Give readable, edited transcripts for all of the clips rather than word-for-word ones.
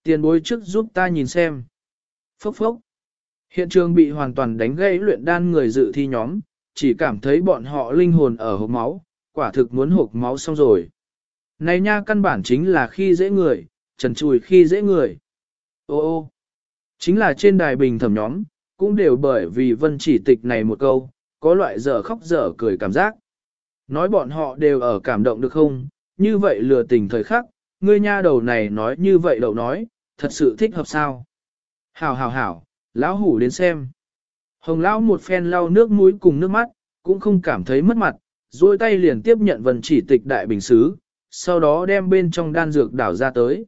Tiền bối trước giúp ta nhìn xem. Phốc phốc. Hiện trường bị hoàn toàn đánh gãy luyện đan người dự thi nhóm, chỉ cảm thấy bọn họ linh hồn ở hộp máu, quả thực muốn hộp máu xong rồi. Này nha, căn bản chính là khi dễ người, trần trùi khi dễ người. Ô ô, chính là trên đài bình thẩm nhóm, cũng đều bởi vì Vân Chỉ Tịch này một câu, có loại dở khóc dở cười cảm giác. Nói bọn họ đều ở cảm động được không, như vậy lừa tình thời khắc, ngươi nha đầu này nói như vậy đậu nói, thật sự thích hợp sao. Hảo hảo hảo, lão hủ đến xem. Hồng lão một phen lau nước mũi cùng nước mắt, cũng không cảm thấy mất mặt, duỗi tay liền tiếp nhận Vân Chỉ Tịch đại bình sứ, sau đó đem bên trong đan dược đảo ra tới.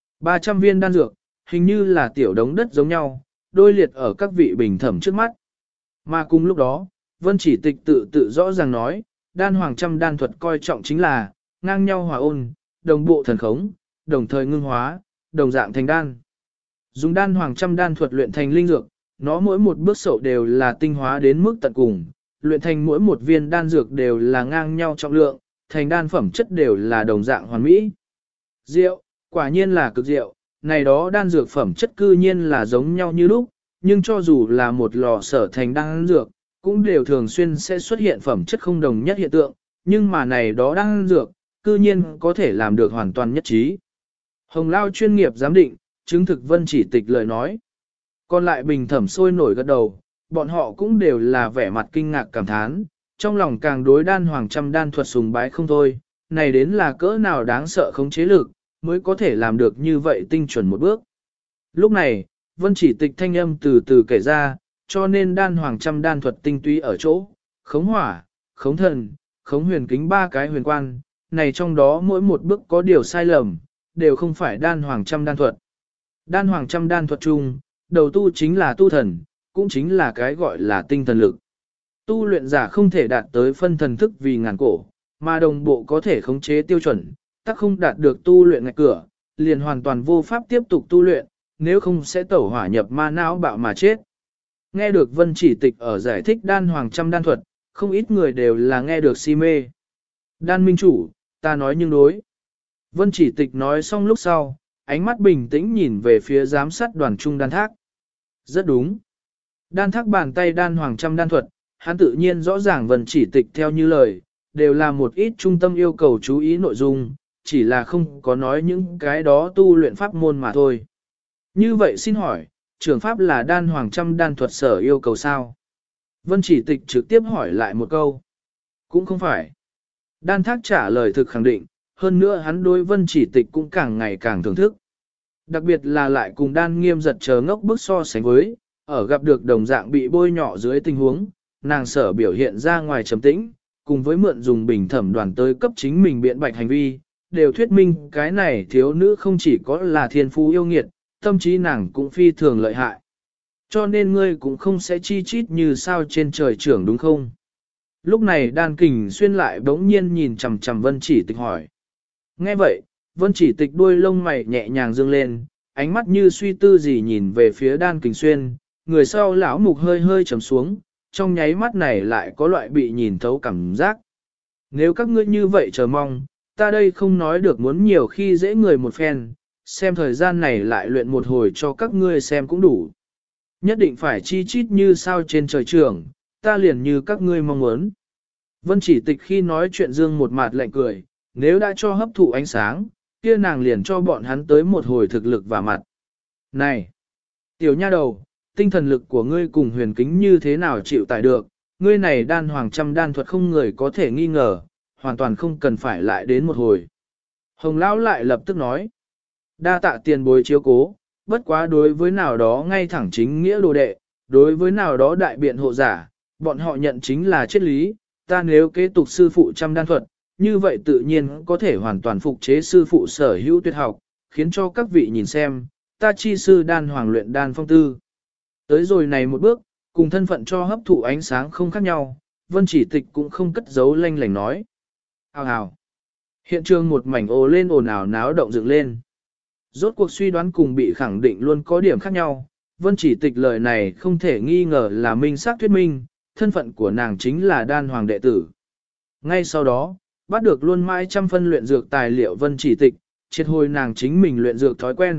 300 viên đan dược, hình như là tiểu đống đất giống nhau, đôi liệt ở các vị bình thẩm trước mắt. Mà cùng lúc đó, Vân Chỉ Tịch tự rõ ràng nói, đan hoàng trăm đan thuật coi trọng chính là, ngang nhau hòa ôn, đồng bộ thần khống, đồng thời ngưng hóa, đồng dạng thành đan. Dùng đan hoàng trăm đan thuật luyện thành linh dược, nó mỗi một bước sậu đều là tinh hóa đến mức tận cùng, luyện thành mỗi một viên đan dược đều là ngang nhau trọng lượng, thành đan phẩm chất đều là đồng dạng hoàn mỹ. Rượu, quả nhiên là cực rượu, này đó đan dược phẩm chất cư nhiên là giống nhau như lúc, nhưng cho dù là một lò sở thành đan dược, cũng đều thường xuyên sẽ xuất hiện phẩm chất không đồng nhất hiện tượng, nhưng mà này đó đan dược, cư nhiên có thể làm được hoàn toàn nhất trí. Hồng Lao chuyên nghiệp giám định, chứng thực Vân Chỉ Tịch lời nói. Còn lại bình thẩm sôi nổi gật đầu, bọn họ cũng đều là vẻ mặt kinh ngạc cảm thán, trong lòng càng đối đan hoàng trăm đan thuật sùng bái không thôi, này đến là cỡ nào đáng sợ khống chế lực, mới có thể làm được như vậy tinh chuẩn một bước. Lúc này, Vân Chỉ Tịch thanh âm từ từ kể ra, cho nên đan hoàng trăm đan thuật tinh túy ở chỗ, khống hỏa, khống thần, khống huyền kính ba cái huyền quan, này trong đó mỗi một bước có điều sai lầm, đều không phải đan hoàng trăm đan thuật. Đan hoàng trăm đan thuật chung, đầu tu chính là tu thần, cũng chính là cái gọi là tinh thần lực. Tu luyện giả không thể đạt tới phân thần thức vì ngàn cổ, mà đồng bộ có thể khống chế tiêu chuẩn, tác không đạt được tu luyện ngạch cửa, liền hoàn toàn vô pháp tiếp tục tu luyện, nếu không sẽ tẩu hỏa nhập ma não bạo mà chết. Nghe được Vân Chỉ Tịch ở giải thích đan hoàng trăm đan thuật, không ít người đều là nghe được si mê. Đan minh chủ, ta nói nhưng đối. Vân Chỉ Tịch nói xong lúc sau, ánh mắt bình tĩnh nhìn về phía giám sát đoàn trung đan thác. Rất đúng. Đan thác bàn tay đan hoàng trăm đan thuật, hắn tự nhiên rõ ràng Vân Chỉ Tịch theo như lời, đều là một ít trung tâm yêu cầu chú ý nội dung, chỉ là không có nói những cái đó tu luyện pháp môn mà thôi. Như vậy xin hỏi, trưởng pháp là đan hoàng trăm đan thuật sở yêu cầu sao? Vân Chỉ Tịch trực tiếp hỏi lại một câu. Cũng không phải. Đan thác trả lời thực khẳng định, hơn nữa hắn đối Vân Chỉ Tịch cũng càng ngày càng thưởng thức. Đặc biệt là lại cùng đan nghiêm giật chờ ngốc bức so sánh với, ở gặp được đồng dạng bị bôi nhỏ dưới tình huống, nàng sở biểu hiện ra ngoài trầm tĩnh, cùng với mượn dùng bình thẩm đoàn tới cấp chính mình biện bạch hành vi, đều thuyết minh cái này thiếu nữ không chỉ có là thiên phú yêu nghiệt, tâm trí nàng cũng phi thường lợi hại. Cho nên ngươi cũng không sẽ chi chít như sao trên trời trưởng đúng không? Lúc này đan kình xuyên lại bỗng nhiên nhìn chằm chằm Vân Chỉ Tịch hỏi. Nghe vậy, Vân Chỉ Tịch đuôi lông mày nhẹ nhàng dương lên, ánh mắt như suy tư gì nhìn về phía đan kình xuyên, người sau lão mục hơi hơi trầm xuống, trong nháy mắt này lại có loại bị nhìn thấu cảm giác. Nếu các ngươi như vậy chờ mong, ta đây không nói được muốn nhiều khi dễ người một phen, xem thời gian này lại luyện một hồi cho các ngươi xem cũng đủ. Nhất định phải chi chít như sao trên trời trường, ta liền như các ngươi mong muốn. Vân Chỉ Tịch khi nói chuyện dương một mặt lạnh cười, nếu đã cho hấp thụ ánh sáng, kia nàng liền cho bọn hắn tới một hồi thực lực và mặt. Này, tiểu nha đầu, tinh thần lực của ngươi cùng huyền kính như thế nào chịu tải được, ngươi này đan hoàng trăm đan thuật không người có thể nghi ngờ, hoàn toàn không cần phải lại đến một hồi. Hồng Lão lại lập tức nói, đa tạ tiền bối chiếu cố, bất quá đối với nào đó ngay thẳng chính nghĩa đồ đệ, đối với nào đó đại biện hộ giả, bọn họ nhận chính là triết lý, ta nếu kế tục sư phụ trăm đan thuật, như vậy tự nhiên có thể hoàn toàn phục chế sư phụ sở hữu tuyệt học, khiến cho các vị nhìn xem, ta chi sư đan hoàng luyện đan phong tư. Tới rồi này một bước, cùng thân phận cho hấp thụ ánh sáng không khác nhau, Vân Chỉ Tịch cũng không cất giấu lanh lảnh nói. Hào hào. Hiện trường một mảnh ồ lên ồn ào náo động dựng lên. Rốt cuộc suy đoán cùng bị khẳng định luôn có điểm khác nhau, Vân Chỉ Tịch lời này không thể nghi ngờ là minh xác thuyết minh, thân phận của nàng chính là đan hoàng đệ tử. Ngay sau đó, bắt được luôn mãi trăm phân luyện dược tài liệu Vân Chỉ Tịch, triệt hồi nàng chính mình luyện dược thói quen,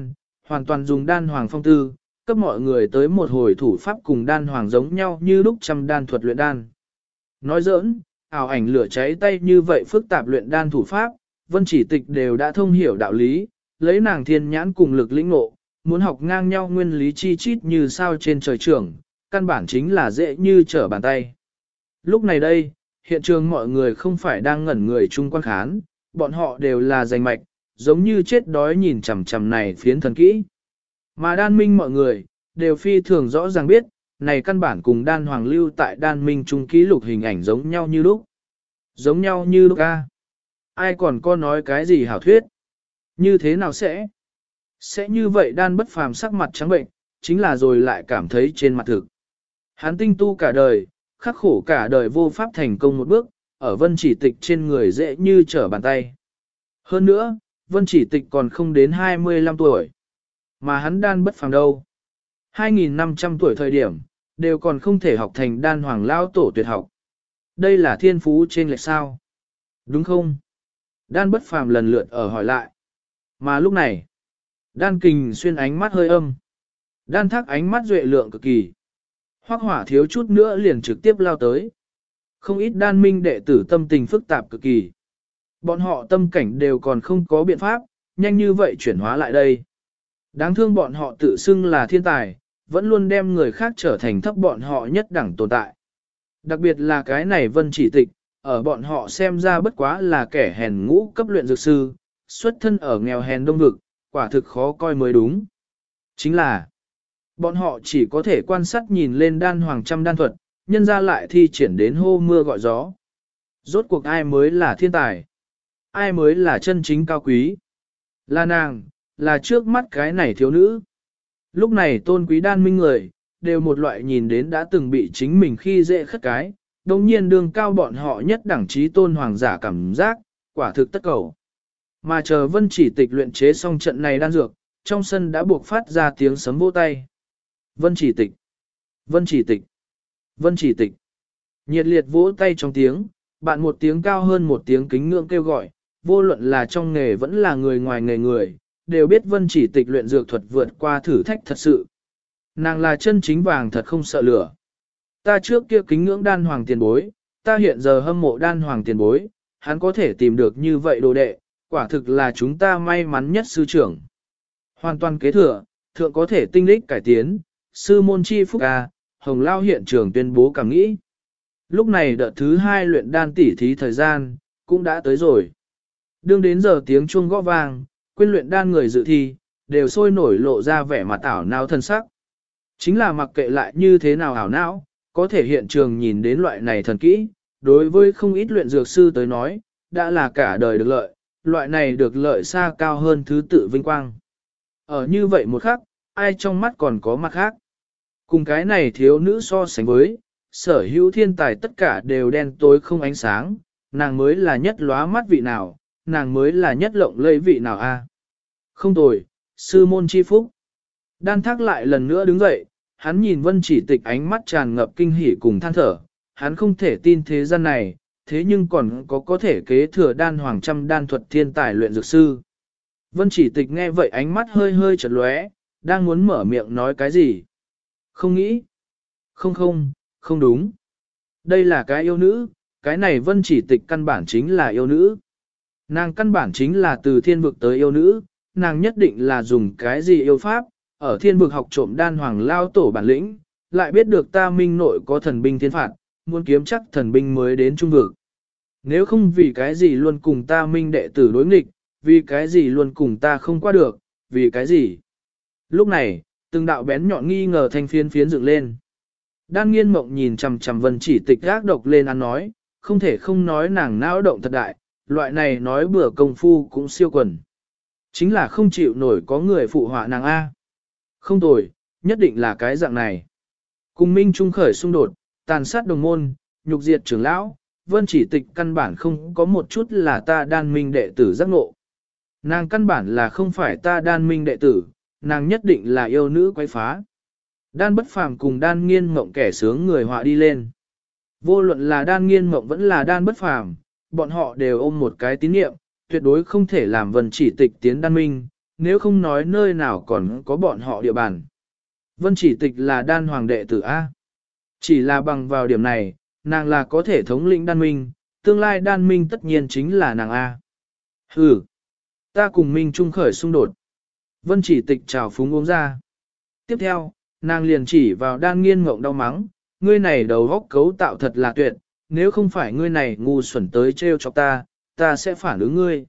hoàn toàn dùng đan hoàng phong tư, cấp mọi người tới một hồi thủ pháp cùng đan hoàng giống nhau như lúc trăm đan thuật luyện đan. Nói giỡn, ảo ảnh lửa cháy tay như vậy phức tạp luyện đan thủ pháp, Vân Chỉ Tịch đều đã thông hiểu đạo lý, lấy nàng thiên nhãn cùng lực lĩnh ngộ, muốn học ngang nhau nguyên lý chi chít như sao trên trời trưởng, căn bản chính là dễ như trở bàn tay. Lúc này đây, hiện trường mọi người không phải đang ngẩn người chung quan khán, bọn họ đều là giành mạch, giống như chết đói nhìn chằm chằm này phiến thần kỹ. Mà đan minh mọi người, đều phi thường rõ ràng biết, này căn bản cùng đan hoàng lưu tại đan minh trung ký lục hình ảnh giống nhau như lúc. Giống nhau như lúc a. Ai còn có nói cái gì hảo thuyết? Như thế nào sẽ? Sẽ như vậy đan bất phàm sắc mặt trắng bệnh, chính là rồi lại cảm thấy trên mặt thực. Hắn tinh tu cả đời, khắc khổ cả đời vô pháp thành công một bước, ở Vân Chỉ Tịch trên người dễ như trở bàn tay. Hơn nữa, Vân Chỉ Tịch còn không đến 25 tuổi. Mà hắn đan bất phàm đâu. 2.500 tuổi thời điểm, đều còn không thể học thành đan hoàng lao tổ tuyệt học. Đây là thiên phú trên lệch sao? Đúng không? Đan bất phàm lần lượt ở hỏi lại. Mà lúc này, đan kình xuyên ánh mắt hơi âm. Đan thác ánh mắt duệ lượng cực kỳ. Hoắc hỏa thiếu chút nữa liền trực tiếp lao tới. Không ít đan minh đệ tử tâm tình phức tạp cực kỳ. Bọn họ tâm cảnh đều còn không có biện pháp, nhanh như vậy chuyển hóa lại đây. Đáng thương bọn họ tự xưng là thiên tài, vẫn luôn đem người khác trở thành thấp bọn họ nhất đẳng tồn tại. Đặc biệt là cái này Vân Chỉ Tịch, ở bọn họ xem ra bất quá là kẻ hèn ngũ cấp luyện dược sư, xuất thân ở nghèo hèn đông vực, quả thực khó coi mới đúng. Chính là, bọn họ chỉ có thể quan sát nhìn lên đan hoàng trăm đan thuật, nhân ra lại thi triển đến hô mưa gọi gió. Rốt cuộc ai mới là thiên tài? Ai mới là chân chính cao quý? Là nàng, là trước mắt cái này thiếu nữ. Lúc này tôn quý đan minh người, đều một loại nhìn đến đã từng bị chính mình khi dễ khất cái, đồng nhiên đường cao bọn họ nhất đẳng trí tôn hoàng giả cảm giác, quả thực tất cầu. Mà chờ Vân Chỉ Tịch luyện chế xong trận này đan dược, trong sân đã buộc phát ra tiếng sấm vỗ tay. Vân Chỉ Tịch, Vân Chỉ Tịch, Vân Chỉ Tịch. Nhiệt liệt vỗ tay trong tiếng, bạn một tiếng cao hơn một tiếng kính ngưỡng kêu gọi, vô luận là trong nghề vẫn là người ngoài nghề người, đều biết Vân Chỉ Tịch luyện dược thuật vượt qua thử thách thật sự. Nàng là chân chính vàng thật không sợ lửa. Ta trước kia kính ngưỡng đan hoàng tiền bối, ta hiện giờ hâm mộ đan hoàng tiền bối, hắn có thể tìm được như vậy đồ đệ, quả thực là chúng ta may mắn nhất sư trưởng. Hoàn toàn kế thừa, thượng có thể tinh lích cải tiến, sư môn chi phúc ca, Hồng Lao hiện trường tuyên bố cảm nghĩ. Lúc này đợt thứ 2 luyện đan tỉ thí thời gian, cũng đã tới rồi. Đương đến giờ tiếng chuông gõ vang, quên luyện đan người dự thi, đều sôi nổi lộ ra vẻ mặt ảo não thân sắc. Chính là mặc kệ lại như thế nào ảo não, có thể hiện trường nhìn đến loại này thần kỹ, đối với không ít luyện dược sư tới nói, đã là cả đời được lợi, loại này được lợi xa cao hơn thứ tự vinh quang. Ở như vậy một khắc, ai trong mắt còn có mặt khác. Cùng cái này thiếu nữ so sánh với, sở hữu thiên tài tất cả đều đen tối không ánh sáng, nàng mới là nhất lóa mắt vị nào, nàng mới là nhất lộng lẫy vị nào a? Không tồi, sư môn chi phúc. Đan thác lại lần nữa đứng dậy, hắn nhìn Vân Chỉ Tịch ánh mắt tràn ngập kinh hỉ cùng than thở, hắn không thể tin thế gian này, thế nhưng còn có thể kế thừa đan hoàng trăm đan thuật thiên tài luyện dược sư. Vân Chỉ Tịch nghe vậy ánh mắt hơi hơi chợt lóe, đang muốn mở miệng nói cái gì. Không nghĩ. Không đúng. Đây là cái yêu nữ, cái này Vân Chỉ Tịch căn bản chính là yêu nữ. Nàng căn bản chính là từ thiên vực tới yêu nữ, nàng nhất định là dùng cái gì yêu pháp, ở thiên vực học trộm đan hoàng lao tổ bản lĩnh, lại biết được ta minh nội có thần binh thiên phạt, muốn kiếm chắc thần binh mới đến trung vực. Nếu không vì cái gì luôn cùng ta minh đệ tử đối nghịch, vì cái gì luôn cùng ta không qua được, vì cái gì. Lúc này, từng đạo bén nhọn nghi ngờ thanh phiến phiến dựng lên. Đan Nghiên Mộng nhìn chằm chằm Vân Chỉ Tịch gác độc lên ăn nói, không thể không nói nàng não động thật đại, loại này nói bừa công phu cũng siêu quần. Chính là không chịu nổi có người phụ họa nàng A. Không tồi, nhất định là cái dạng này. Cùng Minh Trung khởi xung đột, tàn sát đồng môn, nhục diệt trưởng lão, Vân Chỉ Tịch căn bản không có một chút là ta đan minh đệ tử giác ngộ. Nàng căn bản là không phải ta đan minh đệ tử, nàng nhất định là yêu nữ quấy phá. Đan Bất Phàm cùng Đan Nghiên Mộng kẻ sướng người họa đi lên. Vô luận là Đan Nghiên Mộng vẫn là Đan Bất Phàm, bọn họ đều ôm một cái tín niệm, tuyệt đối không thể làm Vân Chỉ Tịch tiến đan minh, nếu không nói nơi nào còn có bọn họ địa bàn. Vân Chỉ Tịch là đan hoàng đệ tử A. Chỉ là bằng vào điểm này, nàng là có thể thống lĩnh đan minh, tương lai đan minh tất nhiên chính là nàng A. Hừ, ta cùng Minh Trung khởi xung đột. Vân Chỉ Tịch trào phúng uống ra. Tiếp theo, nàng liền chỉ vào đan nghiên ngộng đau mắng, ngươi này đầu góc cấu tạo thật là tuyệt, nếu không phải ngươi này ngu xuẩn tới trêu chọc ta sẽ phản ứng ngươi.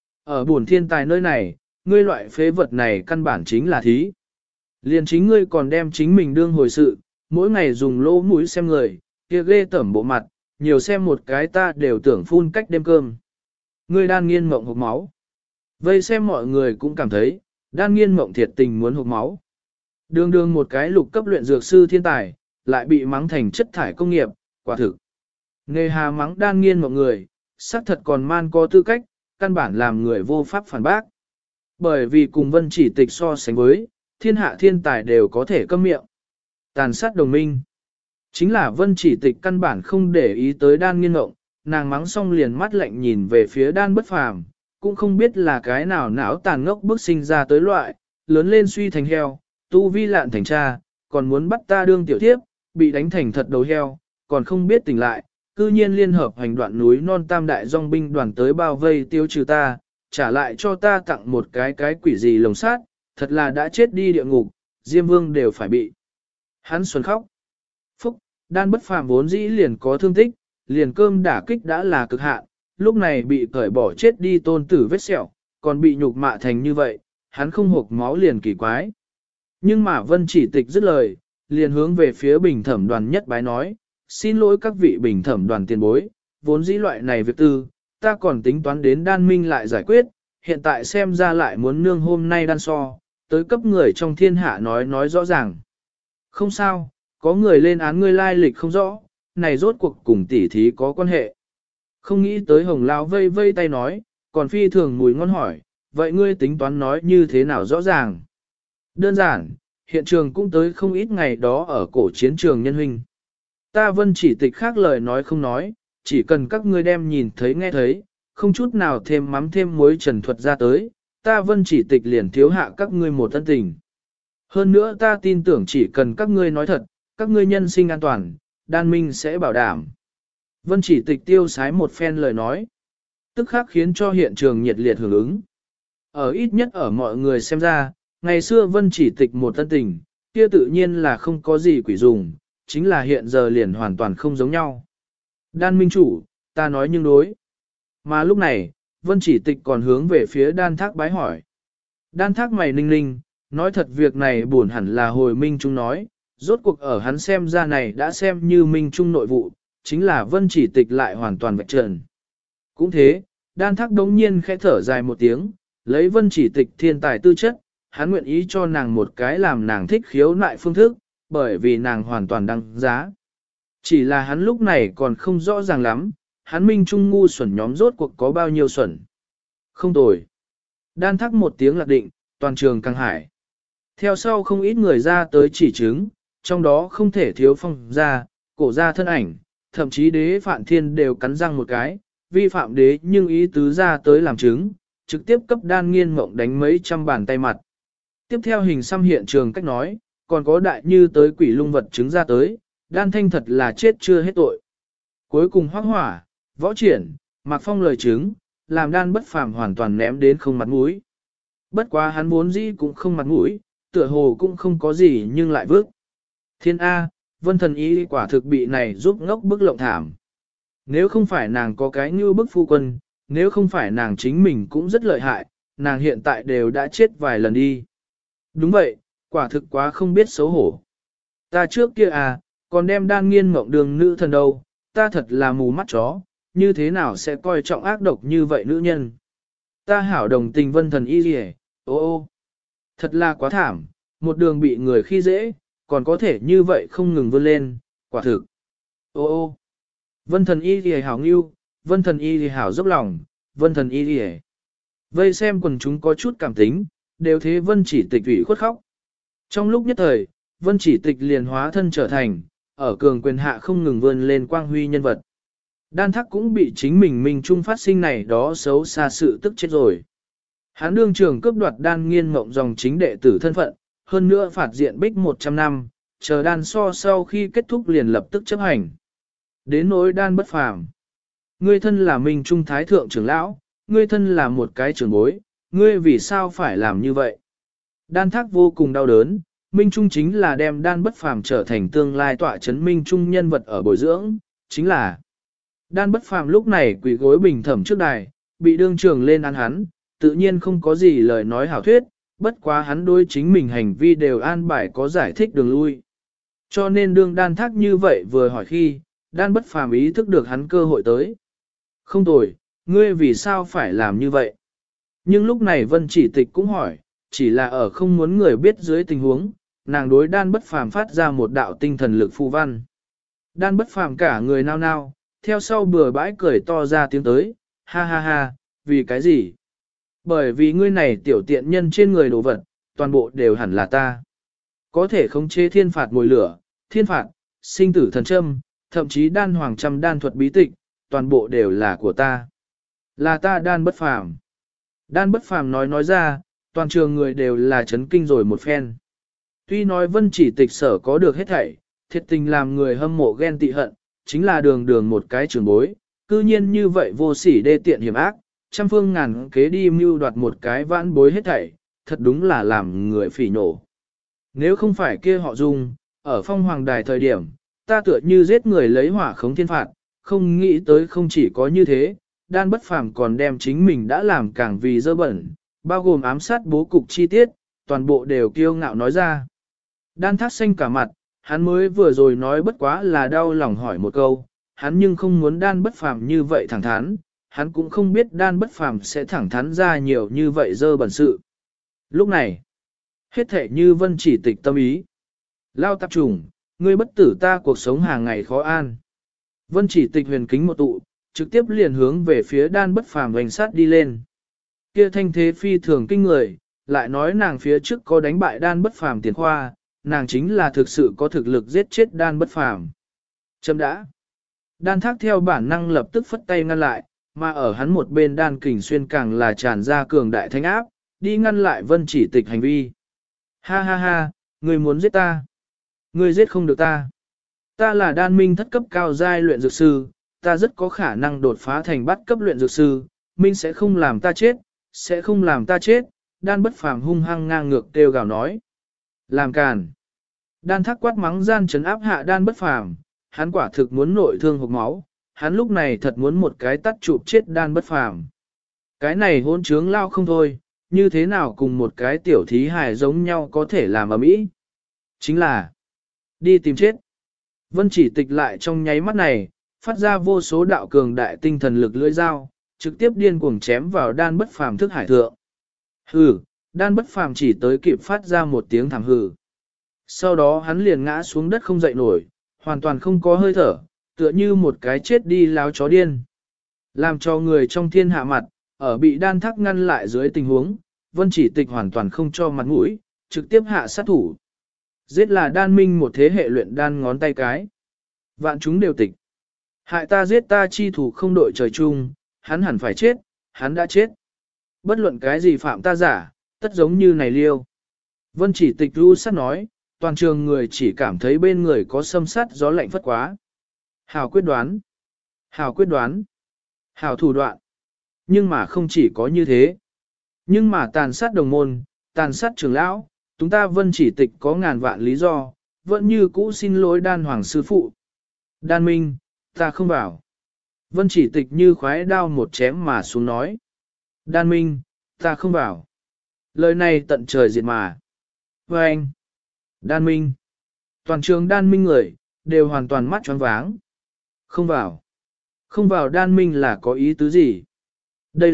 Ở buồn thiên tài nơi này, ngươi loại phế vật này căn bản chính là thí. Liền chính ngươi còn đem chính mình đương hồi sự, mỗi ngày dùng lỗ mũi xem người, kia ghê tởm bộ mặt, nhiều xem một cái ta đều tưởng phun cách đêm cơm. Ngươi đan nghiên mộng hộc máu. Vây xem mọi người cũng cảm thấy, đan nghiên mộng thiệt tình muốn hộc máu. Đường đường một cái lục cấp luyện dược sư thiên tài, lại bị mắng thành chất thải công nghiệp, quả thực. Nghề hà mắng đan nghiên mộng người, xác thật còn man có tư cách, căn bản làm người vô pháp phản bác. Bởi vì cùng Vân Chỉ Tịch so sánh với, thiên hạ thiên tài đều có thể câm miệng. Tàn sát đồng minh. Chính là Vân Chỉ Tịch căn bản không để ý tới đan nghiên ngộng, nàng mắng xong liền mắt lạnh nhìn về phía đan bất phàm, cũng không biết là cái nào não tàn ngốc bước sinh ra tới loại, lớn lên suy thành heo, tu vi lạn thành cha, còn muốn bắt ta đương tiểu thiếp, bị đánh thành thật đầu heo, còn không biết tỉnh lại, cư nhiên liên hợp hành đoạn núi non tam đại dòng binh đoàn tới bao vây tiêu trừ ta, trả lại cho ta tặng một cái quỷ gì lồng sát, thật là đã chết đi địa ngục, Diêm Vương đều phải bị. Hắn xuân khóc. Phúc, đan bất phàm vốn dĩ liền có thương tích, liền cơm đả kích đã là cực hạn, lúc này bị cởi bỏ chết đi tôn tử vết sẹo, còn bị nhục mạ thành như vậy, hắn không hộc máu liền kỳ quái. Nhưng mà Vân Chỉ Tịch dứt lời, liền hướng về phía bình thẩm đoàn nhất bái nói, xin lỗi các vị bình thẩm đoàn tiền bối, vốn dĩ loại này việc tư, ta còn tính toán đến đan minh lại giải quyết, hiện tại xem ra lại muốn nương hôm nay đan so, tới cấp người trong thiên hạ nói rõ ràng. Không sao, có người lên án ngươi lai lịch không rõ, này rốt cuộc cùng tỉ thí có quan hệ. Không nghĩ tới Hồng Lão vây vây tay nói, còn phi thường mùi ngon hỏi, vậy ngươi tính toán nói như thế nào rõ ràng? Đơn giản, hiện trường cũng tới không ít ngày đó ở cổ chiến trường nhân huynh. Ta Vân Chỉ Tịch khác lời nói không nói, chỉ cần các ngươi đem nhìn thấy nghe thấy, không chút nào thêm mắm thêm muối trần thuật ra tới, ta Vân Chỉ Tịch liền thiếu hạ các ngươi một ân tình. Hơn nữa ta tin tưởng chỉ cần các ngươi nói thật, các ngươi nhân sinh an toàn, đan minh sẽ bảo đảm. Vân Chỉ Tịch tiêu sái một phen lời nói, tức khắc khiến cho hiện trường nhiệt liệt hưởng ứng. Ở ít nhất ở mọi người xem ra, ngày xưa Vân Chỉ Tịch một ân tình, kia tự nhiên là không có gì quỷ dùng, chính là hiện giờ liền hoàn toàn không giống nhau. Đan minh chủ, ta nói nhưng đối. Mà lúc này, Vân Chỉ Tịch còn hướng về phía đan thác bái hỏi. Đan thác mày ninh ninh, nói thật việc này buồn hẳn là hồi Minh Trung nói, rốt cuộc ở hắn xem ra này đã xem như Minh Trung nội vụ, chính là Vân Chỉ Tịch lại hoàn toàn vạch trần. Cũng thế, đan thác đống nhiên khẽ thở dài một tiếng, lấy Vân Chỉ Tịch thiên tài tư chất, hắn nguyện ý cho nàng một cái làm nàng thích khiếu nại phương thức, bởi vì nàng hoàn toàn đăng giá. Chỉ là hắn lúc này còn không rõ ràng lắm, hắn Minh Trung ngu xuẩn nhóm rốt cuộc có bao nhiêu xuẩn. Không tồi. Đan thắc một tiếng lạc định, toàn trường căng hải. Theo sau không ít người ra tới chỉ chứng, trong đó không thể thiếu Phong gia, Cổ gia thân ảnh, thậm chí Đế Phạn Thiên đều cắn răng một cái, vi phạm đế nhưng ý tứ ra tới làm chứng, trực tiếp cấp đan nghiên mộng đánh mấy trăm bàn tay mặt. Tiếp theo hình xăm hiện trường cách nói, còn có đại như tới quỷ lung vật chứng ra tới, đan thanh thật là chết chưa hết tội. Cuối cùng Hoắc Hỏa, Võ Triển, Mạc Phong lời chứng, làm đan bất phàm hoàn toàn ném đến không mặt mũi. Bất quá hắn vốn dĩ cũng không mặt mũi, tựa hồ cũng không có gì nhưng lại vước. Thiên A, Vân Thần Y quả thực bị này giúp ngốc bức lộng thảm. Nếu không phải nàng có cái như bức phu quân, nếu không phải nàng chính mình cũng rất lợi hại, nàng hiện tại đều đã chết vài lần đi. Đúng vậy, quả thực quá không biết xấu hổ. Ta trước kia à, còn đem đan nghiên mộng đường nữ thần đâu, ta thật là mù mắt chó, như thế nào sẽ coi trọng ác độc như vậy nữ nhân. Ta hảo đồng tình Vân Thần Y gì ô, thật là quá thảm, một đường bị người khi dễ, còn có thể như vậy không ngừng vươn lên, quả thực. Ô, Vân Thần Y gì hảo ngưu, Vân Thần Y gì hảo dốc lòng, Vân Thần Y gì vây xem quần chúng có chút cảm tính, đều thế Vân Chỉ Tịch ủy khuất khóc. Trong lúc nhất thời, Vân Chỉ Tịch liền hóa thân trở thành, ở cường quyền hạ không ngừng vươn lên quang huy nhân vật. Đan Thắc cũng bị chính mình Minh Trung phát sinh này đó xấu xa sự tức chết rồi. Hắn đương trường cướp đoạt đan nghiên mộng dòng chính đệ tử thân phận, hơn nữa phạt diện bích 100 năm, chờ đan so sau khi kết thúc liền lập tức chấp hành. Đến nỗi đan bất phàm. Ngươi thân là Minh Trung Thái Thượng trưởng lão, ngươi thân là một cái trưởng bối, ngươi vì sao phải làm như vậy? Đan thác vô cùng đau đớn, Minh Trung chính là đem đan bất phàm trở thành tương lai tọa chấn Minh Trung nhân vật ở bồi dưỡng, chính là đan bất phàm lúc này quỳ gối bình thẩm trước đài, bị đương trường lên án hắn, tự nhiên không có gì lời nói hảo thuyết, bất quá hắn đối chính mình hành vi đều an bài có giải thích đường lui. Cho nên đương đan thác như vậy vừa hỏi khi, đan bất phàm ý thức được hắn cơ hội tới. Không tồi, ngươi vì sao phải làm như vậy? Nhưng lúc này Vân Chỉ Tịch cũng hỏi, chỉ là ở không muốn người biết dưới tình huống, nàng đối đan bất phàm phát ra một đạo tinh thần lực phù văn. Đan bất phàm cả người nao nao, theo sau bừa bãi cười to ra tiếng tới, ha ha ha, vì cái gì? Bởi vì ngươi này tiểu tiện nhân trên người đồ vật, toàn bộ đều hẳn là ta. Có thể khống chế thiên phạt mồi lửa, thiên phạt, sinh tử thần châm, thậm chí đan hoàng trăm đan thuật bí tịch, toàn bộ đều là của ta. Là ta đan bất phàm. Đan bất phàm nói ra, toàn trường người đều là chấn kinh rồi một phen. Tuy nói Vân Chỉ Tịch sở có được hết thảy, thiệt tình làm người hâm mộ ghen tị hận, chính là đường đường một cái trường bối, cư nhiên như vậy vô sỉ đê tiện hiểm ác, trăm phương ngàn kế đi mưu đoạt một cái vãn bối hết thảy, thật đúng là làm người phỉ nổ. Nếu không phải kia họ Dung, ở phong hoàng đài thời điểm, ta tựa như giết người lấy hỏa khống thiên phạt, không nghĩ tới không chỉ có như thế, đan bất phàm còn đem chính mình đã làm càng vì dơ bẩn, bao gồm ám sát bố cục chi tiết, toàn bộ đều kiêu ngạo nói ra. Đan thác xanh cả mặt, hắn mới vừa rồi nói bất quá là đau lòng hỏi một câu, hắn nhưng không muốn đan bất phàm như vậy thẳng thắn, hắn cũng không biết đan bất phàm sẽ thẳng thắn ra nhiều như vậy dơ bẩn sự. Lúc này, hết thể như Vân Chỉ Tịch tâm ý. Lao tạp trùng, ngươi bất tử ta cuộc sống hàng ngày khó an. Vân Chỉ Tịch huyền kính một tụ, trực tiếp liền hướng về phía đan bất phàm hoành sát đi lên. Kia thanh thế phi thường kinh người, lại nói nàng phía trước có đánh bại đan bất phàm tiền khoa, nàng chính là thực sự có thực lực giết chết đan bất phàm. Chấm đã. Đan thác theo bản năng lập tức phất tay ngăn lại, mà ở hắn một bên đan kình xuyên càng là tràn ra cường đại thanh áp, đi ngăn lại Vân Chỉ Tịch hành vi. Ha ha ha, ngươi muốn giết ta. Ngươi giết không được ta. Ta là đan minh thất cấp cao giai luyện dược sư, ta rất có khả năng đột phá thành bát cấp luyện dược sư, minh sẽ không làm ta chết, sẽ không làm ta chết, đan bất phàm hung hăng ngang ngược kêu gào nói. Làm càn. Đan thác quát mắng gian trấn áp hạ đan bất phàm, hắn quả thực muốn nội thương hộc máu, hắn lúc này thật muốn một cái tắt chụp chết đan bất phàm. Cái này hôn trướng lao không thôi, như thế nào cùng một cái tiểu thí hài giống nhau có thể làm ầm ĩ? Chính là đi tìm chết. Vân Chỉ Tịch lại trong nháy mắt này, phát ra vô số đạo cường đại tinh thần lực lưỡi dao, trực tiếp điên cuồng chém vào đan bất phàm thức hải thượng. Hừ, đan bất phàm chỉ tới kịp phát ra một tiếng thảm hừ. Sau đó hắn liền ngã xuống đất không dậy nổi, hoàn toàn không có hơi thở, tựa như một cái chết đi láo chó điên. Làm cho người trong thiên hạ mặt, ở bị đan thác ngăn lại dưới tình huống, Vân Chỉ Tịch hoàn toàn không cho mặt mũi, trực tiếp hạ sát thủ. Giết là đan minh một thế hệ luyện đan ngón tay cái. Vạn chúng đều tịch. Hại ta giết ta chi thủ không đội trời chung, hắn hẳn phải chết, hắn đã chết. Bất luận cái gì phạm ta giả, tất giống như này liêu. Vân Chỉ Tịch ru sát nói, toàn trường người chỉ cảm thấy bên người có xâm sát gió lạnh phất quá. Hào quyết đoán. Hào quyết đoán. Hào thủ đoạn. Nhưng mà không chỉ có như thế. Nhưng mà tàn sát đồng môn, tàn sát trưởng lão, chúng ta Vân Chỉ Tịch có ngàn vạn lý do, vẫn như cũ xin lỗi đan hoàng sư phụ. Đan minh, ta không vào. Vân Chỉ Tịch như khoái đao một chém mà xuống nói. Đan minh, ta không vào. Lời này tận trời diệt mà. Và anh, đan minh, toàn trường đan minh người, đều hoàn toàn mắt choáng váng. Không vào. Không vào đan minh là có ý tứ gì? Đây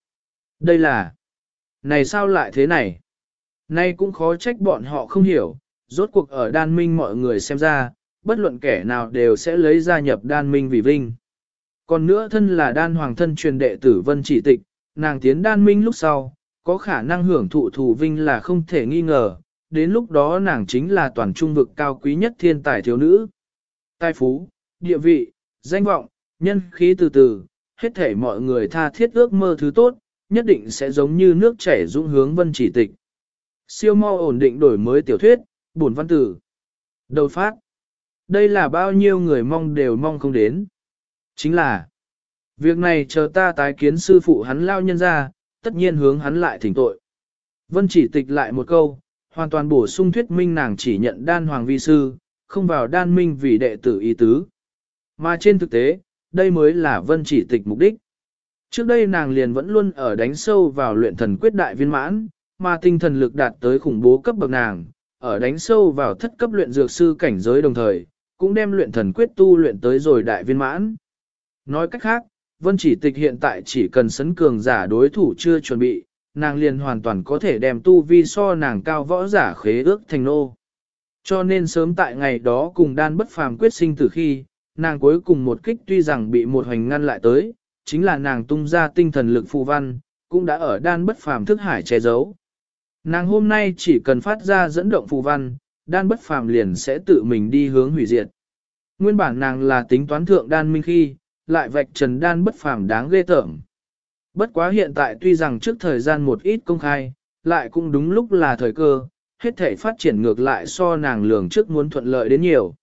là, này sao lại thế này? Nay cũng khó trách bọn họ không hiểu, rốt cuộc ở đan minh mọi người xem ra, bất luận kẻ nào đều sẽ lấy gia nhập đan minh vì vinh. Còn nữa thân là đan hoàng thân truyền đệ tử Vân Chỉ Tịch, nàng tiến đan minh lúc sau, có khả năng hưởng thụ thù vinh là không thể nghi ngờ, đến lúc đó nàng chính là toàn trung vực cao quý nhất thiên tài thiếu nữ. Tài phú, địa vị, danh vọng, nhân khí từ từ, hết thể mọi người tha thiết ước mơ thứ tốt, nhất định sẽ giống như nước chảy dũng hướng Vân Chỉ Tịch. Siêu mau ổn định đổi mới tiểu thuyết, bổn văn tử. Đầu phát. Đây là bao nhiêu người mong đều mong không đến. Chính là, việc này chờ ta tái kiến sư phụ hắn lao nhân ra, tất nhiên hướng hắn lại thỉnh tội. Vân Chỉ Tịch lại một câu, hoàn toàn bổ sung thuyết minh nàng chỉ nhận đan hoàng vi sư, không vào đan minh vì đệ tử ý tứ. Mà trên thực tế, đây mới là Vân Chỉ Tịch mục đích. Trước đây nàng liền vẫn luôn ở đánh sâu vào luyện thần quyết đại viên mãn, mà tinh thần lực đạt tới khủng bố cấp bậc nàng, ở đánh sâu vào thất cấp luyện dược sư cảnh giới đồng thời, cũng đem luyện thần quyết tu luyện tới rồi đại viên mãn. Nói cách khác, Vân Chỉ Tịch hiện tại chỉ cần sấn cường giả đối thủ chưa chuẩn bị, nàng liền hoàn toàn có thể đem tu vi so nàng cao võ giả khế ước thành nô. Cho nên sớm tại ngày đó cùng đan bất phàm quyết sinh từ khi, nàng cuối cùng một kích tuy rằng bị một hoành ngăn lại tới, chính là nàng tung ra tinh thần lực phù văn, cũng đã ở đan bất phàm thức hải che giấu. Nàng hôm nay chỉ cần phát ra dẫn động phù văn, đan bất phàm liền sẽ tự mình đi hướng hủy diệt. Nguyên bản nàng là tính toán thượng đan minh khi, lại vạch trần đan bất phàm đáng ghê tởm. Bất quá hiện tại tuy rằng trước thời gian một ít công khai, lại cũng đúng lúc là thời cơ, hết thể phát triển ngược lại so nàng lường trước muốn thuận lợi đến nhiều.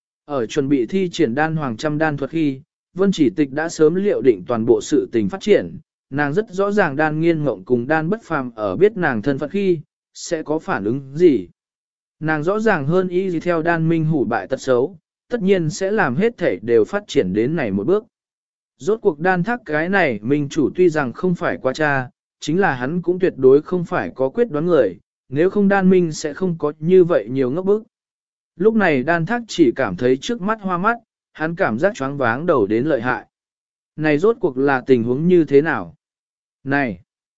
Ở chuẩn bị thi triển đan hoàng trăm đan thuật khi, Vân Chỉ Tịch đã sớm liệu định toàn bộ sự tình phát triển, nàng rất rõ ràng đan nghiên ngộng cùng đan bất phàm ở biết nàng thân phận khi, sẽ có phản ứng gì. Nàng rõ ràng hơn ý gì theo đan minh hủ bại tật xấu, tất nhiên sẽ làm hết thể đều phát triển đến này một bước. Rốt cuộc đan thác cái này minh chủ tuy rằng không phải qua cha, chính là hắn cũng tuyệt đối không phải có quyết đoán người, nếu không đan minh sẽ không có như vậy nhiều ngốc bức. Lúc này đan thác chỉ cảm thấy trước mắt hoa mắt, hắn cảm giác choáng váng đầu đến lợi hại. Này rốt cuộc là tình huống như thế nào? Này!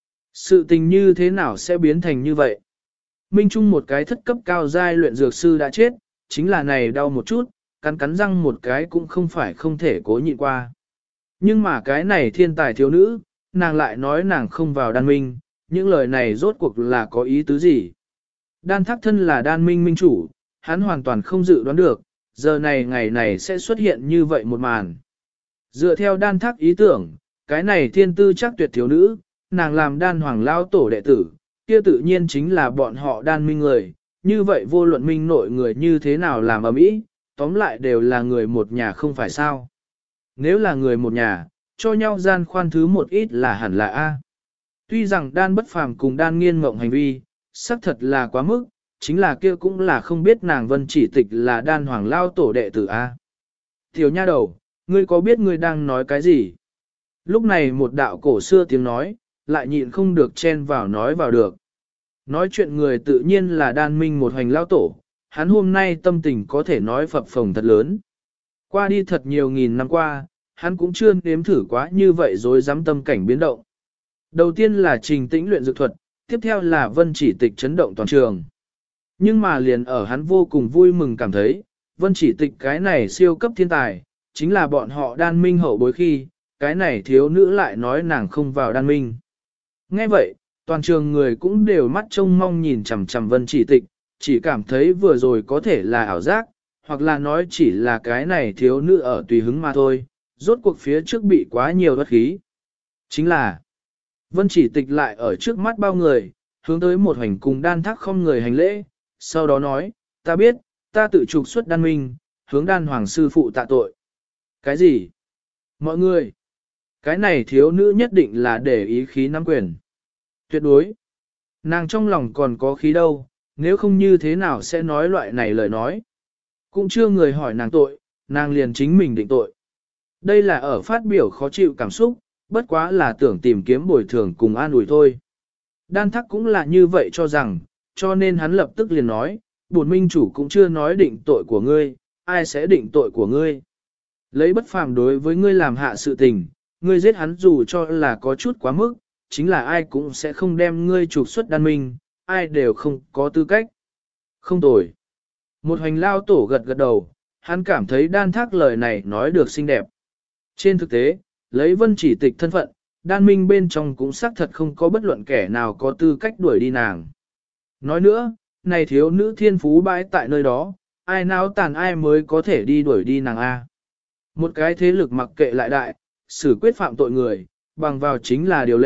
Sự tình như thế nào sẽ biến thành như vậy? Minh Trung một cái thất cấp cao giai luyện dược sư đã chết, chính là này đau một chút, cắn cắn răng một cái cũng không phải không thể cố nhịn qua. Nhưng mà cái này thiên tài thiếu nữ, nàng lại nói nàng không vào đan minh, những lời này rốt cuộc là có ý tứ gì? Đan thác thân là đan minh minh chủ, hắn hoàn toàn không dự đoán được, giờ này ngày này sẽ xuất hiện như vậy một màn. Dựa theo đan thác ý tưởng, cái này thiên tư chắc tuyệt thiếu nữ, nàng làm đan hoàng lao tổ đệ tử, kia tự nhiên chính là bọn họ đan minh người, như vậy vô luận minh nội người như thế nào làm ầm ĩ, tóm lại đều là người một nhà không phải sao. Nếu là người một nhà, cho nhau gian khoan thứ một ít là hẳn là A. Tuy rằng đan bất phàm cùng đan nghiên mộng hành vi, xác thật là quá mức, chính là kia cũng là không biết nàng Vân Chỉ Tịch là đan hoàng lao tổ đệ tử A. Tiểu nha đầu, ngươi có biết ngươi đang nói cái gì? Lúc này một đạo cổ xưa tiếng nói, lại nhịn không được chen vào nói vào được. Nói chuyện người tự nhiên là đan minh một hoành lao tổ, hắn hôm nay tâm tình có thể nói phập phồng thật lớn. Qua đi thật nhiều nghìn năm qua, hắn cũng chưa nếm thử quá như vậy rồi dám tâm cảnh biến động. Đầu tiên là trình tĩnh luyện dược thuật, tiếp theo là Vân Chỉ Tịch chấn động toàn trường. Nhưng mà liền ở hắn vô cùng vui mừng cảm thấy, Vân Chỉ Tịch cái này siêu cấp thiên tài, chính là bọn họ đan minh hậu bối khi, cái này thiếu nữ lại nói nàng không vào đan minh. Nghe vậy, toàn trường người cũng đều mắt trông mong nhìn chằm chằm Vân Chỉ Tịch, chỉ cảm thấy vừa rồi có thể là ảo giác, hoặc là nói chỉ là cái này thiếu nữ ở tùy hứng mà thôi, rốt cuộc phía trước bị quá nhiều bất khí. Chính là, Vân Chỉ Tịch lại ở trước mắt bao người, hướng tới một hành cùng đan thác không người hành lễ, sau đó nói, ta biết, ta tự trục xuất đan minh, hướng đan hoàng sư phụ tạ tội. Cái gì? Mọi người, cái này thiếu nữ nhất định là để ý khí nắm quyền. Tuyệt đối, nàng trong lòng còn có khí đâu, nếu không như thế nào sẽ nói loại này lời nói. Cũng chưa người hỏi nàng tội, nàng liền chính mình định tội. Đây là ở phát biểu khó chịu cảm xúc, bất quá là tưởng tìm kiếm bồi thường cùng an ủi thôi. Đan thắc cũng là như vậy cho rằng, cho nên hắn lập tức liền nói, bổn minh chủ cũng chưa nói định tội của ngươi, ai sẽ định tội của ngươi. Lấy bất phàm đối với ngươi làm hạ sự tình, ngươi giết hắn dù cho là có chút quá mức, chính là ai cũng sẽ không đem ngươi trục xuất đan minh, ai đều không có tư cách. Không tồi. Một hành lao tổ gật gật đầu, hắn cảm thấy đan thác lời này nói được xinh đẹp. Trên thực tế, lấy Vân Chỉ Tịch thân phận, đan minh bên trong cũng xác thật không có bất luận kẻ nào có tư cách đuổi đi nàng. Nói nữa, này thiếu nữ thiên phú bãi tại nơi đó, ai náo tàn ai mới có thể đi đuổi đi nàng A. Một cái thế lực mặc kệ lại đại, xử quyết phạm tội người, bằng vào chính là điều lệ,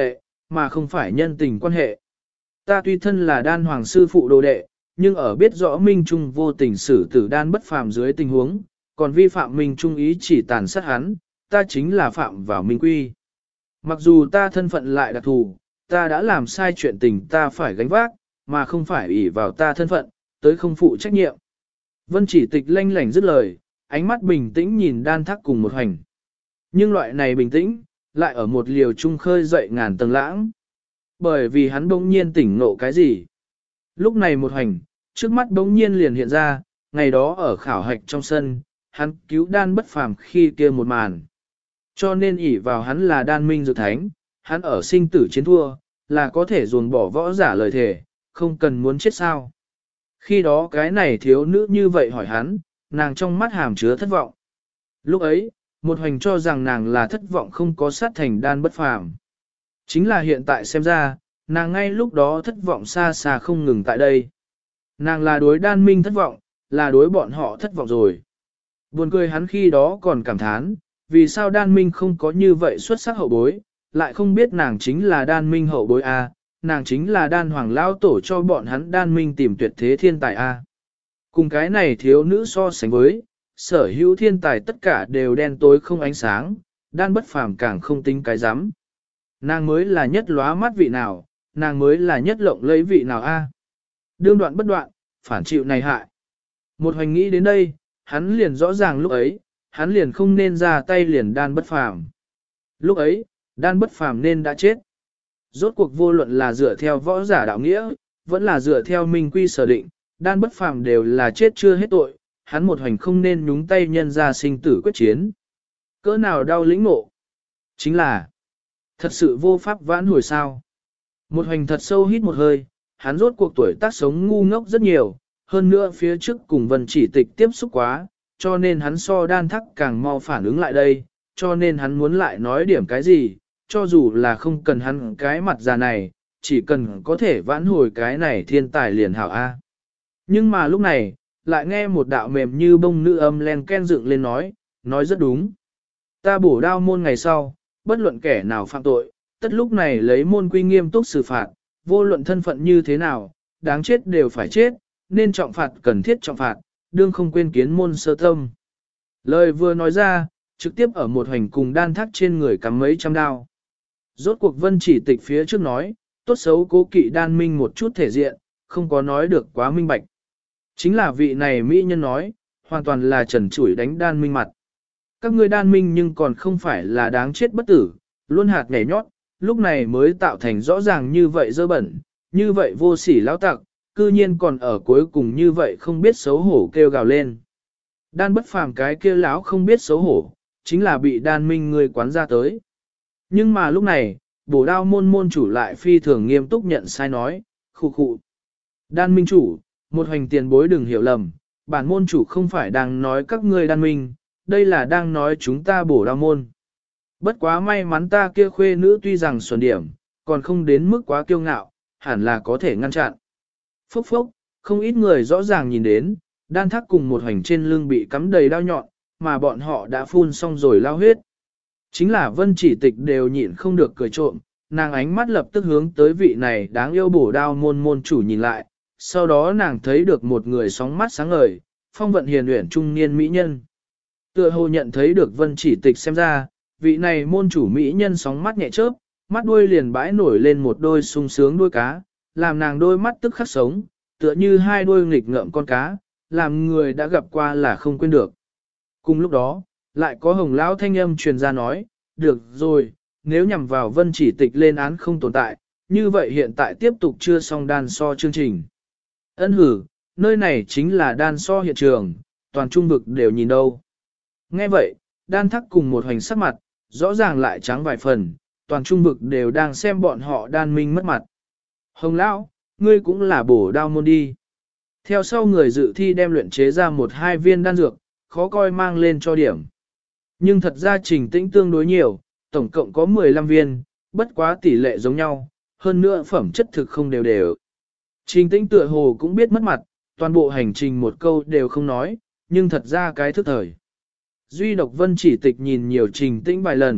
mà không phải nhân tình quan hệ. Ta tuy thân là đan hoàng sư phụ đồ đệ, nhưng ở biết rõ Minh Trung vô tình xử tử đan bất phàm dưới tình huống, còn vi phạm Minh Trung ý chỉ tàn sát hắn, ta chính là phạm vào Minh Quy. Mặc dù ta thân phận lại đặc thù, ta đã làm sai chuyện tình ta phải gánh vác, mà không phải ỷ vào ta thân phận, tới không phụ trách nhiệm. Vân Chỉ Tịch lanh lảnh dứt lời, ánh mắt bình tĩnh nhìn đan thác cùng một hành. Nhưng loại này bình tĩnh, lại ở một liều trung khơi dậy ngàn tầng lãng. Bởi vì hắn bỗng nhiên tỉnh ngộ cái gì. Lúc này một hành, trước mắt bỗng nhiên liền hiện ra, ngày đó ở khảo hạch trong sân, hắn cứu đan bất phàm khi kia một màn. Cho nên ỷ vào hắn là đan minh dược thánh, hắn ở sinh tử chiến thua, là có thể ruồng bỏ võ giả lời thề, không cần muốn chết sao. Khi đó cái này thiếu nữ như vậy hỏi hắn, nàng trong mắt hàm chứa thất vọng. Lúc ấy, một hoành cho rằng nàng là thất vọng không có sát thành đan bất phàm. Chính là hiện tại xem ra, nàng ngay lúc đó thất vọng xa xa không ngừng tại đây. Nàng là đối đan minh thất vọng, là đối bọn họ thất vọng rồi. Buồn cười hắn khi đó còn cảm thán, vì sao đan minh không có như vậy xuất sắc hậu bối, lại không biết nàng chính là đan minh hậu bối A, nàng chính là đan hoàng lao tổ cho bọn hắn đan minh tìm tuyệt thế thiên tài A. Cùng cái này thiếu nữ so sánh với, sở hữu thiên tài tất cả đều đen tối không ánh sáng, đan bất phàm càng không tính cái rắm. Nàng mới là nhất lóa mắt vị nào, nàng mới là nhất lộng lẫy vị nào A. Đương đoạn bất đoạn, phản chịu này hại. Một hoành nghĩ đến đây, hắn liền rõ ràng lúc ấy, hắn liền không nên ra tay liền đan bất phàm. Lúc ấy, đan bất phàm nên đã chết. Rốt cuộc vô luận là dựa theo võ giả đạo nghĩa, vẫn là dựa theo minh quy sở định, đan bất phàm đều là chết chưa hết tội, hắn một hoành không nên nhúng tay nhân ra sinh tử quyết chiến. Cỡ nào đau lĩnh ngộ? Chính là, thật sự vô pháp vãn hồi sao. Một hoành thật sâu hít một hơi, hắn rốt cuộc tuổi tác sống ngu ngốc rất nhiều, hơn nữa phía trước cùng Vân Chỉ Tịch tiếp xúc quá, cho nên hắn so đan thắc càng mau phản ứng lại đây, cho nên hắn muốn lại nói điểm cái gì, cho dù là không cần hắn cái mặt già này, chỉ cần có thể vãn hồi cái này thiên tài liền hảo A. Nhưng mà lúc này, lại nghe một đạo mềm như bông nữ âm len ken dựng lên nói rất đúng. Ta bổ đao môn ngày sau, bất luận kẻ nào phạm tội, tất lúc này lấy môn quy nghiêm túc xử phạt, vô luận thân phận như thế nào, đáng chết đều phải chết, nên trọng phạt cần thiết trọng phạt, đương không quên kiến môn sơ tâm. Lời vừa nói ra, trực tiếp ở một hành cùng đan thác trên người cắm mấy trăm đao. Rốt cuộc Vân Chỉ Tịch phía trước nói, tốt xấu cố kỵ đan minh một chút thể diện, không có nói được quá minh bạch. Chính là vị này mỹ nhân nói, hoàn toàn là trần chủi đánh đan minh mặt. Các ngươi đan minh nhưng còn không phải là đáng chết bất tử, luôn hạt nhảy nhót, lúc này mới tạo thành rõ ràng như vậy dơ bẩn, như vậy vô sỉ lão tặc, cư nhiên còn ở cuối cùng như vậy không biết xấu hổ kêu gào lên. Đan bất phàm cái kia lão không biết xấu hổ, chính là bị đan minh người quán ra tới. Nhưng mà lúc này, bổ đao môn môn chủ lại phi thường nghiêm túc nhận sai nói, khu khụ. Đan minh chủ, một hoành tiền bối đừng hiểu lầm, bản môn chủ không phải đang nói các ngươi đan minh, đây là đang nói chúng ta bổ đao môn. Bất quá may mắn ta kia khuê nữ tuy rằng xuẩn điểm, còn không đến mức quá kiêu ngạo, hẳn là có thể ngăn chặn. Phốc phốc, không ít người rõ ràng nhìn đến, đan thác cùng một hoành trên lưng bị cắm đầy đao nhọn, mà bọn họ đã phun xong rồi lao huyết. Chính là Vân Chỉ Tịch đều nhịn không được cười trộm, nàng ánh mắt lập tức hướng tới vị này đáng yêu bổ đao môn môn chủ nhìn lại, sau đó nàng thấy được một người sóng mắt sáng ngời, phong vận hiền uyển trung niên mỹ nhân. Tựa hồ nhận thấy được Vân Chỉ Tịch xem ra, vị này môn chủ mỹ nhân sóng mắt nhẹ chớp, mắt đuôi liền bãi nổi lên một đôi sung sướng đuôi cá, làm nàng đôi mắt tức khắc sống, tựa như hai đuôi nghịch ngợm con cá, làm người đã gặp qua là không quên được. Cùng lúc đó, lại có hồng lão thanh âm truyền ra nói, được rồi, nếu nhằm vào Vân Chỉ Tịch lên án không tồn tại, như vậy hiện tại tiếp tục chưa xong đan so chương trình. Ân hử, nơi này chính là đan so hiện trường, toàn trung vực đều nhìn đâu. Nghe vậy, đan thắc cùng một hoành sắc mặt, rõ ràng lại trắng vài phần, toàn trung vực đều đang xem bọn họ đan minh mất mặt. Hồng lão, ngươi cũng là bổ đao môn đi. Theo sau người dự thi đem luyện chế ra một hai viên đan dược, khó coi mang lên cho điểm. Nhưng thật ra trình tĩnh tương đối nhiều, tổng cộng có 15 viên, bất quá tỷ lệ giống nhau, hơn nữa phẩm chất thực không đều đều. Trình tĩnh tựa hồ cũng biết mất mặt, toàn bộ hành trình một câu đều không nói, nhưng thật ra cái thức thời. Duy độc Vân Chỉ Tịch nhìn nhiều trình tĩnh vài lần,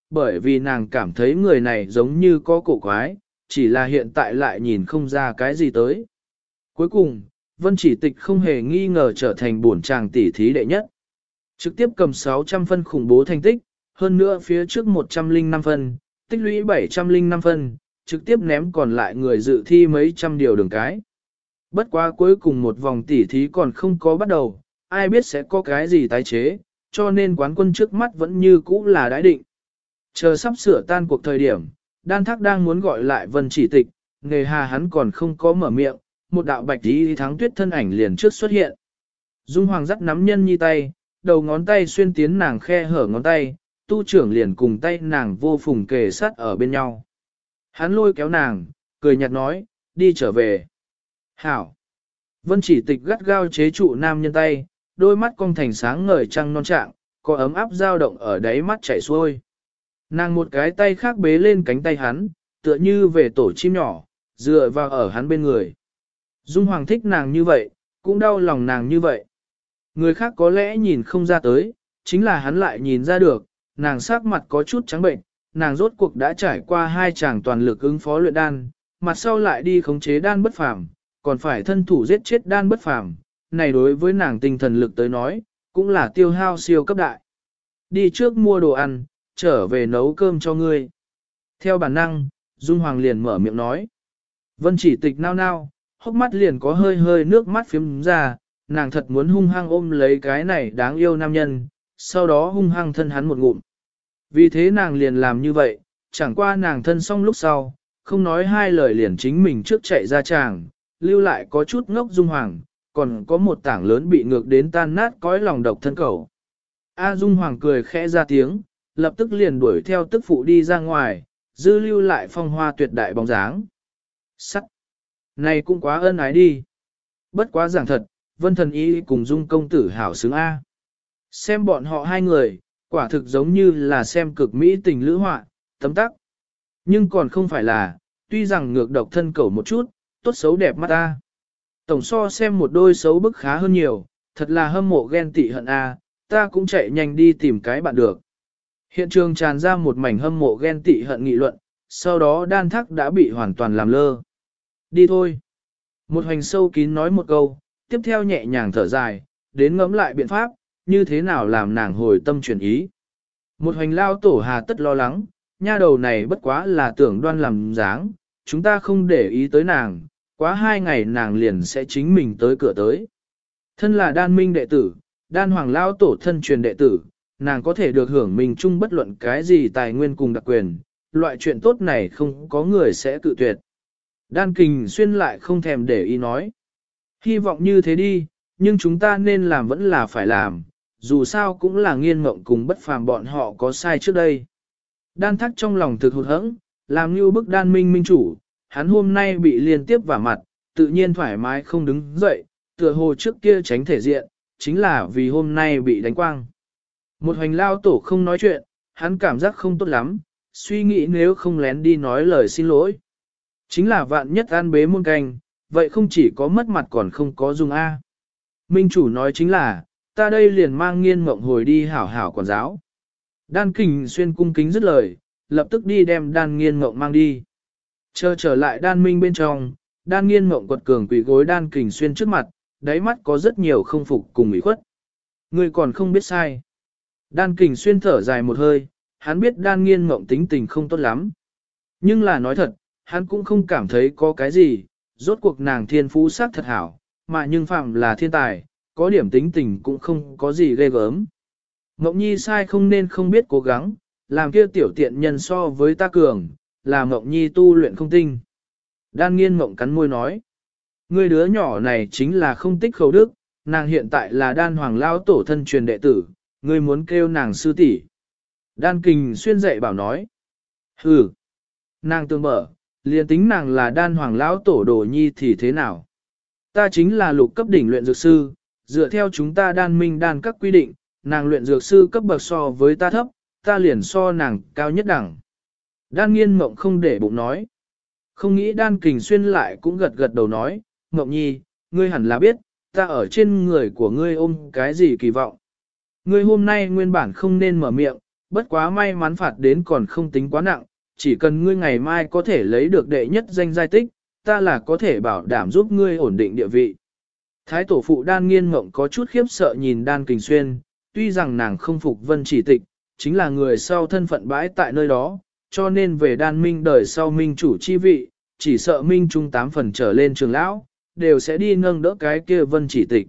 bởi vì nàng cảm thấy người này giống như có cổ quái, chỉ là hiện tại lại nhìn không ra cái gì tới. Cuối cùng, Vân Chỉ Tịch không hề nghi ngờ trở thành bổn chàng tỷ thí đệ nhất. Trực tiếp cầm 600 phân khủng bố thành tích, hơn nữa phía trước 105 phân, tích lũy 705 phân, trực tiếp ném còn lại người dự thi mấy trăm điều đường cái. Bất quá cuối cùng một vòng tỷ thí còn không có bắt đầu, ai biết sẽ có cái gì tái chế, cho nên quán quân trước mắt vẫn như cũ là đãi định. Chờ sắp sửa tan cuộc thời điểm, Đan Thác đang muốn gọi lại Vân Chỉ Tịch, nghề hà hắn còn không có mở miệng, một đạo bạch tí thắng tuyết thân ảnh liền trước xuất hiện. Dung Hoàng dắt nắm nhân nhi tay, đầu ngón tay xuyên tiến nàng khe hở ngón tay, tu trưởng liền cùng tay nàng vô phùng kề sát ở bên nhau. Hắn lôi kéo nàng, cười nhạt nói, đi trở về. Hảo! Vân Chỉ Tịch gắt gao chế trụ nam nhân tay, đôi mắt cong thành sáng ngời trăng non trạng, có ấm áp dao động ở đáy mắt chảy xuôi. Nàng một cái tay khác bế lên cánh tay hắn, tựa như về tổ chim nhỏ, dựa vào ở hắn bên người. Dung Hoàng thích nàng như vậy, cũng đau lòng nàng như vậy. Người khác có lẽ nhìn không ra tới, chính là hắn lại nhìn ra được, nàng sắc mặt có chút trắng bệnh, nàng rốt cuộc đã trải qua hai chàng toàn lực ứng phó luyện đan, mặt sau lại đi khống chế đan bất phàm, còn phải thân thủ giết chết đan bất phàm, này đối với nàng tinh thần lực tới nói, cũng là tiêu hao siêu cấp đại. Đi trước mua đồ ăn, trở về nấu cơm cho ngươi. Theo bản năng, Dung Hoàng liền mở miệng nói. Vân Chỉ Tịch nao nao, hốc mắt liền có hơi hơi nước mắt phiếm ra, nàng thật muốn hung hăng ôm lấy cái này đáng yêu nam nhân, sau đó hung hăng thân hắn một ngụm. Vì thế nàng liền làm như vậy, chẳng qua nàng thân xong lúc sau, không nói hai lời liền chính mình trước chạy ra tràng, lưu lại có chút ngốc Dung Hoàng, còn có một tảng lớn bị ngược đến tan nát cõi lòng độc thân cầu. A Dung Hoàng cười khẽ ra tiếng, lập tức liền đuổi theo tức phụ đi ra ngoài, dư lưu lại phong hoa tuyệt đại bóng dáng. Sắc! Này cũng quá ân ái đi. Bất quá giảng thật, Vân Thần Y cùng Dung công tử hảo xứng A. Xem bọn họ hai người, quả thực giống như là xem cực mỹ tình lữ họa, tấm tắc. Nhưng còn không phải là, tuy rằng ngược độc thân cầu một chút, tốt xấu đẹp mắt ta. Tổng so xem một đôi xấu bức khá hơn nhiều, thật là hâm mộ ghen tị hận A, ta cũng chạy nhanh đi tìm cái bạn được. Hiện trường tràn ra một mảnh hâm mộ ghen tị hận nghị luận, sau đó Đan Thác đã bị hoàn toàn làm lơ. Đi thôi. Một hoành sâu kín nói một câu, tiếp theo nhẹ nhàng thở dài, đến ngẫm lại biện pháp, như thế nào làm nàng hồi tâm chuyển ý. Một hoành lao tổ hà tất lo lắng, nha đầu này bất quá là tưởng đoan làm dáng, chúng ta không để ý tới nàng, quá 2 ngày nàng liền sẽ chính mình tới cửa tới. Thân là đan minh đệ tử, đan hoàng lao tổ thân truyền đệ tử, nàng có thể được hưởng mình chung bất luận cái gì tài nguyên cùng đặc quyền, loại chuyện tốt này không có người sẽ cự tuyệt. Đan Kình Xuyên lại không thèm để ý nói. Hy vọng như thế đi, nhưng chúng ta nên làm vẫn là phải làm, dù sao cũng là Nghiên Mộng cùng Bất Phàm bọn họ có sai trước đây. Đan Thác trong lòng thực hụt hẫng, làm như bức đan minh minh chủ, hắn hôm nay bị liên tiếp vả mặt, tự nhiên thoải mái không đứng dậy, tựa hồ trước kia tránh thể diện, chính là vì hôm nay bị đánh quang. Một hoành lao tổ không nói chuyện, hắn cảm giác không tốt lắm, suy nghĩ nếu không lén đi nói lời xin lỗi. Chính là vạn nhất an bế muôn canh, vậy không chỉ có mất mặt còn không có dùng A. Minh chủ nói chính là, ta đây liền mang Nghiên Mộng hồi đi hảo hảo quản giáo. Đan Kình Xuyên cung kính dứt lời, lập tức đi đem Đan Nghiên Mộng mang đi. Chờ trở lại Đan Minh bên trong, Đan Nghiên Mộng quật cường quỳ gối Đan Kình Xuyên trước mặt, đáy mắt có rất nhiều không phục cùng ủy khuất. Người còn không biết sai. Đan Kình Xuyên thở dài một hơi, hắn biết Đan Nghiên Mộng tính tình không tốt lắm. Nhưng là nói thật, hắn cũng không cảm thấy có cái gì, rốt cuộc nàng thiên phú sắc thật hảo, mà nhưng phạm là thiên tài, có điểm tính tình cũng không có gì ghê gớm. Mộng Nhi sai không nên không biết cố gắng, làm kia tiểu tiện nhân so với ta cường, là Mộng Nhi tu luyện không tinh. Đan Nghiên Mộng cắn môi nói, người đứa nhỏ này chính là không tích khẩu đức, nàng hiện tại là Đan Hoàng Lao tổ thân truyền đệ tử, ngươi muốn kêu nàng sư tỷ. Đan Kình Xuyên dạy bảo nói, hừ, nàng tương mở, liền tính nàng là Đan Hoàng Lão tổ đồ nhi thì thế nào? Ta chính là lục cấp đỉnh luyện dược sư, dựa theo chúng ta đan minh đan các quy định, nàng luyện dược sư cấp bậc so với ta thấp, ta liền so nàng cao nhất đẳng. Đan Nghiên Mộng không để bụng nói. Không nghĩ Đan Kình Xuyên lại cũng gật gật đầu nói, Mộng Nhi, ngươi hẳn là biết, ta ở trên người của ngươi ôm cái gì kỳ vọng. Ngươi hôm nay nguyên bản không nên mở miệng, bất quá may mắn phạt đến còn không tính quá nặng, chỉ cần ngươi ngày mai có thể lấy được đệ nhất danh giai tích, ta là có thể bảo đảm giúp ngươi ổn định địa vị. Thái tổ phụ Đan Nghiên Mộng có chút khiếp sợ nhìn Đan Kình Xuyên, tuy rằng nàng không phục Vân Chỉ Tịch, chính là người sau thân phận bãi tại nơi đó, cho nên về Đan Minh đời sau Minh chủ chi vị, chỉ sợ Minh trung 8 phần trở lên trường lão, đều sẽ đi nâng đỡ cái kia Vân Chỉ Tịch.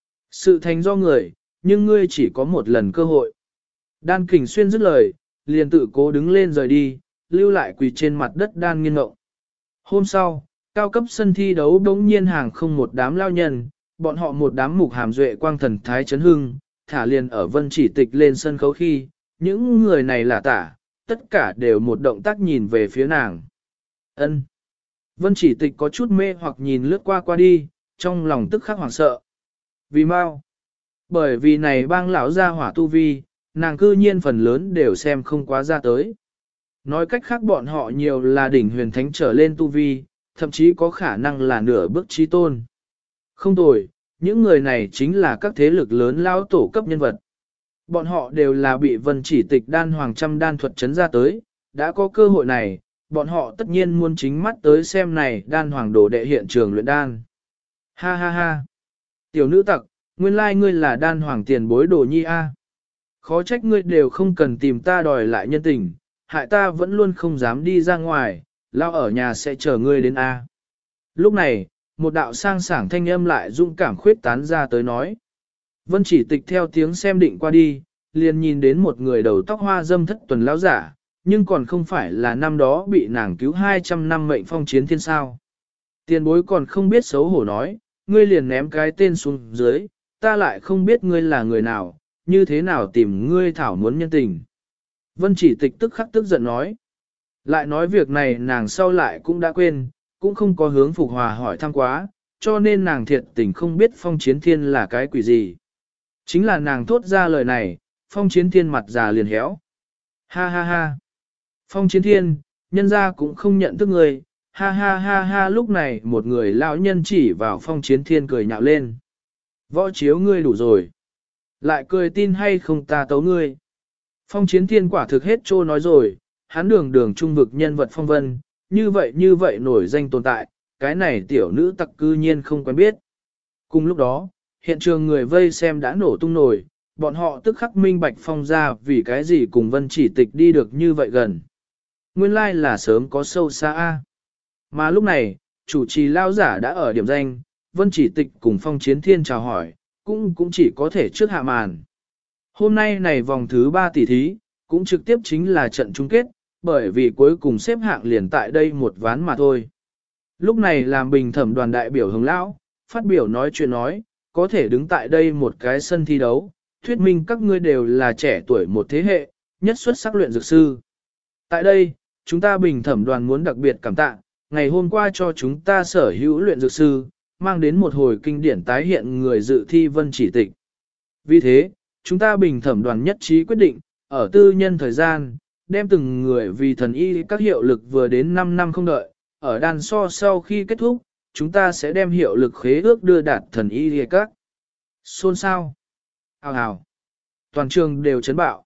Sự thành do người, nhưng ngươi chỉ có một lần cơ hội. Đan Kình Xuyên dứt lời, liền tự cố đứng lên rời đi, lưu lại quỳ trên mặt đất Đan Nghiên Mộng. Hôm sau, cao cấp sân thi đấu đống nhiên hàng không một đám lao nhân, bọn họ một đám mục hàm duệ quang thần thái chấn hưng, thả liền ở Vân Chỉ Tịch lên sân khấu khi, những người này là tả, tất cả đều một động tác nhìn về phía nàng. Ân. Vân Chỉ Tịch có chút mê hoặc nhìn lướt qua qua đi, trong lòng tức khắc hoảng sợ. Vì mau. Bởi vì này bang lão gia hỏa tu vi, nàng cư nhiên phần lớn đều xem không quá ra tới. Nói cách khác bọn họ nhiều là đỉnh huyền thánh trở lên tu vi, thậm chí có khả năng là nửa bước chí tôn. Không tồi, những người này chính là các thế lực lớn lão tổ cấp nhân vật. Bọn họ đều là bị Vân Chỉ Tịch đan hoàng trăm đan thuật chấn ra tới, đã có cơ hội này, bọn họ tất nhiên muốn chính mắt tới xem này đan hoàng đồ đệ hiện trường luyện đan. Ha ha ha! Tiểu nữ tặc, nguyên lai ngươi là đan hoàng tiền bối đồ nhi a. Khó trách ngươi đều không cần tìm ta đòi lại nhân tình, hại ta vẫn luôn không dám đi ra ngoài, lao ở nhà sẽ chờ ngươi đến a. Lúc này, một đạo sang sảng thanh âm lại dũng cảm khuyết tán ra tới nói. Vân Chỉ Tịch theo tiếng xem định qua đi, liền nhìn đến một người đầu tóc hoa dâm thất tuần lão giả, nhưng còn không phải là năm đó bị nàng cứu 200 năm mệnh phong chiến thiên sao. Tiền bối còn không biết xấu hổ nói, ngươi liền ném cái tên xuống dưới, ta lại không biết ngươi là người nào, như thế nào tìm ngươi thảo muốn nhân tình. Vân Chỉ Tịch tức khắc tức giận nói. Lại nói việc này nàng sau lại cũng đã quên, cũng không có hướng Phục Hòa hỏi thăm quá, cho nên nàng thiệt tình không biết phong chiến thiên là cái quỷ gì. Chính là nàng thốt ra lời này, phong chiến thiên mặt già liền héo. Ha ha ha. Phong chiến thiên, nhân ra cũng không nhận thức người. Ha ha ha ha, lúc này một người lão nhân chỉ vào phong chiến thiên cười nhạo lên. Võ chiếu ngươi đủ rồi. Lại cười tin hay không ta tấu ngươi. Phong chiến thiên quả thực hết trô nói rồi, hắn đường đường trung vực nhân vật phong vân, như vậy nổi danh tồn tại, cái này tiểu nữ tặc cư nhiên không quen biết. Cùng lúc đó, hiện trường người vây xem đã nổ tung nổi, bọn họ tức khắc minh bạch phong ra vì cái gì cùng Vân Chỉ Tịch đi được như vậy gần. Nguyên lai là sớm có sâu xa a. Mà lúc này, chủ trì lao giả đã ở điểm danh, Vân Chỉ Tịch cùng phong chiến thiên chào hỏi, cũng chỉ có thể trước hạ màn. Hôm nay này vòng thứ 3 tỷ thí, cũng trực tiếp chính là trận chung kết, bởi vì cuối cùng xếp hạng liền tại đây một ván mà thôi. Lúc này làm bình thẩm đoàn đại biểu Hồng Lão, phát biểu nói chuyện nói, có thể đứng tại đây một cái sân thi đấu, thuyết minh các ngươi đều là trẻ tuổi một thế hệ, nhất xuất sắc luyện dược sư. Tại đây, chúng ta bình thẩm đoàn muốn đặc biệt cảm tạ, ngày hôm qua cho chúng ta sở hữu luyện dược sư, mang đến một hồi kinh điển tái hiện người dự thi Vân Chỉ Tịch. Vì thế, chúng ta bình thẩm đoàn nhất trí quyết định, ở tư nhân thời gian, đem từng người vì thần y các hiệu lực vừa đến 5 năm không đợi, ở đàn so sau khi kết thúc, chúng ta sẽ đem hiệu lực khế ước đưa đạt thần y các. Xôn sao? Hào hào. Toàn trường đều chấn bạo.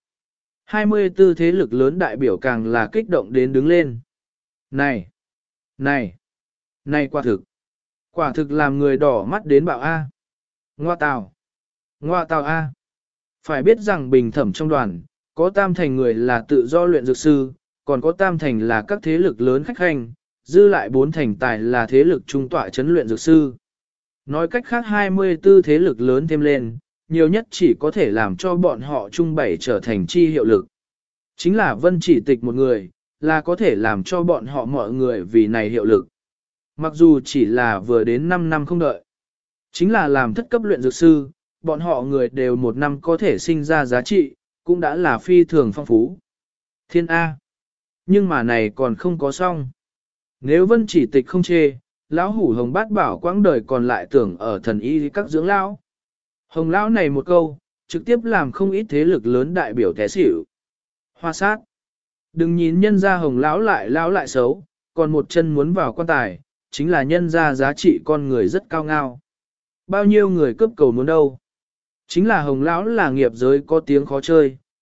24 thế lực lớn đại biểu càng là kích động đến đứng lên. Này! Này! Này quả thực! Quả thực làm người đỏ mắt đến bạo A. Ngoa tào! Ngoa tào A! Phải biết rằng bình thẩm trong đoàn, có tam thành người là tự do luyện dược sư, còn có tam thành là các thế lực lớn khách hành, dư lại 4 thành tài là thế lực trung tọa chấn luyện dược sư. Nói cách khác 24 thế lực lớn thêm lên, nhiều nhất chỉ có thể làm cho bọn họ trung bảy trở thành chi hiệu lực. Chính là Vân Chỉ Tịch một người, là có thể làm cho bọn họ mọi người vì này hiệu lực. Mặc dù chỉ là vừa đến 5 năm không đợi. Chính là làm thất cấp luyện dược sư, bọn họ người đều 1 năm có thể sinh ra giá trị, cũng đã là phi thường phong phú. Thiên A. Nhưng mà này còn không có xong. Nếu Vân Chỉ Tịch không chê, lão hủ Hồng Bát Bảo quãng đời còn lại tưởng ở thần y các dưỡng lão. Hồng lão này một câu, trực tiếp làm không ít thế lực lớn đại biểu té xỉu. Hoa sát. Đừng nhìn nhân ra Hồng lão lại xấu, còn một chân muốn vào quan tài, chính là nhân ra giá trị con người rất cao ngao. Bao nhiêu người cướp cầu muốn đâu. Chính là Hồng lão là nghiệp giới có tiếng khó chơi,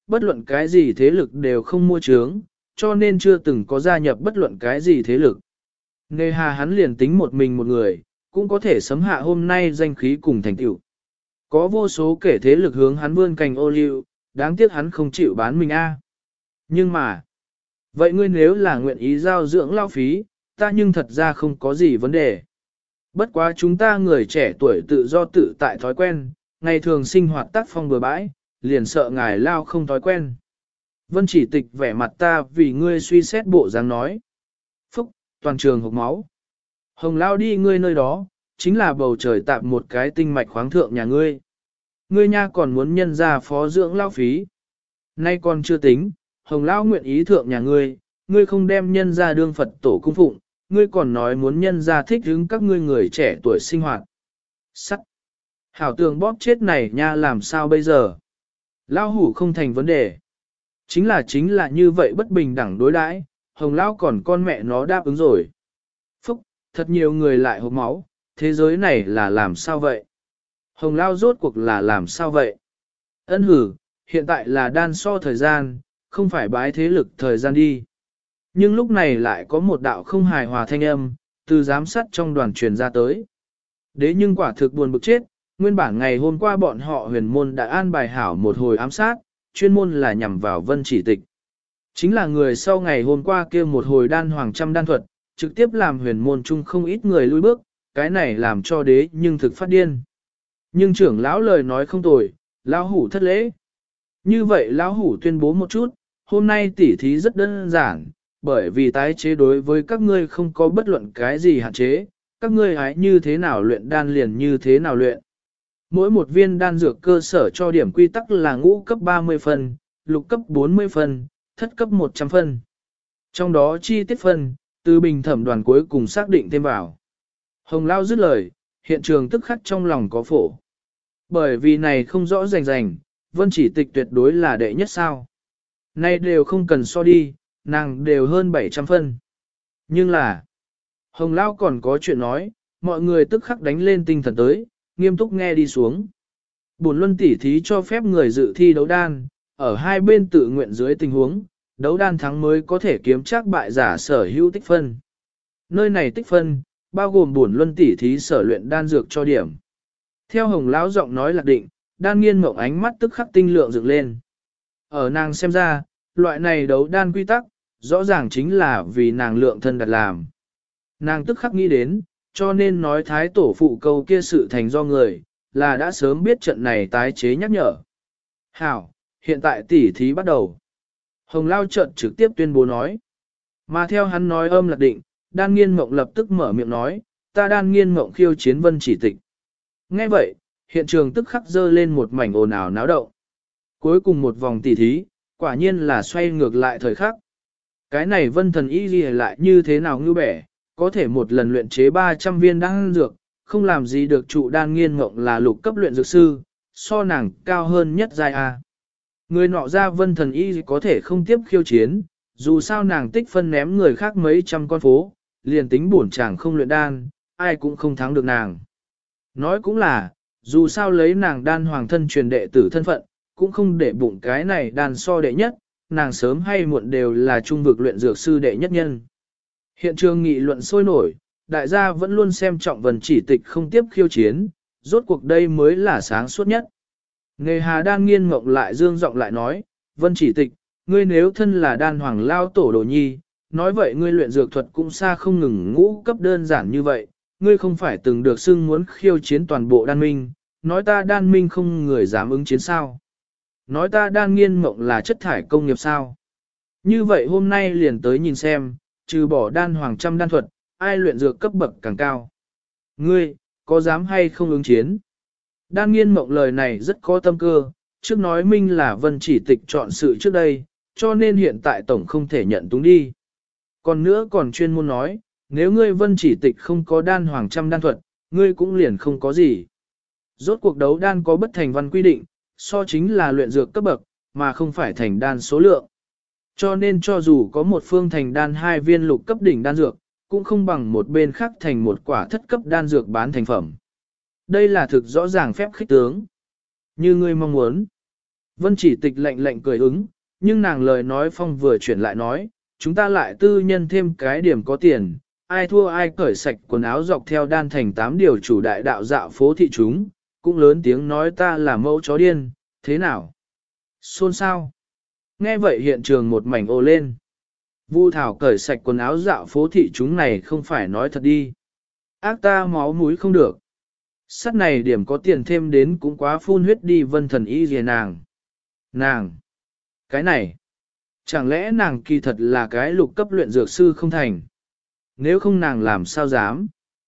bất luận cái gì thế lực đều không mua trướng, cho nên chưa từng có gia nhập bất luận cái gì thế lực. Nề hà hắn liền tính một mình một người, cũng có thể sấm hạ hôm nay danh khí cùng thành tựu. Có vô số kể thế lực hướng hắn vươn cành ô liu, đáng tiếc hắn không chịu bán mình a. Nhưng mà, vậy ngươi nếu là nguyện ý giao dưỡng lao phí, ta nhưng thật ra không có gì vấn đề. Bất quá chúng ta người trẻ tuổi tự do tự tại thói quen, ngày thường sinh hoạt tác phong bừa bãi, liền sợ ngài lao không thói quen. Vân Chỉ Tịch vẻ mặt ta vì ngươi suy xét bộ dáng nói. Phúc, toàn trường hộc máu. Hồng lao đi ngươi nơi đó, chính là bầu trời tạp một cái tinh mạch khoáng thượng nhà ngươi. Ngươi nha còn muốn nhân ra phó dưỡng lao phí. Nay còn chưa tính, Hồng lao nguyện ý thượng nhà ngươi, ngươi không đem nhân ra đương Phật tổ cung phụng, ngươi còn nói muốn nhân ra thích hứng các ngươi người trẻ tuổi sinh hoạt. Sắt. Hảo tường bóp chết này nha làm sao bây giờ? Lao hủ không thành vấn đề. Chính là như vậy bất bình đẳng đối đãi, Hồng Lao còn con mẹ nó đáp ứng rồi. Phúc, thật nhiều người lại hộc máu, thế giới này là làm sao vậy? Hồng Lao rốt cuộc là làm sao vậy? Ân hử, hiện tại là đan so thời gian, không phải bái thế lực thời gian đi. Nhưng lúc này lại có một đạo không hài hòa thanh âm, từ giám sát trong đoàn truyền ra tới. Đế nhưng quả thực buồn bực chết, nguyên bản ngày hôm qua bọn họ huyền môn đã an bài hảo một hồi ám sát, chuyên môn là nhằm vào Vân Chỉ Tịch. Chính là người sau ngày hôm qua kia một hồi đan hoàng trăm đan thuật, trực tiếp làm huyền môn chung không ít người lui bước, cái này làm cho đế nhưng thực phát điên. Nhưng trưởng lão lời nói không tồi, lão hủ thất lễ. Như vậy lão hủ tuyên bố một chút, hôm nay tỉ thí rất đơn giản, bởi vì tái chế đối với các ngươi không có bất luận cái gì hạn chế, các ngươi hãy như thế nào luyện đan liền như thế nào luyện. Mỗi một viên đan dược cơ sở cho điểm quy tắc là ngũ cấp 30 phân, lục cấp 40 phân, thất cấp 100 phân. Trong đó chi tiết phân, từ bình thẩm đoàn cuối cùng xác định thêm vào. Hồng Lao dứt lời, hiện trường tức khắc trong lòng có phổ. Bởi vì này không rõ rành, Vân Chỉ Tịch tuyệt đối là đệ nhất sao. Nay đều không cần so đi, nàng đều hơn 700 phân. Nhưng là, Hồng Lao còn có chuyện nói, mọi người tức khắc đánh lên tinh thần tới, nghiêm túc nghe đi xuống. Bổn luân tỉ thí cho phép người dự thi đấu đan, ở hai bên tự nguyện dưới tình huống, đấu đan thắng mới có thể kiếm trác bại giả sở hữu tích phân. Nơi này tích phân, bao gồm bổn luân tỉ thí sở luyện đan dược cho điểm. Theo Hồng Lão giọng nói lạc định, đan nghiên mộng ánh mắt tức khắc tinh lượng dựng lên. Ở nàng xem ra, loại này đấu đan quy tắc, rõ ràng chính là vì nàng lượng thân đặt làm. Nàng tức khắc nghĩ đến, cho nên nói thái tổ phụ câu kia sự thành do người, là đã sớm biết trận này tái chế nhắc nhở. Hảo, hiện tại tỉ thí bắt đầu. Hồng Lao trận trực tiếp tuyên bố nói. Mà theo hắn nói âm lạc định, đan nghiên mộng lập tức mở miệng nói, ta đan nghiên mộng khiêu chiến Vân Chỉ Tịch. Nghe vậy, hiện trường tức khắc dơ lên một mảnh ồn ào náo động. Cuối cùng một vòng tỉ thí, quả nhiên là xoay ngược lại thời khắc. Cái này Vân Thần Y Ghi lại như thế nào ngư bẻ, có thể một lần luyện chế 300 viên đan dược, không làm gì được trụ đan nghiên mộng là lục cấp luyện dược sư, so nàng cao hơn nhất giai A. Người nọ ra Vân Thần Y có thể không tiếp khiêu chiến, dù sao nàng tích phân ném người khác mấy trăm con phố, liền tính bổn chàng không luyện đan, ai cũng không thắng được nàng. Nói cũng là, dù sao lấy nàng đan hoàng thân truyền đệ tử thân phận, cũng không để bụng cái này đan so đệ nhất, nàng sớm hay muộn đều là trung vực luyện dược sư đệ nhất nhân. Hiện trường nghị luận sôi nổi, đại gia vẫn luôn xem trọng Vân Chỉ Tịch không tiếp khiêu chiến, rốt cuộc đây mới là sáng suốt nhất. Nghề hà đan nghiên mộng lại dương giọng lại nói, Vân Chỉ Tịch, ngươi nếu thân là đan hoàng lao tổ đồ nhi, nói vậy ngươi luyện dược thuật cũng xa không ngừng ngũ cấp đơn giản như vậy, ngươi không phải từng được xưng muốn khiêu chiến toàn bộ đan minh, nói ta đan minh không người dám ứng chiến sao. Nói ta đan nghiên mộng là chất thải công nghiệp sao. Như vậy hôm nay liền tới nhìn xem, trừ bỏ đan hoàng trăm đan thuật, ai luyện dược cấp bậc càng cao. Ngươi, có dám hay không ứng chiến? Đan nghiên mộng lời này rất có tâm cơ, trước nói minh là Vân Chỉ Tịch chọn sự trước đây, cho nên hiện tại tổng không thể nhận túng đi. Còn nữa còn chuyên môn nói, nếu ngươi Vân Chỉ Tịch không có đan hoàng trăm đan thuật, ngươi cũng liền không có gì. Rốt cuộc đấu đan có bất thành văn quy định, so chính là luyện dược cấp bậc, mà không phải thành đan số lượng. Cho nên cho dù có một phương thành đan 2 viên lục cấp đỉnh đan dược, cũng không bằng một bên khác thành một quả thất cấp đan dược bán thành phẩm. Đây là thực rõ ràng phép khích tướng. Như ngươi mong muốn. Vân Chỉ Tịch lạnh lạnh cười ứng, nhưng nàng lời nói phong vừa chuyển lại nói, chúng ta lại tư nhân thêm cái điểm có tiền, ai thua ai cởi sạch quần áo dọc theo đan thành 8 điều chủ đại đạo dạo phố thị chúng, cũng lớn tiếng nói ta là mẫu chó điên, thế nào? Xôn sao? Nghe vậy hiện trường một mảnh ồ lên. Vu Thảo cởi sạch quần áo dạo phố thị chúng này không phải nói thật đi. Ác ta máu mũi không được. Sắt này điểm có tiền thêm đến cũng quá phun huyết đi Vân Thần Y gì nàng. Nàng! Cái này! Chẳng lẽ nàng kỳ thật là cái lục cấp luyện dược sư không thành? Nếu không nàng làm sao dám?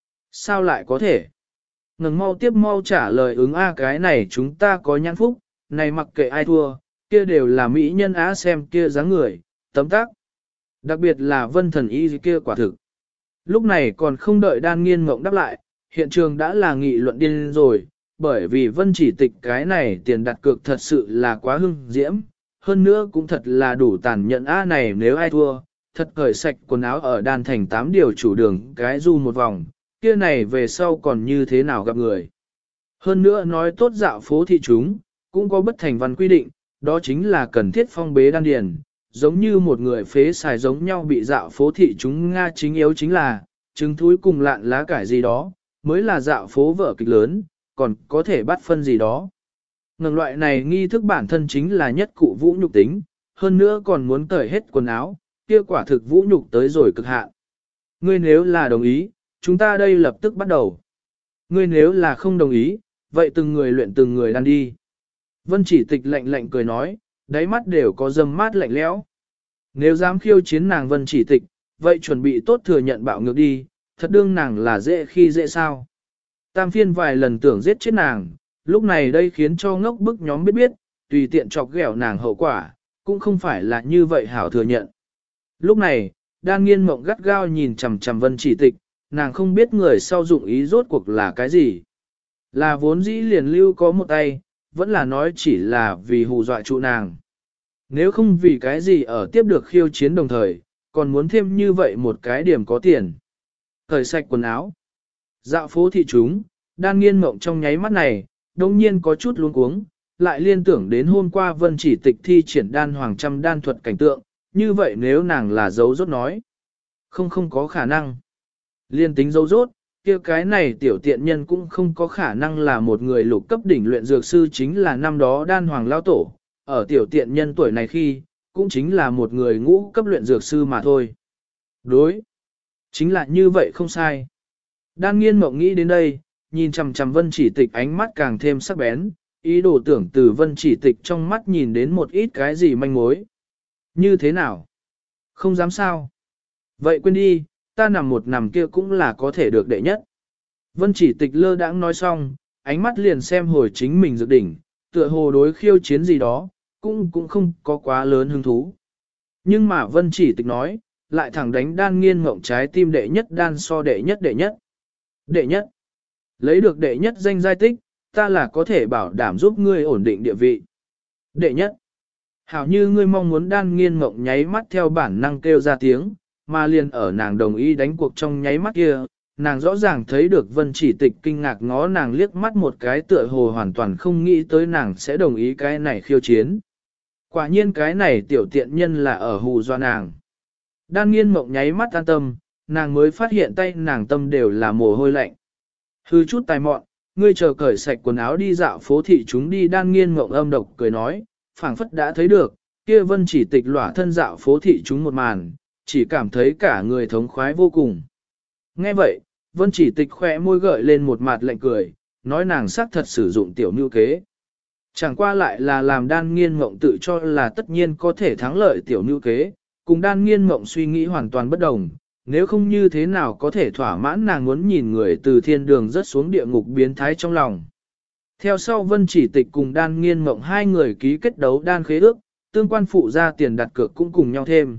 Sao lại có thể? Ngừng mau tiếp mau trả lời ứng a cái này chúng ta có nhãn phúc, này mặc kệ ai thua, kia đều là mỹ nhân á xem kia dáng người, tấm tác. Đặc biệt là Vân Thần Y kia quả thực. Lúc này còn không đợi Đan Nghiên Mộng đáp lại, hiện trường đã là nghị luận điên rồi, bởi vì Vân Chỉ Tịch cái này tiền đặt cược thật sự là quá hưng diễm, hơn nữa cũng thật là đủ tàn nhẫn a này nếu ai thua, thật cởi sạch quần áo ở Đan Thành 8 điều chủ đường cái du một vòng, kia này về sau còn như thế nào gặp người. Hơn nữa nói tốt dạo phố thị chúng, cũng có bất thành văn quy định, đó chính là cần thiết phong bế đan điền, giống như một người phế xài giống nhau bị dạo phố thị chúng Nga chính yếu chính là, trứng thúi cùng lạn lá cải gì đó, mới là dạo phố vở kịch lớn, còn có thể bắt phân gì đó. Ngừng loại này nghi thức bản thân chính là nhất cụ vũ nhục tính, hơn nữa còn muốn cởi hết quần áo, kia quả thực vũ nhục tới rồi cực hạn. Ngươi nếu là đồng ý, chúng ta đây lập tức bắt đầu. Ngươi nếu là không đồng ý, vậy từng người luyện từng người đan đi. Vân Chỉ Tịch lạnh lạnh cười nói, đáy mắt đều có dâm mát lạnh lẽo. Nếu dám khiêu chiến nàng Vân Chỉ Tịch, vậy chuẩn bị tốt thừa nhận bạo ngược đi, thật đương nàng là dễ khi dễ sao. Tam Phiên vài lần tưởng giết chết nàng, lúc này đây khiến cho ngốc bức nhóm biết, tùy tiện chọc ghẹo nàng hậu quả, cũng không phải là như vậy hảo thừa nhận. Lúc này, Đan Nghiên Mộng gắt gao nhìn chằm chằm Vân Chỉ Tịch, nàng không biết người sau dụng ý rốt cuộc là cái gì. Là vốn dĩ liền lưu có một tay, vẫn là nói chỉ là vì hù dọa trụ nàng. Nếu không vì cái gì ở tiếp được khiêu chiến đồng thời, còn muốn thêm như vậy một cái điểm có tiền. Cởi sạch quần áo. Dạo phố thị chúng, Đan Nghiên Mộng trong nháy mắt này, đồng nhiên có chút luống cuống, lại liên tưởng đến hôm qua Vân Chỉ Tịch thi triển đan hoàng trăm đan thuật cảnh tượng, như vậy nếu nàng là dấu rốt nói. Không có khả năng. Liên tính dấu rốt, kia cái này tiểu tiện nhân cũng không có khả năng là một người lục cấp đỉnh luyện dược sư chính là năm đó đan hoàng lao tổ, ở tiểu tiện nhân tuổi này khi, cũng chính là một người ngũ cấp luyện dược sư mà thôi. Đối. Chính là như vậy không sai. Đan Nghiên Mộng nghĩ đến đây, nhìn chằm chằm Vân Chỉ Tịch ánh mắt càng thêm sắc bén, ý đồ tưởng từ Vân Chỉ Tịch trong mắt nhìn đến một ít cái gì manh mối. Như thế nào? Không dám sao? Vậy quên đi, ta nằm một nằm kia cũng là có thể được đệ nhất. Vân Chỉ Tịch lơ đãng nói xong, ánh mắt liền xem hồi chính mình dược đỉnh, tựa hồ đối khiêu chiến gì đó, cũng không có quá lớn hứng thú. Nhưng mà Vân Chỉ Tịch nói, lại thẳng đánh Đan Nghiên Mộng trái tim đệ nhất đan so đệ nhất đệ nhất. Đệ nhất. Lấy được đệ nhất danh giai tích, ta là có thể bảo đảm giúp ngươi ổn định địa vị. Đệ nhất. Hảo như ngươi mong muốn Đan Nghiên Mộng nháy mắt theo bản năng kêu ra tiếng, mà liền ở nàng đồng ý đánh cuộc trong nháy mắt kia, nàng rõ ràng thấy được Vân Chỉ Tịch kinh ngạc ngó nàng liếc mắt một cái tựa hồ hoàn toàn không nghĩ tới nàng sẽ đồng ý cái này khiêu chiến. Quả nhiên cái này tiểu tiện nhân là ở hù dọa nàng. Đan Nghiên Mộng nháy mắt an tâm, nàng mới phát hiện tay nàng tâm đều là mồ hôi lạnh. Hư chút tài mọn, ngươi chờ cởi sạch quần áo đi dạo phố thị chúng đi. Đan Nghiên Mộng âm độc cười nói, phảng phất đã thấy được, kia Vân Chỉ Tịch lỏa thân dạo phố thị chúng một màn, chỉ cảm thấy cả người thống khoái vô cùng. Nghe vậy, Vân Chỉ Tịch khỏe môi gợi lên một mặt lạnh cười, nói nàng xác thật sử dụng tiểu mưu kế. Chẳng qua lại là làm Đan Nghiên Mộng tự cho là tất nhiên có thể thắng lợi tiểu mưu kế, cùng Đan Nghiên Mộng suy nghĩ hoàn toàn bất đồng, nếu không như thế nào có thể thỏa mãn nàng muốn nhìn người từ thiên đường rớt xuống địa ngục biến thái trong lòng. Theo sau Vân Chỉ Tịch cùng Đan Nghiên Mộng hai người ký kết đấu đan khế ước, tương quan phụ ra tiền đặt cược cũng cùng nhau thêm.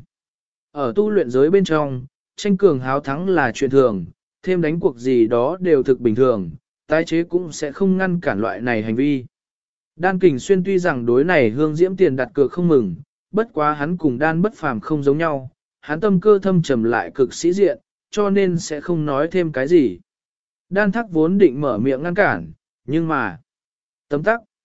Ở tu luyện giới bên trong, tranh cường háo thắng là chuyện thường, thêm đánh cuộc gì đó đều thực bình thường, tái chế cũng sẽ không ngăn cản loại này hành vi. Đan Kình Xuyên tuy rằng đối này hương diễm tiền đặt cược không mừng, bất quá hắn cùng Đan Bất Phàm không giống nhau, hắn tâm cơ thâm trầm lại cực sĩ diện, cho nên sẽ không nói thêm cái gì. Đan Thác vốn định mở miệng ngăn cản, nhưng mà... Tấm tắc.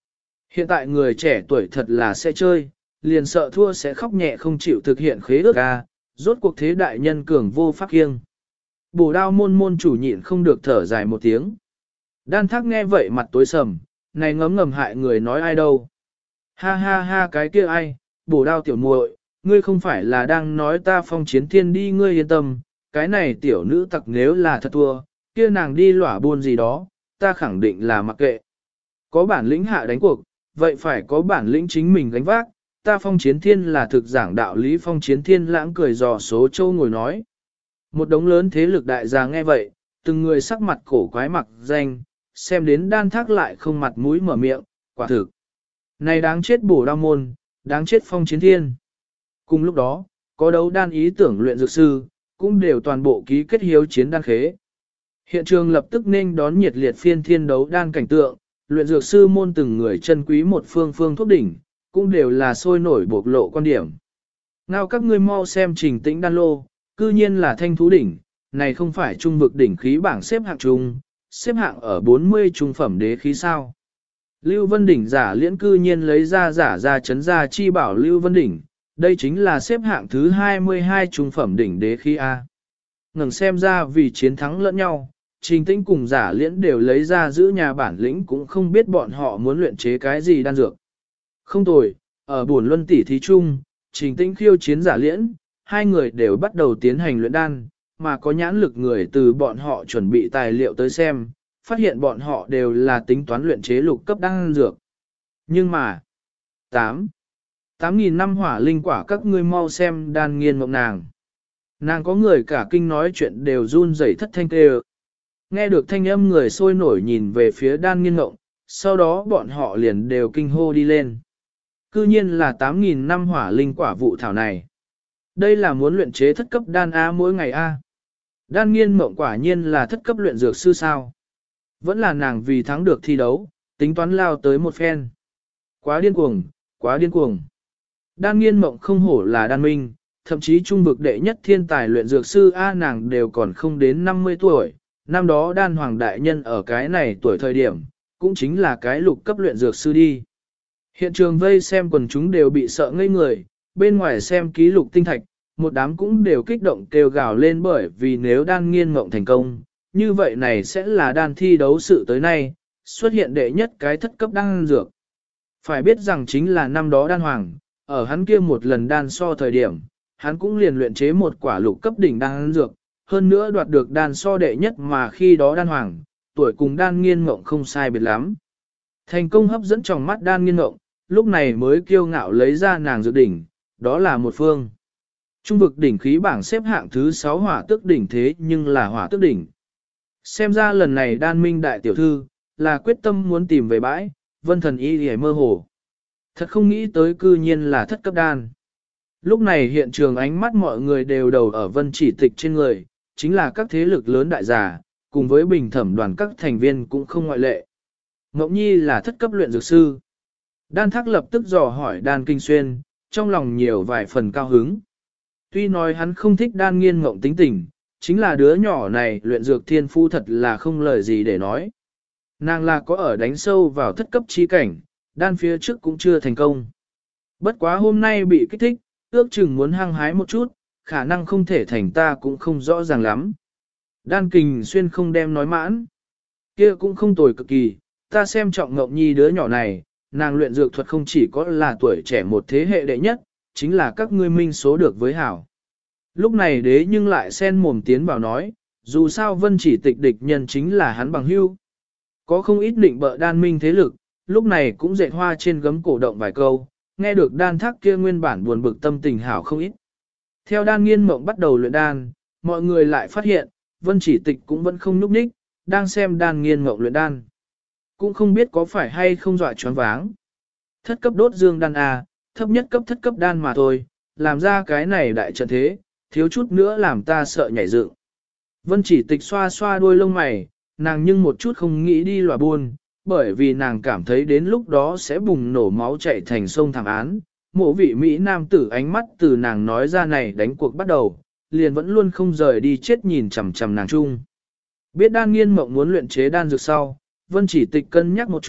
Hiện tại người trẻ tuổi thật là sẽ chơi, liền sợ thua sẽ khóc nhẹ không chịu thực hiện khế ước a, rốt cuộc thế đại nhân cường vô pháp kiêng. Bổ đao môn môn chủ nhịn không được thở dài một tiếng. Đan Thác nghe vậy mặt tối sầm, này ngấm ngầm hại người nói ai đâu. Ha ha ha, cái kia ai, bổ đao tiểu muội, ngươi không phải là đang nói ta Phong Chiến Thiên đi, ngươi yên tâm, cái này tiểu nữ tặc nếu là thật thua, kia nàng đi lỏa buôn gì đó, ta khẳng định là mặc kệ. Có bản lĩnh hạ đánh cuộc, vậy phải có bản lĩnh chính mình gánh vác, ta Phong Chiến Thiên là thực giảng đạo lý. Phong Chiến Thiên lãng cười dò số châu ngồi nói. Một đống lớn thế lực đại gia nghe vậy, từng người sắc mặt cổ quái mặc danh, xem đến Đan Thác lại không mặt mũi mở miệng, quả thực. Này đáng chết bổ đao môn, đáng chết Phong Chiến Thiên. Cùng lúc đó, có đấu đan ý tưởng luyện dược sư, cũng đều toàn bộ ký kết hiếu chiến đan khế. Hiện trường lập tức nên đón nhiệt liệt phiên thiên đấu đan cảnh tượng, luyện dược sư môn từng người chân quý một phương phương thuốc đỉnh, cũng đều là sôi nổi bộc lộ quan điểm. Ngao các ngươi mau xem Trình Tĩnh đan lô, cư nhiên là thanh thú đỉnh, này không phải trung vực đỉnh khí bảng xếp hạng trung, xếp hạng ở 40 trung phẩm đế khí sao. Lưu Vân Đỉnh giả liễn cư nhiên lấy ra chấn ra chi bảo Lưu Vân Đỉnh, đây chính là xếp hạng thứ 22 trung phẩm đỉnh đế khí A. Ngừng xem ra vì chiến thắng lẫn nhau, Trình Tĩnh cùng giả liễn đều lấy ra giữ nhà bản lĩnh, cũng không biết bọn họ muốn luyện chế cái gì đan dược. Không tồi, ở buồn luân tỷ thí chung, Trình Tĩnh khiêu chiến giả liễn, hai người đều bắt đầu tiến hành luyện đan, mà có nhãn lực người từ bọn họ chuẩn bị tài liệu tới xem, phát hiện bọn họ đều là tính toán luyện chế lục cấp đan dược. Nhưng mà, 8.000 năm hỏa linh quả, các ngươi mau xem đan nghiên mộng nàng. Nàng có người cả kinh nói chuyện đều run rẩy thất thanh tê. Nghe được thanh âm, người sôi nổi nhìn về phía đan nghiên mộng, sau đó bọn họ liền đều kinh hô đi lên. Cư nhiên là 8.000 năm hỏa linh quả vụ thảo này. Đây là muốn luyện chế thất cấp đan A mỗi ngày A. Đan nghiên mộng quả nhiên là thất cấp luyện dược sư sao. Vẫn là nàng vì thắng được thi đấu, tính toán lao tới một phen. Quá điên cuồng, quá điên cuồng. Đan nghiên mộng không hổ là đan minh, thậm chí trung vực đệ nhất thiên tài luyện dược sư A, nàng đều còn không đến 50 tuổi. Năm đó đan hoàng đại nhân ở cái này tuổi thời điểm, cũng chính là cái lục cấp luyện dược sư đi. Hiện trường vây xem quần chúng đều bị sợ ngây người, bên ngoài xem ký lục tinh thạch, một đám cũng đều kích động kêu gào lên, bởi vì nếu đan nghiên mộng thành công, như vậy này sẽ là đan thi đấu sự tới nay, xuất hiện đệ nhất cái thất cấp đan dược. Phải biết rằng chính là năm đó đan hoàng, ở hắn kia một lần đan so thời điểm, hắn cũng liền luyện chế một quả lục cấp đỉnh đan dược, hơn nữa đoạt được đan so đệ nhất, mà khi đó đan hoàng, tuổi cùng đan nghiên mộng không sai biệt lắm. Thành công hấp dẫn trong mắt đan nghiên mộng, lúc này mới kiêu ngạo lấy ra nàng dược đỉnh, đó là một phương. Trung vực đỉnh khí bảng xếp hạng thứ 6 hỏa tước đỉnh, thế nhưng là hỏa tước đỉnh. Xem ra lần này đan minh đại tiểu thư, là quyết tâm muốn tìm về bãi, vân thần y hề mơ hồ. Thật không nghĩ tới cư nhiên là thất cấp đan. Lúc này hiện trường ánh mắt mọi người đều đầu ở vân chỉ tịch trên người, chính là các thế lực lớn đại giả, cùng với bình thẩm đoàn các thành viên cũng không ngoại lệ. Ngọc Nhi là thất cấp luyện dược sư. Đan Thác lập tức dò hỏi Đan Kinh Xuyên, trong lòng nhiều vài phần cao hứng. Tuy nói hắn không thích Đan Nghiên Mộng tính tình, chính là đứa nhỏ này luyện dược thiên phu thật là không lời gì để nói. Nàng là có ở đánh sâu vào thất cấp chi cảnh, đan phía trước cũng chưa thành công. Bất quá hôm nay bị kích thích, ước chừng muốn hăng hái một chút, khả năng không thể thành ta cũng không rõ ràng lắm. Đan Kình Xuyên không đem nói mãn. Kia cũng không tồi cực kỳ, ta xem trọng Ngọc Nhi đứa nhỏ này, nàng luyện dược thuật không chỉ có là tuổi trẻ một thế hệ đệ nhất, chính là các ngươi minh số được với hảo. Lúc này đế nhưng lại sen mồm tiến vào nói, dù sao vân chỉ tịch địch nhân chính là hắn bằng hưu. Có không ít định bợ đan minh thế lực, lúc này cũng dệt hoa trên gấm cổ động vài câu, nghe được Đan Thác kia nguyên bản buồn bực tâm tình hảo không ít. Theo Đan Nghiên Mộng bắt đầu luyện đan, mọi người lại phát hiện, vân chỉ tịch cũng vẫn không nhúc nhích, đang xem Đan Nghiên Mộng luyện đan. Cũng không biết có phải hay không dọa choáng váng. Thất cấp đốt dương đan A, thấp nhất cấp thất cấp đan mà thôi, làm ra cái này đại trận thế, thiếu chút nữa làm ta sợ nhảy dựng. Vân chỉ tịch xoa xoa đuôi lông mày, nàng nhưng một chút không nghĩ đi lòa buôn, bởi vì nàng cảm thấy đến lúc đó sẽ bùng nổ máu chảy thành sông thảm án. Mộ vị Mỹ nam tử ánh mắt từ nàng nói ra này đánh cuộc bắt đầu, liền vẫn luôn không rời đi chết nhìn chằm chằm nàng chung. Biết Đan Nghiên Mộng muốn luyện chế đan dược sau, Vân chỉ tịch cân nhắc một chút,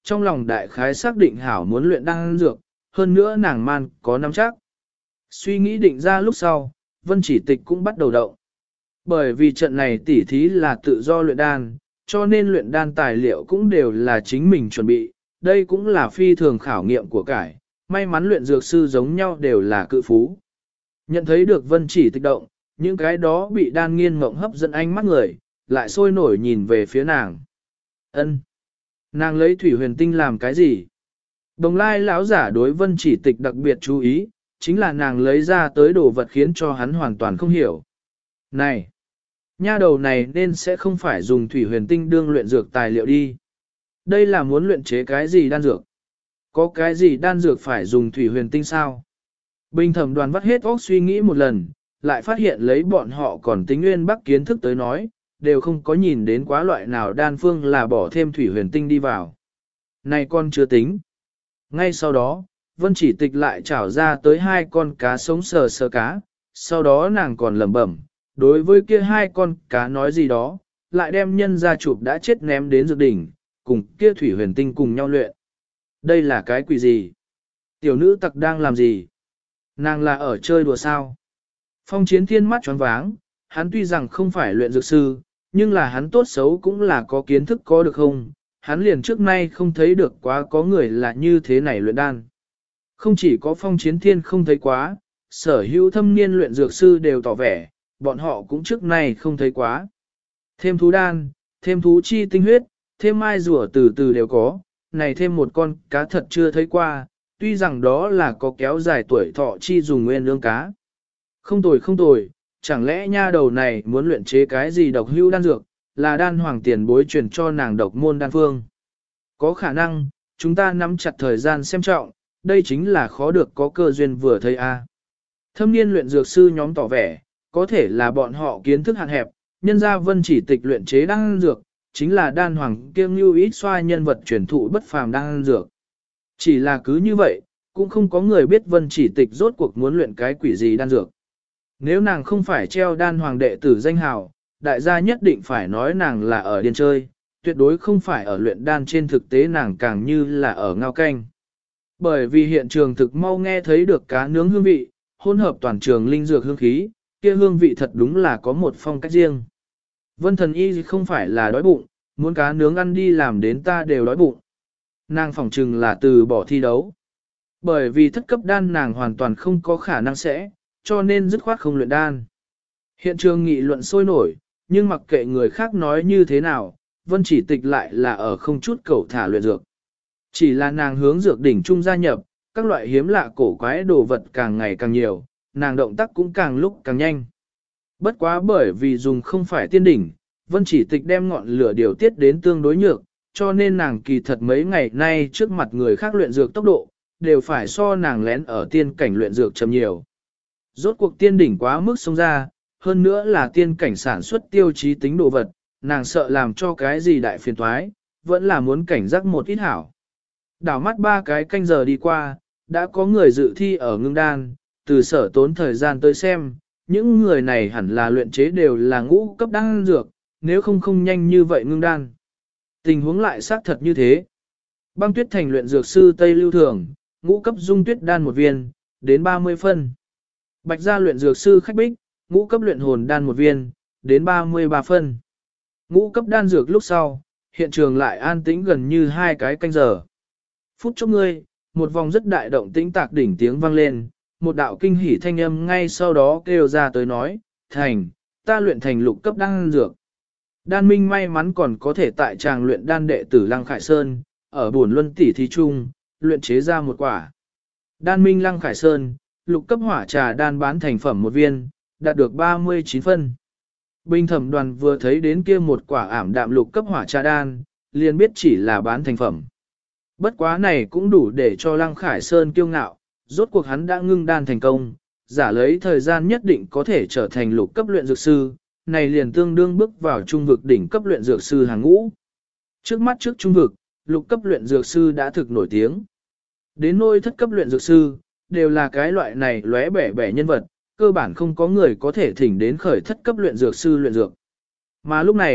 trong lòng đại khái xác định hảo muốn luyện đan dược, hơn nữa nàng man có nắm chắc. Suy nghĩ định ra lúc sau, Vân Chỉ Tịch cũng bắt đầu động. Bởi vì trận này tỉ thí là tự do luyện đan, cho nên luyện đan tài liệu cũng đều là chính mình chuẩn bị, đây cũng là phi thường khảo nghiệm của cải, may mắn luyện dược sư giống nhau đều là cự phú. Nhận thấy được Vân Chỉ Tịch động, những cái đó bị đan nghiên mộng hấp dẫn ánh mắt người, lại sôi nổi nhìn về phía nàng. Ân, nàng lấy thủy huyền tinh làm cái gì? Đồng lai lão giả đối Vân Chỉ Tịch đặc biệt chú ý, chính là nàng lấy ra tới đồ vật khiến cho hắn hoàn toàn không hiểu. Này, nha đầu này nên sẽ không phải dùng thủy huyền tinh đương luyện dược tài liệu đi. Đây là muốn luyện chế cái gì đan dược? Có cái gì đan dược phải dùng thủy huyền tinh sao? Bình thẩm đoàn vắt hết óc suy nghĩ một lần, lại phát hiện lấy bọn họ còn tính nguyên bắc kiến thức tới nói, đều không có nhìn đến quá loại nào đan phương là bỏ thêm thủy huyền tinh đi vào. Này con chưa tính. Ngay sau đó, Vân Chỉ Tịch lại trảo ra tới 2 con cá sống sờ sờ cá, sau đó nàng còn lẩm bẩm, đối với kia 2 con cá nói gì đó, lại đem nhân gia chụp đã chết ném đến dược đỉnh, cùng kia thủy huyền tinh cùng nhau luyện. Đây là cái quỷ gì? Tiểu nữ tặc đang làm gì? Nàng là ở chơi đùa sao? Phong Chiến Thiên mắt choáng váng, hắn tuy rằng không phải luyện dược sư, nhưng là hắn tốt xấu cũng là có kiến thức có được không? Hắn liền trước nay không thấy được quá có người là như thế này luyện đan. Không chỉ có Phong Chiến Thiên không thấy quá, sở hữu thâm niên luyện dược sư đều tỏ vẻ, bọn họ cũng trước nay không thấy quá. Thêm thú đan, thêm thú chi tinh huyết, thêm mai rùa từ từ đều có, này thêm một con cá thật chưa thấy qua, tuy rằng đó là có kéo dài tuổi thọ chi dùng nguyên lương cá. Không tồi, chẳng lẽ nha đầu này muốn luyện chế cái gì độc hữu đan dược, là đan hoàng tiền bối truyền cho nàng độc môn đan phương. Có khả năng, chúng ta nắm chặt thời gian xem trọng, đây chính là khó được có cơ duyên vừa thấy a. Thâm niên luyện dược sư nhóm tỏ vẻ, có thể là bọn họ kiến thức hạn hẹp, nhân ra Vân Chỉ Tịch luyện chế đan dược, chính là đan hoàng kiêng lưu ít xoa nhân vật truyền thụ bất phàm đan dược. Chỉ là cứ như vậy, cũng không có người biết Vân Chỉ Tịch rốt cuộc muốn luyện cái quỷ gì đan dược. Nếu nàng không phải treo đan hoàng đệ tử danh hào, đại gia nhất định phải nói nàng là ở điên chơi, tuyệt đối không phải ở luyện đan, trên thực tế nàng càng như là ở ngao canh. Bởi vì hiện trường thực mau nghe thấy được cá nướng hương vị, hỗn hợp toàn trường linh dược hương khí, kia hương vị thật đúng là có một phong cách riêng. Vân Thần Y không phải là đói bụng, muốn cá nướng ăn đi làm đến ta đều đói bụng. Nàng phỏng chừng là từ bỏ thi đấu. Bởi vì thất cấp đan nàng hoàn toàn không có khả năng sẽ, cho nên dứt khoát không luyện đan. Hiện trường nghị luận sôi nổi, nhưng mặc kệ người khác nói như thế nào, Vân Chỉ Tịch lại là ở không chút cầu thả luyện dược. Chỉ là nàng hướng dược đỉnh trung gia nhập, các loại hiếm lạ cổ quái đồ vật càng ngày càng nhiều, nàng động tác cũng càng lúc càng nhanh. Bất quá bởi vì dùng không phải tiên đỉnh, Vân Chỉ Tịch đem ngọn lửa điều tiết đến tương đối nhược, cho nên nàng kỳ thật mấy ngày nay trước mặt người khác luyện dược tốc độ, đều phải so nàng lén ở tiên cảnh luyện dược chậm nhiều. Rốt cuộc tiên đỉnh quá mức xông ra, hơn nữa là tiên cảnh sản xuất tiêu chí tính đồ vật, nàng sợ làm cho cái gì đại phiền toái, vẫn là muốn cảnh giác một ít hảo. Đảo mắt 3 cái canh giờ đi qua, đã có người dự thi ở ngưng đan, từ sở tốn thời gian tới xem, những người này hẳn là luyện chế đều là ngũ cấp đan dược, nếu không nhanh như vậy ngưng đan. Tình huống lại xác thật như thế. Băng Tuyết Thành luyện dược sư Tây Lưu Thường, ngũ cấp dung tuyết đan 1 viên, đến 30 phân. Bạch Gia luyện dược sư Khách Bích, ngũ cấp luyện hồn đan 1 viên, đến 33 phân. Ngũ cấp đan dược lúc sau, hiện trường lại an tĩnh gần như 2 cái canh giờ. Phút chốc ngươi, một vòng rất đại động tĩnh tạc đỉnh tiếng vang lên, một đạo kinh hỉ thanh âm ngay sau đó kêu ra tới nói, thành, ta luyện thành lục cấp đan dược. Đan Minh may mắn còn có thể tại tràng luyện đan đệ tử Lăng Khải Sơn, ở buồn luân tỷ thí chung, luyện chế ra một quả. Đan Minh Lăng Khải Sơn, lục cấp hỏa trà đan bán thành phẩm 1 viên, đạt được 39 phân. Bình thẩm đoàn vừa thấy đến kia một quả ảm đạm lục cấp hỏa trà đan, liền biết chỉ là bán thành phẩm. Bất quá này cũng đủ để cho Lăng Khải Sơn kiêu ngạo, rốt cuộc hắn đã ngưng đan thành công, giả lấy thời gian nhất định có thể trở thành lục cấp luyện dược sư, này liền tương đương bước vào trung vực đỉnh cấp luyện dược sư hàng ngũ. Trước mắt trước trung vực, lục cấp luyện dược sư đã thực nổi tiếng. Đến nôi thất cấp luyện dược sư, đều là cái loại này lóe bẻ bẻ nhân vật, cơ bản không có người có thể thỉnh đến khởi thất cấp luyện dược sư luyện dược. Mà lúc này,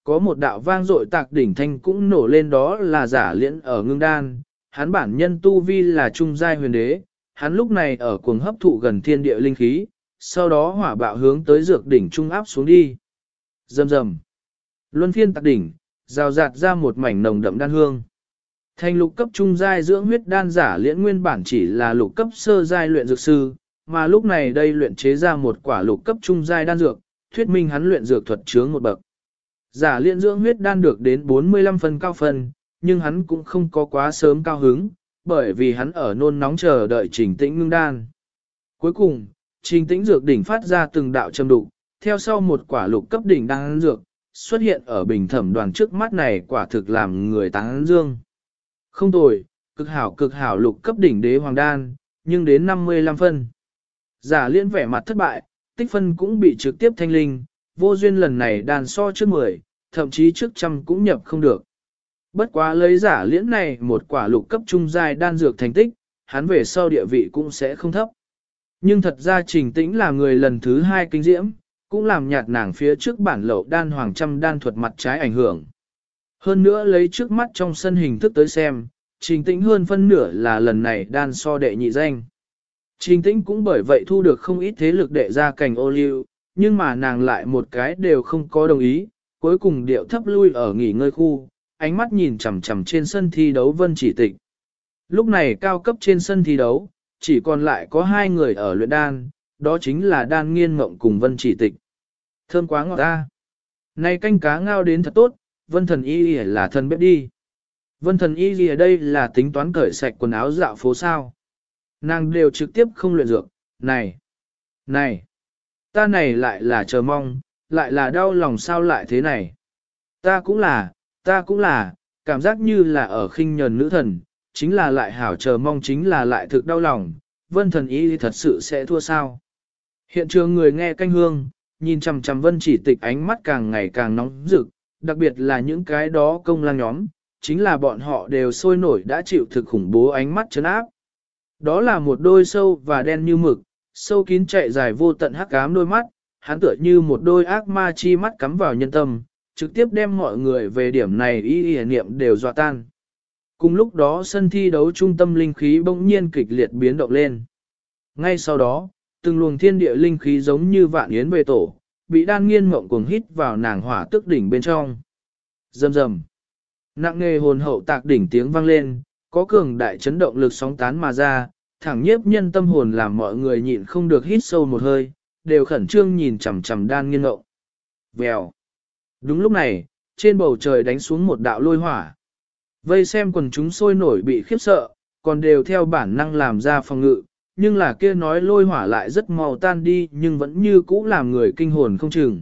Có một đạo vang dội tạc đỉnh thanh cũng nổ lên, đó là Giả Liễn ở ngưng đan, hắn bản nhân tu vi là trung giai huyền đế, hắn lúc này ở cuồng hấp thụ gần thiên địa linh khí, sau đó hỏa bạo hướng tới dược đỉnh trung áp xuống đi. Rầm rầm. Luân phiên tạc đỉnh, rào rạt ra một mảnh nồng đậm đan hương. Thành lục cấp trung giai dưỡng huyết đan Giả Liễn nguyên bản chỉ là lục cấp sơ giai luyện dược sư, mà lúc này đây luyện chế ra một quả lục cấp trung giai đan dược, thuyết minh hắn luyện dược thuật chướng một bậc. Giả Liễn dưỡng huyết đan được đến 45 phân cao phân, nhưng hắn cũng không có quá sớm cao hứng, bởi vì hắn ở nôn nóng chờ đợi Trình Tĩnh ngưng đan. Cuối cùng, Trình Tĩnh dược đỉnh phát ra từng đạo châm đục, theo sau một quả lục cấp đỉnh đan dược xuất hiện ở bình thẩm đoàn trước mắt này, quả thực làm người tán dương. Không tồi, cực hảo lục cấp đỉnh đế hoàng đan, nhưng đến 55 phân. Giả Liễn vẻ mặt thất bại, tích phân cũng bị trực tiếp thanh linh, vô duyên lần này đàn so trước 10, thậm chí trước trăm cũng nhập không được. Bất quá lấy Giả Liễn này một quả lục cấp trung giai đan dược thành tích, hắn về sau địa vị cũng sẽ không thấp. Nhưng thật ra Trình Tĩnh là người lần thứ 2 kinh diễm, cũng làm nhạt nàng phía trước bản lậu đan hoàng trăm đan thuật mặt trái ảnh hưởng. Hơn nữa lấy trước mắt trong sân hình thức tới xem, Trình Tĩnh hơn phân nửa là lần này đan so đệ nhị danh. Trình Tĩnh cũng bởi vậy thu được không ít thế lực đệ ra cành ô liu, nhưng mà nàng lại một cái đều không có đồng ý, cuối cùng điệu thấp lui ở nghỉ ngơi khu, ánh mắt nhìn chằm chằm trên sân thi đấu Vân Chỉ Tịch. Lúc này cao cấp trên sân thi đấu, chỉ còn lại có 2 người ở luyện đan, đó chính là Đan Nghiên Mộng cùng Vân Chỉ Tịch. Thơm quá ngọt ta. Này canh cá ngao đến thật tốt, Vân Thần Y là thần bếp đi. Vân Thần Y ở đây là tính toán cởi sạch quần áo dạo phố sao. Nàng đều trực tiếp không luyện dược, này, ta này lại là chờ mong, lại là đau lòng sao lại thế này. Ta cũng là, cảm giác như là ở khinh nhờn nữ thần, chính là lại hảo chờ mong, chính là lại thực đau lòng, Vân Thần Y thật sự sẽ thua sao. Hiện trường người nghe canh hương, nhìn chằm chằm Vân Chỉ Tịch ánh mắt càng ngày càng nóng rực, đặc biệt là những cái đó công lang nhóm, chính là bọn họ đều sôi nổi đã chịu thực khủng bố ánh mắt trấn áp. Đó là một đôi sâu và đen như mực, sâu kín chạy dài vô tận hắc ám đôi mắt, hắn tựa như một đôi ác ma chi mắt cắm vào nhân tâm, trực tiếp đem mọi người về điểm này ý niệm đều dọa tan. Cùng lúc đó sân thi đấu trung tâm linh khí bỗng nhiên kịch liệt biến động lên. Ngay sau đó, từng luồng thiên địa linh khí giống như vạn yến về tổ, bị Đan Nghiên Mộng cuồng hít vào nàng hỏa tức đỉnh bên trong. Rầm rầm. Nặng nề hồn hậu tạc đỉnh tiếng vang lên, có cường đại chấn động lực sóng tán mà ra, thẳng nhiếp nhân tâm hồn làm mọi người nhịn không được hít sâu một hơi, đều khẩn trương nhìn chằm chằm Đan Nghiên Mộng. Vèo. Đúng lúc này, trên bầu trời đánh xuống một đạo lôi hỏa. Vây xem quần chúng sôi nổi bị khiếp sợ, còn đều theo bản năng làm ra phòng ngự, nhưng là kia nói lôi hỏa lại rất mau tan đi, nhưng vẫn như cũ làm người kinh hồn không chừng.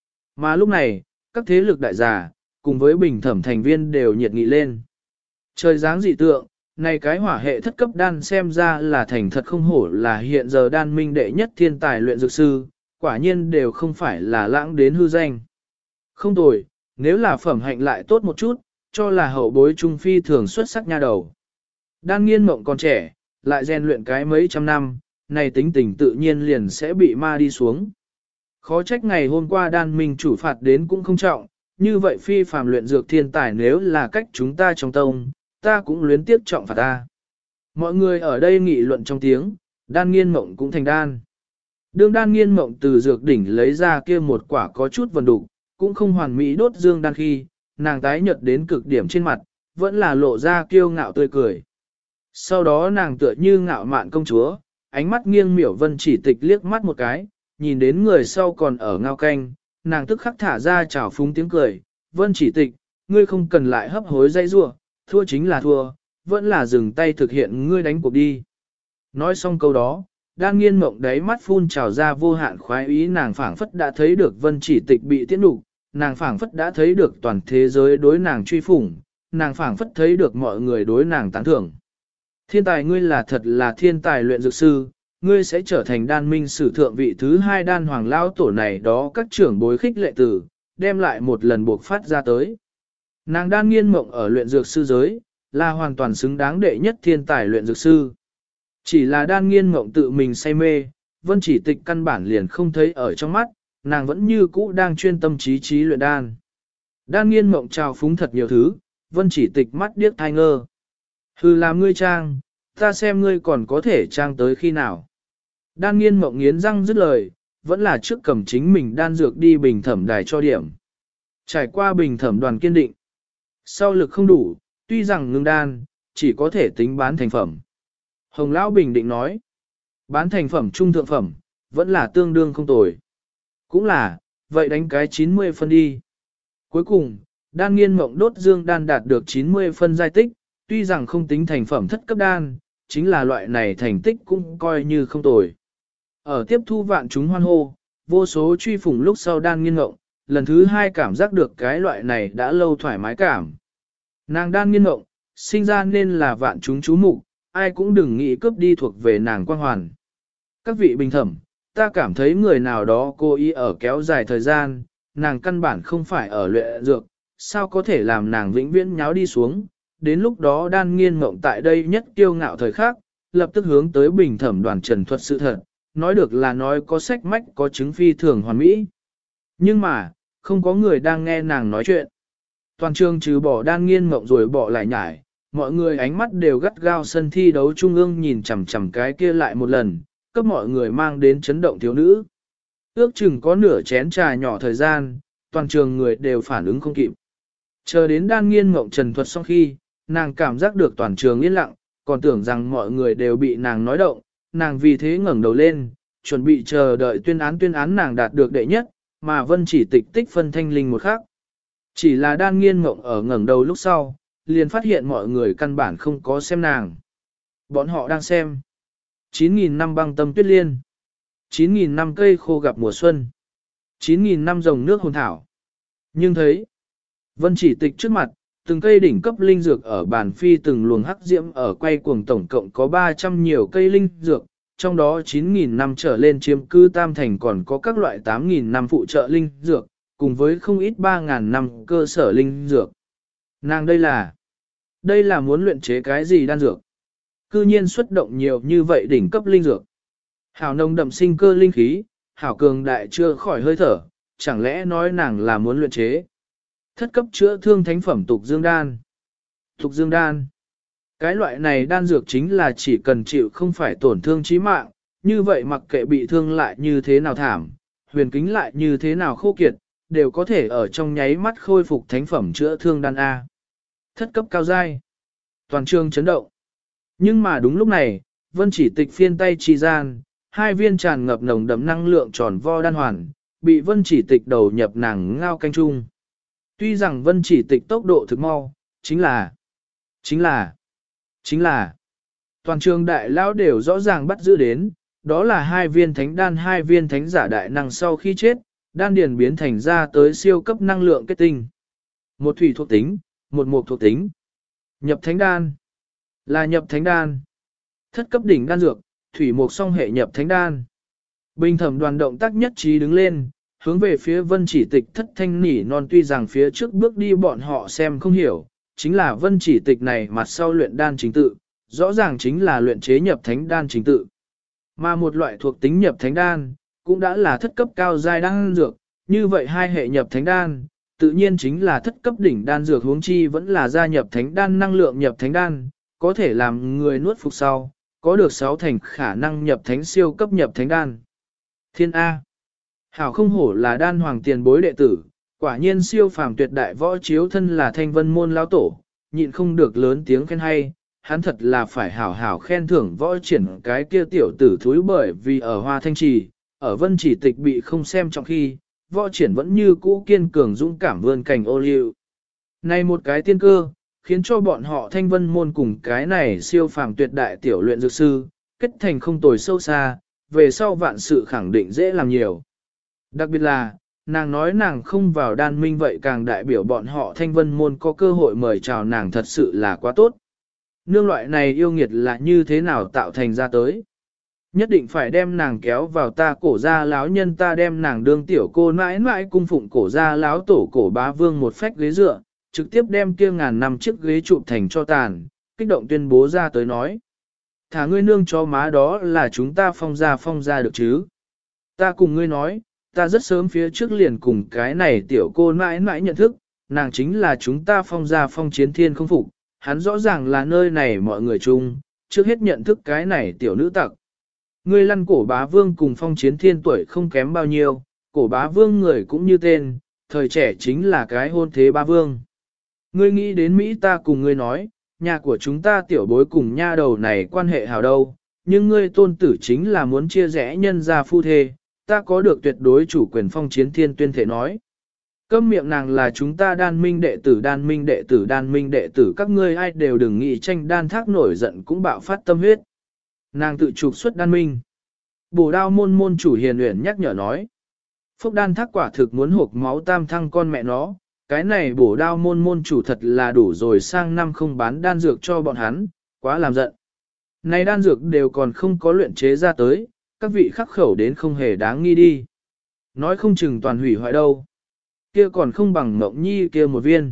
Mà lúc này, các thế lực đại giả, cùng với bình thẩm thành viên đều nhiệt nghị lên. Trời dáng dị tượng, này cái hỏa hệ thất cấp đan xem ra là thành thật không hổ là hiện giờ đan minh đệ nhất thiên tài luyện dược sư, quả nhiên đều không phải là lãng đến hư danh. Không tồi, nếu là phẩm hạnh lại tốt một chút, cho là hậu bối trung phi thường xuất sắc nha đầu. Đan Nghiên Mộng còn trẻ, lại rèn luyện cái mấy trăm năm, này tính tình tự nhiên liền sẽ bị ma đi xuống. Khó trách ngày hôm qua đan minh chủ phạt đến cũng không trọng, như vậy phi phàm luyện dược thiên tài nếu là cách chúng ta trong tông, ta cũng luyến tiếp trọng phạt ta. Mọi người ở đây nghị luận trong tiếng, Đan Nghiên Mộng cũng thành đan. Đương Đan Nghiên Mộng từ dược đỉnh lấy ra kia một quả có chút vần đục, cũng không hoàn mỹ đốt dương đan khi, nàng tái nhợt đến cực điểm trên mặt, vẫn là lộ ra kiêu ngạo tươi cười. Sau đó nàng tựa như ngạo mạn công chúa, ánh mắt nghiêng miểu Vân Chỉ Tịch liếc mắt một cái, nhìn đến người sau còn ở ngao canh, nàng tức khắc thả ra trào phúng tiếng cười, Vân Chỉ Tịch, ngươi không cần lại hấp hối dây rua, thua chính là thua, vẫn là dừng tay thực hiện ngươi đánh cuộc đi. Nói xong câu đó, Đan Nghiên Mộng đáy mắt phun trào ra vô hạn khoái ý, nàng phảng phất đã thấy được Vân Chỉ Tịch bị tiễn đục, nàng phảng phất đã thấy được toàn thế giới đối nàng truy phủng, nàng phảng phất thấy được mọi người đối nàng tán thưởng. Thiên tài ngươi là thật là thiên tài luyện dược sư, ngươi sẽ trở thành đan minh sử thượng vị thứ 2 đan hoàng lao tổ này đó, các trưởng bối khích lệ tử, đem lại một lần buộc phát ra tới. Nàng Đan Nghiên Mộng ở luyện dược sư giới, là hoàn toàn xứng đáng đệ nhất thiên tài luyện dược sư. Chỉ là Đan Nghiên Mộng tự mình say mê, Vân Chỉ Tịch căn bản liền không thấy ở trong mắt, nàng vẫn như cũ đang chuyên tâm trí luyện đan. Đan nghiên mộng trào phúng thật nhiều thứ, vân chỉ tịch mắt điếc thai ngơ. Hừ làm ngươi trang, ta xem ngươi còn có thể trang tới khi nào. Đan nghiên mộng nghiến răng dứt lời, vẫn là trước cầm chính mình đan dược đi bình thẩm đài cho điểm. Trải qua bình thẩm đoàn kiên định. Sau lực không đủ, tuy rằng ngưng đan, chỉ có thể tính bán thành phẩm. Hồng Lão bình định nói, bán thành phẩm trung thượng phẩm, vẫn là tương đương không tồi. Cũng là, vậy đánh cái 90 phân đi. Cuối cùng, đan nghiên mộng đốt dương đan đạt được 90 phân giai tích, tuy rằng không tính thành phẩm thất cấp đan, chính là loại này thành tích cũng coi như không tồi. Ở tiếp thu vạn chúng hoan hô, vô số truy phủng lúc sau đan nghiên mộng, lần thứ hai cảm giác được cái loại này đã lâu thoải mái cảm. Nàng đan nghiên mộng, sinh ra nên là vạn chúng chú mục, ai cũng đừng nghĩ cướp đi thuộc về nàng quang hoàn. Các vị bình thẩm, ta cảm thấy người nào đó cố ý ở kéo dài thời gian, nàng căn bản không phải ở luyện dược, sao có thể làm nàng vĩnh viễn nháo đi xuống. Đến lúc đó đan nghiên mộng tại đây nhất kiêu ngạo thời khắc, lập tức hướng tới bình thẩm đoàn trần thuật sự thật, nói được là nói có sách mách có chứng phi thường hoàn mỹ. Nhưng mà, không có người đang nghe nàng nói chuyện. Toàn trường trừ bỏ đan nghiên mộng rồi bỏ lại nhải, mọi người ánh mắt đều gắt gao sân thi đấu trung ương nhìn chằm chằm cái kia lại một lần, cấp mọi người mang đến chấn động thiếu nữ. Ước chừng có nửa chén trà nhỏ thời gian, toàn trường người đều phản ứng không kịp. Chờ đến đan nghiên mộng trần thuật xong khi, nàng cảm giác được toàn trường yên lặng, còn tưởng rằng mọi người đều bị nàng nói động, nàng vì thế ngẩng đầu lên, chuẩn bị chờ đợi tuyên án nàng đạt được đệ nhất, mà vân chỉ tịch tích phân thanh linh một khắc. Chỉ là đan nghiên mộng ở ngẩng đầu lúc sau, liền phát hiện mọi người căn bản không có xem nàng. Bọn họ đang xem 9.000 năm băng tâm tuyết liên, 9.000 năm cây khô gặp mùa xuân, 9.000 năm rồng nước hồn thảo. Nhưng thấy, vân chỉ tịch trước mặt, từng cây đỉnh cấp linh dược ở bàn phi từng luồng hắc diễm ở quay cuồng tổng cộng có 300 nhiều cây linh dược, trong đó 9.000 năm trở lên chiếm cư tam thành còn có các loại 8.000 năm phụ trợ linh dược, cùng với không ít 3.000 năm cơ sở linh dược. Nàng đây là muốn luyện chế cái gì đan dược? Cư nhiên xuất động nhiều như vậy đỉnh cấp linh dược. Hảo nồng đậm sinh cơ linh khí, hảo cường đại chưa khỏi hơi thở, chẳng lẽ nói nàng là muốn luyện chế? Thất cấp chữa thương thánh phẩm tục dương đan. Tục dương đan. Cái loại này đan dược chính là chỉ cần chịu không phải tổn thương chí mạng, như vậy mặc kệ bị thương lại như thế nào thảm, huyền kính lại như thế nào khô kiệt, đều có thể ở trong nháy mắt khôi phục thánh phẩm chữa thương đan A. Thất cấp cao giai. Toàn trường chấn động. Nhưng mà đúng lúc này, vân chỉ tịch phiên tay chi gian, hai viên tràn ngập nồng đậm năng lượng tròn vo đan hoàn, bị vân chỉ tịch đầu nhập nàng ngao canh chung. Tuy rằng vân chỉ tịch tốc độ thực mau, chính là, toàn trường đại lão đều rõ ràng bắt giữ đến, đó là hai viên thánh đan hai viên thánh giả đại năng sau khi chết, đan điền biến thành ra tới siêu cấp năng lượng kết tinh. Một thủy thuộc tính, một mộc thuộc tính. Nhập thánh đan. Là nhập thánh đan. Thất cấp đỉnh đan dược, thủy mộc song hệ nhập thánh đan. Bình thẩm đoàn động tác nhất trí đứng lên, hướng về phía vân chỉ tịch thất thanh nỉ non tuy rằng phía trước bước đi bọn họ xem không hiểu, chính là vân chỉ tịch này mặt sau luyện đan chính tự, rõ ràng chính là luyện chế nhập thánh đan chính tự. Mà một loại thuộc tính nhập thánh đan, cũng đã là thất cấp cao giai đan dược, như vậy hai hệ nhập thánh đan, tự nhiên chính là thất cấp đỉnh đan dược huống chi vẫn là gia nhập thánh đan năng lượng nhập thánh đan, có thể làm người nuốt phục sau, có được 6 thành khả năng nhập thánh siêu cấp nhập thánh đan. Thiên A. Hảo không hổ là đan hoàng tiền bối đệ tử, quả nhiên siêu phàm tuyệt đại võ chiếu thân là thanh vân môn lão tổ, nhịn không được lớn tiếng khen hay, hắn thật là phải hảo hảo khen thưởng võ triển cái kia tiểu tử thúi bởi vì ở hoa thanh trì, ở vân chỉ tịch bị không xem trong khi, võ triển vẫn như cũ kiên cường dũng cảm vươn cảnh ô liu. Này một cái tiên cơ, khiến cho bọn họ thanh vân môn cùng cái này siêu phàm tuyệt đại tiểu luyện dược sư, kết thành không tồi sâu xa, về sau vạn sự khẳng định dễ làm nhiều. Đặc biệt là, nàng nói nàng không vào đan minh vậy càng đại biểu bọn họ thanh vân môn có cơ hội mời chào nàng thật sự là quá tốt. Nương loại này yêu nghiệt là như thế nào tạo thành ra tới. Nhất định phải đem nàng kéo vào ta cổ gia láo nhân ta đem nàng đương tiểu cô mãi mãi cung phụng cổ gia láo tổ cổ bá vương một phách ghế dựa, trực tiếp đem kia ngàn năm chiếc ghế trụ thành cho tàn, kích động tuyên bố ra tới nói. Thả ngươi nương cho má đó là chúng ta phong ra được chứ. Ta cùng ngươi nói, ta rất sớm phía trước liền cùng cái này tiểu cô mãi mãi nhận thức, nàng chính là chúng ta Phong gia Phong Chiến Thiên không phục, hắn rõ ràng là nơi này mọi người chung, trước hết nhận thức cái này tiểu nữ tặc. Ngươi lăn cổ bá vương cùng Phong Chiến Thiên tuổi không kém bao nhiêu, cổ bá vương người cũng như tên, thời trẻ chính là cái hôn thế bá vương. Ngươi nghĩ đến Mỹ ta cùng ngươi nói, nhà của chúng ta tiểu bối cùng nha đầu này quan hệ hảo đâu, nhưng ngươi tôn tử chính là muốn chia rẽ nhân gia phu thê, ta có được tuyệt đối chủ quyền Phong Chiến Thiên tuyên thể nói. Câm miệng nàng là chúng ta đan minh đệ tử đan minh đệ tử đan minh đệ tử các ngươi ai đều đừng nghĩ tranh đan thác nổi giận cũng bạo phát tâm huyết. Nàng tự trục xuất đan minh. Bổ đao môn môn chủ hiền luyện nhắc nhở nói. Phúc đan thác quả thực muốn hộp máu tam thăng con mẹ nó, cái này bổ đao môn môn chủ thật là đủ rồi sang năm không bán đan dược cho bọn hắn, quá làm giận. Này đan dược đều còn không có luyện chế ra tới, các vị khắc khẩu đến không hề đáng nghi đi. Nói không chừng toàn hủy hoại đâu. Kia còn không bằng Mộng Nhi kia một viên.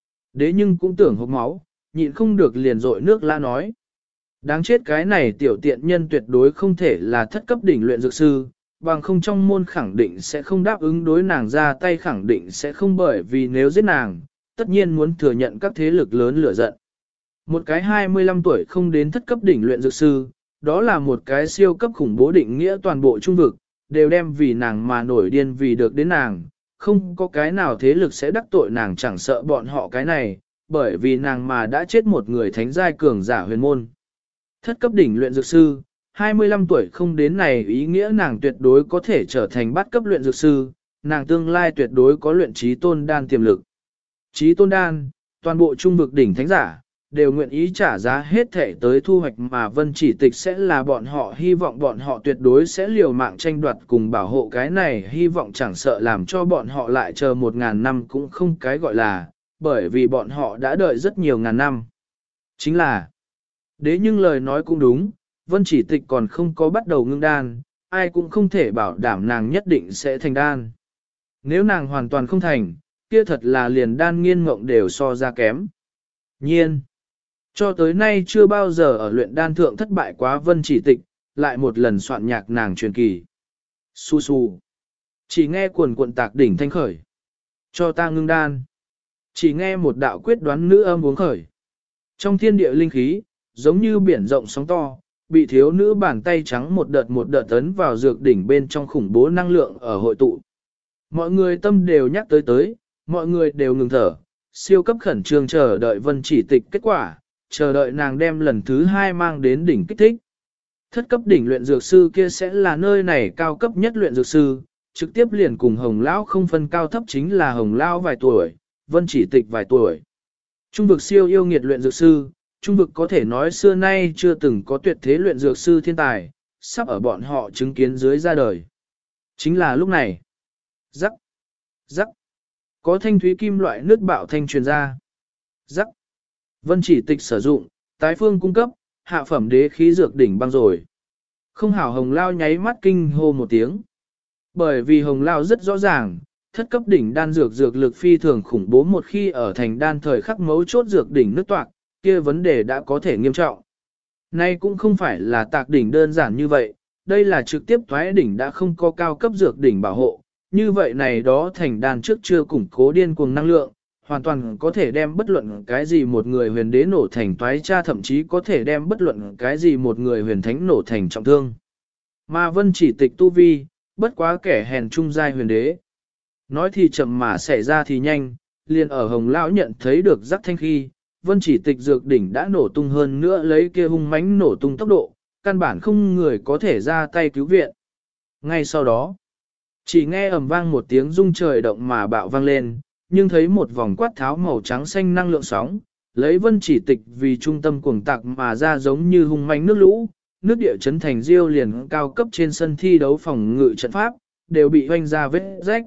Đế nhưng cũng tưởng hộp máu, nhịn không được liền dội nước la nói. Đáng chết cái này tiểu tiện nhân tuyệt đối không thể là thất cấp đỉnh luyện dược sư, bằng không trong môn khẳng định sẽ không đáp ứng đối nàng ra tay khẳng định sẽ không bởi vì nếu giết nàng, tất nhiên muốn thừa nhận các thế lực lớn lửa giận. Một cái 25 tuổi không đến thất cấp đỉnh luyện dược sư, đó là một cái siêu cấp khủng bố định nghĩa toàn bộ trung vực, đều đem vì nàng mà nổi điên vì được đến nàng, không có cái nào thế lực sẽ đắc tội nàng chẳng sợ bọn họ cái này, bởi vì nàng mà đã chết một người thánh giai cường giả huyền môn. Thất cấp đỉnh luyện dược sư, 25 tuổi không đến này ý nghĩa nàng tuyệt đối có thể trở thành bát cấp luyện dược sư, nàng tương lai tuyệt đối có luyện trí tôn đan tiềm lực. Trí tôn đan, toàn bộ trung vực đỉnh thánh giả, đều nguyện ý trả giá hết thể tới thu hoạch mà vân chỉ tịch sẽ là bọn họ hy vọng bọn họ tuyệt đối sẽ liều mạng tranh đoạt cùng bảo hộ cái này hy vọng chẳng sợ làm cho bọn họ lại chờ 1.000 năm cũng không cái gọi là, bởi vì bọn họ đã đợi rất nhiều ngàn năm. Chính là, đế nhưng lời nói cũng đúng, vân chỉ tịch còn không có bắt đầu ngưng đan, ai cũng không thể bảo đảm nàng nhất định sẽ thành đan. Nếu nàng hoàn toàn không thành, kia thật là liền đan nghiên mộng đều so ra kém. Nhiên, cho tới nay chưa bao giờ ở luyện đan thượng thất bại quá vân chỉ tịch, lại một lần soạn nhạc nàng truyền kỳ. Su su. Chỉ nghe cuồn cuộn tạc đỉnh thanh khởi. Cho ta ngưng đan. Chỉ nghe một đạo quyết đoán nữ âm uống khởi. Trong thiên địa linh khí, giống như biển rộng sóng to, bị thiếu nữ bàn tay trắng một đợt tấn vào dược đỉnh bên trong khủng bố năng lượng ở hội tụ. Mọi người tâm đều nhắc tới, mọi người đều ngừng thở, siêu cấp khẩn trương chờ đợi vân chỉ tịch kết quả, chờ đợi nàng đem lần thứ 2 mang đến đỉnh kích thích. Thất cấp đỉnh luyện dược sư kia sẽ là nơi này cao cấp nhất luyện dược sư, trực tiếp liền cùng Hồng Lão không phân cao thấp chính là Hồng Lão vài tuổi, vân chỉ tịch vài tuổi. Trung vực siêu yêu nghiệt luyện dược sư, trung vực có thể nói xưa nay chưa từng có tuyệt thế luyện dược sư thiên tài, sắp ở bọn họ chứng kiến dưới ra đời. Chính là lúc này. Rắc, rắc, có thanh thúy kim loại nước bạo thanh truyền ra. Rắc, vân chỉ tịch sử dụng, tái phương cung cấp, hạ phẩm đế khí dược đỉnh băng rồi. Không hảo Hồng Lao nháy mắt kinh hô một tiếng. Bởi vì Hồng Lao rất rõ ràng, thất cấp đỉnh đan dược lực phi thường khủng bố một khi ở thành đan thời khắc mấu chốt dược đỉnh nước toạc, kia vấn đề đã có thể nghiêm trọng. Nay cũng không phải là tạc đỉnh đơn giản như vậy, đây là trực tiếp thoái đỉnh đã không có cao cấp dược đỉnh bảo hộ, như vậy này đó thành đan trước chưa củng cố điên cuồng năng lượng, hoàn toàn có thể đem bất luận cái gì một người huyền đế nổ thành toái cha thậm chí có thể đem bất luận cái gì một người huyền thánh nổ thành trọng thương. Mà vân chỉ tịch tu vi, bất quá kẻ hèn trung giai huyền đế. Nói thì chậm mà xảy ra thì nhanh, liền ở Hồng Lão nhận thấy được rắc thanh khi, vân chỉ tịch dược đỉnh đã nổ tung hơn nữa lấy kia hung mãnh nổ tung tốc độ, căn bản không người có thể ra tay cứu viện. Ngay sau đó, chỉ nghe ầm vang một tiếng rung trời động mà bạo vang lên, nhưng thấy một vòng quát tháo màu trắng xanh năng lượng sóng, lấy vân chỉ tịch vì trung tâm cuồng tạc mà ra giống như hung mãnh nước lũ, nước địa chấn thành diêu liền cao cấp trên sân thi đấu phòng ngự trận pháp, đều bị hoanh ra vết rách.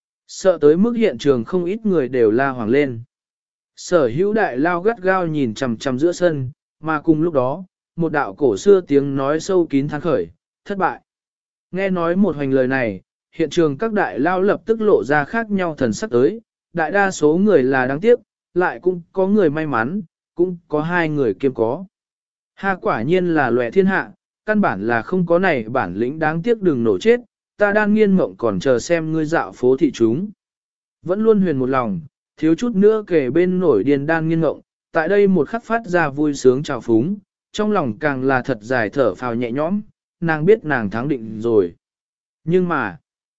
Sợ tới mức hiện trường không ít người đều la hoảng lên. Sở hữu đại lao gắt gao nhìn chằm chằm giữa sân, mà cùng lúc đó, một đạo cổ xưa tiếng nói sâu kín than khởi, thất bại. Nghe nói một hoành lời này, hiện trường các đại lao lập tức lộ ra khác nhau thần sắc tới, đại đa số người là đáng tiếc, lại cũng có người may mắn, cũng có hai người kiêm có. Ha quả nhiên là lòe thiên hạ, căn bản là không có này bản lĩnh đáng tiếc đừng nổ chết, ta đang nghiên mộng còn chờ xem ngươi dạo phố thị chúng. Vẫn luôn huyền một lòng, thiếu chút nữa kể bên nổi điên đan nghiêng ngộng, tại đây một khắc phát ra vui sướng trào phúng, trong lòng càng là thật dài thở phào nhẹ nhõm, nàng biết nàng thắng định rồi. Nhưng mà,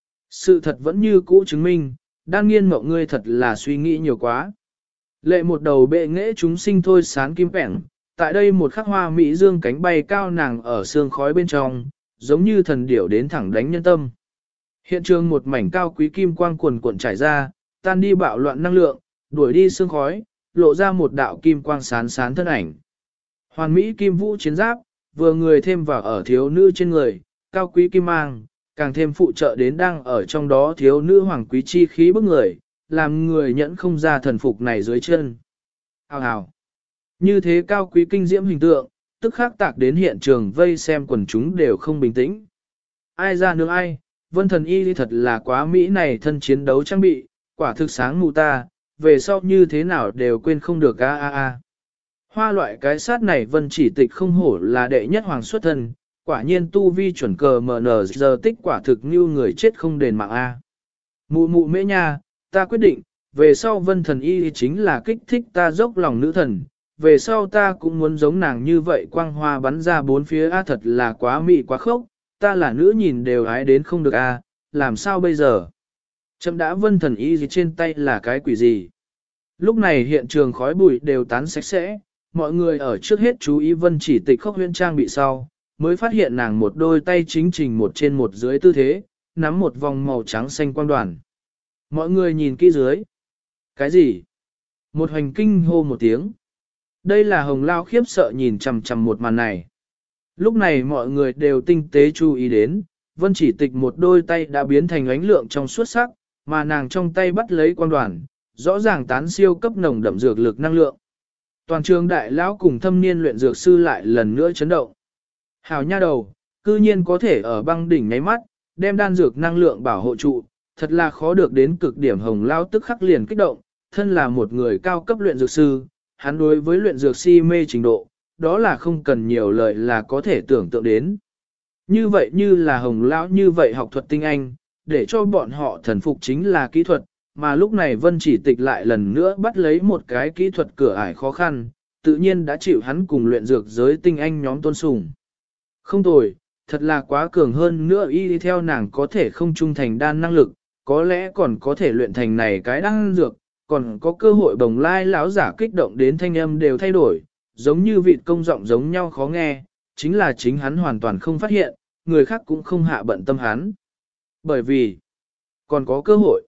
sự thật vẫn như cũ chứng minh, đan nghiên mộng ngươi thật là suy nghĩ nhiều quá. Lệ một đầu bệ nghệ chúng sinh thôi sán kim pẻng, tại đây một khắc hoa mỹ dương cánh bay cao nàng ở sương khói bên trong, giống như thần điểu đến thẳng đánh nhân tâm. Hiện trường một mảnh cao quý kim quang cuồn cuộn trải ra, tan đi bạo loạn năng lượng, đuổi đi sương khói, lộ ra một đạo kim quang sán sán thân ảnh. Hoàn mỹ kim vũ chiến giáp, vừa người thêm vào ở thiếu nữ trên người, cao quý kim mang, càng thêm phụ trợ đến đang ở trong đó thiếu nữ hoàng quý chi khí bức người, làm người nhẫn không ra thần phục này dưới chân. Hào hào. Như thế cao quý kinh diễm hình tượng, tức khắc tạc đến hiện trường vây xem quần chúng đều không bình tĩnh. Ai ra nương ai, vân thần y thật là quá mỹ này thân chiến đấu trang bị, quả thực sáng mù ta, về sau như thế nào đều quên không được a. Hoa loại cái sát này vân chỉ tịch không hổ là đệ nhất hoàng xuất thân, quả nhiên tu vi chuẩn cờ MN giờ tích quả thực như người chết không đền mạng a. Mụ mụ mễ nha, ta quyết định, về sau vân thần y chính là kích thích ta dốc lòng nữ thần, về sau ta cũng muốn giống nàng như vậy quang hoa bắn ra bốn phía a thật là quá mị quá khốc, ta là nữ nhìn đều ái đến không được a, làm sao bây giờ? Chậm đã vân thần y gì trên tay là cái quỷ gì? Lúc này hiện trường khói bụi đều tán sạch sẽ, mọi người ở trước hết chú ý vân chỉ tịch khốc huyên trang bị sau, mới phát hiện nàng một đôi tay chính trình một trên một dưới tư thế, nắm một vòng màu trắng xanh quang đoàn. Mọi người nhìn kỹ dưới. Cái gì? Một hành kinh hô một tiếng. Đây là Hồng Lao khiếp sợ nhìn chằm chằm một màn này. Lúc này mọi người đều tinh tế chú ý đến, vân chỉ tịch một đôi tay đã biến thành ánh lượng trong suốt sắc, mà nàng trong tay bắt lấy quang đoàn, rõ ràng tán siêu cấp nồng đậm dược lực năng lượng. Toàn trường đại lão cùng thâm niên luyện dược sư lại lần nữa chấn động. Hào nha đầu, cư nhiên có thể ở băng đỉnh nháy mắt, đem đan dược năng lượng bảo hộ trụ, thật là khó được đến cực điểm. Hồng Lao tức khắc liền kích động, thân là một người cao cấp luyện dược sư, hắn đối với luyện dược si mê trình độ, đó là không cần nhiều lời là có thể tưởng tượng đến. Như vậy như là Hồng Lão như vậy học thuật tinh anh, để cho bọn họ thần phục chính là kỹ thuật, mà lúc này Vân Chỉ Tịch lại lần nữa bắt lấy một cái kỹ thuật cửa ải khó khăn, tự nhiên đã chịu hắn cùng luyện dược giới tinh anh nhóm tôn sùng. Không tồi, thật là quá cường hơn nữa y đi theo nàng có thể không trung thành đan năng lực, có lẽ còn có thể luyện thành này cái đan dược, còn có cơ hội bồng lai lão giả kích động đến thanh âm đều thay đổi, giống như vịt công giọng giống nhau khó nghe, chính là chính hắn hoàn toàn không phát hiện, người khác cũng không hạ bận tâm hắn. Bởi vì, còn có cơ hội.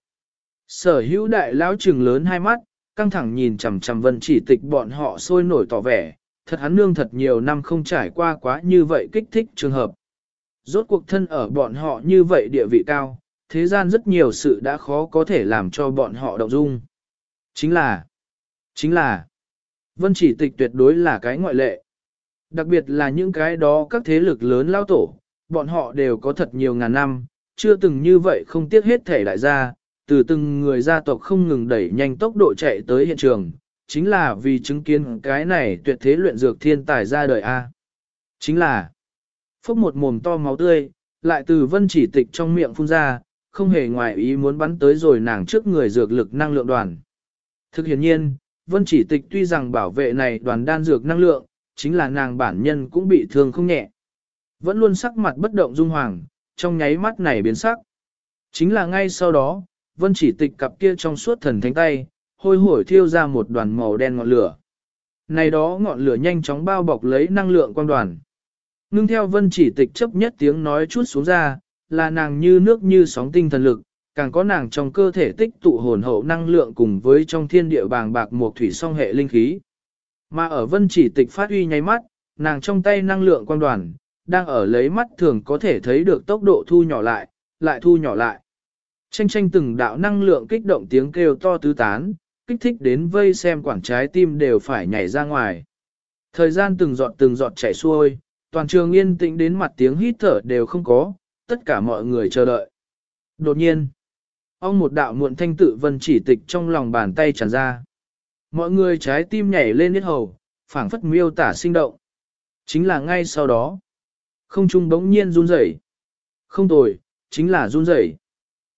Sở hữu đại lão trừng lớn hai mắt, căng thẳng nhìn chằm chằm Vân Chỉ Tịch, bọn họ sôi nổi tỏ vẻ, thật hắn nương thật nhiều năm không trải qua quá như vậy kích thích trường hợp. Rốt cuộc thân ở bọn họ như vậy địa vị cao, thế gian rất nhiều sự đã khó có thể làm cho bọn họ động dung. Chính là, Vân Chỉ Tịch tuyệt đối là cái ngoại lệ. Đặc biệt là những cái đó các thế lực lớn lao tổ, bọn họ đều có thật nhiều ngàn năm, chưa từng như vậy không tiếc hết thể đại gia, từ từng người gia tộc không ngừng đẩy nhanh tốc độ chạy tới hiện trường, chính là vì chứng kiến cái này tuyệt thế luyện dược thiên tài ra đời A. Chính là, phốc một mồm to máu tươi, lại từ Vân Chỉ Tịch trong miệng phun ra, không hề ngoài ý muốn bắn tới rồi nàng trước người dược lực năng lượng đoàn. Thực hiện nhiên, Vân Chỉ Tịch tuy rằng bảo vệ này đoàn đan dược năng lượng, chính là nàng bản nhân cũng bị thương không nhẹ. Vẫn luôn sắc mặt bất động dung hoàng, trong nháy mắt này biến sắc. Chính là ngay sau đó, Vân Chỉ Tịch cặp kia trong suốt thần thánh tay, hôi hổi thiêu ra một đoàn màu đen ngọn lửa. Này đó ngọn lửa nhanh chóng bao bọc lấy năng lượng quang đoàn. Ngưng theo Vân Chỉ Tịch chấp nhất tiếng nói chút xuống ra, là nàng như nước như sóng tinh thần lực, càng có nàng trong cơ thể tích tụ hồn hậu năng lượng cùng với trong thiên địa bàng bạc một thủy song hệ linh khí. Mà ở Vân Chỉ Tịch phát uy nháy mắt, nàng trong tay năng lượng quang đoàn, đang ở lấy mắt thường có thể thấy được tốc độ thu nhỏ lại thu nhỏ lại. Tranh tranh từng đạo năng lượng kích động tiếng kêu to tứ tán, kích thích đến vây xem quảng trái tim đều phải nhảy ra ngoài. Thời gian từng giọt chảy xuôi, toàn trường yên tĩnh đến mặt tiếng hít thở đều không có, tất cả mọi người chờ đợi. Đột nhiên, ông một đạo muộn thanh tự Vân Chỉ Tịch trong lòng bàn tay tràn ra. Mọi người trái tim nhảy lên hết hầu, phảng phất miêu tả sinh động. Chính là ngay sau đó, không trung bỗng nhiên run rẩy. Không tồi, chính là run rẩy.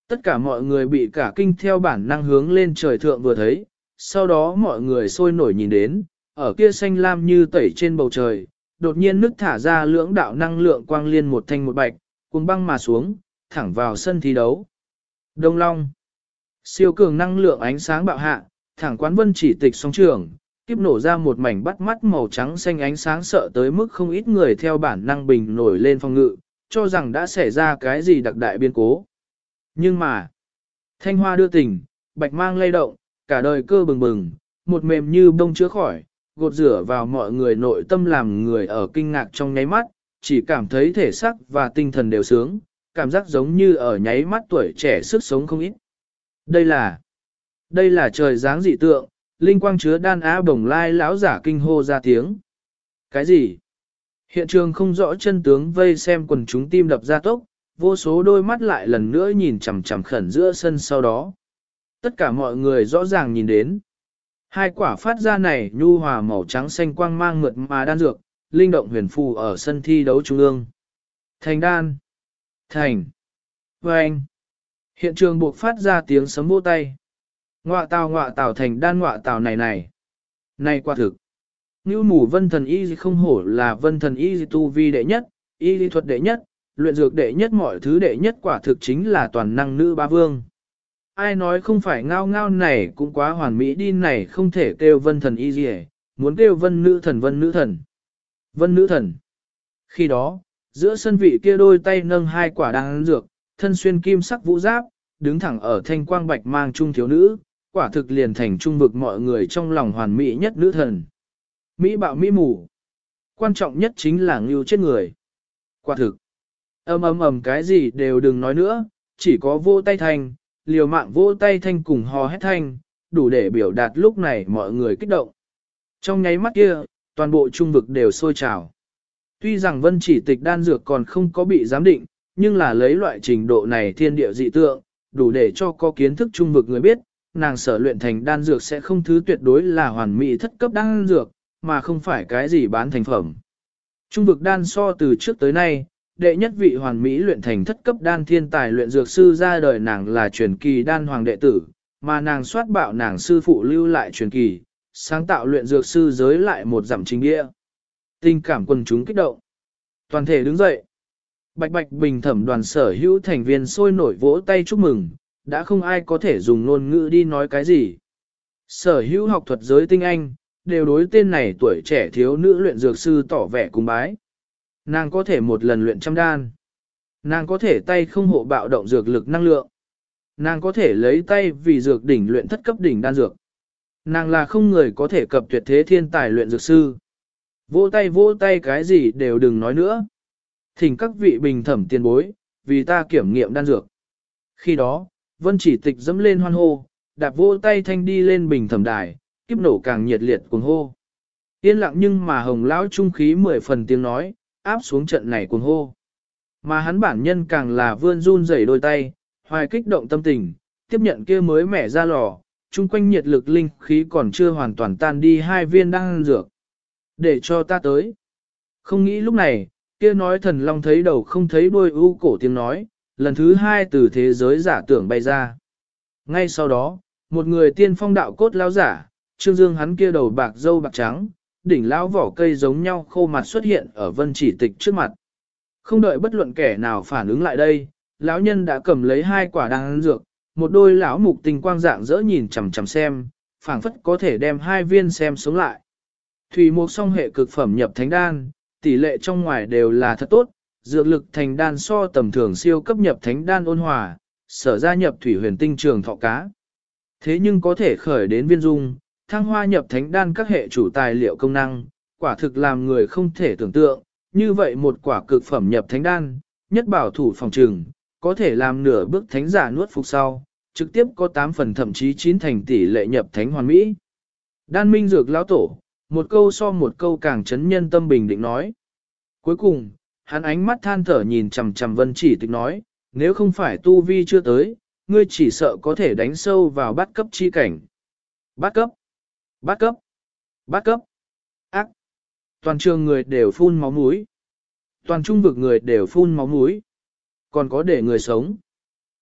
Tất cả mọi người bị cả kinh theo bản năng hướng lên trời thượng vừa thấy, sau đó mọi người sôi nổi nhìn đến, ở kia xanh lam như tẩy trên bầu trời, đột nhiên nứt thả ra lưỡng đạo năng lượng quang liên một thanh một bạch, cuồng băng mà xuống, thẳng vào sân thi đấu. Đông Long, siêu cường năng lượng ánh sáng bạo hạ, thẳng quán Vân Chỉ Tịch sóng trường, kiếp nổ ra một mảnh bắt mắt màu trắng xanh ánh sáng sợ tới mức không ít người theo bản năng bình nổi lên phòng ngự, cho rằng đã xảy ra cái gì đặc đại biến cố. Nhưng mà, thanh hoa đưa tình, bạch mang lay động, cả đời cơ bừng bừng, một mềm như bông chữa khỏi, gột rửa vào mọi người nội tâm làm người ở kinh ngạc trong nháy mắt, chỉ cảm thấy thể xác và tinh thần đều sướng, cảm giác giống như ở nháy mắt tuổi trẻ sức sống không ít. Đây là trời dáng dị tượng, linh quang chứa đan á bồng lai lão giả kinh hô ra tiếng. Cái gì? Hiện trường không rõ chân tướng vây xem quần chúng tim đập ra tốc, vô số đôi mắt lại lần nữa nhìn chằm chằm khẩn giữa sân sau đó. Tất cả mọi người rõ ràng nhìn đến. Hai quả phát ra này nhu hòa màu trắng xanh quang mang mượt mà đan dược, linh động huyền phù ở sân thi đấu trung ương. Thành đan. Thành. Vâng. Hiện trường buộc phát ra tiếng sấm vỗ tay. Ngọa tào thành đan ngọa tào này. Này quả thực. Ngưu mù vân thần y không hổ là vân thần y tu vi đệ nhất, y lý thuật đệ nhất, luyện dược đệ nhất mọi thứ đệ nhất quả thực chính là toàn năng nữ ba vương. Ai nói không phải ngao ngao này cũng quá hoàn mỹ đi này không thể kêu vân thần y gì muốn kêu vân nữ thần vân nữ thần. Vân nữ thần. Khi đó, giữa sân vị kia đôi tay nâng hai quả đan dược, thân xuyên kim sắc vũ giáp, đứng thẳng ở thanh quang bạch mang trung thiếu nữ, quả thực liền thành trung vực mọi người trong lòng hoàn mỹ nhất nữ thần. Mỹ bạo Mỹ mù. Quan trọng nhất chính là ngưu chết người. Quả thực. Ầm cái gì đều đừng nói nữa, chỉ có vô tay thanh, liều mạng vô tay thanh cùng hò hét thanh, đủ để biểu đạt lúc này mọi người kích động. Trong nháy mắt kia, toàn bộ trung vực đều sôi trào. Tuy rằng Vân Chỉ Tịch đan dược còn không có bị giám định, nhưng là lấy loại trình độ này thiên địa dị tượng, đủ để cho có kiến thức trung vực người biết, nàng sở luyện thành đan dược sẽ không thứ tuyệt đối là hoàn mỹ thất cấp đan dược, mà không phải cái gì bán thành phẩm. Trung vực đan so từ trước tới nay, đệ nhất vị hoàn mỹ luyện thành thất cấp đan thiên tài luyện dược sư ra đời nàng là truyền kỳ đan hoàng đệ tử, mà nàng soát bạo nàng sư phụ lưu lại truyền kỳ, sáng tạo luyện dược sư giới lại một giảm trình địa. Tình cảm quần chúng kích động. Toàn thể đứng dậy. Bạch bạch bình thẩm đoàn sở hữu thành viên sôi nổi vỗ tay chúc mừng, đã không ai có thể dùng ngôn ngữ đi nói cái gì. Sở hữu học thuật giới tinh anh, đều đối tên này tuổi trẻ thiếu nữ luyện dược sư tỏ vẻ cung bái. Nàng có thể một lần luyện trăm đan. Nàng có thể tay không hộ bạo động dược lực năng lượng. Nàng có thể lấy tay vì dược đỉnh luyện thất cấp đỉnh đan dược. Nàng là không người có thể cập tuyệt thế thiên tài luyện dược sư. Vỗ tay cái gì đều đừng nói nữa. Thỉnh các vị bình thẩm tiền bối, vì ta kiểm nghiệm đan dược. Khi đó, Vân Chỉ Tịch dẫm lên hoan hô, đạp vỗ tay thanh đi lên bình thẩm đài, kiếp nổ càng nhiệt liệt cuồng hô. Yên lặng nhưng mà hồng lão trung khí 10 phần tiếng nói, áp xuống trận này cuồng hô. Mà hắn bản nhân càng là vươn run rẩy đôi tay, hoài kích động tâm tình, tiếp nhận kia mới mẻ ra lò, chung quanh nhiệt lực linh khí còn chưa hoàn toàn tan đi hai viên đan dược. Để cho ta tới. Không nghĩ lúc này, kia nói thần long thấy đầu không thấy đuôi u cổ tiếng nói, lần thứ hai từ thế giới giả tưởng bay ra. Ngay sau đó, một người tiên phong đạo cốt lão giả, trương dương hắn kia đầu bạc dâu bạc trắng, đỉnh lão vỏ cây giống nhau khô mặt xuất hiện ở Vân Chỉ Tịch trước mặt. Không đợi bất luận kẻ nào phản ứng lại đây, lão nhân đã cầm lấy hai quả đan dược, một đôi lão mục tình quang dạng dỡ nhìn chằm chằm xem, phảng phất có thể đem hai viên xem sống lại. Thủy mục song hệ cực phẩm nhập thánh đan, tỷ lệ trong ngoài đều là thật tốt, dược lực thành đan so tầm thường siêu cấp nhập thánh đan ôn hòa, sở gia nhập thủy huyền tinh trường thọ cá. Thế nhưng có thể khởi đến viên dung, thăng hoa nhập thánh đan các hệ chủ tài liệu công năng, quả thực làm người không thể tưởng tượng, như vậy một quả cực phẩm nhập thánh đan, nhất bảo thủ phòng trừng, có thể làm nửa bước thánh giả nuốt phục sau, trực tiếp có 8 phần thậm chí 9 thành tỷ lệ nhập thánh hoàn mỹ. Đan minh dược lão tổ, một câu so một câu càng chấn nhân tâm bình định nói. Cuối cùng, hắn ánh mắt than thở nhìn chằm chằm Vân Chỉ Tịch nói, nếu không phải tu vi chưa tới, ngươi chỉ sợ có thể đánh sâu vào bát cấp chi cảnh. Bát cấp, bát cấp, bát cấp, ác. Toàn trường người đều phun máu mũi. Toàn trung vực người đều phun máu mũi. Còn có để người sống.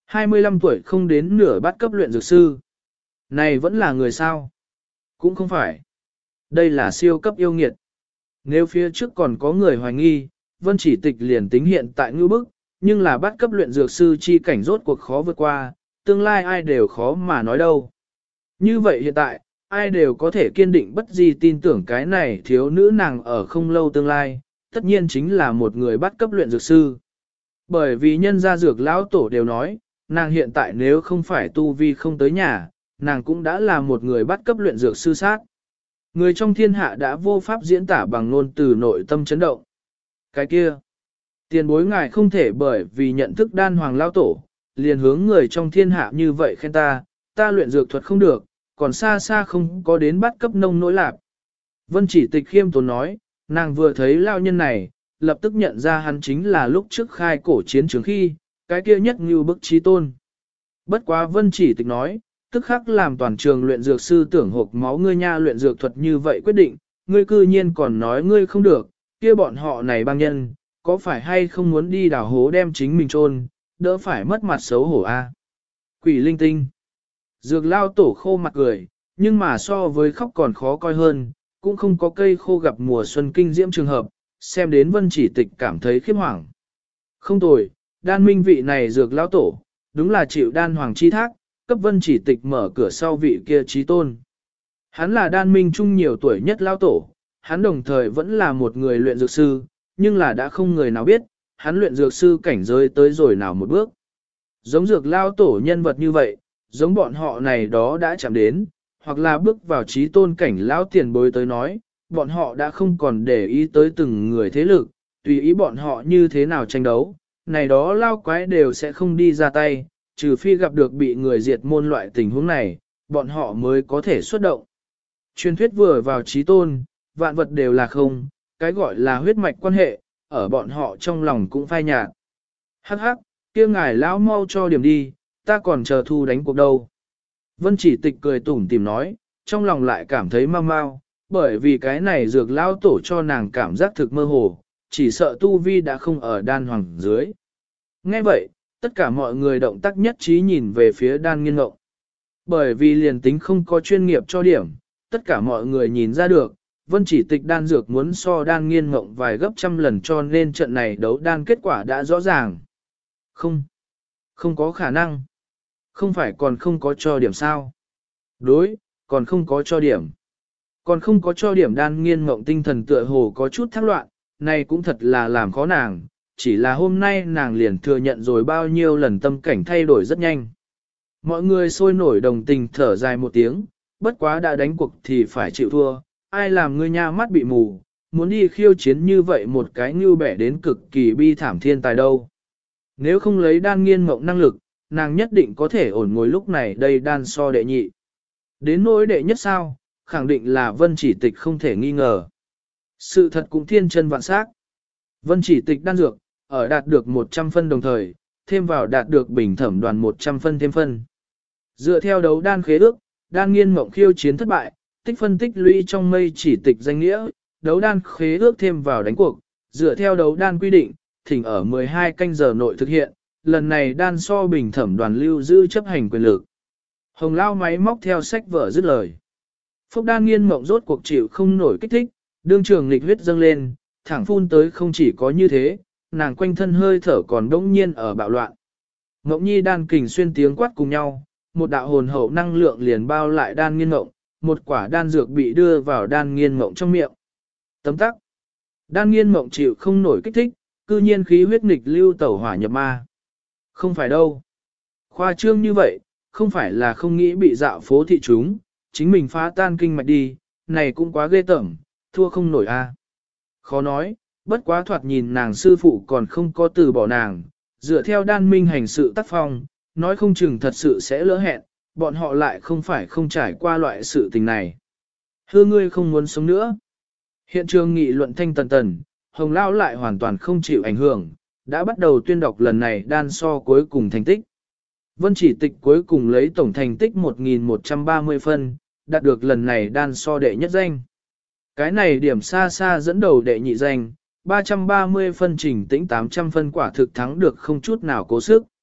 25 tuổi không đến nửa bát cấp luyện dược sư. Này vẫn là người sao? Cũng không phải. Đây là siêu cấp yêu nghiệt. Nếu phía trước còn có người hoài nghi, Vân Chỉ Tịch liền tính hiện tại ngư bức, nhưng là bát cấp luyện dược sư chi cảnh rốt cuộc khó vượt qua, tương lai ai đều khó mà nói đâu. Như vậy hiện tại, ai đều có thể kiên định bất di tin tưởng cái này thiếu nữ nàng ở không lâu tương lai, tất nhiên chính là một người bát cấp luyện dược sư. Bởi vì nhân gia dược lão tổ đều nói, nàng hiện tại nếu không phải tu vi không tới nhà, nàng cũng đã là một người bát cấp luyện dược sư sát. Người trong thiên hạ đã vô pháp diễn tả bằng ngôn từ nội tâm chấn động. Cái kia, tiền bối ngài không thể bởi vì nhận thức đan hoàng lão tổ, liền hướng người trong thiên hạ như vậy khen ta luyện dược thuật không được, còn xa xa không có đến bắt cấp nông nỗi lạc. Vân Chỉ Tịch khiêm tốn nói, nàng vừa thấy lao nhân này, lập tức nhận ra hắn chính là lúc trước khai cổ chiến trường khi, cái kia nhất như bức trí tôn. Bất quá Vân Chỉ Tịch nói, tức khắc làm toàn trường luyện dược sư tưởng hộp máu ngươi nha luyện dược thuật như vậy quyết định, ngươi cư nhiên còn nói ngươi không được, kia bọn họ này băng nhân, có phải hay không muốn đi đào hố đem chính mình chôn, đỡ phải mất mặt xấu hổ a. Quỷ linh tinh. Dược lao tổ khô mặt cười, nhưng mà so với khóc còn khó coi hơn, cũng không có cây khô gặp mùa xuân kinh diễm trường hợp, xem đến Vân Chỉ Tịch cảm thấy khiếp hoảng. Không tồi, đan minh vị này dược lao tổ, đúng là chịu đan hoàng chi thác, cấp Vân Chỉ Tịch mở cửa sau vị kia trí tôn. Hắn là đan minh trung nhiều tuổi nhất lao tổ, hắn đồng thời vẫn là một người luyện dược sư, nhưng là đã không người nào biết, hắn luyện dược sư cảnh giới tới rồi nào một bước. Giống dược lao tổ nhân vật như vậy, giống bọn họ này đó đã chạm đến, hoặc là bước vào trí tôn cảnh lão tiền bối tới nói, bọn họ đã không còn để ý tới từng người thế lực, tùy ý bọn họ như thế nào tranh đấu, này đó lao quái đều sẽ không đi ra tay, trừ phi gặp được bị người diệt môn loại tình huống này, bọn họ mới có thể xuất động. Truyền thuyết vừa vào trí tôn, vạn vật đều là không, cái gọi là huyết mạch quan hệ, ở bọn họ trong lòng cũng phai nhạt. Hắc hắc, kia ngài lão mau cho điểm đi, ta còn chờ thu đánh cuộc đâu. Vân Chỉ Tịch cười tủm tỉm nói, trong lòng lại cảm thấy mau mau, bởi vì cái này dược lão tổ cho nàng cảm giác thực mơ hồ, chỉ sợ tu vi đã không ở đan hoàng dưới. Nghe vậy, tất cả mọi người động tác nhất trí nhìn về phía đan nghiên ngộng. Bởi vì liền tính không có chuyên nghiệp cho điểm, tất cả mọi người nhìn ra được, Vân Chỉ Tịch đan dược muốn so đan nghiên ngộng vài gấp trăm lần cho nên trận này đấu đan kết quả đã rõ ràng. Không có khả năng. Không phải còn không có cho điểm sao? Đối, còn không có cho điểm. Còn không có cho điểm đan nghiên ngộng tinh thần tựa hồ có chút thác loạn, này cũng thật là làm khó nàng, chỉ là hôm nay nàng liền thừa nhận rồi bao nhiêu lần tâm cảnh thay đổi rất nhanh. Mọi người sôi nổi đồng tình thở dài một tiếng, bất quá đã đánh cuộc thì phải chịu thua, ai làm ngươi nha mắt bị mù, muốn đi khiêu chiến như vậy một cái như bẻ đến cực kỳ bi thảm thiên tài đâu. Nếu không lấy đan nghiên mộng năng lực, nàng nhất định có thể ổn ngồi lúc này đây đan so đệ nhị. Đến nỗi đệ nhất sao, khẳng định là Vân Chỉ Tịch không thể nghi ngờ. Sự thật cũng thiên chân vạn sắc. Vân Chỉ Tịch đan dược, ở đạt được 100 phân đồng thời, thêm vào đạt được bình thẩm đoàn 100 phân thêm phân. Dựa theo đấu đan khế ước, đan nghiên mộng khiêu chiến thất bại, tích phân tích lũy trong mây chỉ tịch danh nghĩa, đấu đan khế ước thêm vào đánh cuộc, dựa theo đấu đan quy định, thỉnh ở 12 canh giờ nội thực hiện, lần này đan so bình thẩm đoàn lưu giữ chấp hành quyền lực. Hồng lao máy móc theo sách vở dứt lời. Phúc đan nghiên mộng rốt cuộc chịu không nổi kích thích, đương trường nghịch huyết dâng lên, thẳng phun tới không chỉ có như thế, nàng quanh thân hơi thở còn đống nhiên ở bạo loạn. Ngộng nhi đan kình xuyên tiếng quát cùng nhau, một đạo hồn hậu năng lượng liền bao lại đan nghiên mộng, một quả đan dược bị đưa vào đan nghiên mộng trong miệng. Tấm tắc. Đan nghiên mộng chịu không nổi kích thích, cư nhiên khí huyết nghịch lưu tẩu hỏa nhập ma. Không phải đâu. Khoa trương như vậy, không phải là không nghĩ bị dạo phố thị chúng, chính mình phá tan kinh mạch đi, này cũng quá ghê tởm, thua không nổi a. Khó nói, bất quá thoạt nhìn nàng sư phụ còn không có từ bỏ nàng, dựa theo đan minh hành sự tác phong, nói không chừng thật sự sẽ lỡ hẹn, bọn họ lại không phải không trải qua loại sự tình này. Hư ngươi không muốn sống nữa. Hiện trường nghị luận thanh tần tần, Hồng Lao lại hoàn toàn không chịu ảnh hưởng, đã bắt đầu tuyên đọc lần này đan so cuối cùng thành tích. Vân Chỉ Tịch cuối cùng lấy tổng thành tích 1.130 phân, đạt được lần này đan so đệ nhất danh. Cái này điểm xa xa dẫn đầu đệ nhị danh, 330 phân Trình Tĩnh 800 phân quả thực thắng được không chút nào cố sức.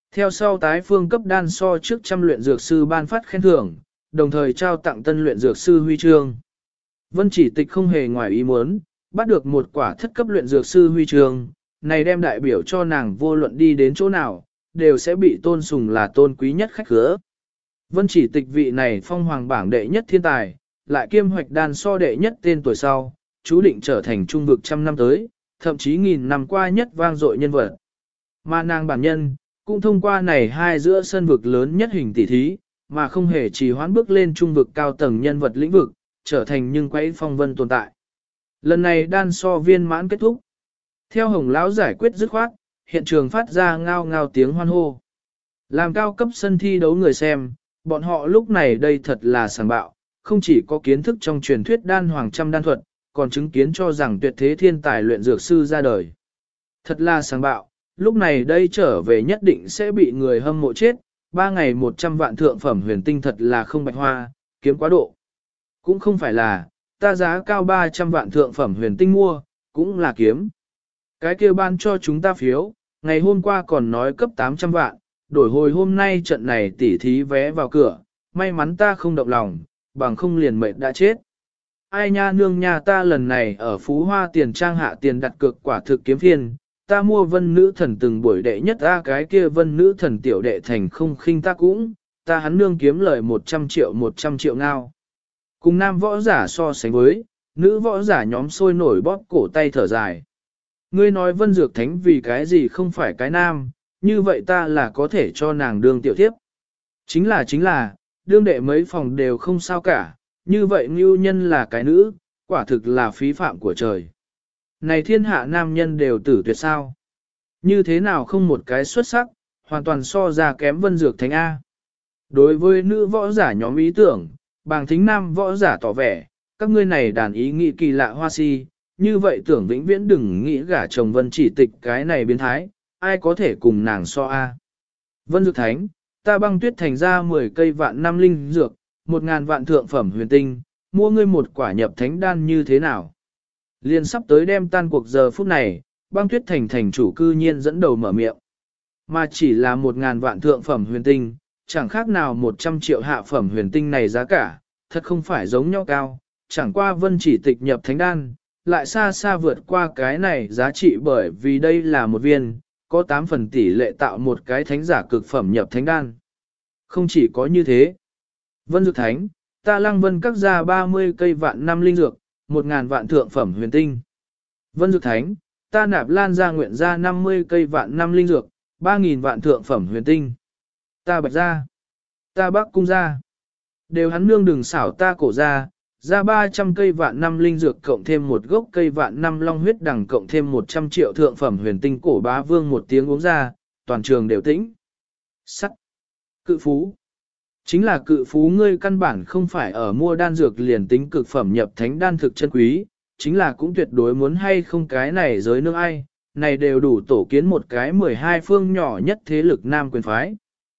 Theo sau tái phương cấp đan so trước trăm luyện dược sư ban phát khen thưởng, đồng thời trao tặng tân luyện dược sư huy chương. Vân Chỉ Tịch không hề ngoài ý muốn, bắt được một quả thất cấp luyện dược sư huy chương, này đem đại biểu cho nàng vô luận đi đến chỗ nào, đều sẽ bị tôn sùng là tôn quý nhất khách khứa. Vân Chỉ Tịch vị này phong hoàng bảng đệ nhất thiên tài, lại kiêm hoạch đan so đệ nhất tên tuổi sau, chú định trở thành trung vực trăm năm tới, thậm chí nghìn năm qua nhất vang dội nhân vật. Mà nàng bản nhân, cũng thông qua này hai giữa sân vực lớn nhất hình tỷ thí, mà không hề trì hoãn bước lên trung vực cao tầng nhân vật lĩnh vực, trở thành nhưng quấy phong vân tồn tại. Lần này đan so viên mãn kết thúc. Theo Hồng lão giải quyết dứt khoát, hiện trường phát ra ngao ngao tiếng hoan hô. Làm cao cấp sân thi đấu người xem, bọn họ lúc này đây thật là sảng bạo, không chỉ có kiến thức trong truyền thuyết đan hoàng trăm đan thuật, còn chứng kiến cho rằng tuyệt thế thiên tài luyện dược sư ra đời. Thật là sảng bạo, lúc này đây trở về nhất định sẽ bị người hâm mộ chết, 3 ngày 100 vạn thượng phẩm huyền tinh thật là không bạch hoa, kiếm quá độ. Cũng không phải là, ta giá cao 300 vạn thượng phẩm huyền tinh mua, cũng là kiếm. Cái kia ban cho chúng ta phiếu, ngày hôm qua còn nói cấp 800 vạn, đổi hồi hôm nay trận này tỉ thí vé vào cửa, may mắn ta không động lòng, bằng không liền mệt đã chết. Ai nha nương nhà ta lần này ở Phú Hoa tiền trang hạ tiền đặt cược quả thực kiếm phiên, ta mua vân nữ thần từng buổi đệ nhất ra cái kia vân nữ thần tiểu đệ thành không khinh ta cũng, ta hắn nương kiếm lời 100 triệu ngao. Cùng nam võ giả so sánh với, nữ võ giả nhóm sôi nổi bóp cổ tay thở dài. Ngươi nói vân dược thánh vì cái gì không phải cái nam, như vậy ta là có thể cho nàng đương tiểu thiếp. Chính là, đương đệ mấy phòng đều không sao cả, như vậy ngưu nhân là cái nữ, quả thực là phí phạm của trời. Này thiên hạ nam nhân đều tử tuyệt sao? Như thế nào không một cái xuất sắc, hoàn toàn so ra kém vân dược thánh A. Đối với nữ võ giả nhóm ý tưởng, bàng thính nam võ giả tỏ vẻ, các ngươi này đàn ý nghĩ kỳ lạ hoa si, như vậy tưởng vĩnh viễn đừng nghĩ gả chồng Vân Chỉ Tịch cái này biến thái, ai có thể cùng nàng so a? Vân Dược Thánh, ta băng tuyết thành ra 10 cây vạn năm linh dược, 1.000 vạn thượng phẩm huyền tinh, mua ngươi một quả nhập thánh đan như thế nào? Liên sắp tới đem tan cuộc giờ phút này, băng tuyết thành thành chủ cư nhiên dẫn đầu mở miệng. Mà chỉ là 1.000 vạn thượng phẩm huyền tinh, chẳng khác nào 100 triệu hạ phẩm huyền tinh này giá cả, thật không phải giống nhau cao, chẳng qua Vân Chỉ Tịch nhập thánh đan, lại xa xa vượt qua cái này giá trị bởi vì đây là một viên, có 8 phần tỷ lệ tạo một cái thánh giả cực phẩm nhập thánh đan. Không chỉ có như thế. Vân Dược Thánh, ta lăng vân các ra 30 cây vạn năm linh dược, 1.000 vạn thượng phẩm huyền tinh. Vân Dược Thánh, ta nạp lan ra nguyện ra 50 cây vạn năm linh dược, 3.000 vạn thượng phẩm huyền tinh. Ta bạch ra, ta bắc cung ra. Đều hắn nương đừng xảo ta cổ ra, ra 300 cây vạn năm linh dược cộng thêm một gốc cây vạn năm long huyết đằng cộng thêm 100 triệu thượng phẩm huyền tinh cổ bá vương một tiếng uống ra, toàn trường đều tĩnh. Sắt. Cự phú. Chính là cự phú ngươi căn bản không phải ở mua đan dược liền tính cực phẩm nhập thánh đan thực chân quý, chính là cũng tuyệt đối muốn hay không cái này giới nương ai, này đều đủ tổ kiến một cái 12 phương nhỏ nhất thế lực nam quyền phái.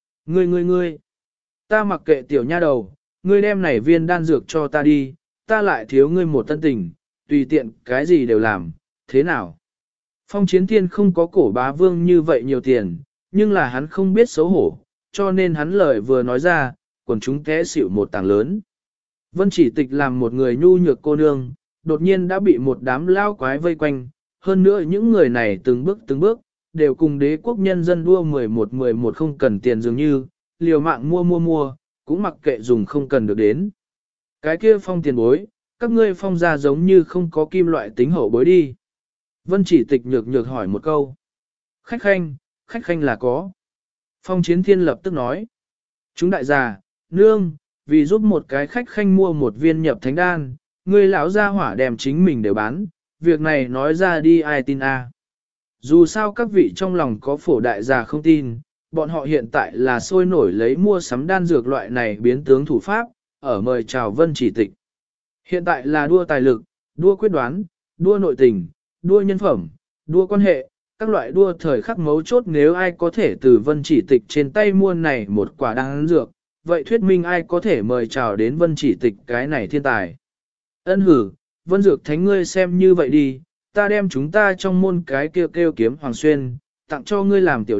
Ngươi, ta mặc kệ tiểu nha đầu, ngươi đem này viên đan dược cho ta đi, ta lại thiếu ngươi một tân tình, tùy tiện cái gì đều làm, thế nào? Phong Chiến Thiên không có cổ bá vương như vậy nhiều tiền, nhưng là hắn không biết xấu hổ, cho nên hắn lời vừa nói ra, quần chúng té xỉu một tảng lớn. Vân Chỉ Tịch làm một người nhu nhược cô nương, đột nhiên đã bị một đám lao quái vây quanh, hơn nữa những người này từng bước, đều cùng đế quốc nhân dân đua 11 không cần tiền dường như, liều mạng mua, cũng mặc kệ dùng không cần được đến. Cái kia Phong tiền bối, các ngươi Phong ra giống như không có kim loại tính hậu bối đi. Vân Chỉ Tịch nhược hỏi một câu. Khách khanh là có. Phong Chiến Thiên lập tức nói. Chúng đại già, nương, vì giúp một cái khách khanh mua một viên nhập thánh đan, ngươi lão gia hỏa đem chính mình đều bán, việc này nói ra đi ai tin a? Dù sao các vị trong lòng có phổ đại già không tin, bọn họ hiện tại là sôi nổi lấy mua sắm đan dược loại này biến tướng thủ pháp, ở mời chào Vân Chỉ Tịch. Hiện tại là đua tài lực, đua quyết đoán, đua nội tình, đua nhân phẩm, đua quan hệ, các loại đua thời khắc mấu chốt nếu ai có thể từ Vân Chỉ Tịch trên tay mua này một quả đan dược, vậy thuyết minh ai có thể mời chào đến Vân Chỉ Tịch cái này thiên tài. Ân hử, Vân Dược Thánh ngươi xem như vậy đi, ta đem chúng ta trong môn cái kêu kiếm Hoàng Xuyên, tặng cho ngươi làm tiểu đệ,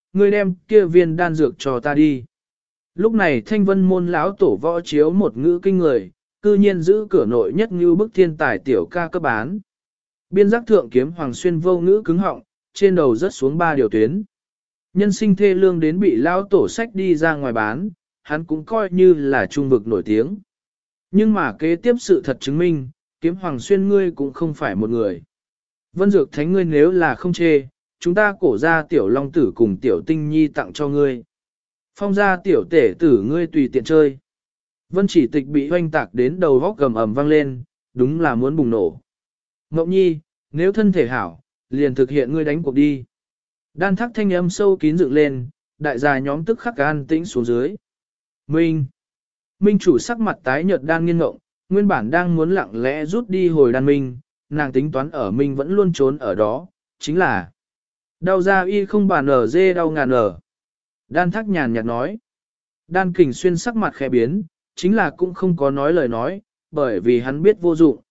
ngươi đem kia viên đan dược cho ta đi. Lúc này thanh vân môn lão tổ võ chiếu một ngữ kinh người, cư nhiên giữ cửa nội nhất như bức thiên tài tiểu ca cấp bán. Biên giác thượng kiếm hoàng xuyên vô ngữ cứng họng, trên đầu rớt xuống 3 điều tuyến. Nhân sinh thê lương đến bị lão tổ sách đi ra ngoài bán, hắn cũng coi như là trung vực nổi tiếng. Nhưng mà kế tiếp sự thật chứng minh, kiếm hoàng xuyên ngươi cũng không phải một người. Vân dược thánh ngươi nếu là không chê, chúng ta cổ ra tiểu long tử cùng tiểu tinh nhi tặng cho ngươi. Phong ra tiểu tể tử ngươi tùy tiện chơi. Vân chỉ tịch bị hoanh tạc đến đầu vóc gầm ầm vang lên, đúng là muốn bùng nổ. Ngọc nhi, nếu thân thể hảo, liền thực hiện ngươi đánh cuộc đi. Đan thác thanh âm sâu kín dựng lên, đại gia nhóm tức khắc an tĩnh xuống dưới. Minh chủ sắc mặt tái nhợt đang nghiêng ngộng, nguyên bản đang muốn lặng lẽ rút đi hồi đan minh, nàng tính toán ở Minh vẫn luôn trốn ở đó, chính là đau ra y không bàn ở dê đau ngàn ở. Đan thác nhàn nhạt nói. Đan kình xuyên sắc mặt khẽ biến, chính là cũng không có nói lời nói, bởi vì hắn biết vô dụng.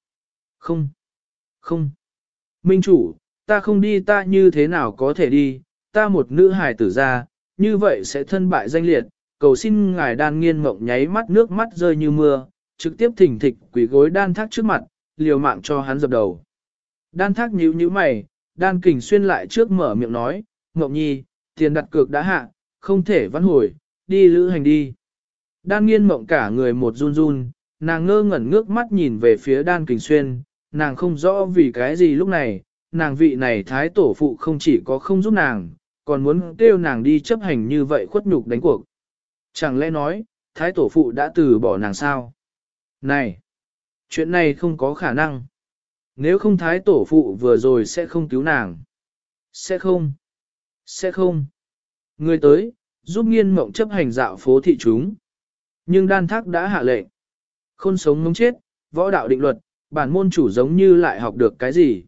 Không. Minh chủ, ta không đi ta như thế nào có thể đi, ta một nữ hài tử ra, như vậy sẽ thân bại danh liệt, cầu xin ngài đan nghiên mộng nháy mắt nước mắt rơi như mưa, trực tiếp thỉnh thịch quỷ gối đan thác trước mặt, liều mạng cho hắn dập đầu. Đan thác nhíu nhíu mày, đan kình xuyên lại trước mở miệng nói, Ngọc Nhi, tiền đặt cược đã hạ, không thể vãn hồi, đi lữ hành đi. Đan nghiên mộng cả người một run run, nàng ngơ ngẩn ngước mắt nhìn về phía đan kình xuyên, nàng không rõ vì cái gì lúc này, nàng vị này thái tổ phụ không chỉ có không giúp nàng, còn muốn kêu nàng đi chấp hành như vậy khuất nhục đánh cuộc. Chẳng lẽ nói, thái tổ phụ đã từ bỏ nàng sao? Này! Chuyện này không có khả năng. Nếu không thái tổ phụ vừa rồi sẽ không cứu nàng. Sẽ không. Người tới, giúp nghiên mộng chấp hành dạo phố thị chúng. Nhưng đan thác đã hạ lệnh. Khôn sống ngống chết, võ đạo định luật, bản môn chủ giống như lại học được cái gì.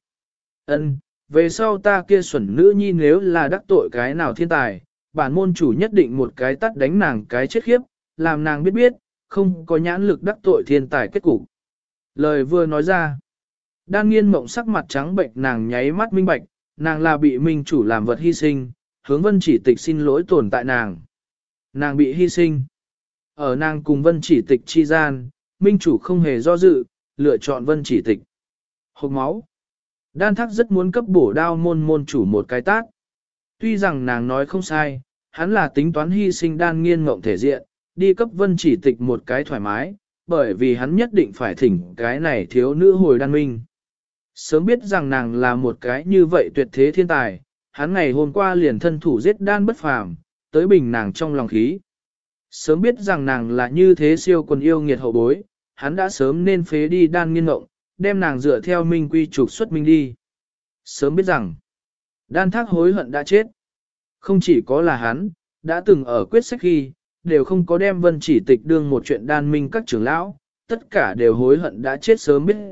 Về sau ta kia xuẩn nữ nhi nếu là đắc tội cái nào thiên tài, bản môn chủ nhất định một cái tắt đánh nàng cái chết khiếp, làm nàng biết, không có nhãn lực đắc tội thiên tài kết cục. Lời vừa nói ra, đan nghiên mộng sắc mặt trắng bệnh nàng nháy mắt minh bạch, nàng là bị minh chủ làm vật hy sinh, hướng vân chỉ tịch xin lỗi tồn tại nàng. Nàng bị hy sinh. Ở nàng cùng vân chỉ tịch chi gian, minh chủ không hề do dự, lựa chọn vân chỉ tịch. Hộc máu. Đan thác rất muốn cấp bổ đao môn chủ một cái tát. Tuy rằng nàng nói không sai, hắn là tính toán hy sinh đan nghiên mộng thể diện, đi cấp vân chỉ tịch một cái thoải mái, bởi vì hắn nhất định phải thỉnh cái này thiếu nữ hồi đan minh. Sớm biết rằng nàng là một cái như vậy tuyệt thế thiên tài, hắn ngày hôm qua liền thân thủ giết đan bất phàm, tới bình nàng trong lòng khí. Sớm biết rằng nàng là như thế siêu quần yêu nghiệt hậu bối, hắn đã sớm nên phế đi đan nghiên mộng, đem nàng dựa theo minh quy trục xuất minh đi. Sớm biết rằng, đan thác hối hận đã chết. Không chỉ có là hắn, đã từng ở quyết sách khi, đều không có đem vân chỉ tịch đương một chuyện đan minh các trưởng lão, tất cả đều hối hận đã chết sớm biết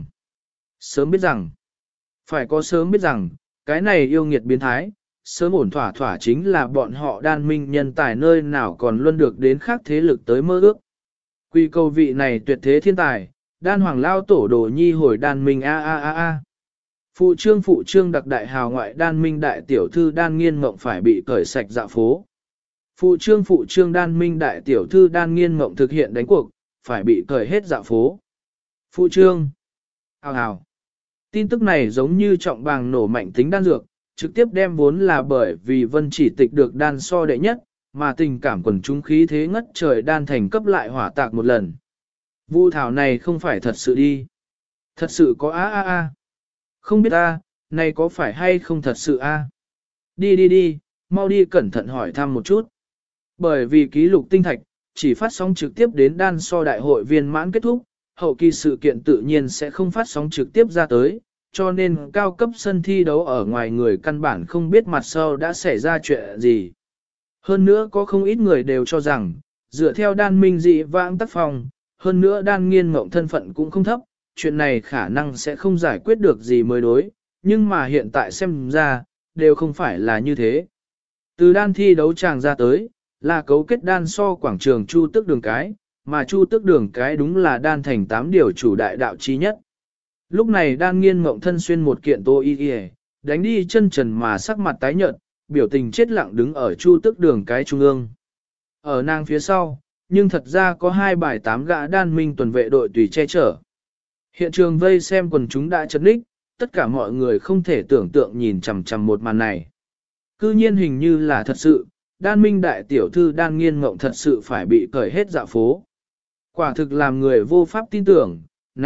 rằng, phải có sớm biết rằng, cái này yêu nghiệt biến thái, sớm ổn thỏa thỏa chính là bọn họ đan minh nhân tài nơi nào còn luôn được đến khác thế lực tới mơ ước. Quy cầu vị này tuyệt thế thiên tài, đan hoàng lao tổ đồ nhi hồi đan minh a. Phụ trương đặc đại hào ngoại đan minh đại tiểu thư đan nghiên mộng phải bị cởi sạch dạ phố. Phụ trương đan minh đại tiểu thư đan nghiên mộng thực hiện đánh cuộc, phải bị cởi hết dạ phố. Phụ trương. Hào. Tin tức này giống như trọng bàng nổ mạnh tính đan dược, trực tiếp đem vốn là bởi vì vân chỉ tịch được đan so đệ nhất, mà tình cảm quần chúng khí thế ngất trời đan thành cấp lại hỏa tạc một lần. Vu thảo này không phải thật sự đi. Thật sự có a. Không biết a, này có phải hay không thật sự a? Đi, mau đi cẩn thận hỏi thăm một chút. Bởi vì ký lục tinh thạch, chỉ phát sóng trực tiếp đến đan so đại hội viên mãn kết thúc, hậu kỳ sự kiện tự nhiên sẽ không phát sóng trực tiếp ra tới, cho nên cao cấp sân thi đấu ở ngoài người căn bản không biết mặt sau đã xảy ra chuyện gì. Hơn nữa có không ít người đều cho rằng, dựa theo đan minh dị vãng tác phong, hơn nữa đan nghiên mộng thân phận cũng không thấp, chuyện này khả năng sẽ không giải quyết được gì mới đối, nhưng mà hiện tại xem ra, đều không phải là như thế. Từ đan thi đấu tràng ra tới, là cấu kết đan so quảng trường Chu Tước Đường Cái, mà Chu Tước Đường Cái đúng là đan thành 8 điều chủ đại đạo chí nhất. Lúc này đan nghiên mộng thân xuyên một kiện tô y y, đánh đi chân trần mà sắc mặt tái nhợt, biểu tình chết lặng đứng ở chu tức đường cái trung ương. Ở nàng phía sau, nhưng thật ra có 2 bài 8 gã đan minh tuần vệ đội tùy che chở. Hiện trường vây xem quần chúng đã chật ních, tất cả mọi người không thể tưởng tượng nhìn chằm chằm một màn này. Cư nhiên hình như là thật sự, đan minh đại tiểu thư đan nghiên mộng thật sự phải bị cởi hết dạ phố. Quả thực làm người vô pháp tin tưởng,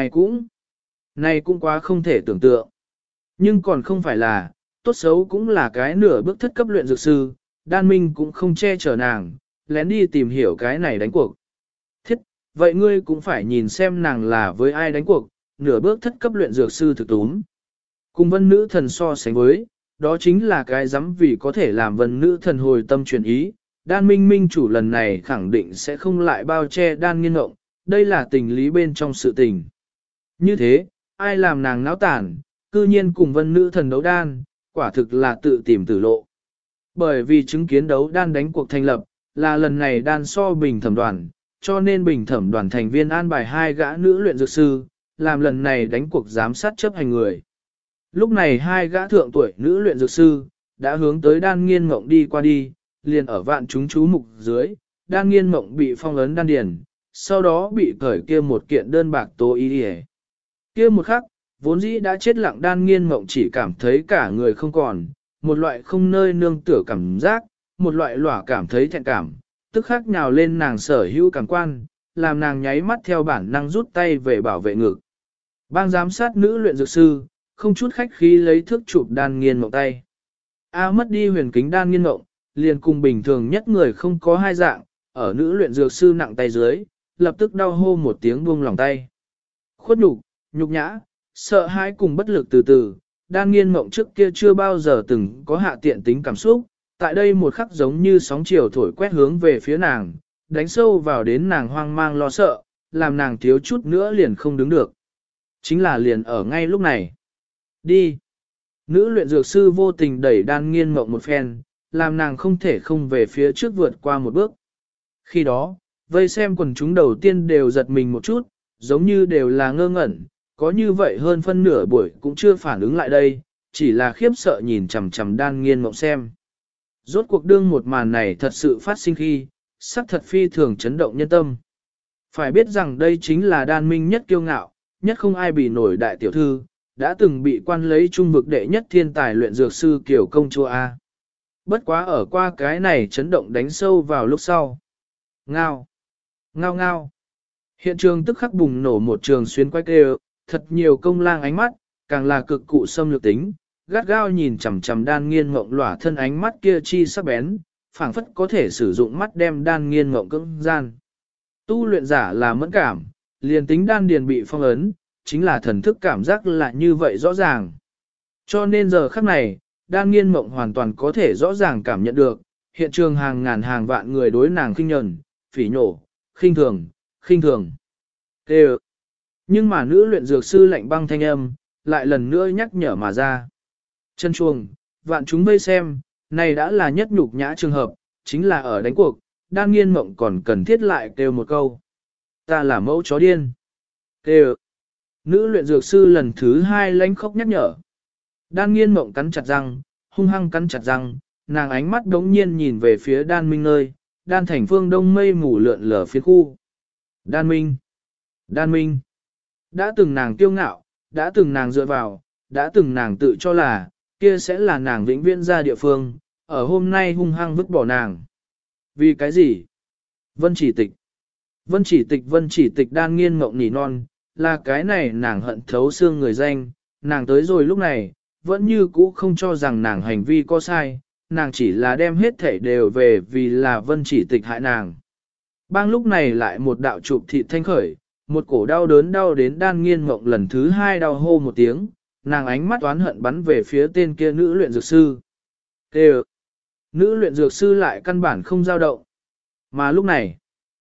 này cũng quá không thể tưởng tượng. Nhưng còn không phải là, tốt xấu cũng là cái nửa bước thất cấp luyện dược sư, đan minh cũng không che chở nàng, lén đi tìm hiểu cái này đánh cuộc. Thiết, vậy ngươi cũng phải nhìn xem nàng là với ai đánh cuộc, nửa bước thất cấp luyện dược sư thực túm. Cùng vân nữ thần so sánh với, đó chính là cái dám vì có thể làm vân nữ thần hồi tâm chuyển ý, đan minh minh chủ lần này khẳng định sẽ không lại bao che đan nghiên ngộng, đây là tình lý bên trong sự tình. Như thế, ai làm nàng náo tản, cư nhiên cùng vân nữ thần đấu đan, quả thực là tự tìm tử lộ. Bởi vì chứng kiến đấu đan đánh cuộc thành lập, là lần này đan so bình thẩm đoàn, cho nên bình thẩm đoàn thành viên an bài 2 gã nữ luyện dược sư, làm lần này đánh cuộc giám sát chấp hành người. Lúc này 2 gã thượng tuổi nữ luyện dược sư, đã hướng tới đan nghiên mộng đi qua đi, liền ở vạn chúng chú mục dưới, đan nghiên mộng bị phong ấn đan điền, sau đó bị cởi kia một kiện đơn bạc tố y đi. Kia một khắc, vốn dĩ đã chết lặng đan nghiên mộng chỉ cảm thấy cả người không còn, một loại không nơi nương tựa cảm giác, một loại lỏa cảm thấy thẹn cảm, tức khắc nhào lên nàng sở hữu cảm quan, làm nàng nháy mắt theo bản năng rút tay về bảo vệ ngực. Bang giám sát nữ luyện dược sư, không chút khách khí lấy thước chụp đan nghiên mộng tay. Mất đi huyền kính đan nghiên mộng, liền cùng bình thường nhất người không có hai dạng, ở nữ luyện dược sư nặng tay dưới, lập tức đau hô một tiếng buông lòng tay. Khuất nhục, nhục nhã, sợ hãi cùng bất lực từ từ, đan nghiên mộng trước kia chưa bao giờ từng có hạ tiện tính cảm xúc, tại đây một khắc giống như sóng chiều thổi quét hướng về phía nàng, đánh sâu vào đến nàng hoang mang lo sợ, làm nàng thiếu chút nữa liền không đứng được. Chính là liền ở ngay lúc này. Đi! Nữ luyện dược sư vô tình đẩy đan nghiên mộng một phen, làm nàng không thể không về phía trước vượt qua một bước. Khi đó, vây xem quần chúng đầu tiên đều giật mình một chút, giống như đều là ngơ ngẩn, có như vậy hơn phân nửa buổi cũng chưa phản ứng lại đây, chỉ là khiếp sợ nhìn chằm chằm đan nghiên mộng xem. Rốt cuộc đương một màn này thật sự phát sinh khi, sắc thật phi thường chấn động nhân tâm. Phải biết rằng đây chính là đan minh nhất kiêu ngạo, nhất không ai bị nổi đại tiểu thư, đã từng bị quan lấy trung vực đệ nhất thiên tài luyện dược sư Kiều công chúa A. Bất quá ở qua cái này chấn động đánh sâu vào lúc sau. Ngao! Ngao ngao! Hiện trường tức khắc bùng nổ một trường xuyên quay kêu, thật nhiều công lang ánh mắt, càng là cực cụ xâm lược tính, gắt gao nhìn chằm chằm đan nghiên ngộng lỏa thân ánh mắt kia chi sắc bén, phảng phất có thể sử dụng mắt đem đan nghiên ngộng cưỡng gian. Tu luyện giả là mẫn cảm, liền tính đan điền bị phong ấn, chính là thần thức cảm giác là như vậy rõ ràng. Cho nên giờ khắc này, đan nghiên mộng hoàn toàn có thể rõ ràng cảm nhận được, hiện trường hàng ngàn hàng vạn người đối nàng khinh nhẫn, phỉ nhổ, khinh thường, khinh thường. Tê Nhưng mà nữ luyện dược sư lạnh băng thanh âm, lại lần nữa nhắc nhở mà ra. Chân chuồng, vạn chúng vây xem, này đã là nhất nhục nhã trường hợp, chính là ở đánh cuộc, đan nghiên mộng còn cần thiết lại kêu một câu. Ta là mẫu chó điên. Kêu. Nữ luyện dược sư lần thứ 2 lánh khóc nhắc nhở. Đan nghiên mộng cắn chặt răng, hung hăng cắn chặt răng, nàng ánh mắt đống nhiên nhìn về phía đan minh nơi, đan thành phương đông mây mù lượn lờ phía khu. Đan minh. Đan minh. Đã từng nàng kiêu ngạo, đã từng nàng dựa vào, đã từng nàng tự cho là, kia sẽ là nàng vĩnh viễn ra địa phương, ở hôm nay hung hăng vứt bỏ nàng. Vì cái gì? Vân chỉ tịch. Vân chỉ tịch đan nghiên mộng nỉ non, là cái này nàng hận thấu xương người danh, nàng tới rồi lúc này, vẫn như cũ không cho rằng nàng hành vi có sai, nàng chỉ là đem hết thể đều về vì là vân chỉ tịch hại nàng. Bang lúc này lại một đạo chụp thịt thanh khởi, một cổ đau đớn đau đến đan nghiên mộng lần thứ 2 đau hô một tiếng, nàng ánh mắt oán hận bắn về phía tên kia nữ luyện dược sư. Kêu. Nữ luyện dược sư lại căn bản không dao động. Mà lúc này,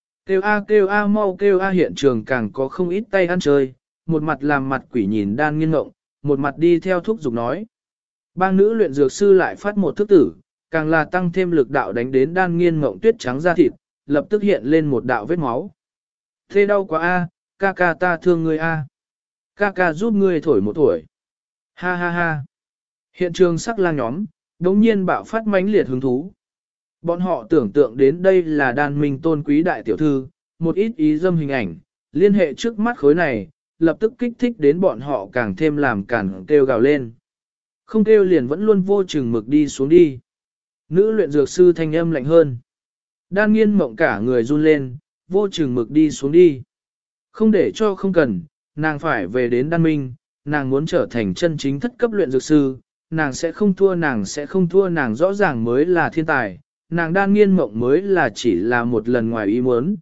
kêu a mau kêu a hiện trường càng có không ít tay ăn chơi, một mặt làm mặt quỷ nhìn đan nghiên mộng, một mặt đi theo thúc giục nói. Bang nữ luyện dược sư lại phát một thức tử, càng là tăng thêm lực đạo đánh đến đan nghiên mộng tuyết trắng da thịt, lập tức hiện lên một đạo vết máu. Thế đau quá a, ca ca ta thương ngươi a. Ca ca giúp ngươi thổi một thổi. Ha ha ha. Hiện trường sắc lang nhóm, đống nhiên bạo phát mãnh liệt hứng thú. Bọn họ tưởng tượng đến đây là đan minh tôn quý đại tiểu thư, một ít ý dâm hình ảnh, liên hệ trước mắt khối này, lập tức kích thích đến bọn họ càng thêm làm cản kêu gào lên. Không kêu liền vẫn luôn vô chừng mực đi xuống đi. Nữ luyện dược sư thanh âm lạnh hơn. Đan nghiên mộng cả người run lên, vô chừng mực đi xuống đi. Không để cho không cần, nàng phải về đến đan minh, nàng muốn trở thành chân chính thất cấp luyện dược sư, nàng sẽ không thua, nàng rõ ràng mới là thiên tài, nàng đan nghiên mộng mới là chỉ là một lần ngoài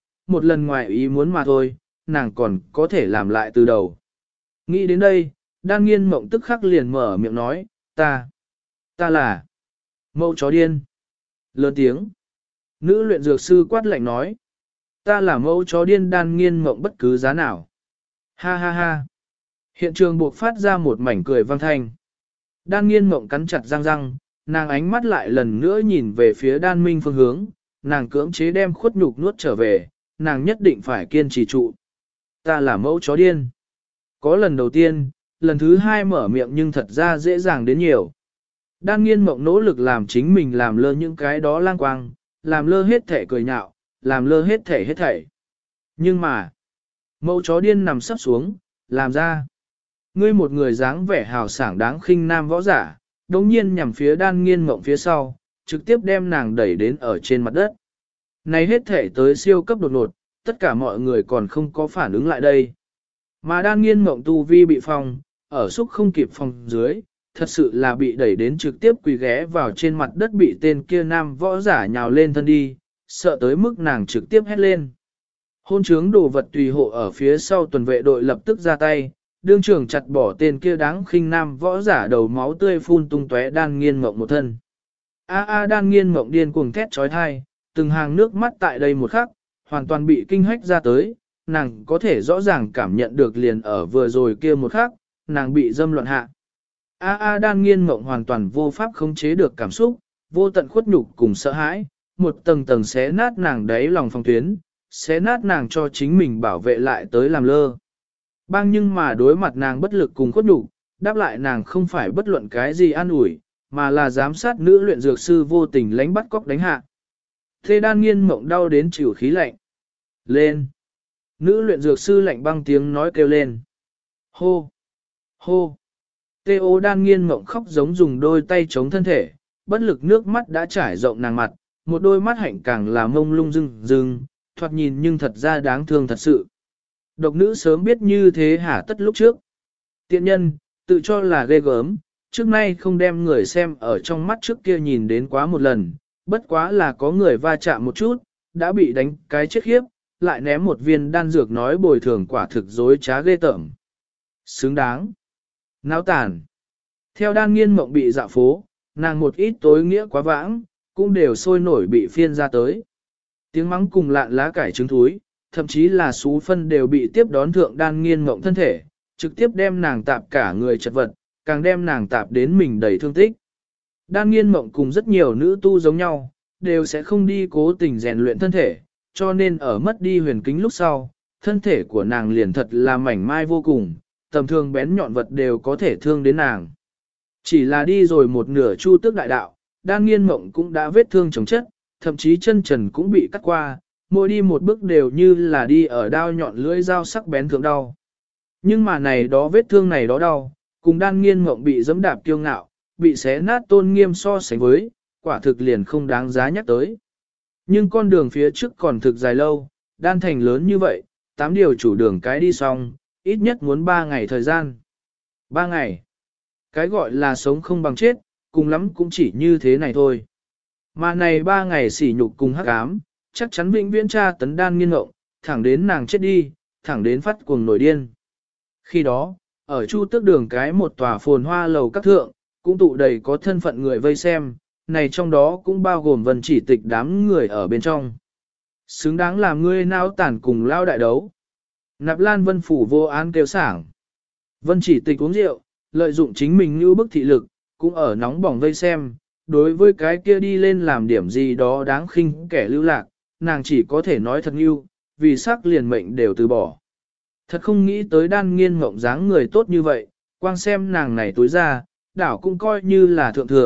ý muốn mà thôi, nàng còn có thể làm lại từ đầu. Nghĩ đến đây, đan nghiên mộng tức khắc liền mở miệng nói, ta là mẫu chó điên. Lớn tiếng. Nữ luyện dược sư quát lạnh nói, ta là mẫu chó điên. Đan nghiên mộng bất cứ giá nào. Ha ha ha. Hiện trường buộc phát ra một mảnh cười vang thanh. Đan nghiên mộng cắn chặt răng, nàng ánh mắt lại lần nữa nhìn về phía đan minh phương hướng, nàng cưỡng chế đem khuất nhục nuốt trở về, nàng nhất định phải kiên trì trụ. Ta là mẫu chó điên. Có lần đầu tiên, lần thứ hai mở miệng nhưng thật ra dễ dàng đến nhiều. Đan nghiên mộng nỗ lực làm chính mình làm lơ những cái đó lang quang, làm lơ hết thể cười nhạo, làm lơ hết thể. Nhưng mà, mẫu chó điên nằm sấp xuống, làm ra. Ngươi một người dáng vẻ hào sảng đáng khinh nam võ giả, đồng nhiên nhằm phía đan nghiên mộng phía sau, trực tiếp đem nàng đẩy đến ở trên mặt đất. Này hết thể tới siêu cấp đột ngột, tất cả mọi người còn không có phản ứng lại đây. Mà đan nghiên mộng tu vi bị phong, ở xúc không kịp phòng dưới, thật sự là bị đẩy đến trực tiếp quỳ ghé vào trên mặt đất, bị tên kia nam võ giả nhào lên thân đi, sợ tới mức nàng trực tiếp hét lên. Hôn trướng đồ vật tùy hộ ở phía sau tuần vệ đội lập tức ra tay, đương trưởng chặt bỏ tên kia đáng khinh nam võ giả đầu máu tươi phun tung tóe đan nghiên mộng một thân. Đan nghiên mộng điên cuồng thét trói thai, từng hàng nước mắt tại đây một khắc, hoàn toàn bị kinh hách ra tới, nàng có thể rõ ràng cảm nhận được liền ở vừa rồi kia một khắc, nàng bị dâm loạn hạ. Đan nghiên mộng hoàn toàn vô pháp khống chế được cảm xúc, vô tận khuất nhục cùng sợ hãi, một tầng tầng xé nát nàng đáy lòng phòng tuyến, xé nát nàng cho chính mình bảo vệ lại tới làm lơ. Nhưng mà đối mặt nàng bất lực cùng khuất nhục, đáp lại nàng không phải bất luận cái gì an ủi, mà là giám sát nữ luyện dược sư vô tình lánh bắt cóc đánh hạ. Thế đan nghiên mộng đau đến chịu khí lạnh. Lên! Nữ luyện dược sư lạnh băng tiếng nói kêu lên. Hô! Hô! Tê đan nghiên mộng khóc giống dùng đôi tay chống thân thể, bất lực nước mắt đã trải rộng nàng mặt, một đôi mắt hạnh càng là mông lung rưng rưng, thoạt nhìn nhưng thật ra đáng thương thật sự. Độc nữ sớm biết như thế hả tất lúc trước. Tiện nhân, tự cho là ghê gớm, trước nay không đem người xem ở trong mắt trước kia nhìn đến quá một lần, bất quá là có người va chạm một chút, đã bị đánh cái chết khiếp, lại ném một viên đan dược nói bồi thường quả thực dối trá ghê tởm. Xứng đáng. Náo tàn. Theo đan nghiên mộng bị dạo phố, nàng một ít tối nghĩa quá vãng, cũng đều sôi nổi bị phiên ra tới. Tiếng mắng cùng lạn lá cải trứng thúi, thậm chí là xú phân đều bị tiếp đón thượng đan nghiên mộng thân thể, trực tiếp đem nàng tạp cả người chật vật, càng đem nàng tạp đến mình đầy thương tích. Đan nghiên mộng cùng rất nhiều nữ tu giống nhau, đều sẽ không đi cố tình rèn luyện thân thể, cho nên ở mất đi huyền kính lúc sau, thân thể của nàng liền thật là mảnh mai vô cùng, tầm thường bén nhọn vật đều có thể thương đến nàng. Chỉ là đi rồi một nửa chu tước đại đạo, đan nghiên mộng cũng đã vết thương chồng chất, thậm chí chân trần cũng bị cắt qua, mỗi đi một bước đều như là đi ở đao nhọn lưỡi dao sắc bén thượng đau. Nhưng mà này đó vết thương này đó đau, cùng đan nghiên mộng bị giẫm đạp kiêu ngạo, bị xé nát tôn nghiêm so sánh với, quả thực liền không đáng giá nhắc tới. Nhưng con đường phía trước còn thực dài lâu, đan thành lớn như vậy, 8 điều chủ đường cái đi xong, ít nhất muốn 3 ngày thời gian. 3 ngày. Cái gọi là sống không bằng chết, cùng lắm cũng chỉ như thế này thôi. Mà này 3 ngày sỉ nhục cùng hắc ám, chắc chắn vĩnh viễn tra tấn đan nghiên mộng, thẳng đến nàng chết đi, thẳng đến phát cuồng nổi điên. Khi đó, ở chu tước đường cái một tòa phồn hoa lầu các thượng, cũng tụ đầy có thân phận người vây xem, này trong đó cũng bao gồm Vân Chỉ Tịch đám người ở bên trong. Xứng đáng làm ngươi nao tản cùng lao đại đấu. Nạp Lan Vân Phủ vô án kêu sảng. Vân Chỉ Tịch uống rượu, lợi dụng chính mình như bức thị lực, cũng ở nóng bỏng vây xem, đối với cái kia đi lên làm điểm gì đó đáng khinh kẻ lưu lạc, nàng chỉ có thể nói thật như, vì sắc liền mệnh đều từ bỏ. Thật không nghĩ tới đan nghiên mộng dáng người tốt như vậy, quang xem nàng này tối ra, đảo cũng coi như là thượng thừa,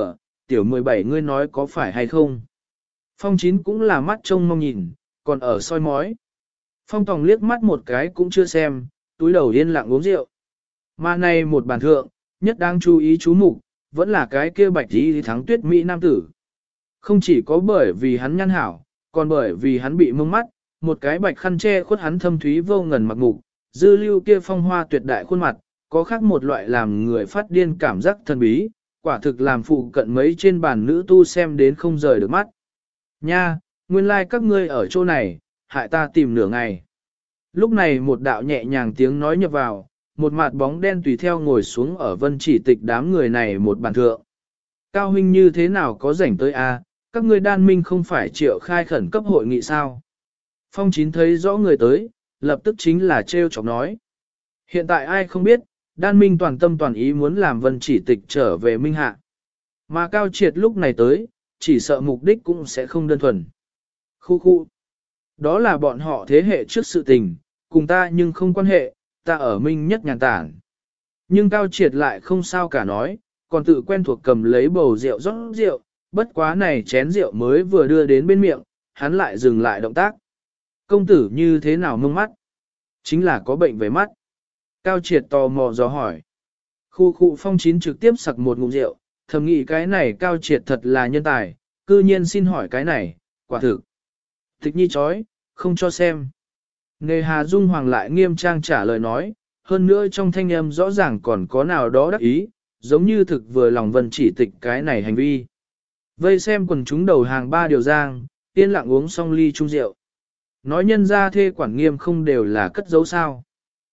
tiểu 17 ngươi nói có phải hay không? Phong Chín cũng là mắt trông mong nhìn, còn ở soi mói. Phong Tòng liếc mắt một cái cũng chưa xem, túi đầu yên lặng uống rượu. Mà này một bàn thượng, nhất đáng chú ý chú mục, vẫn là cái kia bạch y thắng tuyết Mỹ nam tử. Không chỉ có bởi vì hắn nhăn hảo, còn bởi vì hắn bị mông mắt, một cái bạch khăn che khuất hắn thâm thúy vô ngần mặc mục, dư lưu kia phong hoa tuyệt đại khuôn mặt, có khác một loại làm người phát điên cảm giác thần bí, quả thực làm phụ cận mấy trên bàn nữ tu xem đến không rời được mắt. Nha, nguyên lai like các ngươi ở chỗ này, hại ta tìm nửa ngày. Lúc này một đạo nhẹ nhàng tiếng nói nhập vào, một mặt bóng đen tùy theo ngồi xuống ở Vân Chỉ Tịch đám người này một bàn thượng. Cao huynh như thế nào có rảnh tới a? Các ngươi đan minh không phải triệu khai khẩn cấp hội nghị sao? Phong Chín thấy rõ người tới, lập tức chính là trêu chọc nói. Hiện tại ai không biết, đan minh toàn tâm toàn ý muốn làm Vân Chỉ Tịch trở về minh hạ. Mà Cao Triệt lúc này tới, chỉ sợ mục đích cũng sẽ không đơn thuần. Khu khu. Đó là bọn họ thế hệ trước sự tình, cùng ta nhưng không quan hệ, ta ở minh nhất nhàn tản. Nhưng Cao Triệt lại không sao cả nói, còn tự quen thuộc cầm lấy bầu rượu rót rượu, bất quá này chén rượu mới vừa đưa đến bên miệng, hắn lại dừng lại động tác. Công tử như thế nào mông mắt? Chính là có bệnh về mắt. Cao Triệt tò mò dò hỏi. Khu khu Phong Chín trực tiếp sặc một ngụm rượu, thầm nghĩ cái này Cao Triệt thật là nhân tài, cư nhiên xin hỏi cái này, quả thực. Tịch nhi chói, không cho xem. Nề Hà Dung Hoàng lại nghiêm trang trả lời nói, hơn nữa trong thanh âm rõ ràng còn có nào đó đắc ý, giống như thực vừa lòng Vân Chỉ Tịch cái này hành vi. Vây xem quần chúng đầu hàng ba điều giang, yên lặng uống xong ly chung rượu. Nói nhân ra thê quản nghiêm không đều là cất giấu sao.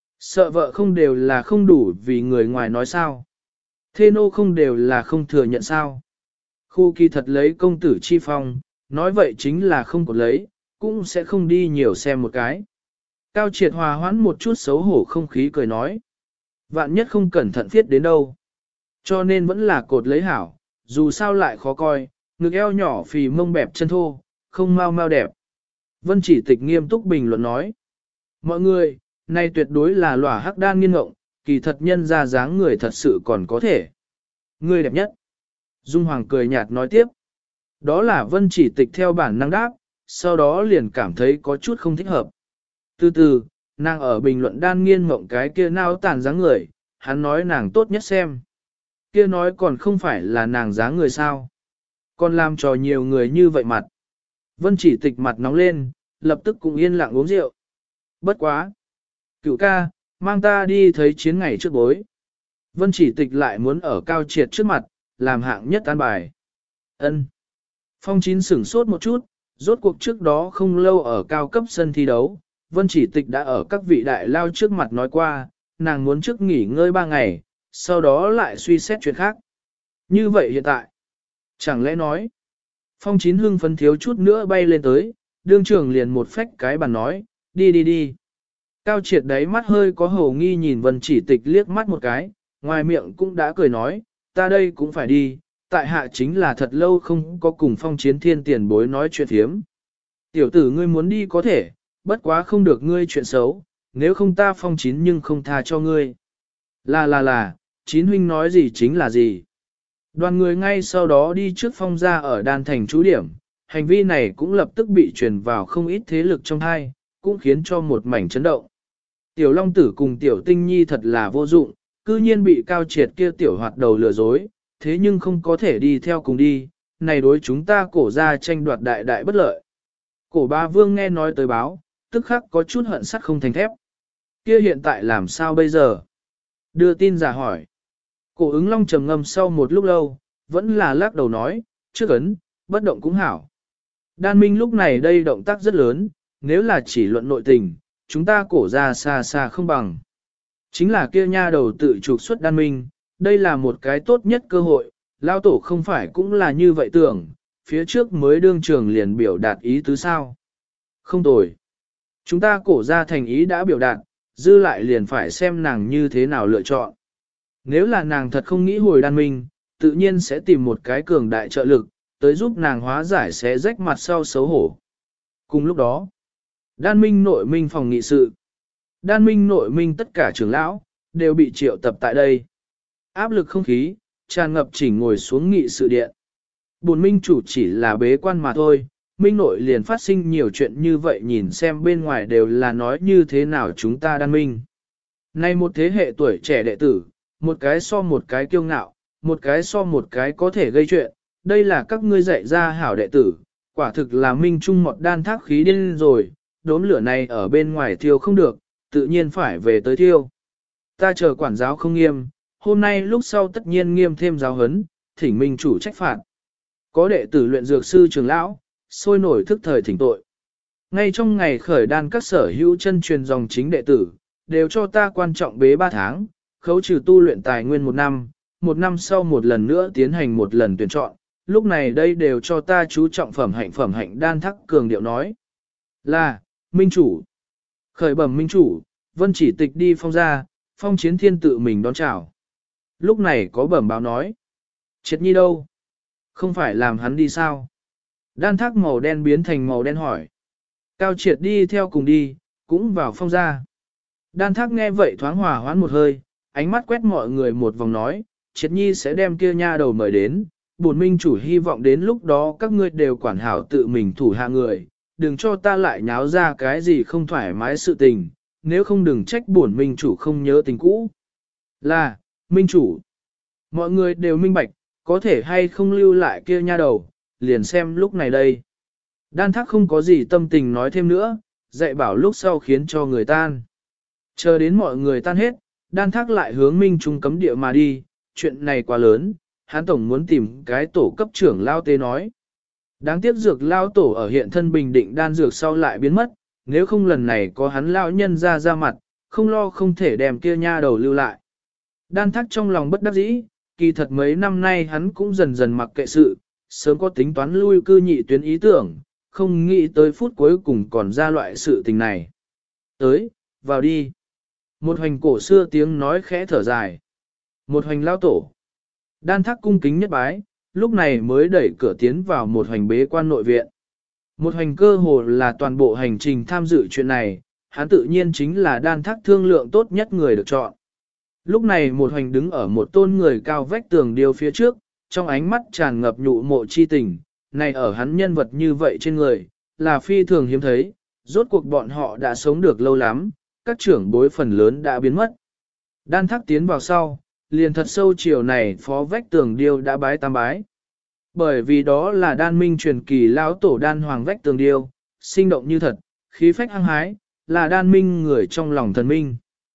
Sợ vợ không đều là không đủ vì người ngoài nói sao. Thê nô không đều là không thừa nhận sao. Khu kỳ thật lấy công tử chi phong, nói vậy chính là không có lấy, cũng sẽ không đi nhiều xem một cái. Cao Triệt hòa hoãn một chút xấu hổ không khí cười nói. Vạn nhất không cẩn thận viết đến đâu. Cho nên vẫn là cột lấy hảo, dù sao lại khó coi, ngực eo nhỏ phì mông bẹp chân thô, không mau mau đẹp. Vân Chỉ Tịch nghiêm túc bình luận nói. Mọi người, này tuyệt đối là lòa hắc đan nghiên ngộng, kỳ thật nhân ra dáng người thật sự còn có thể. Người đẹp nhất. Dung Hoàng cười nhạt nói tiếp. Đó là Vân Chỉ Tịch theo bản năng đáp, sau đó liền cảm thấy có chút không thích hợp. Từ từ, nàng ở bình luận đan nghiên ngộng cái kia nao tàn dáng người, hắn nói nàng tốt nhất xem. Kia nói còn không phải là nàng dáng người sao. Còn làm cho nhiều người như vậy mặt. Vân Chỉ Tịch mặt nóng lên, lập tức cũng yên lặng uống rượu. Bất quá. Cửu ca, mang ta đi thấy chiến ngày trước bối. Vân Chỉ Tịch lại muốn ở Cao Triệt trước mặt, làm hạng nhất an bài. Ân. Phong Chín sửng sốt một chút, rốt cuộc trước đó không lâu ở cao cấp sân thi đấu, Vân Chỉ Tịch đã ở các vị đại lao trước mặt nói qua, nàng muốn trước nghỉ ngơi 3 ngày, sau đó lại suy xét chuyện khác. Như vậy hiện tại, chẳng lẽ nói, Phong Chín hưng phấn thiếu chút nữa bay lên tới, đương trưởng liền một phách cái bàn nói, đi đi đi. Cao Triệt đáy mắt hơi có hồ nghi nhìn Vân Chỉ Tịch liếc mắt một cái, ngoài miệng cũng đã cười nói, ta đây cũng phải đi, tại hạ chính là thật lâu không có cùng Phong Chiến Thiên tiền bối nói chuyện thiếm. Tiểu tử ngươi muốn đi có thể, bất quá không được ngươi chuyện xấu, nếu không ta Phong Chín nhưng không tha cho ngươi. Là, Chín huynh nói gì chính là gì. Đoàn người ngay sau đó đi trước Phong ra ở đan thành trú điểm, hành vi này cũng lập tức bị truyền vào không ít thế lực trong hai, cũng khiến cho một mảnh chấn động. Tiểu Long Tử cùng Tiểu Tinh Nhi thật là vô dụng, cư nhiên bị Cao Triệt kia tiểu hoạt đầu lừa dối, thế nhưng không có thể đi theo cùng đi, này đối chúng ta cổ ra tranh đoạt đại đại bất lợi. Cổ ba vương nghe nói tới báo, tức khắc có chút hận sắt không thành thép. Kia hiện tại làm sao bây giờ? Đưa tin giả hỏi. Cổ ứng long trầm ngâm sau một lúc lâu, vẫn là lắc đầu nói, trước ấn, bất động cũng hảo. Đan Minh lúc này đây động tác rất lớn, nếu là chỉ luận nội tình, chúng ta cổ ra xa xa không bằng. Chính là kia nha đầu tự trục xuất Đan Minh, đây là một cái tốt nhất cơ hội, lao tổ không phải cũng là như vậy tưởng, phía trước mới đương trường liền biểu đạt ý tứ sao. Không tồi. Chúng ta cổ ra thành ý đã biểu đạt, dư lại liền phải xem nàng như thế nào lựa chọn. Nếu là nàng thật không nghĩ hồi Đan Minh, tự nhiên sẽ tìm một cái cường đại trợ lực, tới giúp nàng hóa giải xé rách mặt sau xấu hổ. Cùng lúc đó, Đan Minh nội minh phòng nghị sự. Đan Minh nội minh tất cả trưởng lão, đều bị triệu tập tại đây. Áp lực không khí, tràn ngập chỉnh ngồi xuống nghị sự điện. Bổn minh chủ chỉ là bế quan mà thôi, minh nội liền phát sinh nhiều chuyện như vậy, nhìn xem bên ngoài đều là nói như thế nào chúng ta đan minh. Nay một thế hệ tuổi trẻ đệ tử, một cái so một cái kiêu ngạo, một cái so một cái có thể gây chuyện, đây là các ngươi dạy ra hảo đệ tử, quả thực là minh trung một đan thác khí điên rồi, đốm lửa này ở bên ngoài thiêu không được, tự nhiên phải về tới thiêu. Ta chờ quản giáo không nghiêm, hôm nay lúc sau tất nhiên nghiêm thêm giáo huấn, thỉnh minh chủ trách phạt. Có đệ tử luyện dược sư trưởng lão, sôi nổi thức thời thỉnh tội. Ngay trong ngày khởi đan các sở hữu chân truyền dòng chính đệ tử, đều cho ta quan trọng bế 3 tháng, khấu trừ tu luyện tài nguyên 1 năm sau một lần nữa tiến hành một lần tuyển chọn, lúc này đây đều cho ta chú trọng phẩm hạnh đan thắc cường điệu nói. Là, minh chủ. Khởi bẩm minh chủ, vân chỉ tịch đi phong ra, phong chiến thiên tự mình đón chào. Lúc này có bẩm báo nói. Triệt nhi đâu? Không phải làm hắn đi sao? Đan thác màu đen biến thành màu đen hỏi. Cao triệt đi theo cùng đi, cũng vào phong ra. Đan thác nghe vậy thoáng hòa hoãn một hơi, ánh mắt quét mọi người một vòng nói, triệt nhi sẽ đem kia nha đầu mời đến, bổn minh chủ hy vọng đến lúc đó các ngươi đều quản hảo tự mình thủ hạ người, đừng cho ta lại nháo ra cái gì không thoải mái sự tình, nếu không đừng trách bổn minh chủ không nhớ tình cũ. Là, minh chủ, mọi người đều minh bạch, có thể hay không lưu lại kia nha đầu, liền xem lúc này đây. Đan thác không có gì tâm tình nói thêm nữa, dạy bảo lúc sau khiến cho người tan. Chờ đến mọi người tan hết, đan thác lại hướng minh trung cấm địa mà đi, chuyện này quá lớn, hắn tổng muốn tìm cái tổ cấp trưởng lao tế nói. Đáng tiếc dược lao tổ ở hiện thân bình định đan dược sau lại biến mất, nếu không lần này có hắn lao nhân ra mặt, không lo không thể đem kia nha đầu lưu lại. Đan thác trong lòng bất đắc dĩ, kỳ thật mấy năm nay hắn cũng dần dần mặc kệ sự, sớm có tính toán lui cư nhị tuyến ý tưởng, không nghĩ tới phút cuối cùng còn ra loại sự tình này. Tới, vào đi. Một hoành cổ xưa tiếng nói khẽ thở dài. Một hoành lao tổ. Đan thác cung kính nhất bái, lúc này mới đẩy cửa tiến vào một hoành bế quan nội viện. Một hoành cơ hồ là toàn bộ hành trình tham dự chuyện này, hắn tự nhiên chính là đan thác thương lượng tốt nhất người được chọn. Lúc này một hoành đứng ở một tôn người cao vách tường điêu phía trước, trong ánh mắt tràn ngập nhụ mộ chi tình, này ở hắn nhân vật như vậy trên người, là phi thường hiếm thấy, rốt cuộc bọn họ đã sống được lâu lắm, các trưởng bối phần lớn đã biến mất. Đan thác tiến vào sau, liền thật sâu chiều này phó vách tường điêu đã bái tam bái. Bởi vì đó là đan minh truyền kỳ lão tổ đan hoàng vách tường điêu, sinh động như thật, khí phách hăng hái, là đan minh người trong lòng thần minh.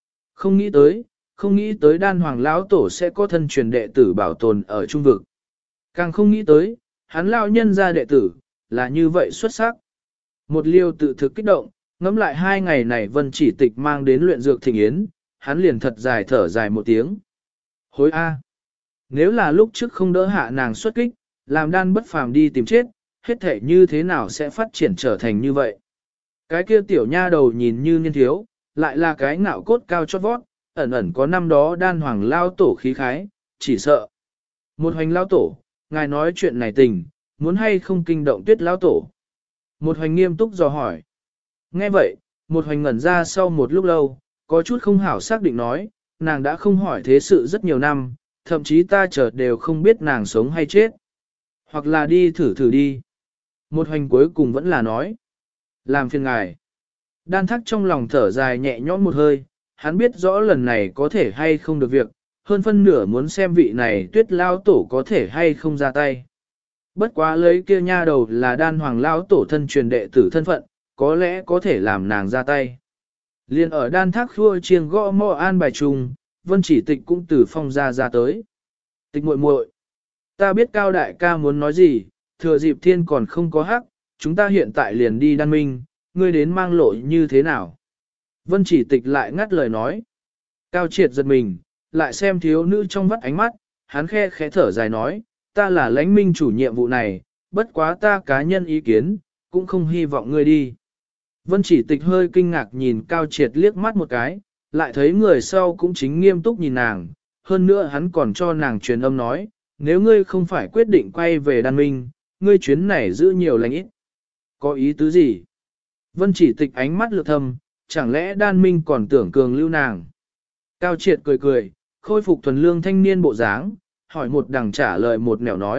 Không nghĩ tới đan hoàng lão tổ sẽ có thân truyền đệ tử bảo tồn ở trung vực. Càng không nghĩ tới, hắn lão nhân ra đệ tử, là như vậy xuất sắc. Một liêu tự thực kích động, ngẫm lại 2 ngày này vân chỉ tịch mang đến luyện dược thịnh yến, hắn liền thật dài thở dài một tiếng. Hối A. Nếu là lúc trước không đỡ hạ nàng xuất kích, làm đan bất phàm đi tìm chết, hết thể như thế nào sẽ phát triển trở thành như vậy. Cái kia tiểu nha đầu nhìn như niên thiếu, lại là cái ngạo cốt cao chót vót, ẩn ẩn có năm đó đan hoàng lao tổ khí khái, chỉ sợ. Một hoành lao tổ, ngài nói chuyện này tình, muốn hay không kinh động tuyết lao tổ. Một hoành nghiêm túc dò hỏi. Nghe vậy, một hoành ngẩn ra sau một lúc lâu, có chút không hảo xác định nói, nàng đã không hỏi thế sự rất nhiều năm, thậm chí ta chợt đều không biết nàng sống hay chết. Hoặc là đi thử thử đi. Một hoành cuối cùng vẫn là nói. Làm phiền ngài. Đan thác trong lòng thở dài nhẹ nhõm một hơi, hắn biết rõ lần này có thể hay không được việc, hơn phân nửa muốn xem vị này tuyết lao tổ có thể hay không ra tay. Bất quá lấy kia nha đầu là đan hoàng lao tổ thân truyền đệ tử thân phận, có lẽ có thể làm nàng ra tay. Liên ở đan thác khua chiêng gõ mò an bài trùng, vân chỉ tịch cũng từ phong ra tới. Tịch muội muội, ta biết cao đại ca muốn nói gì, thừa dịp thiên còn không có hắc, chúng ta hiện tại liền đi đan minh, ngươi đến mang lộ như thế nào. Vân chỉ tịch lại ngắt lời nói. Cao triệt giật mình, lại xem thiếu nữ trong vắt ánh mắt, hắn khẽ thở dài nói, ta là lãnh minh chủ nhiệm vụ này, bất quá ta cá nhân ý kiến, cũng không hy vọng ngươi đi. Vân chỉ tịch hơi kinh ngạc nhìn Cao triệt liếc mắt một cái, lại thấy người sau cũng chính nghiêm túc nhìn nàng, hơn nữa hắn còn cho nàng truyền âm nói, nếu ngươi không phải quyết định quay về đan minh, ngươi chuyến này giữ nhiều lành ít. Có ý tứ gì? Vân chỉ tịch ánh mắt lược thầm, chẳng lẽ đan minh còn tưởng cường lưu nàng? Cao triệt cười cười, khôi phục thuần lương thanh niên bộ dáng, hỏi một đằng trả lời một nẻo nói,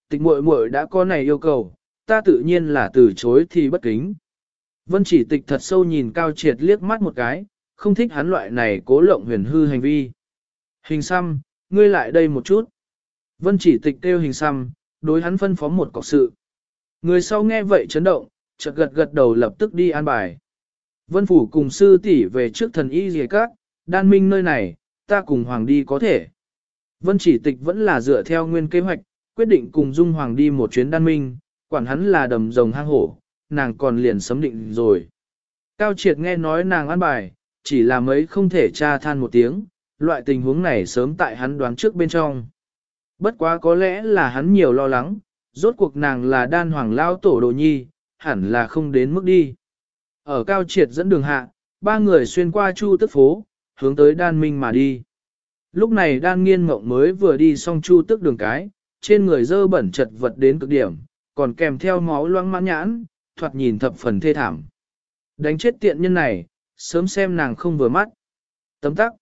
tịch muội muội đã có này yêu cầu, ta tự nhiên là từ chối thì bất kính. Vân chỉ tịch thật sâu nhìn Cao Triệt liếc mắt một cái, không thích hắn loại này cố lộng huyền hư hành vi. Hình xăm, ngươi lại đây một chút. Vân chỉ tịch kêu hình xăm, đối hắn phân phó một cọc sự. Người sau nghe vậy chấn động, chợt gật gật đầu lập tức đi an bài. Vân phủ cùng sư tỷ về trước thần y dìa các, đan minh nơi này, ta cùng hoàng đi có thể. Vân chỉ tịch vẫn là dựa theo nguyên kế hoạch, quyết định cùng Dung Hoàng đi một chuyến đan minh, quản hắn là đầm rồng hang hổ, nàng còn liền sấm định rồi. Cao Triệt nghe nói nàng an bài, chỉ là mấy không thể tra than một tiếng, loại tình huống này sớm tại hắn đoán trước bên trong. Bất quá có lẽ là hắn nhiều lo lắng, rốt cuộc nàng là đan hoàng lao tổ đồ nhi, hẳn là không đến mức đi. Ở Cao Triệt dẫn đường hạ, ba người xuyên qua Chu Tức phố, hướng tới đan minh mà đi. Lúc này đan nghiên mộng mới vừa đi xong Chu Tức đường cái, trên người dơ bẩn chật vật đến cực điểm, còn kèm theo máu loãng mãn nhãn, thoạt nhìn thập phần thê thảm. Đánh chết tiện nhân này, sớm xem nàng không vừa mắt. Tấm tắc.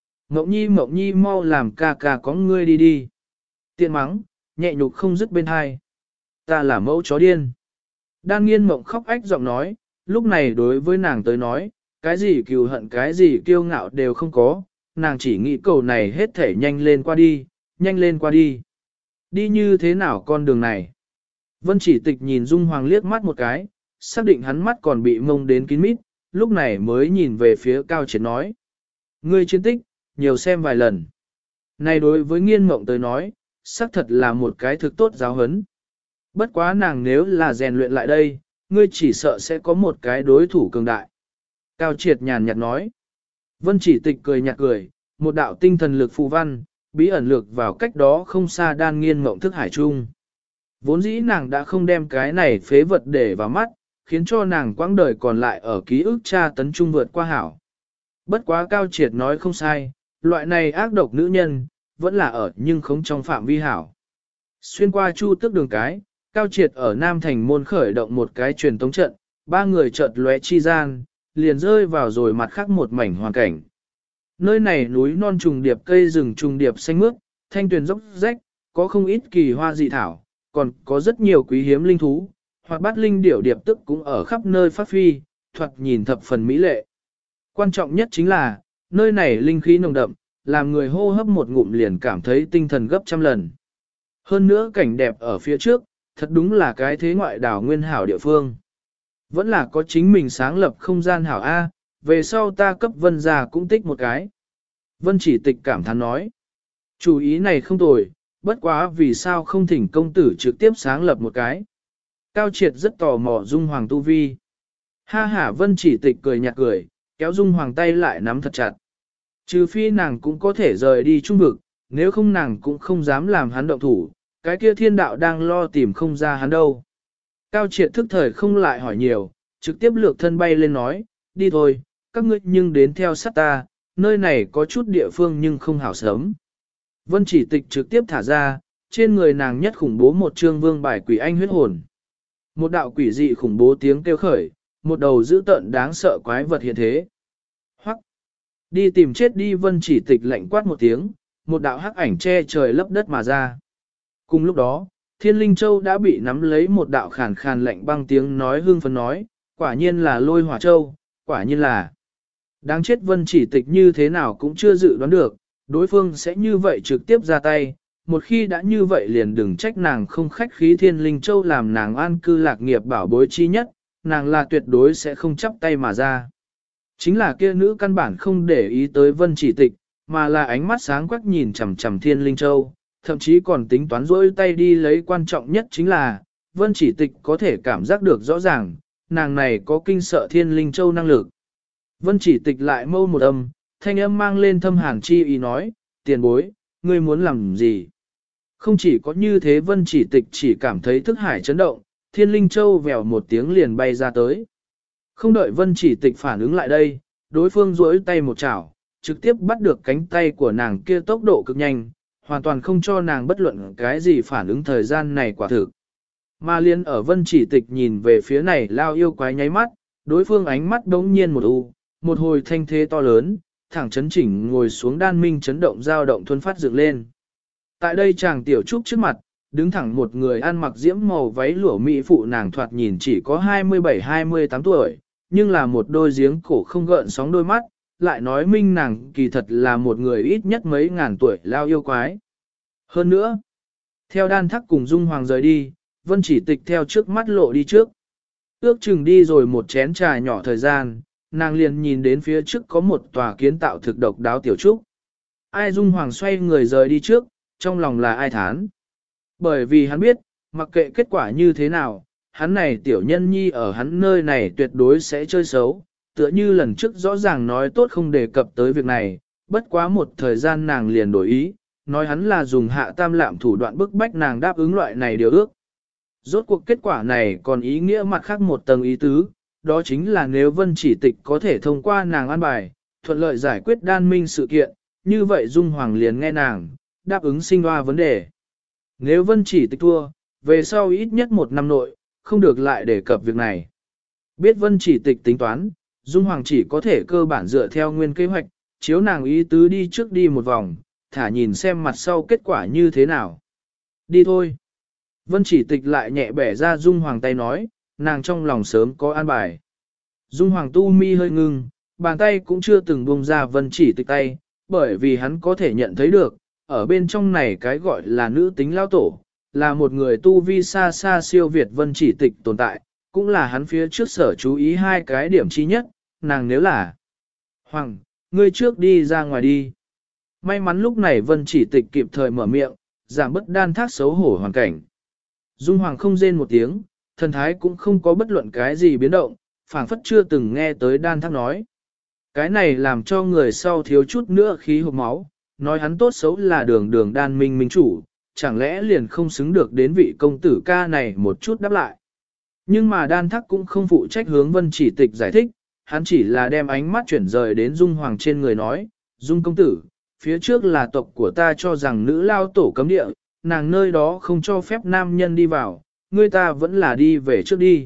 Mộng nhi mau làm ca ca có ngươi đi đi. Tiện mắng, nhẹ nhục không dứt bên hai. Ta là mẫu chó điên. Đan nghiên mộng khóc ách giọng nói, lúc này đối với nàng tới nói, cái gì cừu hận cái gì kiêu ngạo đều không có, nàng chỉ nghĩ cầu này hết thể nhanh lên qua đi, nhanh lên qua đi. Đi như thế nào con đường này? Vân chỉ tịch nhìn Dung Hoàng liếc mắt một cái, xác định hắn mắt còn bị mông đến kín mít, lúc này mới nhìn về phía Cao Triệt nói. Ngươi chiến tích, nhiều xem vài lần. Này đối với nghiên mộng tới nói, xác thật là một cái thực tốt giáo huấn. Bất quá nàng nếu là rèn luyện lại đây, ngươi chỉ sợ sẽ có một cái đối thủ cường đại. Cao Triệt nhàn nhạt nói. Vân chỉ tịch cười nhạt cười, một đạo tinh thần lực phù văn, bí ẩn lược vào cách đó không xa đan nghiên mộng thức hải trung. Vốn dĩ nàng đã không đem cái này phế vật để vào mắt, khiến cho nàng quãng đời còn lại ở ký ức tra tấn trung vượt qua hảo. Bất quá Cao Triệt nói không sai, loại này ác độc nữ nhân, vẫn là ở nhưng không trong phạm vi hảo. Xuyên qua Chu Tức đường cái, Cao Triệt ở Nam Thành môn khởi động một cái truyền tống trận, ba người chợt lóe chi gian, liền rơi vào rồi mặt khác một mảnh hoàn cảnh. Nơi này núi non trùng điệp cây rừng trùng điệp xanh mướt, thanh tuyền dốc rách, có không ít kỳ hoa dị thảo, còn có rất nhiều quý hiếm linh thú, hoặc bát linh điểu điệp tức cũng ở khắp nơi phát phi, thoạt nhìn thập phần mỹ lệ. Quan trọng nhất chính là, nơi này linh khí nồng đậm, làm người hô hấp một ngụm liền cảm thấy tinh thần gấp trăm lần. Hơn nữa cảnh đẹp ở phía trước, thật đúng là cái thế ngoại đảo nguyên hảo địa phương. Vẫn là có chính mình sáng lập không gian hảo A, về sau ta cấp Vân gia cũng tích một cái. Vân chỉ tịch cảm thán nói. Chủ ý này không tồi, bất quá vì sao không thỉnh công tử trực tiếp sáng lập một cái. Cao Triệt rất tò mò Dung Hoàng tu vi. Ha ha Vân chỉ tịch cười nhạt cười, kéo Dung Hoàng tay lại nắm thật chặt. Trừ phi nàng cũng có thể rời đi trung vực, nếu không nàng cũng không dám làm hắn động thủ, cái kia thiên đạo đang lo tìm không ra hắn đâu. Cao Triệt thức thời không lại hỏi nhiều, trực tiếp lược thân bay lên nói, đi thôi, các ngươi nhưng đến theo sát ta, nơi này có chút địa phương nhưng không hảo sớm. Vân chỉ tịch trực tiếp thả ra, trên người nàng nhất khủng bố một trương vương bài quỷ anh huyết hồn. Một đạo quỷ dị khủng bố tiếng kêu khởi, một đầu dữ tợn đáng sợ quái vật hiện thế. Hoắc! Đi tìm chết đi Vân chỉ tịch lạnh quát một tiếng, một đạo hắc ảnh che trời lấp đất mà ra. Cùng lúc đó, Thiên Linh Châu đã bị nắm lấy một đạo khàn khàn lạnh băng tiếng nói hương phấn nói, quả nhiên là Lôi Hỏa Châu, quả nhiên là. Đáng chết Vân chỉ tịch như thế nào cũng chưa dự đoán được, đối phương sẽ như vậy trực tiếp ra tay, một khi đã như vậy liền đừng trách nàng không khách khí Thiên Linh Châu làm nàng an cư lạc nghiệp bảo bối chi nhất, nàng là tuyệt đối sẽ không chắp tay mà ra. Chính là kia nữ căn bản không để ý tới Vân chỉ tịch, mà là ánh mắt sáng quắc nhìn chằm chằm Thiên Linh Châu, thậm chí còn tính toán rỗi tay đi lấy quan trọng nhất chính là, Vân chỉ tịch có thể cảm giác được rõ ràng, nàng này có kinh sợ Thiên Linh Châu năng lực. Vân chỉ tịch lại mâu một âm, thanh âm mang lên thâm hàn chi ý nói, tiền bối, ngươi muốn làm gì? Không chỉ có như thế Vân chỉ tịch chỉ cảm thấy thức hải chấn động, Thiên Linh Châu vèo một tiếng liền bay ra tới. Không đợi Vân chỉ tịch phản ứng lại đây, đối phương duỗi tay một chảo, trực tiếp bắt được cánh tay của nàng kia tốc độ cực nhanh, hoàn toàn không cho nàng bất luận cái gì phản ứng thời gian này quả thực. Mà liên ở Vân chỉ tịch nhìn về phía này lao yêu quái nháy mắt, đối phương ánh mắt đống nhiên một một hồi thanh thế to lớn, thẳng chấn chỉnh ngồi xuống đan minh chấn động dao động thuần phát dựng lên. Tại đây chàng tiểu trúc trước mặt, đứng thẳng một người ăn mặc diễm màu váy lụa mỹ phụ, nàng thoạt nhìn chỉ có 27-28 tuổi, nhưng là một đôi giếng cổ không gợn sóng đôi mắt, lại nói minh nàng kỳ thật là một người ít nhất mấy ngàn tuổi lao yêu quái. Hơn nữa, theo Đan Thắc cùng Dung Hoàng rời đi, Vân Chỉ Tịch theo trước mắt lộ đi trước. Ước chừng đi rồi một chén trà nhỏ thời gian, nàng liền nhìn đến phía trước có một tòa kiến tạo thực độc đáo tiểu trúc. Ai Dung Hoàng xoay người rời đi trước, trong lòng là ai thán. Bởi vì hắn biết, mặc kệ kết quả như thế nào, hắn này tiểu nhân nhi ở hắn nơi này tuyệt đối sẽ chơi xấu, tựa như lần trước rõ ràng nói tốt không đề cập tới việc này, bất quá một thời gian nàng liền đổi ý, nói hắn là dùng hạ tam lạm thủ đoạn bức bách nàng đáp ứng loại này điều ước. Rốt cuộc kết quả này còn ý nghĩa mặt khác một tầng ý tứ, đó chính là nếu Vân Chỉ Tịch có thể thông qua nàng an bài, thuận lợi giải quyết đan minh sự kiện, như vậy Dung Hoàng liền nghe nàng, đáp ứng sinh hoa vấn đề. Nếu Vân Chỉ Tịch thua, về sau ít nhất một năm nội, không được lại đề cập việc này. Biết Vân Chỉ Tịch tính toán, Dung Hoàng chỉ có thể cơ bản dựa theo nguyên kế hoạch, chiếu nàng ý tứ đi trước đi một vòng, thả nhìn xem mặt sau kết quả như thế nào. Đi thôi. Vân Chỉ Tịch lại nhẹ bẻ ra Dung Hoàng tay nói, nàng trong lòng sớm có an bài. Dung Hoàng tu mi hơi ngưng, bàn tay cũng chưa từng buông ra Vân Chỉ Tịch tay, bởi vì hắn có thể nhận thấy được, ở bên trong này cái gọi là nữ tính lao tổ, là một người tu vi xa xa siêu việt Vân Chỉ Tịch tồn tại, cũng là hắn phía trước sở chú ý hai cái điểm chi nhất, nàng nếu là Hoàng, ngươi trước đi ra ngoài đi. May mắn lúc này Vân Chỉ Tịch kịp thời mở miệng, giảm bớt Đan Thác xấu hổ hoàn cảnh. Dung Hoàng không rên một tiếng, thần thái cũng không có bất luận cái gì biến động, phảng phất chưa từng nghe tới Đan Thác nói. Cái này làm cho người sau thiếu chút nữa khí hộp máu, nói hắn tốt xấu là đường đường đan minh minh chủ, chẳng lẽ liền không xứng được đến vị công tử ca này một chút đáp lại. Nhưng mà Đan Thác cũng không phụ trách hướng Vân Chỉ Tịch giải thích, hắn chỉ là đem ánh mắt chuyển rời đến Dung Hoàng trên người nói, Dung công tử, phía trước là tộc của ta cho rằng nữ lao tổ cấm địa, nàng nơi đó không cho phép nam nhân đi vào, ngươi ta vẫn là đi về trước đi.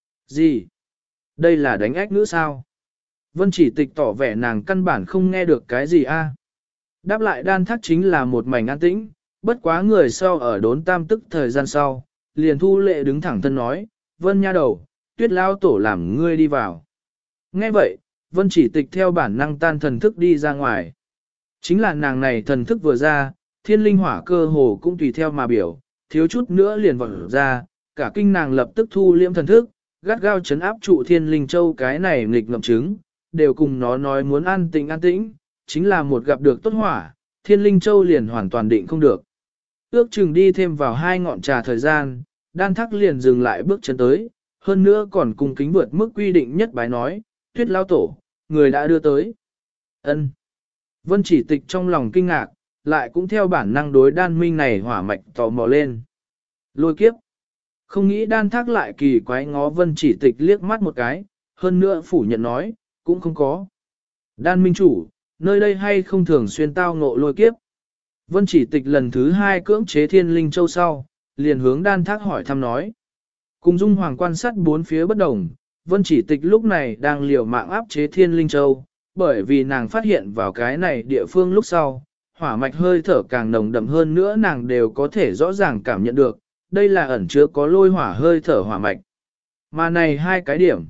Gì? Đây là đánh ách nữ sao? Vân Chỉ Tịch tỏ vẻ nàng căn bản không nghe được cái gì a. Đáp lại Đan Thác chính là một mảnh an tĩnh, bất quá người sau ở đốn tam tức thời gian sau, liền thu lệ đứng thẳng thân nói, Vân nha đầu, Tuyết lao tổ làm ngươi đi vào. Nghe vậy, Vân Chỉ Tịch theo bản năng tan thần thức đi ra ngoài. Chính là nàng này thần thức vừa ra, thiên linh hỏa cơ hồ cũng tùy theo mà biểu, thiếu chút nữa liền vọt ra, cả kinh nàng lập tức thu liễm thần thức, gắt gao chấn áp trụ thiên linh châu cái này nghịch ngậm chứng, đều cùng nó nói muốn an tĩnh, chính là một gặp được tốt hỏa, thiên linh châu liền hoàn toàn định không được. Ước chừng đi thêm vào 2 ngọn trà thời gian, Đan Thác liền dừng lại bước chân tới, hơn nữa còn cung kính vượt mức quy định nhất bái nói, Tuyết lao tổ, người đã đưa tới. Ân. Vân Chỉ Tịch trong lòng kinh ngạc, lại cũng theo bản năng đối đan minh này hỏa mạch tò mò lên. Lôi kiếp. Không nghĩ Đan Thác lại kỳ quái ngó Vân Chỉ Tịch liếc mắt một cái, hơn nữa phủ nhận nói, cũng không có. Đan minh chủ, nơi đây hay không thường xuyên tao ngộ lôi kiếp. Vân Chỉ Tịch lần thứ 2 cưỡng chế thiên linh châu sau, liền hướng Đan Thác hỏi thăm nói. Cùng Dung Hoàng quan sát bốn phía bất đồng, Vân Chỉ Tịch lúc này đang liều mạng áp chế thiên linh châu, bởi vì nàng phát hiện vào cái này địa phương lúc sau, hỏa mạch hơi thở càng nồng đậm hơn nữa nàng đều có thể rõ ràng cảm nhận được, đây là ẩn chứa có lôi hỏa hơi thở hỏa mạch. Mà này 2 cái điểm,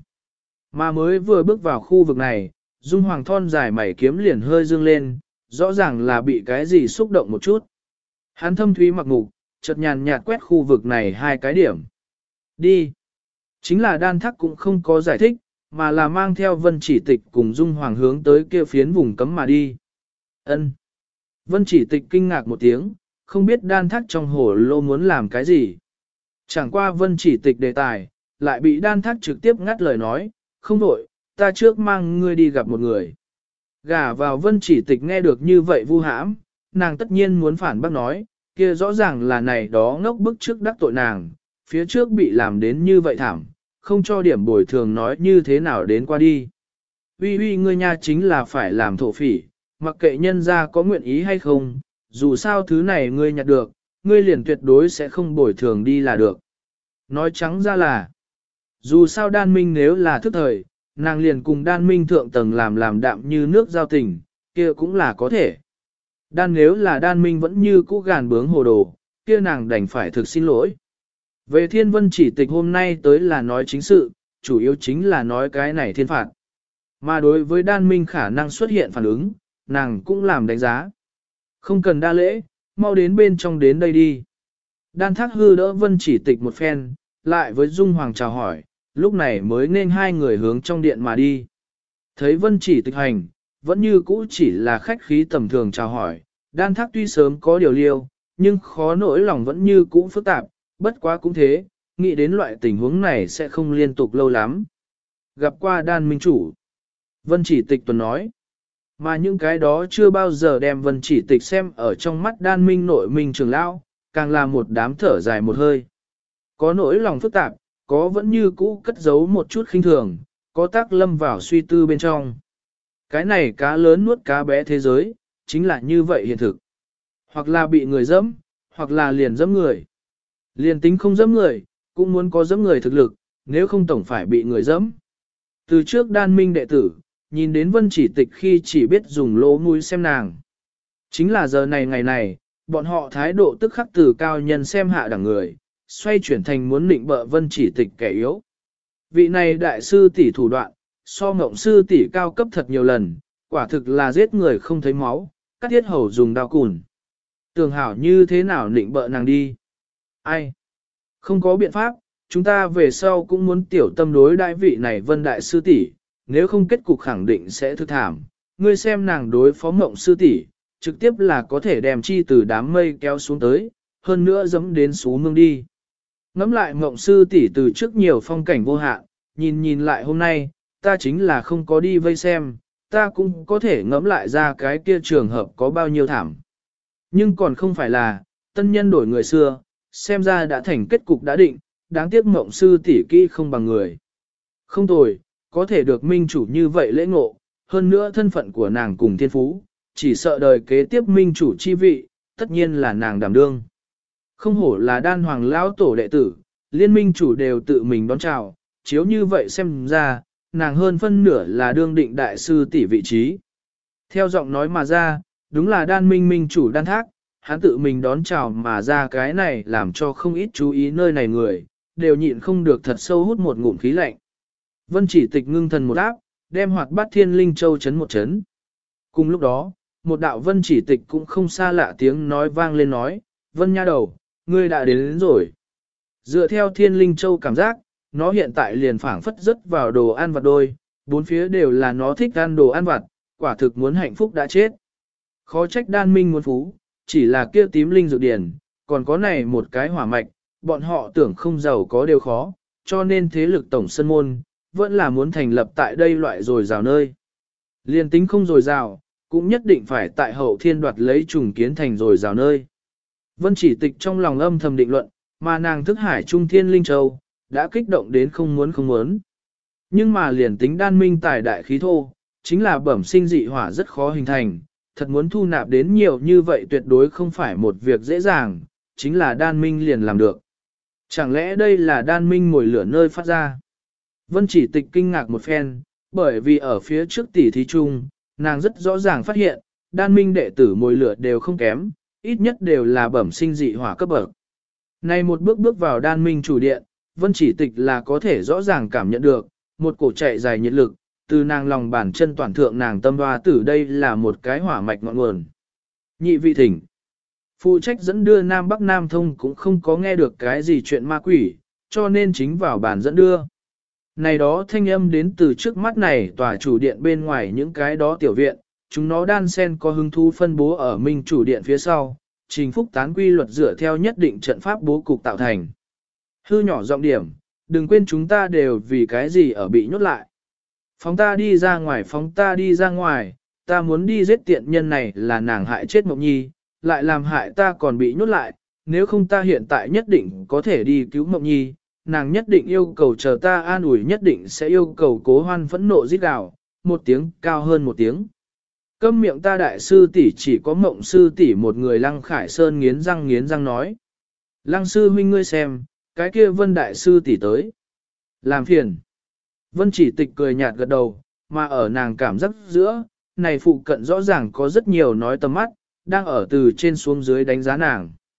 mà mới vừa bước vào khu vực này, Dung Hoàng thon dài mày kiếm liền hơi dương lên, rõ ràng là bị cái gì xúc động một chút. Hắn thâm thúy mặc ngục, chợt nhàn nhạt quét khu vực này 2 cái điểm. Đi. Chính là Đan Thác cũng không có giải thích, mà là mang theo Vân Chỉ Tịch cùng Dung Hoàng hướng tới kia phiến vùng cấm mà đi. Ân. Vân Chỉ Tịch kinh ngạc một tiếng, không biết Đan Thác trong hồ lô muốn làm cái gì. Chẳng qua Vân Chỉ Tịch đề tài, lại bị Đan Thác trực tiếp ngắt lời nói, không đổi, ta trước mang ngươi đi gặp một người. Gả vào Vân Chỉ Tịch nghe được như vậy vu hãm, nàng tất nhiên muốn phản bác nói, kia rõ ràng là này đó ngốc bức trước đắc tội nàng, phía trước bị làm đến như vậy thảm, không cho điểm bồi thường nói như thế nào đến qua đi. Uy ngươi nha chính là phải làm thổ phỉ, mặc kệ nhân ra có nguyện ý hay không, dù sao thứ này ngươi nhặt được, ngươi liền tuyệt đối sẽ không bồi thường đi là được. Nói trắng ra là, dù sao đan minh nếu là thức thời, nàng liền cùng đan minh thượng tầng làm đạm như nước giao tình, kia cũng là có thể. Đan nếu là đan minh vẫn như cũ gàn bướng hồ đồ, kia nàng đành phải thực xin lỗi. Về thiên vân chỉ tịch hôm nay tới là nói chính sự, chủ yếu chính là nói cái này thiên phạt. Mà đối với đan minh khả năng xuất hiện phản ứng, nàng cũng làm đánh giá. Không cần đa lễ, mau đến bên trong đến đây đi. Đan thác hư đỡ vân chỉ tịch một phen, lại với Dung Hoàng chào hỏi, lúc này mới nên hai người hướng trong điện mà đi. Thấy vân chỉ tịch hành, vẫn như cũ chỉ là khách khí tầm thường chào hỏi, đan thác tuy sớm có điều liêu, nhưng khó nỗi lòng vẫn như cũ phức tạp, bất quá cũng thế, nghĩ đến loại tình huống này sẽ không liên tục lâu lắm. Gặp qua đan minh chủ, vân chỉ tịch tuần nói, mà những cái đó chưa bao giờ đem vân chỉ tịch xem ở trong mắt đan minh nội minh trường lão, càng là một đám thở dài một hơi. Có nỗi lòng phức tạp, có vẫn như cũ cất giấu một chút khinh thường, có tác lâm vào suy tư bên trong. Cái này cá lớn nuốt cá bé thế giới, chính là như vậy hiện thực. Hoặc là bị người dẫm, hoặc là liền dẫm người. Liền tính không dẫm người, cũng muốn có dẫm người thực lực, nếu không tổng phải bị người dẫm. Từ trước đan minh đệ tử, nhìn đến vân chỉ tịch khi chỉ biết dùng lỗ mũi xem nàng. Chính là giờ này ngày này, bọn họ thái độ tức khắc từ cao nhân xem hạ đẳng người, xoay chuyển thành muốn định bợ vân chỉ tịch kẻ yếu. Vị này đại sư tỷ thủ đoạn, so ngộng sư tỷ cao cấp thật nhiều lần, quả thực là giết người không thấy máu, cắt tiết hầu dùng đao cùn. Tường hảo như thế nào định bợ nàng đi? Ai? Không có biện pháp, chúng ta về sau cũng muốn tiểu tâm đối đại vị này vân đại sư tỷ, nếu không kết cục khẳng định sẽ thực thảm. Ngươi xem nàng đối phó mộng sư tỷ, trực tiếp là có thể đem chi từ đám mây kéo xuống tới, hơn nữa dẫm đến xú mương đi. Ngắm lại mộng sư tỷ từ trước nhiều phong cảnh vô hạn, nhìn lại hôm nay, ta chính là không có đi vây xem, ta cũng có thể ngẫm lại ra cái kia trường hợp có bao nhiêu thảm. Nhưng còn không phải là, tân nhân đổi người xưa, xem ra đã thành kết cục đã định, đáng tiếc mộng sư tỷ kỹ không bằng người. Không tồi, có thể được minh chủ như vậy lễ ngộ, hơn nữa thân phận của nàng cùng thiên phú, chỉ sợ đời kế tiếp minh chủ chi vị, tất nhiên là nàng đảm đương. Không hổ là đan hoàng lão tổ đệ tử, liên minh chủ đều tự mình đón chào, chiếu như vậy xem ra, nàng hơn phân nửa là đương định đại sư tỷ vị trí. Theo giọng nói mà ra, đúng là đan minh minh chủ đan thác, hắn tự mình đón chào mà ra cái này làm cho không ít chú ý nơi này người, đều nhịn không được thật sâu hút một ngụm khí lạnh. Vân chỉ tịch ngưng thần một áp, đem hoạt bát thiên linh châu chấn một chấn. Cùng lúc đó, một đạo vân chỉ tịch cũng không xa lạ tiếng nói vang lên nói, vân nha đầu, ngươi đã đến rồi. Dựa theo thiên linh châu cảm giác, nó hiện tại liền phảng phất rất vào đồ ăn vặt đôi, bốn phía đều là nó thích ăn đồ ăn vặt, quả thực muốn hạnh phúc đã chết. Khó trách đan minh muốn phú, chỉ là kia tím linh dược điển, còn có này một cái hỏa mạch, bọn họ tưởng không giàu có đều khó, cho nên thế lực tổng sân môn, vẫn là muốn thành lập tại đây loại rồi rào nơi. Liên tính không rồi rào, cũng nhất định phải tại hậu thiên đoạt lấy trùng kiến thành rồi rào nơi. Vân chỉ tịch trong lòng âm thầm định luận, mà nàng thức hải trung thiên linh châu, đã kích động đến không muốn. Nhưng mà liền tính đan minh tài đại khí thô, chính là bẩm sinh dị hỏa rất khó hình thành, thật muốn thu nạp đến nhiều như vậy tuyệt đối không phải một việc dễ dàng, chính là đan minh liền làm được. Chẳng lẽ đây là đan minh mồi lửa nơi phát ra? Vân chỉ tịch kinh ngạc một phen, bởi vì ở phía trước tỷ thí chung, nàng rất rõ ràng phát hiện, đan minh đệ tử mồi lửa đều không kém, ít nhất đều là bẩm sinh dị hỏa cấp bậc. Này một bước vào đan minh chủ điện, Vân chỉ tịch là có thể rõ ràng cảm nhận được, một cổ chạy dài nhiệt lực, từ nàng lòng bàn chân toàn thượng nàng tâm hoa tử đây là một cái hỏa mạch ngọn nguồn. Nhị vị thỉnh. Phụ trách dẫn đưa Nam Bắc Nam Thông cũng không có nghe được cái gì chuyện ma quỷ, cho nên chính vào bàn dẫn đưa. Này đó thanh âm đến từ trước mắt này tòa chủ điện bên ngoài những cái đó tiểu viện, chúng nó đan sen có hứng thú phân bố ở minh chủ điện phía sau, trình phúc tán quy luật dựa theo nhất định trận pháp bố cục tạo thành. Hư nhỏ giọng điểm, đừng quên chúng ta đều vì cái gì ở bị nhốt lại. Phóng ta đi ra ngoài, phóng ta đi ra ngoài, ta muốn đi giết tiện nhân này là nàng hại chết Mộng Nhi, lại làm hại ta còn bị nhốt lại, nếu không ta hiện tại nhất định có thể đi cứu Mộng Nhi, nàng nhất định yêu cầu chờ ta an ủi nhất định sẽ yêu cầu Cố Hoan phẫn nộ rít gào, một tiếng cao hơn một tiếng. Câm miệng ta đại sư tỷ chỉ có Mộng sư tỷ một người. Lăng Khải Sơn nghiến răng nói. Lăng sư huynh ngươi xem, cái kia Vân đại sư tỷ tới. Làm phiền. Vân chỉ tịch cười nhạt gật đầu, mà ở nàng cảm giác giữa, này phụ cận rõ ràng có rất nhiều nói tầm mắt, đang ở từ trên xuống dưới đánh giá nàng.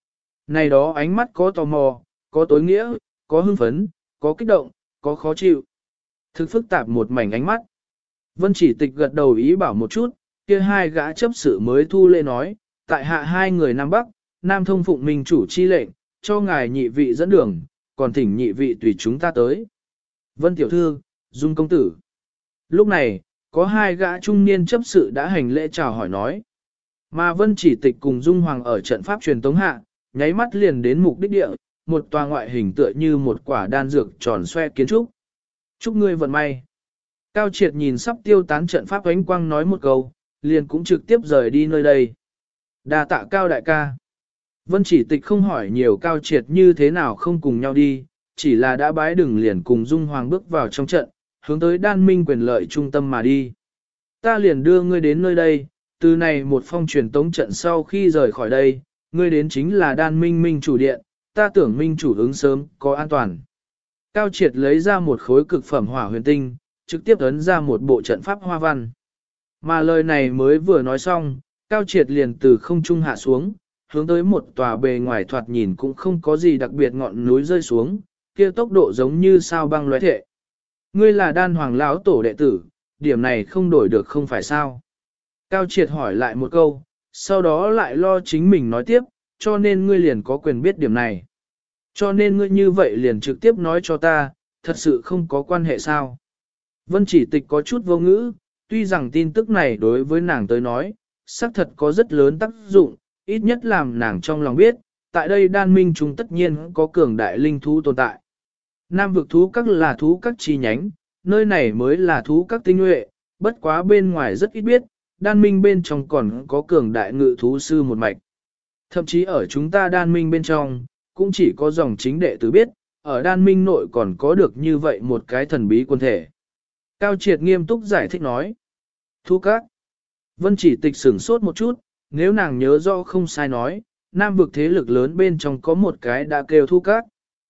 Này đó ánh mắt có tò mò, có tối nghĩa, có hưng phấn, có kích động, có khó chịu. Thực phức tạp một mảnh ánh mắt. Vân Chỉ Tịch gật đầu ý bảo một chút, kia hai gã chấp sự mới thu lễ nói, tại hạ hai người Nam Bắc, Nam thông phụng minh chủ chi lệnh, cho ngài nhị vị dẫn đường, còn thỉnh nhị vị tùy chúng ta tới. Vân tiểu thư, Dung công tử. Lúc này, có hai gã trung niên chấp sự đã hành lễ chào hỏi nói. Mà Vân Chỉ Tịch cùng Dung Hoàng ở trận pháp truyền tống hạ, nháy mắt liền đến mục đích địa, một tòa ngoại hình tựa như một quả đan dược tròn xoe kiến trúc. Chúc ngươi vận may. Cao Triệt nhìn sắp tiêu tán trận pháp ánh quang nói một câu, liền cũng trực tiếp rời đi nơi đây. Đa tạ Cao đại ca. Vân Chỉ Tịch không hỏi nhiều Cao Triệt như thế nào không cùng nhau đi, chỉ là đã bái đừng liền cùng Dung Hoàng bước vào trong trận, hướng tới đan minh quyền lợi trung tâm mà đi. Ta liền đưa ngươi đến nơi đây, từ này một phong truyền tống trận sau khi rời khỏi đây, ngươi đến chính là đan minh minh chủ điện, ta tưởng minh chủ ứng sớm, có an toàn. Cao Triệt lấy ra một khối cực phẩm hỏa huyền tinh, trực tiếp ấn ra một bộ trận pháp hoa văn. Mà lời này mới vừa nói xong, Cao Triệt liền từ không trung hạ xuống, hướng tới một tòa bề ngoài thoạt nhìn cũng không có gì đặc biệt ngọn núi rơi xuống, kia tốc độ giống như sao băng lóe thệ. Ngươi là đan hoàng lão tổ đệ tử, điểm này không đổi được không phải sao? Cao Triệt hỏi lại một câu, sau đó lại lo chính mình nói tiếp, cho nên ngươi liền có quyền biết điểm này. Cho nên ngươi như vậy liền trực tiếp nói cho ta, thật sự không có quan hệ sao? Vân Chỉ Tịch có chút vô ngữ, tuy rằng tin tức này đối với nàng tới nói, xác thật có rất lớn tác dụng, ít nhất làm nàng trong lòng biết, tại đây đan minh chúng tất nhiên có cường đại linh thú tồn tại. Nam vực thú các là thú các chi nhánh, nơi này mới là thú các tinh nhuệ, bất quá bên ngoài rất ít biết, đan minh bên trong còn có cường đại ngự thú sư một mạch. Thậm chí ở chúng ta đan minh bên trong, cũng chỉ có dòng chính đệ tử biết, ở đan minh nội còn có được như vậy một cái thần bí quân thể. Cao Triệt nghiêm túc giải thích nói. Thú các. Vân Chỉ Tịch sửng sốt một chút, nếu nàng nhớ rõ không sai nói, nam vực thế lực lớn bên trong có một cái đã kêu thú các.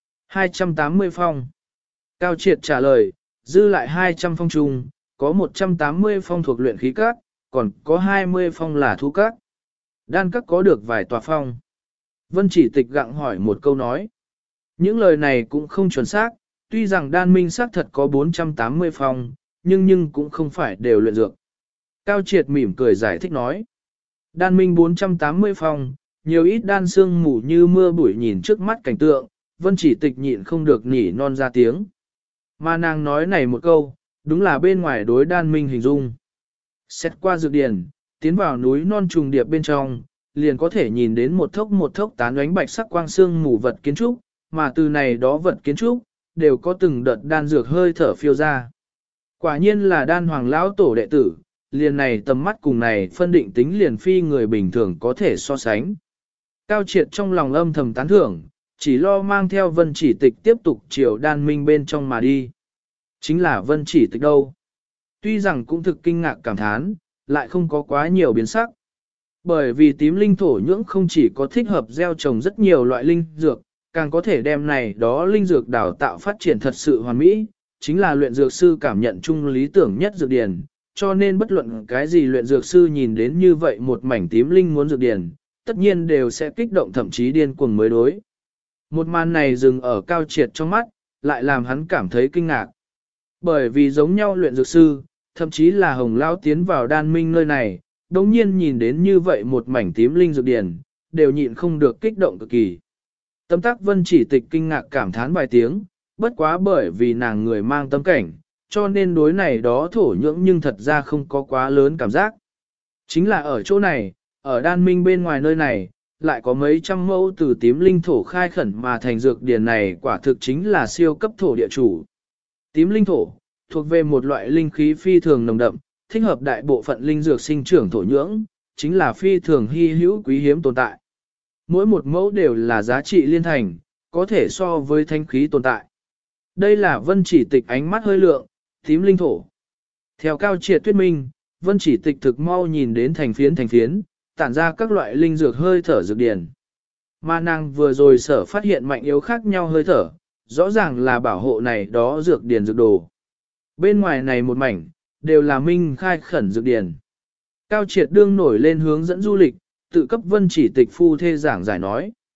280 phong. Cao Triệt trả lời, dư lại 200 phong trùng, có 180 phong thuộc luyện khí các, còn có 20 phong là thú các. Đan các có được vài tòa phong. Vân Chỉ Tịch gặng hỏi một câu nói. Những lời này cũng không chuẩn xác, tuy rằng đan minh xác thật có 480 phong, nhưng cũng không phải đều luyện dược. Cao Triệt mỉm cười giải thích nói. Đan minh 480 phong, nhiều ít đan xương mù như mưa bụi nhìn trước mắt cảnh tượng, Vân Chỉ Tịch nhịn không được nỉ non ra tiếng. Mà nàng nói này một câu, đúng là bên ngoài đối đan minh hình dung. Xét qua dược điển, tiến vào núi non trùng điệp bên trong, liền có thể nhìn đến một thốc tán ánh bạch sắc quang xương mù vật kiến trúc, mà từ này đó vật kiến trúc, đều có từng đợt đan dược hơi thở phiêu ra. Quả nhiên là đan hoàng lão tổ đệ tử, liền này tầm mắt cùng này phân định tính liền phi người bình thường có thể so sánh. Cao Triệt trong lòng âm thầm tán thưởng, chỉ lo mang theo Vân Chỉ Tịch tiếp tục chiều đan minh bên trong mà đi. Chính là Vân Chỉ Tịch đâu. Tuy rằng cũng thực kinh ngạc cảm thán, lại không có quá nhiều biến sắc. Bởi vì tím linh thổ nhưỡng không chỉ có thích hợp gieo trồng rất nhiều loại linh dược, càng có thể đem này đó linh dược đào tạo phát triển thật sự hoàn mỹ, chính là luyện dược sư cảm nhận chung lý tưởng nhất dược điển, cho nên bất luận cái gì luyện dược sư nhìn đến như vậy một mảnh tím linh muốn dược điển, tất nhiên đều sẽ kích động thậm chí điên cuồng mới đối. Một màn này dừng ở Cao Triệt trong mắt, lại làm hắn cảm thấy kinh ngạc. Bởi vì giống nhau luyện dược sư, thậm chí là Hồng Lao tiến vào đan minh nơi này, đồng nhiên nhìn đến như vậy một mảnh tím linh dược điển, đều nhịn không được kích động cực kỳ. Tâm tác Vân Chỉ Tịch kinh ngạc cảm thán vài tiếng, bất quá bởi vì nàng người mang tâm cảnh, cho nên đối này đó thổ nhưỡng nhưng thật ra không có quá lớn cảm giác. Chính là ở chỗ này, ở đan minh bên ngoài nơi này, lại có mấy trăm mẫu từ tím linh thổ khai khẩn mà thành dược điển này quả thực chính là siêu cấp thổ địa chủ. Tím linh thổ, thuộc về một loại linh khí phi thường nồng đậm, thích hợp đại bộ phận linh dược sinh trưởng thổ nhưỡng, chính là phi thường hy hữu quý hiếm tồn tại. Mỗi một mẫu đều là giá trị liên thành, có thể so với thanh khí tồn tại. Đây là Vân Chỉ Tịch ánh mắt hơi lượng, tím linh thổ. Theo Cao Triệt thuyết minh, Vân Chỉ Tịch thực mau nhìn đến thành phiến, tản ra các loại linh dược hơi thở dược điển. Mà nàng vừa rồi sở phát hiện mạnh yếu khác nhau hơi thở, rõ ràng là bảo hộ này đó dược điển dược đồ. Bên ngoài này một mảnh, đều là minh khai khẩn dược điển. Cao Triệt đương nổi lên hướng dẫn du lịch, tự cấp Vân Chỉ Tịch phu thê giảng giải nói.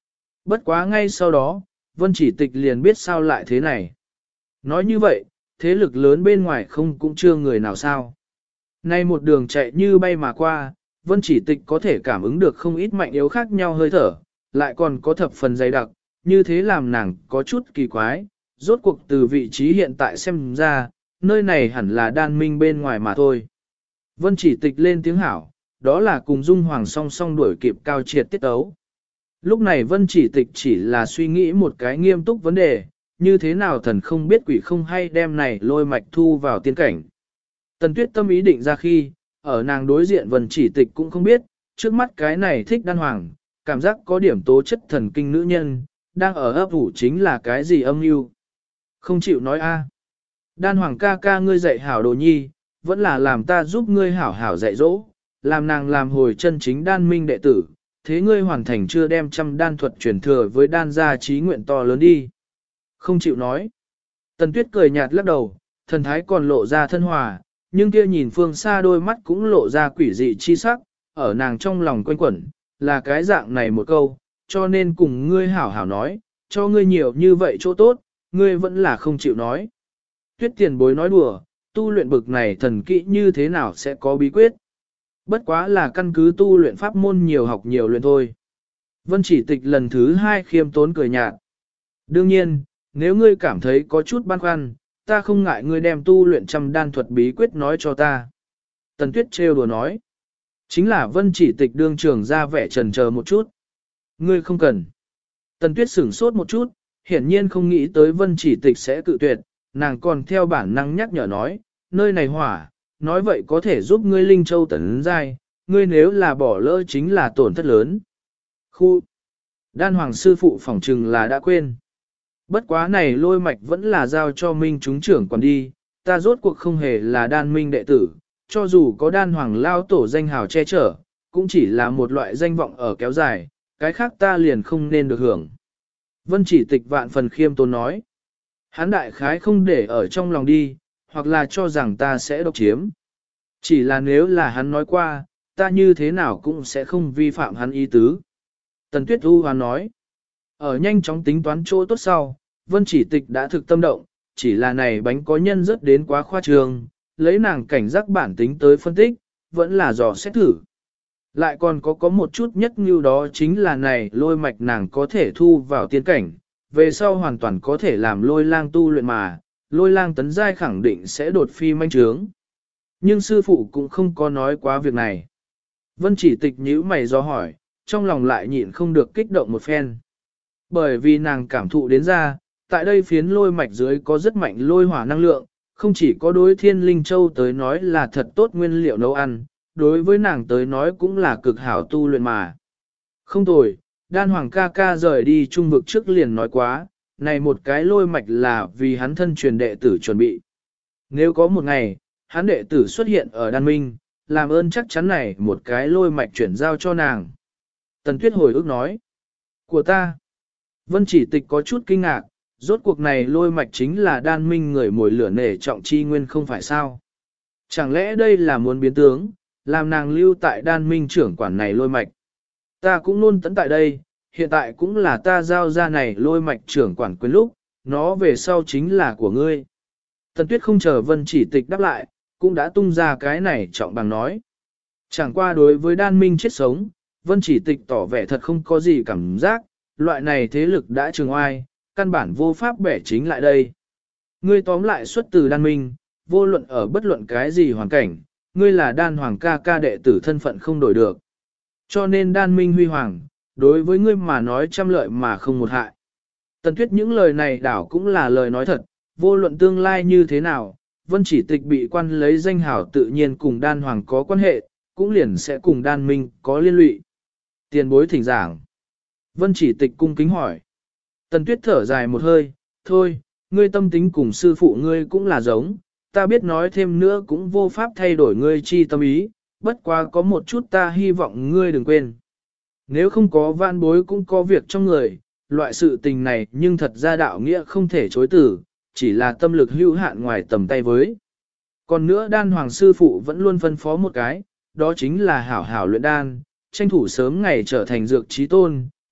Bất quá ngay sau đó, Vân Chỉ Tịch liền biết sao lại thế này. Nói như vậy, thế lực lớn bên ngoài không cũng chưa người nào sao. Nay một đường chạy như bay mà qua, Vân Chỉ Tịch có thể cảm ứng được không ít mạnh yếu khác nhau hơi thở, lại còn có thập phần dày đặc, như thế làm nàng có chút kỳ quái, rốt cuộc từ vị trí hiện tại xem ra, nơi này hẳn là đan minh bên ngoài mà thôi. Vân Chỉ Tịch lên tiếng hảo, đó là cùng Dung Hoàng song song đuổi kịp cao triệt tiết tấu. Lúc này Vân Chỉ Tịch chỉ là suy nghĩ một cái nghiêm túc vấn đề, như thế nào thần không biết quỷ không hay đem này lôi mạch thu vào tiên cảnh. Tần Tuyết tâm ý định ra khi, ở nàng đối diện Vân Chỉ Tịch cũng không biết, trước mắt cái này thích đan hoàng, cảm giác có điểm tố chất thần kinh nữ nhân, đang ở ấp ủ chính là cái gì âm mưu. Không chịu nói a. Đan hoàng ca ca ngươi dạy hảo đồ nhi, vẫn là làm ta giúp ngươi hảo hảo dạy dỗ, làm nàng làm hồi chân chính đan minh đệ tử, thế ngươi hoàn thành chưa đem trăm đan thuật truyền thừa với đan gia trí nguyện to lớn đi. Không chịu nói. Tần Tuyết cười nhạt lắc đầu, thần thái còn lộ ra thân hòa, nhưng kia nhìn phương xa đôi mắt cũng lộ ra quỷ dị chi sắc, ở nàng trong lòng quanh quẩn, là cái dạng này một câu, cho nên cùng ngươi hảo hảo nói, cho ngươi nhiều như vậy chỗ tốt, ngươi vẫn là không chịu nói. Tuyết tiền bối nói đùa, tu luyện bực này thần kỹ như thế nào sẽ có bí quyết. Bất quá là căn cứ tu luyện pháp môn nhiều học nhiều luyện thôi. Vân Chỉ Tịch lần thứ hai khiêm tốn cười nhạt. Đương nhiên, nếu ngươi cảm thấy có chút băn khoăn, ta không ngại ngươi đem tu luyện trăm đan thuật bí quyết nói cho ta. Tần Tuyết trêu đùa nói. Chính là Vân Chỉ Tịch đương trường ra vẻ chần chờ một chút. Ngươi không cần. Tần Tuyết sửng sốt một chút, hiển nhiên không nghĩ tới Vân Chỉ Tịch sẽ cự tuyệt, nàng còn theo bản năng nhắc nhở nói, nơi này hỏa, nói vậy có thể giúp ngươi Linh Châu tấn giai, ngươi nếu là bỏ lỡ chính là tổn thất lớn. Khu đan hoàng sư phụ phỏng trừng là đã quên. Bất quá này lôi mạch vẫn là giao cho minh chúng trưởng còn đi, ta rốt cuộc không hề là đan minh đệ tử, cho dù có đan hoàng lao tổ danh hào che chở, cũng chỉ là một loại danh vọng ở kéo dài, cái khác ta liền không nên được hưởng. Vân Chỉ Tịch vạn phần khiêm tốn nói. Hắn đại khái không để ở trong lòng đi, hoặc là cho rằng ta sẽ độc chiếm. Chỉ là nếu là hắn nói qua, ta như thế nào cũng sẽ không vi phạm hắn ý tứ. Tần Tuyết U hoán nói. Ở nhanh chóng tính toán chỗ tốt sau, Vân Chỉ Tịch đã thực tâm động, chỉ là này bánh có nhân rất đến quá khoa trương, lấy nàng cảnh giác bản tính tới phân tích, vẫn là dò xét thử. Lại còn có một chút nhất như đó chính là này lôi mạch nàng có thể thu vào tiên cảnh, về sau hoàn toàn có thể làm lôi lang tu luyện mà, lôi lang tấn giai khẳng định sẽ đột phi manh trướng. Nhưng sư phụ cũng không có nói quá việc này. Vân Chỉ Tịch nhíu mày do hỏi, trong lòng lại nhịn không được kích động một phen. Bởi vì nàng cảm thụ đến ra, tại đây phiến lôi mạch dưới có rất mạnh lôi hỏa năng lượng, không chỉ có đối thiên linh châu tới nói là thật tốt nguyên liệu nấu ăn, đối với nàng tới nói cũng là cực hảo tu luyện mà. Không tồi, đan hoàng ca ca rời đi trung vực trước liền nói quá, này một cái lôi mạch là vì hắn thân truyền đệ tử chuẩn bị. Nếu có một ngày, hắn đệ tử xuất hiện ở đan minh, làm ơn chắc chắn này một cái lôi mạch chuyển giao cho nàng. Tần Tuyết hồi ước nói, của ta. Vân Chỉ Tịch có chút kinh ngạc, rốt cuộc này lôi mạch chính là đan minh người mồi lửa nể trọng chi nguyên không phải sao. Chẳng lẽ đây là muốn biến tướng, làm nàng lưu tại đan minh trưởng quản này lôi mạch. Ta cũng luôn tấn tại đây, hiện tại cũng là ta giao ra này lôi mạch trưởng quản quyền lúc, nó về sau chính là của ngươi. Tần Tuyết không chờ Vân Chỉ Tịch đáp lại, cũng đã tung ra cái này trọng bằng nói. Chẳng qua đối với đan minh chết sống, Vân Chỉ Tịch tỏ vẻ thật không có gì cảm giác, loại này thế lực đã trường oai, căn bản vô pháp bẻ chính lại đây. Ngươi tóm lại xuất từ đan minh, vô luận ở bất luận cái gì hoàn cảnh, ngươi là đan hoàng ca ca đệ tử thân phận không đổi được. Cho nên đan minh huy hoàng, đối với ngươi mà nói trăm lợi mà không một hại. Tần Tuyết những lời này đảo cũng là lời nói thật, vô luận tương lai như thế nào, Vân Chỉ Tịch bị quan lấy danh hảo tự nhiên cùng đan hoàng có quan hệ, cũng liền sẽ cùng đan minh có liên lụy. Tiền bối thỉnh giảng. Vân Chỉ Tịch cung kính hỏi. Tần Tuyết thở dài một hơi, thôi, ngươi tâm tính cùng sư phụ ngươi cũng là giống, ta biết nói thêm nữa cũng vô pháp thay đổi ngươi chi tâm ý, bất quá có một chút ta hy vọng ngươi đừng quên. Nếu không có vạn bối cũng có việc trong người, loại sự tình này nhưng thật ra đạo nghĩa không thể chối từ, chỉ là tâm lực hữu hạn ngoài tầm tay với. Còn nữa đan hoàng sư phụ vẫn luôn phân phó một cái, đó chính là hảo hảo luyện đan, tranh thủ sớm ngày trở thành dược trí tôn,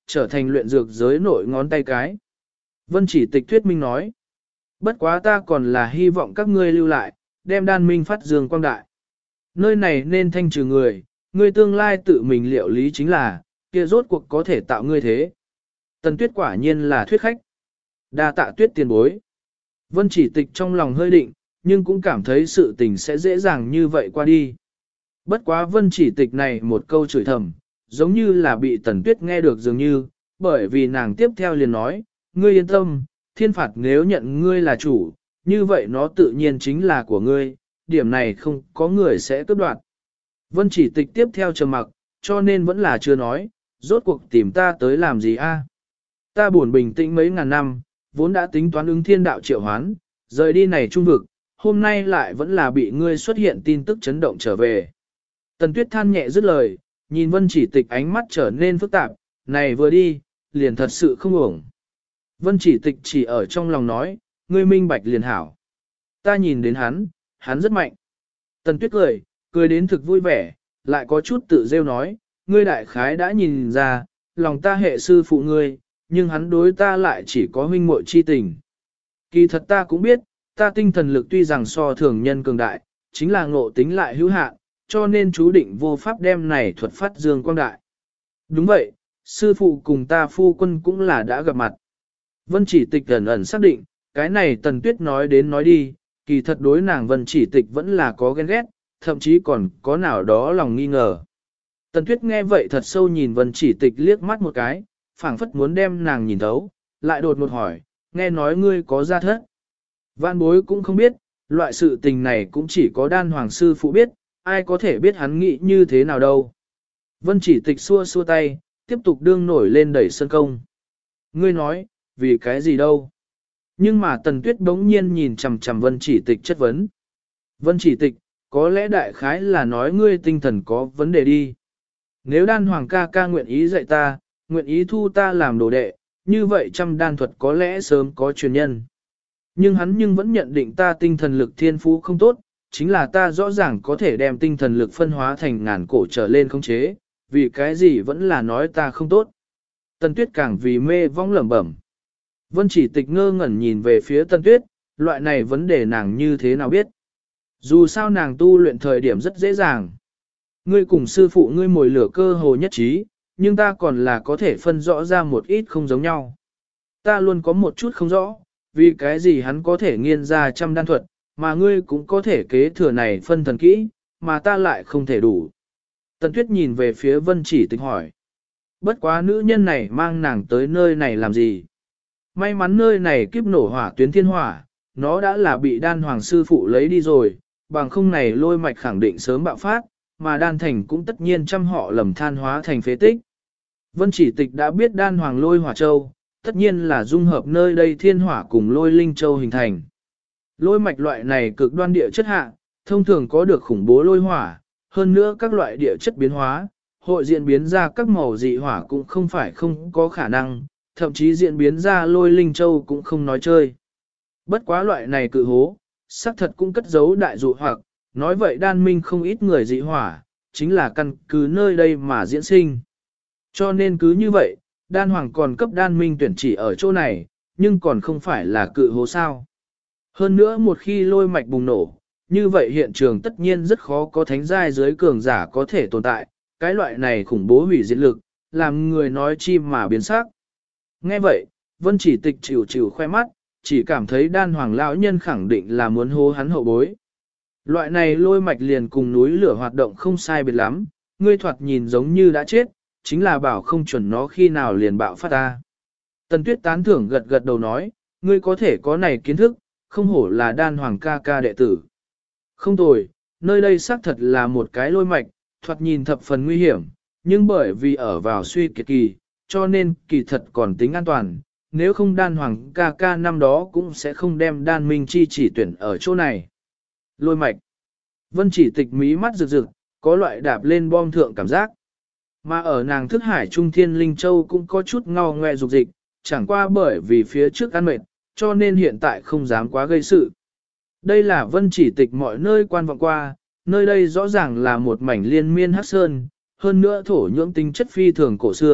trở thành luyện dược giới nội ngón tay cái. Vân Chỉ Tịch thuyết minh nói, bất quá ta còn là hy vọng các ngươi lưu lại, đem đan minh phát dương quang đại. Nơi này nên thanh trừ người, ngươi tương lai tự mình liệu lý chính là, kia rốt cuộc có thể tạo ngươi thế. Tần Tuyết quả nhiên là thuyết khách. Đa tạ Tuyết tiền bối. Vân Chỉ Tịch trong lòng hơi định, nhưng cũng cảm thấy sự tình sẽ dễ dàng như vậy qua đi. Bất quá Vân Chỉ Tịch này một câu chửi thầm, giống như là bị Tần Tuyết nghe được dường như, bởi vì nàng tiếp theo liền nói, ngươi yên tâm, thiên phạt nếu nhận ngươi là chủ, như vậy nó tự nhiên chính là của ngươi, điểm này không có người sẽ cướp đoạt. Vân Chỉ Tịch tiếp theo trầm mặc, cho nên vẫn là chưa nói, rốt cuộc tìm ta tới làm gì a? Ta buồn bình tĩnh mấy ngàn năm, vốn đã tính toán ứng thiên đạo triệu hoán, rời đi này trung vực, hôm nay lại vẫn là bị ngươi xuất hiện tin tức chấn động trở về. Tần Tuyết than nhẹ dứt lời, nhìn Vân Chỉ Tịch ánh mắt trở nên phức tạp, này vừa đi, liền thật sự không ổng. Vân Chỉ Tịch chỉ ở trong lòng nói, ngươi minh bạch liền hảo. Ta nhìn đến hắn rất mạnh. Tần Tuyết cười đến thực vui vẻ, lại có chút tự rêu nói, ngươi đại khái đã nhìn ra, lòng ta hệ sư phụ ngươi, nhưng hắn đối ta lại chỉ có huynh muội chi tình. Kỳ thật ta cũng biết, ta tinh thần lực tuy rằng so thường nhân cường đại, chính là ngộ tính lại hữu hạn, cho nên chú định vô pháp đem này thuật phát dương quang đại. Đúng vậy, sư phụ cùng ta phu quân cũng là đã gặp mặt. Vân Chỉ Tịch ẩn ẩn xác định, cái này Tần Tuyết nói đến nói đi, kỳ thật đối nàng Vân Chỉ Tịch vẫn là có ghen ghét, thậm chí còn có nào đó lòng nghi ngờ. Tần Tuyết nghe vậy thật sâu nhìn Vân Chỉ Tịch liếc mắt một cái, phảng phất muốn đem nàng nhìn thấu, lại đột ngột hỏi, nghe nói ngươi có gia thất. Vạn bối cũng không biết, loại sự tình này cũng chỉ có Đan Hoàng sư phụ biết, ai có thể biết hắn nghĩ như thế nào đâu. Vân Chỉ Tịch xua xua tay, tiếp tục đương nổi lên đẩy sân công. Ngươi nói, vì cái gì đâu? Nhưng mà Tần Tuyết bỗng nhiên nhìn chằm chằm Vân Chỉ Tịch chất vấn. Vân Chỉ Tịch, có lẽ đại khái là nói ngươi tinh thần có vấn đề đi. Nếu Đan Hoàng ca ca nguyện ý dạy ta, nguyện ý thu ta làm đồ đệ, như vậy trăm đan thuật có lẽ sớm có truyền nhân. Nhưng hắn vẫn nhận định ta tinh thần lực thiên phú không tốt, chính là ta rõ ràng có thể đem tinh thần lực phân hóa thành ngàn cổ trở lên khống chế, vì cái gì vẫn là nói ta không tốt. Tần Tuyết càng vì mê vong lẩm bẩm. Vân Chỉ Tịch ngơ ngẩn nhìn về phía Tần Tuyết, loại này vấn đề nàng như thế nào biết. Dù sao nàng tu luyện thời điểm rất dễ dàng. Ngươi cùng sư phụ ngươi mồi lửa cơ hồ nhất trí, nhưng ta còn là có thể phân rõ ra một ít không giống nhau. Ta luôn có một chút không rõ, vì cái gì hắn có thể nghiên ra trăm đan thuật, mà ngươi cũng có thể kế thừa này phân thần kỹ, mà ta lại không thể đủ. Tần Tuyết nhìn về phía Vân Chỉ Tịch hỏi. Bất quá nữ nhân này mang nàng tới nơi này làm gì? May mắn nơi này kiếp nổ hỏa tuyến thiên hỏa, nó đã là bị Đan Hoàng sư phụ lấy đi rồi, bằng không này lôi mạch khẳng định sớm bạo phát, mà Đan Thành cũng tất nhiên trăm họ lầm than hóa thành phế tích. Vân Chỉ Tịch đã biết Đan Hoàng lôi hỏa châu, tất nhiên là dung hợp nơi đây thiên hỏa cùng lôi linh châu hình thành. Lôi mạch loại này cực đoan địa chất hạ, thông thường có được khủng bố lôi hỏa, hơn nữa các loại địa chất biến hóa, hội diễn biến ra các màu dị hỏa cũng không phải không có khả năng, thậm chí diễn biến ra lôi linh châu cũng không nói chơi. Bất quá loại này cự hố, xác thật cũng cất giấu đại dụ hoặc, nói vậy Đan Minh không ít người dị hỏa, chính là căn cứ nơi đây mà diễn sinh. Cho nên cứ như vậy, Đan Hoàng còn cấp Đan Minh tuyển chỉ ở chỗ này, nhưng còn không phải là cự hố sao. Hơn nữa một khi lôi mạch bùng nổ, như vậy hiện trường tất nhiên rất khó có thánh giai dưới cường giả có thể tồn tại, cái loại này khủng bố hủy diệt lực, làm người nói chi mà biến sắc. Nghe vậy, Vân Chỉ Tịch chịu chịu khoe mắt, chỉ cảm thấy Đan Hoàng lão nhân khẳng định là muốn hô hắn hậu bối. Loại này lôi mạch liền cùng núi lửa hoạt động không sai biệt lắm, ngươi thoạt nhìn giống như đã chết, chính là bảo không chuẩn nó khi nào liền bạo phát ta. Tần Tuyết tán thưởng gật gật đầu nói, ngươi có thể có này kiến thức, không hổ là Đan Hoàng ca ca đệ tử. Không tồi, nơi đây xác thật là một cái lôi mạch, thoạt nhìn thập phần nguy hiểm, nhưng bởi vì ở vào suy kiệt kỳ, cho nên kỳ thật còn tính an toàn, nếu không Đan Hoàng ca ca năm đó cũng sẽ không đem Đan Minh chi chỉ tuyển ở chỗ này. Lôi mạch. Vân Chỉ Tịch mí mắt rực rực, có loại đạp lên bom thượng cảm giác. Mà ở nàng thức hải Trung Thiên Linh Châu cũng có chút ngao ngoe dục dịch, chẳng qua bởi vì phía trước ăn mệt, cho nên hiện tại không dám quá gây sự. Đây là Vân Chỉ Tịch mọi nơi quan vọng qua, nơi đây rõ ràng là một mảnh liên miên hắc sơn, hơn nữa thổ nhưỡng tính chất phi thường cổ xưa,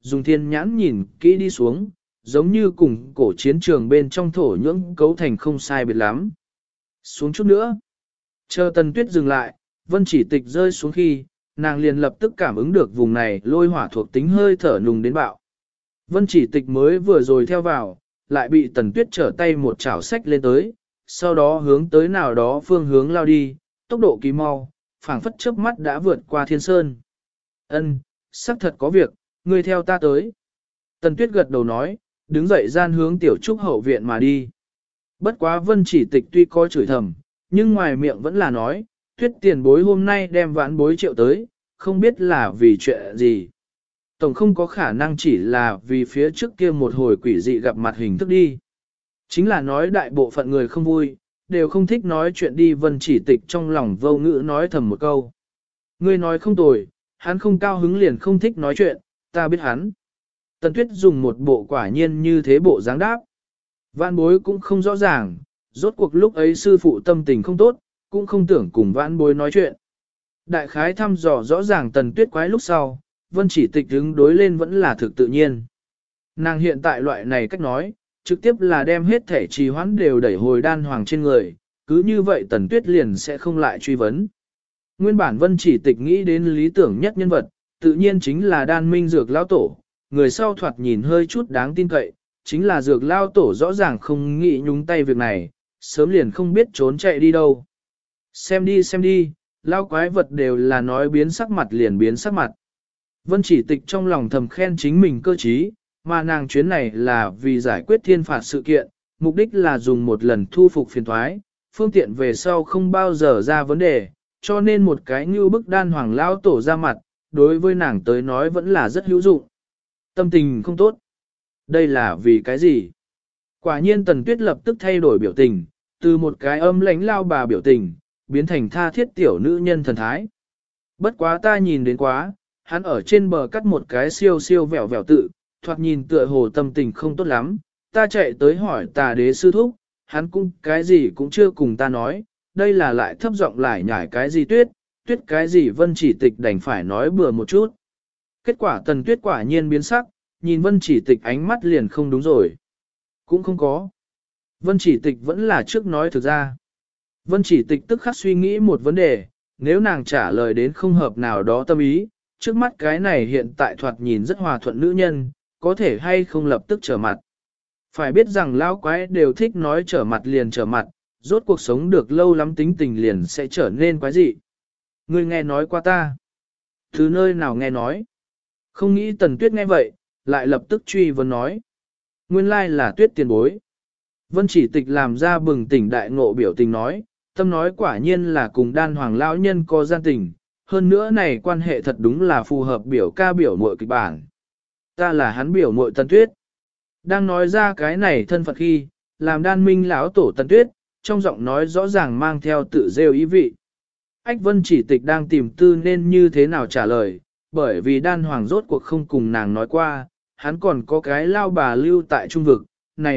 dùng thiên nhãn nhìn kỹ đi xuống, giống như cùng cổ chiến trường bên trong thổ nhưỡng cấu thành không sai biệt lắm. Xuống chút nữa. Chờ Tần Tuyết dừng lại, Vân Chỉ Tịch rơi xuống khi, nàng liền lập tức cảm ứng được vùng này lôi hỏa thuộc tính hơi thở nùng đến bạo. Vân Chỉ Tịch mới vừa rồi theo vào, lại bị Tần Tuyết trở tay một chảo sách lên tới, sau đó hướng tới nào đó phương hướng lao đi, tốc độ kỳ mau, phảng phất chớp mắt đã vượt qua thiên sơn. Ân, xác thật có việc, ngươi theo ta tới. Tần Tuyết gật đầu nói, đứng dậy gian hướng tiểu trúc hậu viện mà đi. Bất quá Vân Chỉ Tịch tuy có chửi thầm, nhưng ngoài miệng vẫn là nói, Tuyết tiền bối hôm nay đem vãn bối triệu tới, không biết là vì chuyện gì. Tổng không có khả năng chỉ là vì phía trước kia một hồi quỷ dị gặp mặt hình thức đi. Chính là nói đại bộ phận người không vui, đều không thích nói chuyện đi. Vân Chỉ Tịch trong lòng vô ngữ nói thầm một câu. Ngươi nói không tồi, hắn không cao hứng liền không thích nói chuyện, ta biết hắn. Tần Tuyết dùng một bộ quả nhiên như thế bộ dáng đáp. Vãn bối cũng không rõ ràng, rốt cuộc lúc ấy sư phụ tâm tình không tốt, cũng không tưởng cùng vãn bối nói chuyện. Đại khái thăm dò rõ ràng Tần Tuyết quái lúc sau, Vân Chỉ Tịch ứng đối lên vẫn là thực tự nhiên. Nàng hiện tại loại này cách nói, trực tiếp là đem hết thể trì hoãn đều đẩy hồi đan hoàng trên người, cứ như vậy Tần Tuyết liền sẽ không lại truy vấn. Nguyên bản Vân Chỉ Tịch nghĩ đến lý tưởng nhất nhân vật, tự nhiên chính là đan minh dược lão tổ, người sau thoạt nhìn hơi chút đáng tin cậy, chính là dược lão tổ rõ ràng không nghĩ nhúng tay việc này, sớm liền không biết trốn chạy đi đâu. Xem đi, lão quái vật đều là nói biến sắc mặt liền biến sắc mặt. Vân Chỉ Tịch trong lòng thầm khen chính mình cơ trí, mà nàng chuyến này là vì giải quyết thiên phạt sự kiện, mục đích là dùng một lần thu phục phiền thoái, phương tiện về sau không bao giờ ra vấn đề, cho nên một cái như bức đan hoàng lão tổ ra mặt, đối với nàng tới nói vẫn là rất hữu dụng. Tâm tình không tốt. Đây là vì cái gì? Quả nhiên Tần Tuyết lập tức thay đổi biểu tình, từ một cái âm lãnh lao bà biểu tình, biến thành tha thiết tiểu nữ nhân thần thái. Bất quá ta nhìn đến quá, hắn ở trên bờ cắt một cái siêu siêu vẹo vẹo tự, thoạt nhìn tựa hồ tâm tình không tốt lắm, ta chạy tới hỏi Tà Đế sư thúc, hắn cũng cái gì cũng chưa cùng ta nói, đây là lại thấp giọng lại nhải cái gì tuyết cái gì. Vân Chỉ Tịch đành phải nói bừa một chút. Kết quả Tần Tuyết quả nhiên biến sắc, nhìn Vân Chỉ Tịch ánh mắt liền không đúng rồi. Cũng không có. Vân Chỉ Tịch vẫn là trước nói thực ra. Vân Chỉ Tịch tức khắc suy nghĩ một vấn đề, nếu nàng trả lời đến không hợp nào đó tâm ý, trước mắt cái này hiện tại thoạt nhìn rất hòa thuận nữ nhân, có thể hay không lập tức trở mặt. Phải biết rằng lão quái đều thích nói trở mặt liền trở mặt, rốt cuộc sống được lâu lắm tính tình liền sẽ trở nên quái dị. Ngươi nghe nói qua ta. Từ nơi nào nghe nói? Không nghĩ Tần Tuyết nghe vậy, lại lập tức truy vấn nói. Nguyên lai là Tuyết tiền bối. Vân Chỉ Tịch làm ra bừng tỉnh đại ngộ biểu tình nói, tâm nói quả nhiên là cùng đan hoàng lão nhân có gian tình, hơn nữa này quan hệ thật đúng là phù hợp biểu ca biểu muội kịch bản. Ta là hắn biểu muội Tần Tuyết. Đang nói ra cái này thân phận khi, làm đan minh lão tổ Tần Tuyết, trong giọng nói rõ ràng mang theo tự rêu ý vị. Ách Vân Chỉ Tịch đang tìm tư nên như thế nào trả lời, bởi vì đan hoàng rốt cuộc không cùng nàng nói qua, hắn còn có cái lao bà lưu tại trung vực, này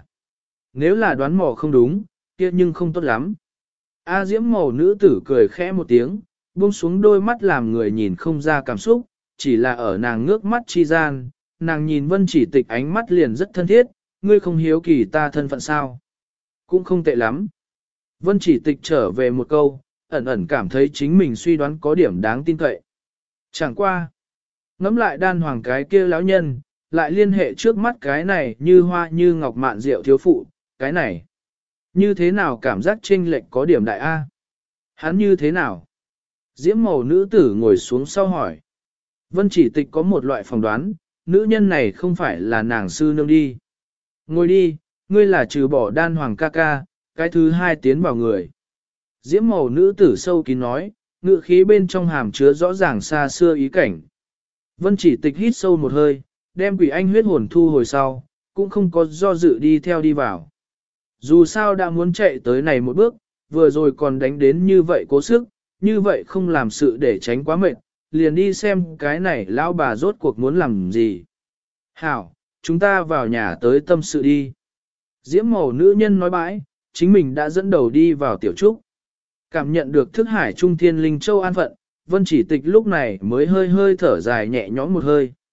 nếu là đoán mò không đúng, kia nhưng không tốt lắm. A Diễm màu nữ tử cười khẽ một tiếng, buông xuống đôi mắt làm người nhìn không ra cảm xúc, chỉ là ở nàng ngước mắt chi gian, nàng nhìn Vân Chỉ Tịch ánh mắt liền rất thân thiết, ngươi không hiếu kỳ ta thân phận sao? Cũng không tệ lắm. Vân Chỉ Tịch trở về một câu, ẩn ẩn cảm thấy chính mình suy đoán có điểm đáng tin cậy. Chẳng qua. Ngắm lại đan hoàng cái kia lão nhân, lại liên hệ trước mắt cái này như hoa như ngọc mạn rượu thiếu phụ, cái này. Như thế nào cảm giác chênh lệch có điểm đại A? Hắn như thế nào? Diễm màu nữ tử ngồi xuống sau hỏi. Vân Chỉ Tịch có một loại phỏng đoán, nữ nhân này không phải là nàng sư nương đi. Ngồi đi, ngươi là trừ bỏ đan hoàng ca ca, cái thứ hai tiến vào người. Diễm màu nữ tử sâu kín nói, ngự khí bên trong hàm chứa rõ ràng xa xưa ý cảnh. Vân Chỉ Tịch hít sâu một hơi, đem quỷ anh huyết hồn thu hồi sau, cũng không có do dự đi theo đi vào. Dù sao đã muốn chạy tới này một bước, vừa rồi còn đánh đến như vậy cố sức, như vậy không làm sự để tránh quá mệt, liền đi xem cái này lão bà rốt cuộc muốn làm gì. Hảo, chúng ta vào nhà tới tâm sự đi. Diễm màu nữ nhân nói bãi, chính mình đã dẫn đầu đi vào tiểu trúc. Cảm nhận được thức hải trung thiên linh châu an phận, Vân Chỉ Tịch lúc này mới hơi hơi thở dài nhẹ nhõm một hơi.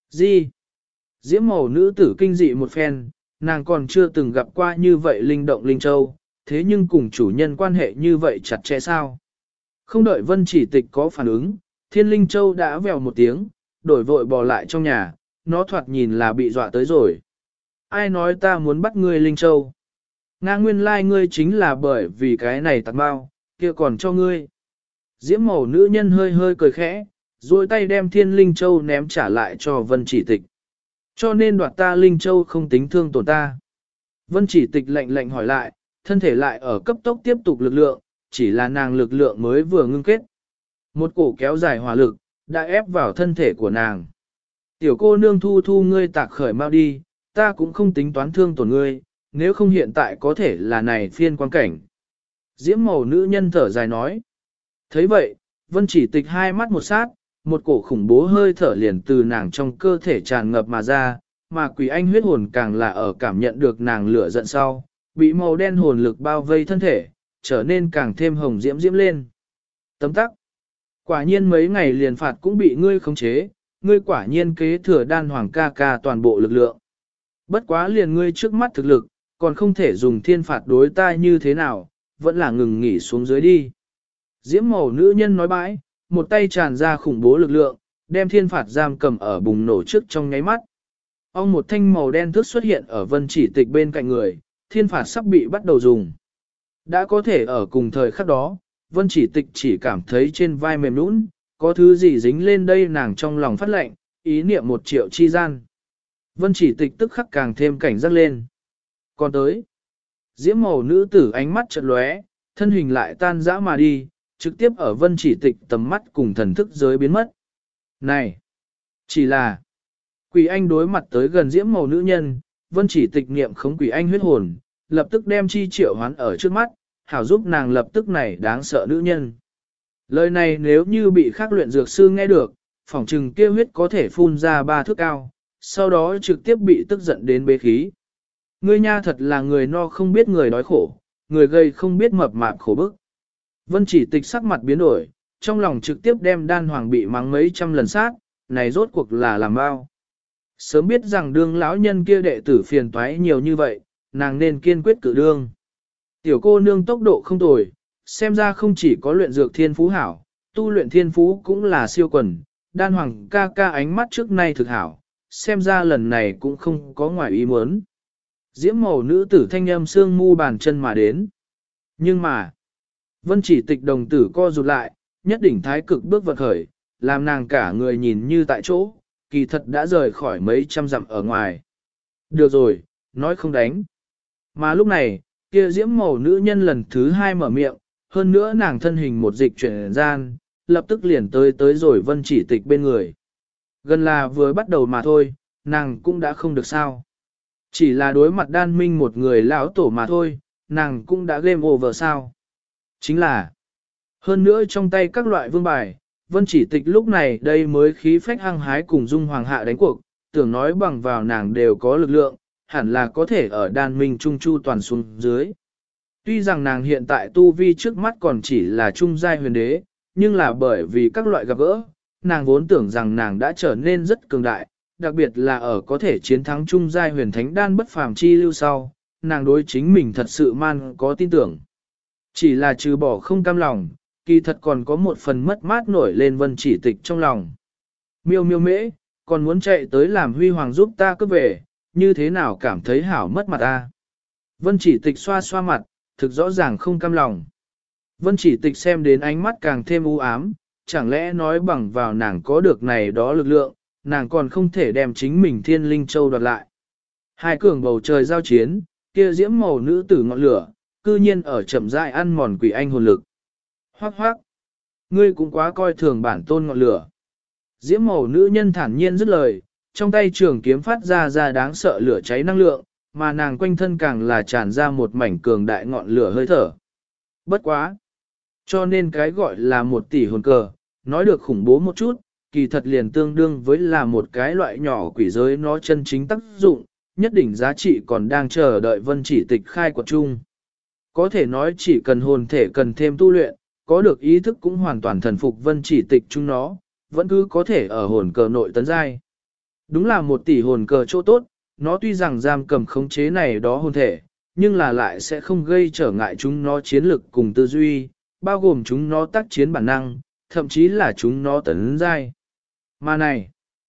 Gì? Diễm màu nữ tử kinh dị một phen, nàng còn chưa từng gặp qua như vậy linh động linh châu, thế nhưng cùng chủ nhân quan hệ như vậy chặt chẽ sao? Không đợi Vân Chỉ Tịch có phản ứng, Thiên Linh Châu đã vèo một tiếng, đổi vội bò lại trong nhà, nó thoạt nhìn là bị dọa tới rồi. Ai nói ta muốn bắt ngươi Linh Châu? Nga nguyên lai ngươi chính là bởi vì cái này tặng bao, kia còn cho ngươi. Diễm màu nữ nhân hơi hơi cười khẽ, duỗi tay đem Thiên Linh Châu ném trả lại cho Vân Chỉ Tịch. Cho nên đoạt ta Linh Châu không tính thương tổn ta. Vân Chỉ Tịch lạnh lạnh hỏi lại, thân thể lại ở cấp tốc tiếp tục lực lượng, chỉ là nàng lực lượng mới vừa ngưng kết. Một cổ kéo dài hỏa lực, đã ép vào thân thể của nàng. Tiểu cô nương thu thu ngươi tạc khởi mau đi, ta cũng không tính toán thương tổn ngươi, nếu không hiện tại có thể là này phiên quan cảnh. Diễm màu nữ nhân thở dài nói. thấy vậy, Vân Chỉ Tịch hai mắt một sát, một cổ khủng bố hơi thở liền từ nàng trong cơ thể tràn ngập mà ra, mà quỷ anh huyết hồn càng là ở cảm nhận được nàng lửa giận sau, bị màu đen hồn lực bao vây thân thể, trở nên càng thêm hồng diễm diễm lên. Tấm tắc. Quả nhiên mấy ngày liền phạt cũng bị ngươi khống chế, ngươi quả nhiên kế thừa đan hoàng ca ca toàn bộ lực lượng. Bất quá liền ngươi trước mắt thực lực, còn không thể dùng thiên phạt đối ta như thế nào, vẫn là ngừng nghỉ xuống dưới đi. Diễm màu nữ nhân nói bãi, một tay tràn ra khủng bố lực lượng, đem thiên phạt giam cầm ở bùng nổ trước trong nháy mắt. Ông một thanh màu đen thước xuất hiện ở Vân Chỉ Tịch bên cạnh người, thiên phạt sắp bị bắt đầu dùng. Đã có thể ở cùng thời khắc đó, Vân Chỉ Tịch chỉ cảm thấy trên vai mềm nũng, có thứ gì dính lên đây nàng trong lòng phát lệnh, ý niệm 1 triệu chi gian. Vân Chỉ Tịch tức khắc càng thêm cảnh giác lên. Còn tới, diễm màu nữ tử ánh mắt chợt lóe, thân hình lại tan rã mà đi, trực tiếp ở Vân Chỉ Tịch tầm mắt cùng thần thức giới biến mất. Này, chỉ là quỷ anh đối mặt tới gần diễm màu nữ nhân, Vân Chỉ Tịch niệm khống quỷ anh huyết hồn, lập tức đem chi triệu hoán ở trước mắt, hảo giúp nàng lập tức này đáng sợ nữ nhân. Lời này nếu như bị khác luyện dược sư nghe được, phỏng trừng kia huyết có thể phun ra 3 thước cao, sau đó trực tiếp bị tức giận đến bế khí. Ngươi nha thật là người no không biết người đói khổ, người gầy không biết mập mạp khổ bức. Vân Chỉ Tịch sắc mặt biến đổi, trong lòng trực tiếp đem đan hoàng bị mắng mấy trăm lần sát, này rốt cuộc là làm bao. Sớm biết rằng đương lão nhân kia đệ tử phiền toái nhiều như vậy, nàng nên kiên quyết cử đương. Tiểu cô nương tốc độ không tồi, xem ra không chỉ có luyện dược thiên phú hảo, tu luyện thiên phú cũng là siêu quần, đan hoàng ca ca ánh mắt trước nay thực hảo, xem ra lần này cũng không có ngoài ý muốn. Diễm màu nữ tử thanh âm sương mu bàn chân mà đến. Nhưng mà, Vân Chỉ Tịch đồng tử co rụt lại, nhất đỉnh thái cực bước vật khởi, làm nàng cả người nhìn như tại chỗ, kỳ thật đã rời khỏi mấy trăm dặm ở ngoài. Được rồi, nói không đánh. Mà lúc này, kia diễm màu nữ nhân lần thứ 2 mở miệng, hơn nữa nàng thân hình một dịch chuyển gian, lập tức liền tới rồi Vân Chỉ Tịch bên người. Gần là vừa bắt đầu mà thôi, nàng cũng đã không được sao. Chỉ là đối mặt đan minh một người lão tổ mà thôi, nàng cũng đã game over sao. Chính là, hơn nữa trong tay các loại vương bài, Vân Chỉ Tịch lúc này đây mới khí phách hăng hái cùng Dung Hoàng hạ đánh cuộc, tưởng nói bằng vào nàng đều có lực lượng, hẳn là có thể ở đan minh trung chu toàn xuống dưới. Tuy rằng nàng hiện tại tu vi trước mắt còn chỉ là trung giai huyền đế, nhưng là bởi vì các loại gặp gỡ, nàng vốn tưởng rằng nàng đã trở nên rất cường đại, đặc biệt là ở có thể chiến thắng trung giai huyền thánh đan bất phàm chi lưu sau, nàng đối chính mình thật sự man có tin tưởng. Chỉ là trừ bỏ không cam lòng, kỳ thật còn có một phần mất mát nổi lên Vân Chỉ Tịch trong lòng. Miêu miêu mễ, còn muốn chạy tới làm huy hoàng giúp ta cướp về, như thế nào cảm thấy hảo mất mặt ta. Vân Chỉ Tịch xoa xoa mặt, thực rõ ràng không cam lòng. Vân Chỉ Tịch xem đến ánh mắt càng thêm u ám, chẳng lẽ nói bằng vào nàng có được này đó lực lượng, nàng còn không thể đem chính mình Thiên Linh Châu đoạt lại. Hai cường bầu trời giao chiến, kia diễm màu nữ tử ngọn lửa, cư nhiên ở chậm rãi ăn mòn quỷ anh hồn lực. Hoác hoác, ngươi cũng quá coi thường bản tôn ngọn lửa. Diễm màu nữ nhân thản nhiên dứt lời, trong tay trường kiếm phát ra đáng sợ lửa cháy năng lượng, mà nàng quanh thân càng là tràn ra một mảnh cường đại ngọn lửa hơi thở. Bất quá. Cho nên cái gọi là 1 tỷ hồn cờ, nói được khủng bố một chút, kỳ thật liền tương đương với là một cái loại nhỏ quỷ giới nó chân chính tác dụng, nhất định giá trị còn đang chờ đợi Vân Chỉ Tịch khai quật chung. Có thể nói chỉ cần hồn thể cần thêm tu luyện, có được ý thức cũng hoàn toàn thần phục Vân Chỉ Tịch chung nó, vẫn cứ có thể ở hồn cờ nội tấn giai. Đúng là một tỷ hồn cờ chỗ tốt, nó tuy rằng giam cầm khống chế này đó hồn thể, nhưng là lại sẽ không gây trở ngại chúng nó chiến lực cùng tư duy, bao gồm chúng nó tác chiến bản năng, thậm chí là chúng nó tấn giai. Mà này,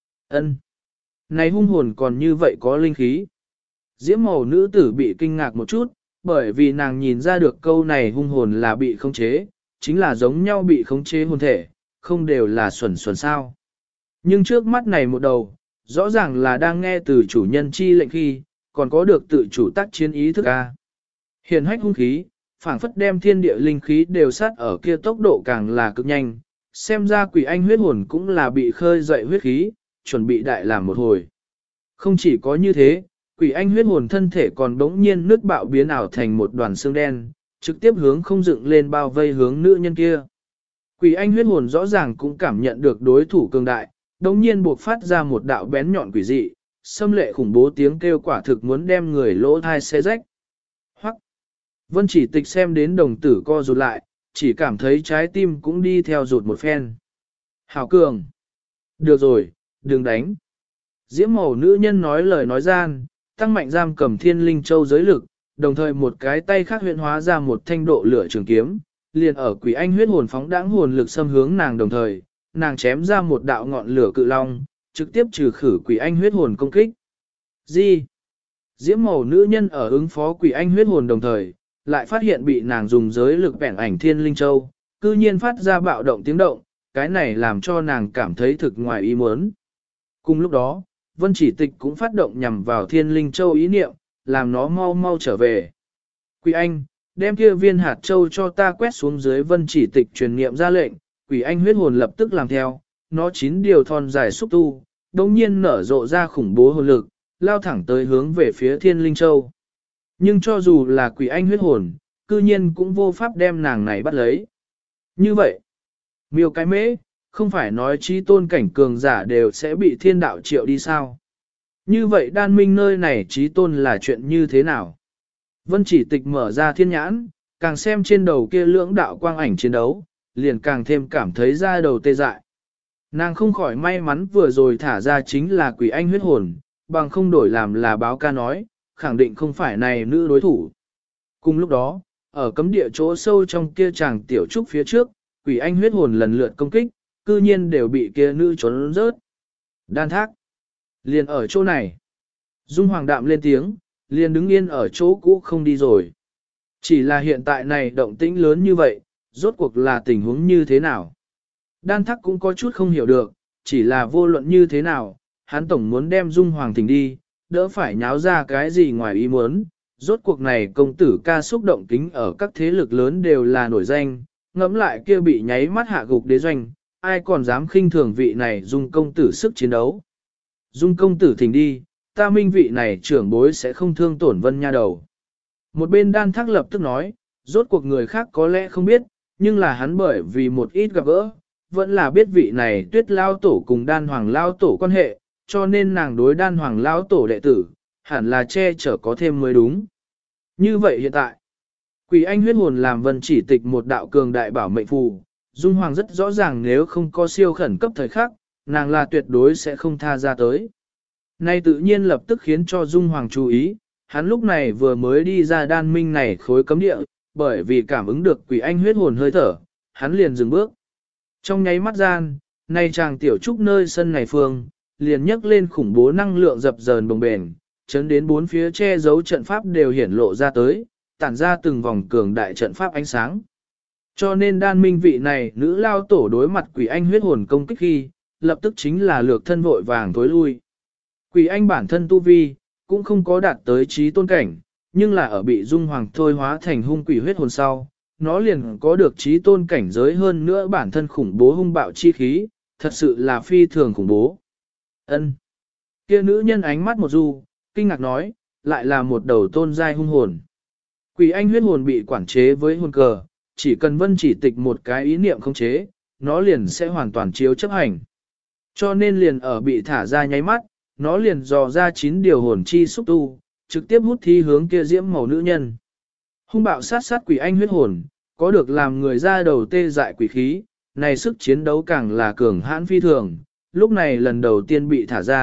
này hung hồn còn như vậy có linh khí. Diễm màu nữ tử bị kinh ngạc một chút, bởi vì nàng nhìn ra được câu này hung hồn là bị khống chế, chính là giống nhau bị khống chế hồn thể, không đều là xuẩn xuẩn sao. Nhưng trước mắt này một đầu, rõ ràng là đang nghe từ chủ nhân chi lệnh khi, còn có được tự chủ tác chiến ý thức A. Hiển hách hung khí, phảng phất đem thiên địa linh khí đều sát ở kia tốc độ càng là cực nhanh, xem ra quỷ anh huyết hồn cũng là bị khơi dậy huyết khí, chuẩn bị đại làm một hồi. Không chỉ có như thế, quỷ anh huyết hồn thân thể còn đống nhiên nứt bạo biến ảo thành một đoàn xương đen, trực tiếp hướng không dựng lên bao vây hướng nữ nhân kia. Quỷ anh huyết hồn rõ ràng cũng cảm nhận được đối thủ cường đại, đống nhiên buộc phát ra một đạo bén nhọn quỷ dị, xâm lệ khủng bố tiếng kêu quả thực muốn đem người lỗ thai xé rách. Hoắc! Vân Chỉ Tịch xem đến đồng tử co rụt lại, chỉ cảm thấy trái tim cũng đi theo rụt một phen. Hảo cường! Được rồi, đừng đánh! Diễm màu nữ nhân nói lời nói gian, tăng mạnh giam cầm thiên linh châu giới lực, đồng thời một cái tay khác huyễn hóa ra một thanh độ lửa trường kiếm, liền ở quỷ anh huyết hồn phóng đãng hồn lực xâm hướng nàng đồng thời, nàng chém ra một đạo ngọn lửa cự long, trực tiếp trừ khử quỷ anh huyết hồn công kích. Gì? Diễm màu nữ nhân ở ứng phó quỷ anh huyết hồn đồng thời, lại phát hiện bị nàng dùng giới lực bẻn ảnh thiên linh châu, cư nhiên phát ra bạo động tiếng động, cái này làm cho nàng cảm thấy thực ngoài ý muốn. Cùng lúc đó, Vân Chỉ Tịch cũng phát động nhằm vào thiên linh châu ý niệm, làm nó mau mau trở về. Quỷ anh, đem kia viên hạt châu cho ta quét xuống dưới. Vân Chỉ Tịch truyền niệm ra lệnh, quỷ anh huyết hồn lập tức làm theo, nó 9 điều thon dài xúc tu, đồng nhiên nở rộ ra khủng bố hồn lực, lao thẳng tới hướng về phía thiên linh châu. Nhưng cho dù là quỷ anh huyết hồn, cư nhiên cũng vô pháp đem nàng này bắt lấy. Như vậy, miêu cái mễ, không phải nói trí tôn cảnh cường giả đều sẽ bị thiên đạo triệu đi sao? Như vậy đan minh nơi này trí tôn là chuyện như thế nào? Vân Chỉ Tịch mở ra thiên nhãn, càng xem trên đầu kia lưỡng đạo quang ảnh chiến đấu, liền càng thêm cảm thấy da đầu tê dại. Nàng không khỏi may mắn vừa rồi thả ra chính là quỷ anh huyết hồn, bằng không đổi làm là báo ca nói, khẳng định không phải này nữ đối thủ. Cùng lúc đó, ở cấm địa chỗ sâu trong kia chàng tiểu trúc phía trước, quỷ anh huyết hồn lần lượt công kích, cư nhiên đều bị kia nữ trốn rớt. Đan thác. Liền ở chỗ này. Dung Hoàng đạm lên tiếng, liền đứng yên ở chỗ cũ không đi rồi. Chỉ là hiện tại này động tĩnh lớn như vậy, rốt cuộc là tình huống như thế nào? Đan thác cũng có chút không hiểu được, chỉ là vô luận như thế nào, hắn tổng muốn đem Dung Hoàng thỉnh đi, đỡ phải nháo ra cái gì ngoài ý muốn. Rốt cuộc này công tử ca xúc động kính ở các thế lực lớn đều là nổi danh, ngẫm lại kia bị nháy mắt hạ gục đế doanh, ai còn dám khinh thường vị này Dung công tử sức chiến đấu. Dung công tử thỉnh đi, ta minh vị này trưởng bối sẽ không thương tổn Vân nha đầu. Một bên Đan Thác lập tức nói, rốt cuộc người khác có lẽ không biết, nhưng là hắn bởi vì một ít gặp gỡ, vẫn là biết vị này Tuyết lao tổ cùng Đan Hoàng lao tổ quan hệ, cho nên nàng đối Đan Hoàng lao tổ đệ tử, hẳn là che chở có thêm mới đúng. Như vậy hiện tại, Quỷ anh huyết hồn làm Vân Chỉ Tịch một đạo cường đại bảo mệnh phù, Dung Hoàng rất rõ ràng nếu không có siêu khẩn cấp thời khắc, nàng là tuyệt đối sẽ không tha ra tới. Nay tự nhiên lập tức khiến cho Dung Hoàng chú ý, hắn lúc này vừa mới đi ra đan minh này khối cấm địa, bởi vì cảm ứng được quỷ anh huyết hồn hơi thở, hắn liền dừng bước. Trong nháy mắt gian, nay chàng tiểu trúc nơi sân này phương, liền nhấc lên khủng bố năng lượng dập dờn bồng bền, chấn đến bốn phía che giấu trận pháp đều hiển lộ ra tới, tản ra từng vòng cường đại trận pháp ánh sáng. Cho nên đan minh vị này nữ lao tổ đối mặt quỷ anh huyết hồn công kích khi, lập tức chính là lược thân vội vàng tối lui. Quỷ anh bản thân tu vi, cũng không có đạt tới trí tôn cảnh, nhưng là ở bị Dung Hoàng thôi hóa thành hung quỷ huyết hồn sau, nó liền có được trí tôn cảnh giới hơn nữa bản thân khủng bố hung bạo chi khí, thật sự là phi thường khủng bố. Ân. Kia nữ nhân ánh mắt một du, kinh ngạc nói, lại là một đầu tôn giai hung hồn. Quỷ anh huyết hồn bị quản chế với hồn cờ, chỉ cần Vân Chỉ Tịch một cái ý niệm không chế, nó liền sẽ hoàn toàn chiếu chấp hành. Cho nên liền ở bị thả ra nháy mắt, nó liền dò ra 9 điều hồn chi xúc tu, trực tiếp hút thi hướng kia diễm màu nữ nhân. Hung bạo sát quỷ anh huyết hồn, có được làm người ra đầu tê dại quỷ khí, này sức chiến đấu càng là cường hãn phi thường, lúc này lần đầu tiên bị thả ra,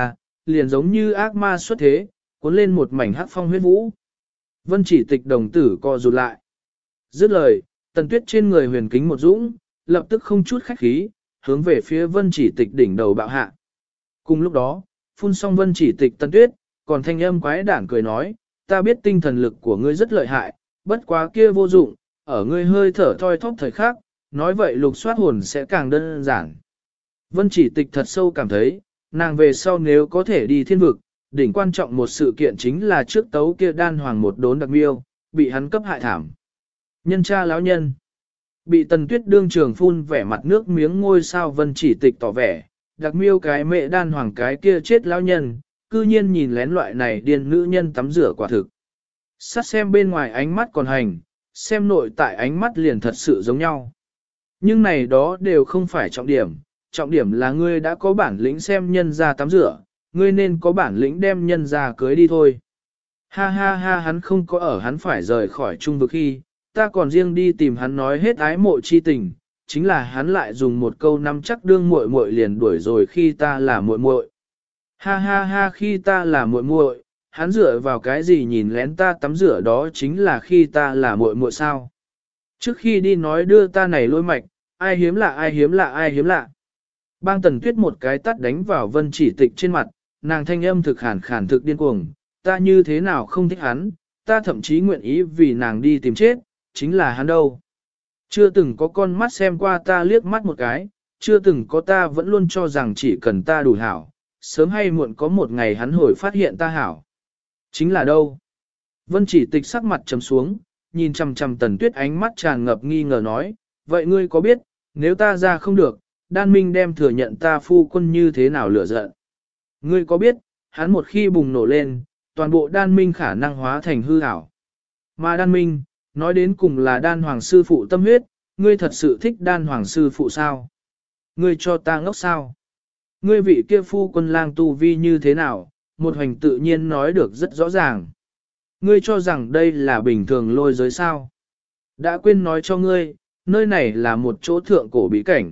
liền giống như ác ma xuất thế, cuốn lên một mảnh hắc phong huyết vũ. Vân Chỉ Tịch đồng tử co rụt lại. Dứt lời, Tần Tuyết trên người huyền kính một dũng, lập tức không chút khách khí, hướng về phía Vân Chỉ Tịch đỉnh đầu bạo hạ. Cùng lúc đó, phun xong Vân Chỉ Tịch Tần Tuyết, còn thanh âm quái đản cười nói, ta biết tinh thần lực của ngươi rất lợi hại, bất quá kia vô dụng, ở ngươi hơi thở thoi thóp thời khắc, nói vậy lục soát hồn sẽ càng đơn giản. Vân Chỉ Tịch thật sâu cảm thấy, nàng về sau nếu có thể đi thiên vực, đỉnh quan trọng một sự kiện chính là trước tấu kia đan hoàng một đốn đặc miêu, bị hắn cấp hại thảm. Nhân cha lão nhân, bị Tần Tuyết đương trường phun vẻ mặt nước miếng ngôi sao Vân Chỉ Tịch tỏ vẻ, đặc miêu cái mẹ đan hoàng cái kia chết lão nhân, cư nhiên nhìn lén loại này điên nữ nhân tắm rửa quả thực. Sát xem bên ngoài ánh mắt còn hành, xem nội tại ánh mắt liền thật sự giống nhau. Nhưng này đó đều không phải trọng điểm là ngươi đã có bản lĩnh xem nhân ra tắm rửa, ngươi nên có bản lĩnh đem nhân ra cưới đi thôi. Ha ha ha, hắn không có ở, hắn phải rời khỏi trung vực khi, ta còn riêng đi tìm hắn nói hết ái mộ chi tình, chính là hắn lại dùng một câu nắm chắc đương muội muội liền đuổi rồi khi ta là muội muội. Ha ha ha, khi ta là muội muội, hắn dựa vào cái gì nhìn lén ta tắm rửa, đó chính là khi ta là muội muội sao? Trước khi đi nói đưa ta này lôi mạch, ai hiếm lạ ai hiếm lạ ai hiếm lạ. Bang Tần Tuyết một cái tắt đánh vào Vân Chỉ Tịch trên mặt, nàng thanh âm thực khàn khàn thực điên cuồng, ta như thế nào không thích hắn, ta thậm chí nguyện ý vì nàng đi tìm chết, chính là hắn đâu. Chưa từng có con mắt xem qua ta liếc mắt một cái, chưa từng có, ta vẫn luôn cho rằng chỉ cần ta đủ hảo, sớm hay muộn có một ngày hắn hồi phát hiện ta hảo. Chính là đâu? Vân Chỉ Tịch sắc mặt trầm xuống, nhìn chằm chằm Tần Tuyết ánh mắt tràn ngập nghi ngờ nói, vậy ngươi có biết, nếu ta ra không được, Đan Minh đem thừa nhận ta phu quân như thế nào lửa giận? Ngươi có biết, hắn một khi bùng nổ lên, toàn bộ Đan Minh khả năng hóa thành hư ảo. Mà Đan Minh, nói đến cùng là Đan Hoàng sư phụ tâm huyết, ngươi thật sự thích Đan Hoàng sư phụ sao? Ngươi cho ta ngốc sao? Ngươi vị kia phu quân lang tu vi như thế nào, một hoành tự nhiên nói được rất rõ ràng. Ngươi cho rằng đây là bình thường lôi giới sao? Đã quên nói cho ngươi, nơi này là một chỗ thượng cổ bí cảnh.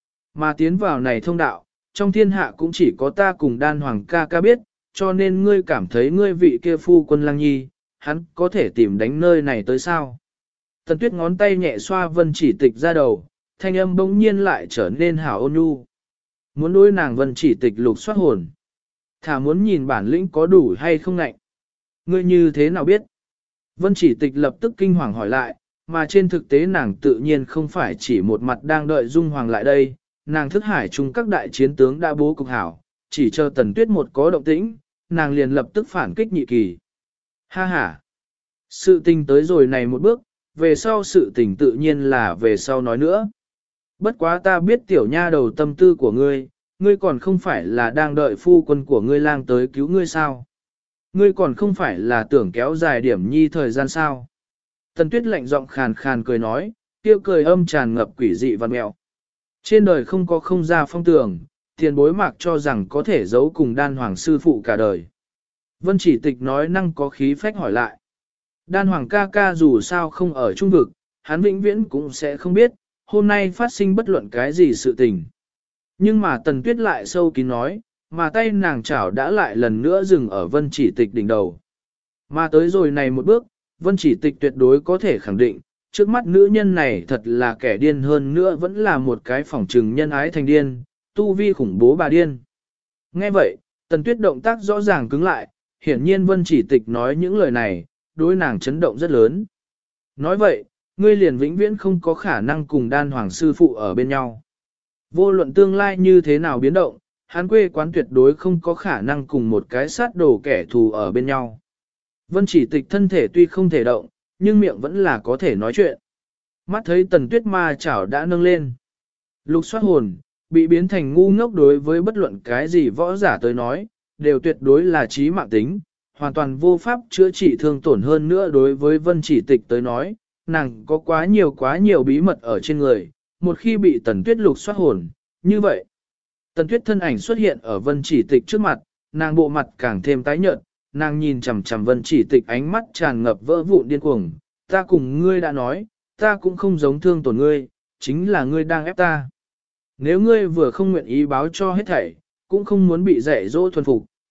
Mà tiến vào này thông đạo, trong thiên hạ cũng chỉ có ta cùng Đan Hoàng ca ca biết, cho nên ngươi cảm thấy ngươi vị kia phu quân Lang Nhi, hắn có thể tìm đánh nơi này tới sao? Tần Tuyết ngón tay nhẹ xoa Vân Chỉ Tịch ra đầu, thanh âm bỗng nhiên lại trở nên hảo ôn nhu. Muốn đối nàng Vân Chỉ Tịch lục soát hồn. Thả muốn nhìn bản lĩnh có đủ hay không ngạnh. Ngươi như thế nào biết? Vân Chỉ Tịch lập tức kinh hoàng hỏi lại, mà trên thực tế nàng tự nhiên không phải chỉ một mặt đang đợi Dung Hoàng lại đây, nàng thức hải chung các đại chiến tướng đã bố cục hảo, chỉ chờ Tần Tuyết một có động tĩnh, nàng liền lập tức phản kích nhị kỳ. Ha ha! Sự tình tới rồi này một bước, về sau sự tình tự nhiên là về sau nói nữa. Bất quá ta biết tiểu nha đầu tâm tư của ngươi, ngươi còn không phải là đang đợi phu quân của ngươi lang tới cứu ngươi sao? Ngươi còn không phải là tưởng kéo dài điểm nhi thời gian sao? Tần Tuyết lạnh giọng khàn khàn cười nói, tiêu cười âm tràn ngập quỷ dị văn mẹo. Trên đời không có không ra phong tường, tiền bối mạc cho rằng có thể giấu cùng Đan Hoàng sư phụ cả đời. Vân Chỉ Tịch nói năng có khí phách hỏi lại. Đan Hoàng ca ca dù sao không ở trung vực, hắn vĩnh viễn cũng sẽ không biết, hôm nay phát sinh bất luận cái gì sự tình. Nhưng mà Tần Tuyết lại sâu kín nói, mà tay nàng chảo đã lại lần nữa dừng ở Vân Chỉ Tịch đỉnh đầu. Mà tới rồi này một bước, Vân Chỉ Tịch tuyệt đối có thể khẳng định, trước mắt nữ nhân này thật là kẻ điên, hơn nữa vẫn là một cái phỏng trừng nhân ái thành điên, tu vi khủng bố bà điên. Nghe vậy, Tần Tuyết động tác rõ ràng cứng lại, hiển nhiên Vân Chỉ Tịch nói những lời này, đối nàng chấn động rất lớn. Nói vậy, ngươi liền vĩnh viễn không có khả năng cùng Đan Hoàng sư phụ ở bên nhau. Vô luận tương lai như thế nào biến động, hắn quê quán tuyệt đối không có khả năng cùng một cái sát đồ kẻ thù ở bên nhau. Vân Chỉ Tịch thân thể tuy không thể động, nhưng miệng vẫn là có thể nói chuyện. Mắt thấy Tần Tuyết ma chảo đã nâng lên. Lục soát hồn, bị biến thành ngu ngốc đối với bất luận cái gì võ giả tới nói, đều tuyệt đối là chí mạng tính, hoàn toàn vô pháp chữa trị thương tổn, hơn nữa đối với Vân Chỉ Tịch tới nói, nàng có quá nhiều bí mật ở trên người, một khi bị Tần Tuyết lục soát hồn, như vậy. Tần Tuyết thân ảnh xuất hiện ở Vân Chỉ Tịch trước mặt, nàng bộ mặt càng thêm tái nhợt, nàng nhìn chằm chằm Vân Chỉ Tịch ánh mắt tràn ngập vỡ vụn điên cuồng, ta cùng ngươi đã nói, ta cũng không giống thương tổn ngươi, chính là ngươi đang ép ta. Nếu ngươi vừa không nguyện ý báo cho hết thảy, cũng không muốn bị dạy dỗ thuần phục,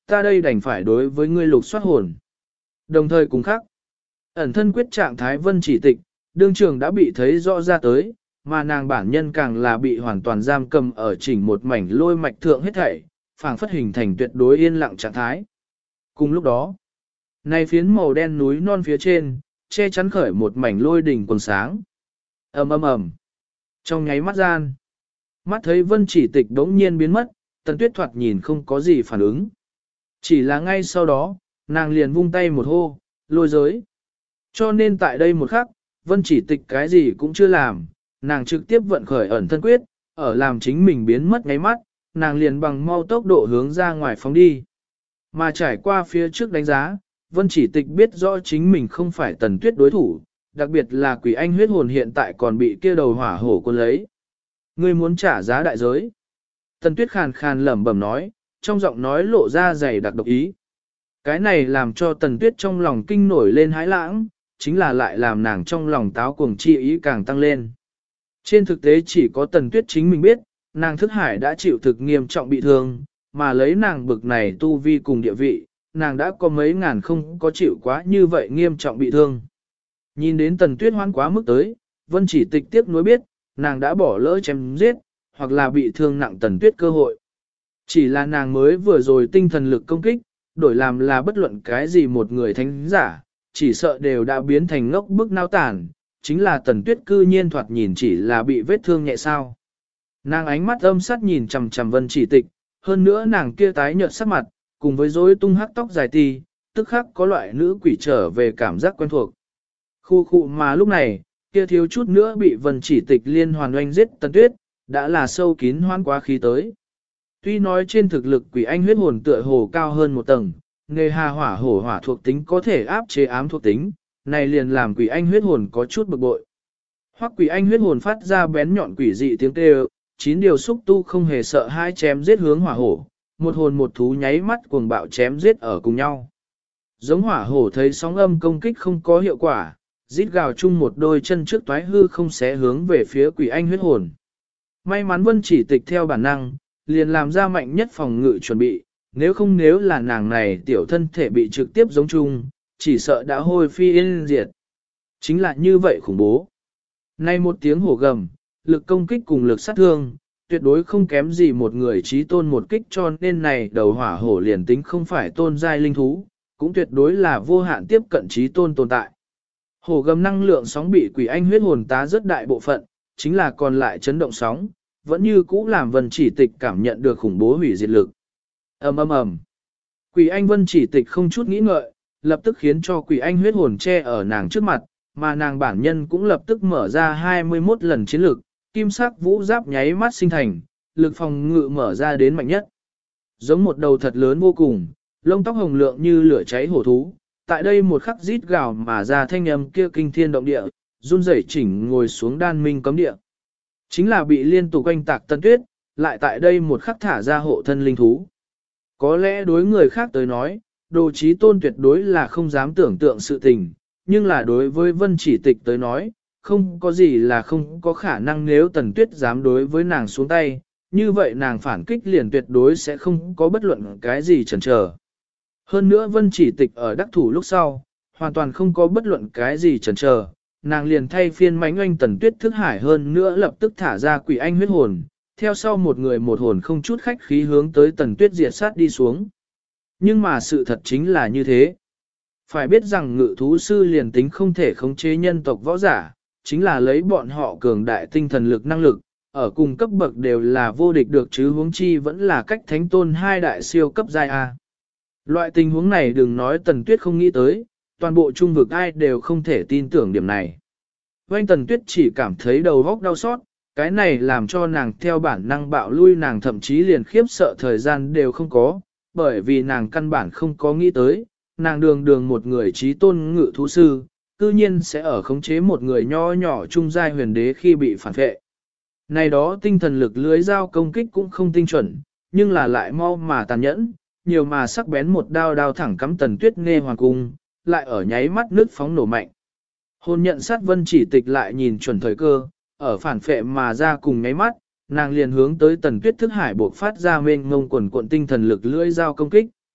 ta đây đành phải đối với ngươi lục soát hồn. Đồng thời cùng khác, ẩn thân quyết trạng thái vân chỉ tịch, đương trường đã bị thấy rõ ra tới, mà nàng bản nhân càng là bị hoàn toàn giam cầm ở chỉnh một mảnh lôi mạch thượng hết thảy, phảng phất hình thành tuyệt đối yên lặng trạng thái. Cùng lúc đó, này phiến màu đen núi non phía trên, che chắn khởi một mảnh lôi đỉnh quần sáng. Ầm ầm ầm. Trong nháy mắt gian, mắt thấy vân chỉ tịch đống nhiên biến mất, Tần Tuyết thoạt nhìn không có gì phản ứng. Chỉ là ngay sau đó, nàng liền vung tay một hô, lôi giới. Cho nên tại đây một khắc, vân chỉ tịch cái gì cũng chưa làm, nàng trực tiếp vận khởi ẩn thân quyết, ở làm chính mình biến mất ngáy mắt, nàng liền bằng mau tốc độ hướng ra ngoài phóng đi. Mà trải qua phía trước đánh giá, vân chỉ tịch biết rõ chính mình không phải Tần Tuyết đối thủ, đặc biệt là quỷ anh huyết hồn hiện tại còn bị kia đầu hỏa hổ cuốn lấy. Ngươi muốn trả giá đại giới. Tần Tuyết khàn khàn lẩm bẩm nói, trong giọng nói lộ ra dày đặc độc ý. Cái này làm cho Tần Tuyết trong lòng kinh nổi lên hãi lãng, chính là lại làm nàng trong lòng táo cuồng chi ý càng tăng lên. Trên thực tế chỉ có Tần Tuyết chính mình biết, nàng thức hải đã chịu thực nghiêm trọng bị thương, mà lấy nàng bực này tu vi cùng địa vị, nàng đã có mấy ngàn không có chịu quá như vậy nghiêm trọng bị thương. Nhìn đến Tần Tuyết hoan quá mức tới, Vân chỉ tịch tiếc nuối biết, nàng đã bỏ lỡ chém giết, hoặc là bị thương nặng Tần Tuyết cơ hội. Chỉ là nàng mới vừa rồi tinh thần lực công kích, đổi làm là bất luận cái gì một người thánh giả, chỉ sợ đều đã biến thành ngốc bức nao tàn, chính là Tần Tuyết cư nhiên thoạt nhìn chỉ là bị vết thương nhẹ sao. Nàng ánh mắt âm sát nhìn chằm chằm Vân chỉ tịch, hơn nữa nàng kia tái nhợt sắc mặt, cùng với rối tung hắc tóc dài tì, tức khắc có loại nữ quỷ trở về cảm giác quen thuộc. Khu khu mà lúc này, kia thiếu chút nữa bị Vân chỉ tịch liên hoàn oanh giết Tần Tuyết, đã là sâu kín hoan quá khí tới. Tuy nói trên thực lực quỷ anh huyết hồn tựa hồ cao hơn một tầng, nghề hà hỏa hổ hỏa thuộc tính có thể áp chế ám thuộc tính, này liền làm quỷ anh huyết hồn có chút bực bội. Hoặc quỷ anh huyết hồn phát ra bén nhọn quỷ dị tiếng kêu, 9 điều xúc tu không hề sợ hai chém giết hướng hỏa hổ, một hồn một thú nháy mắt cuồng bạo chém giết ở cùng nhau. Giống hỏa hổ thấy sóng âm công kích không có hiệu quả, rít gào chung một đôi chân trước toái hư không xé hướng về phía quỷ anh huyết hồn. May mắn Vân chỉ tịch theo bản năng, liền làm ra mạnh nhất phòng ngự chuẩn bị, nếu là nàng này tiểu thân thể bị trực tiếp giống chung, chỉ sợ đã hôi phi yên diệt. Chính là như vậy khủng bố. Nay một tiếng hổ gầm, lực công kích cùng lực sát thương, tuyệt đối không kém gì một người trí tôn một kích cho nên này đầu hỏa hổ liền tính không phải tôn giai linh thú, cũng tuyệt đối là vô hạn tiếp cận trí tôn tồn tại. Hổ gầm năng lượng sóng bị quỷ anh huyết hồn tá rất đại bộ phận, chính là còn lại chấn động sóng, vẫn như cũ làm Vân chỉ tịch cảm nhận được khủng bố hủy diệt lực. Ầm ầm ầm. Quỷ anh Vân chỉ tịch không chút nghĩ ngợi, lập tức khiến cho quỷ anh huyết hồn che ở nàng trước mặt, mà nàng bản nhân cũng lập tức mở ra 21 lần chiến lực, kim sắc vũ giáp nháy mắt sinh thành, lực phòng ngự mở ra đến mạnh nhất. Giống một đầu thật lớn vô cùng, lông tóc hồng lượng như lửa cháy hổ thú, tại đây một khắc rít gào mà ra thanh âm kia kinh thiên động địa, run rẩy chỉnh ngồi xuống đan minh cấm địa. Chính là bị liên tục quanh tạc Tần Tuyết, lại tại đây một khắc thả ra hộ thân linh thú. Có lẽ đối người khác tới nói, đồ trí tôn tuyệt đối là không dám tưởng tượng sự tình, nhưng là đối với Vân chỉ tịch tới nói, không có gì là không có khả năng nếu Tần Tuyết dám đối với nàng xuống tay, như vậy nàng phản kích liền tuyệt đối sẽ không có bất luận cái gì chần chờ. Hơn nữa Vân chỉ tịch ở đắc thủ lúc sau, hoàn toàn không có bất luận cái gì chần chờ, nàng liền thay phiên mánh oanh Tần Tuyết thức hải hơn nữa lập tức thả ra quỷ anh huyết hồn, theo sau một người một hồn không chút khách khí hướng tới Tần Tuyết diệt sát đi xuống. Nhưng mà sự thật chính là như thế. Phải biết rằng ngự thú sư liền tính không thể khống chế nhân tộc võ giả, chính là lấy bọn họ cường đại tinh thần lực năng lực, ở cùng cấp bậc đều là vô địch được chứ huống chi vẫn là cách thánh tôn hai đại siêu cấp giai A. Loại tình huống này đừng nói Tần Tuyết không nghĩ tới, toàn bộ trung vực ai đều không thể tin tưởng điểm này. Oanh Tần Tuyết chỉ cảm thấy đầu óc đau xót, cái này làm cho nàng theo bản năng bạo lui nàng thậm chí liền khiếp sợ thời gian đều không có, bởi vì nàng căn bản không có nghĩ tới, nàng đường một người trí tôn ngự thú sư, cư nhiên sẽ ở khống chế một người nho nhỏ trung giai huyền đế khi bị phản vệ. Này đó tinh thần lực lưới dao công kích cũng không tinh chuẩn, nhưng là lại mau mà tàn nhẫn, nhiều mà sắc bén một đao thẳng cắm Tần Tuyết nghe hoàng cung, lại ở nháy mắt nước phóng nổ mạnh. Hồn nhận sát Vân chỉ tịch lại nhìn chuẩn thời cơ, ở phản phệ mà ra cùng nháy mắt, nàng liền hướng tới Tần Tuyết thức hải buộc phát ra mênh ngông quần cuộn tinh thần lực lưỡi dao công kích.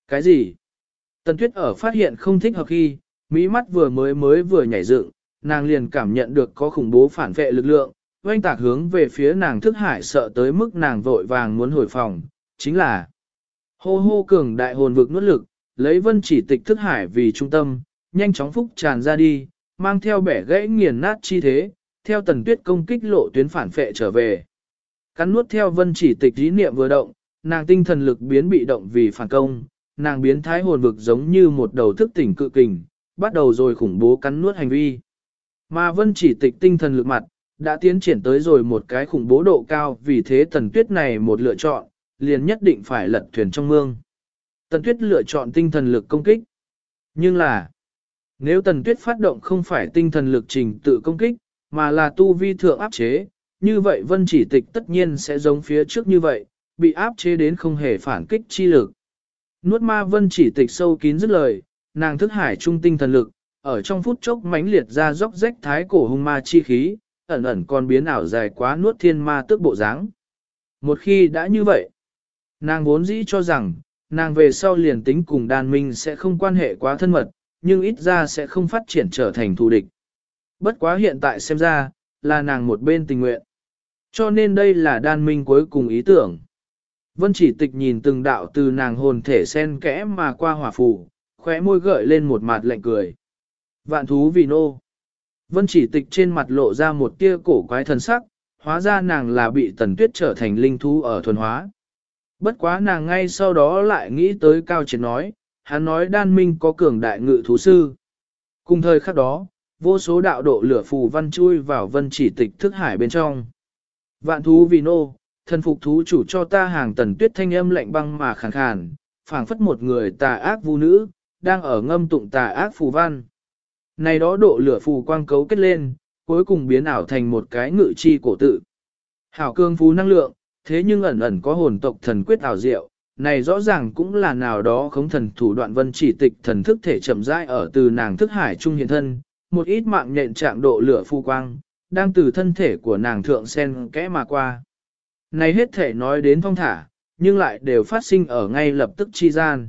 Cái gì? Tần Tuyết ở phát hiện không thích hợp khi, mỹ mắt vừa nhảy dựng, nàng liền cảm nhận được có khủng bố phản vệ lực lượng, oanh tạc hướng về phía nàng thức hải sợ tới mức nàng vội vàng muốn hồi phòng, chính là hô hô cường đại hồn vực nuốt lực, lấy vân chỉ tịch thức hải vì trung tâm, nhanh chóng phúc tràn ra đi, mang theo bẻ gãy nghiền nát chi thế, theo Tần Tuyết công kích lộ tuyến phản phệ trở về. Cắn nuốt theo vân chỉ tịch ý niệm vừa động, nàng tinh thần lực biến bị động vì phản công, nàng biến thái hồn vực giống như một đầu thức tỉnh cự kình, bắt đầu rồi khủng bố cắn nuốt hành vi. Mà vân chỉ tịch tinh thần lực mặt, đã tiến triển tới rồi một cái khủng bố độ cao, vì thế Tần Tuyết này một lựa chọn, liền nhất định phải lật thuyền trong mương. Tần Tuyết lựa chọn tinh thần lực công kích. Nhưng là, nếu Tần Tuyết phát động không phải tinh thần lực trình tự công kích, mà là tu vi thượng áp chế, như vậy vân chỉ tịch tất nhiên sẽ giống phía trước như vậy, bị áp chế đến không hề phản kích chi lực. Nuốt ma vân chỉ tịch sâu kín dứt lời, nàng thức hải trung tinh thần lực, ở trong phút chốc mãnh liệt ra dốc rách thái cổ hung ma chi khí, ẩn ẩn còn biến ảo dài quá nuốt thiên ma tức bộ dáng. Một khi đã như vậy, nàng vốn dĩ cho rằng, nàng về sau liền tính cùng đàn minh sẽ không quan hệ quá thân mật, nhưng ít ra sẽ không phát triển trở thành thù địch. Bất quá hiện tại xem ra, là nàng một bên tình nguyện. Cho nên đây là đan minh cuối cùng ý tưởng. Vân chỉ tịch nhìn từng đạo từ nàng hồn thể sen kẽ mà qua hỏa phù, khóe môi gợi lên một mặt lạnh cười. Vạn thú vì nô. Vân chỉ tịch trên mặt lộ ra một tia cổ quái thần sắc, hóa ra nàng là bị Tần Tuyết trở thành linh thú ở thuần hóa. Bất quá nàng ngay sau đó lại nghĩ tới Cao Triệt nói, hắn nói đan minh có cường đại ngự thú sư. Cùng thời khắc đó, vô số đạo độ lửa phù văn chui vào vân chỉ tịch thức hải bên trong. Vạn thú vì nô, thần phục thú chủ cho ta hàng Tần Tuyết thanh âm lạnh băng mà khàn khàn, phảng phất một người tà ác vu nữ, đang ở ngâm tụng tà ác phù văn. Này đó độ lửa phù quang cấu kết lên, cuối cùng biến ảo thành một cái ngự chi cổ tự. Hảo cương phú năng lượng, thế nhưng ẩn ẩn có hồn tộc thần quyết ảo diệu, này rõ ràng cũng là nào đó khống thần thủ đoạn vân chỉ tịch thần thức thể chậm rãi ở từ nàng thức hải trung hiện thân, một ít mạng nhện trạng độ lửa phù quang, đang từ thân thể của nàng thượng sen kẽ mà qua. Này hết thể nói đến thong thả, nhưng lại đều phát sinh ở ngay lập tức chi gian.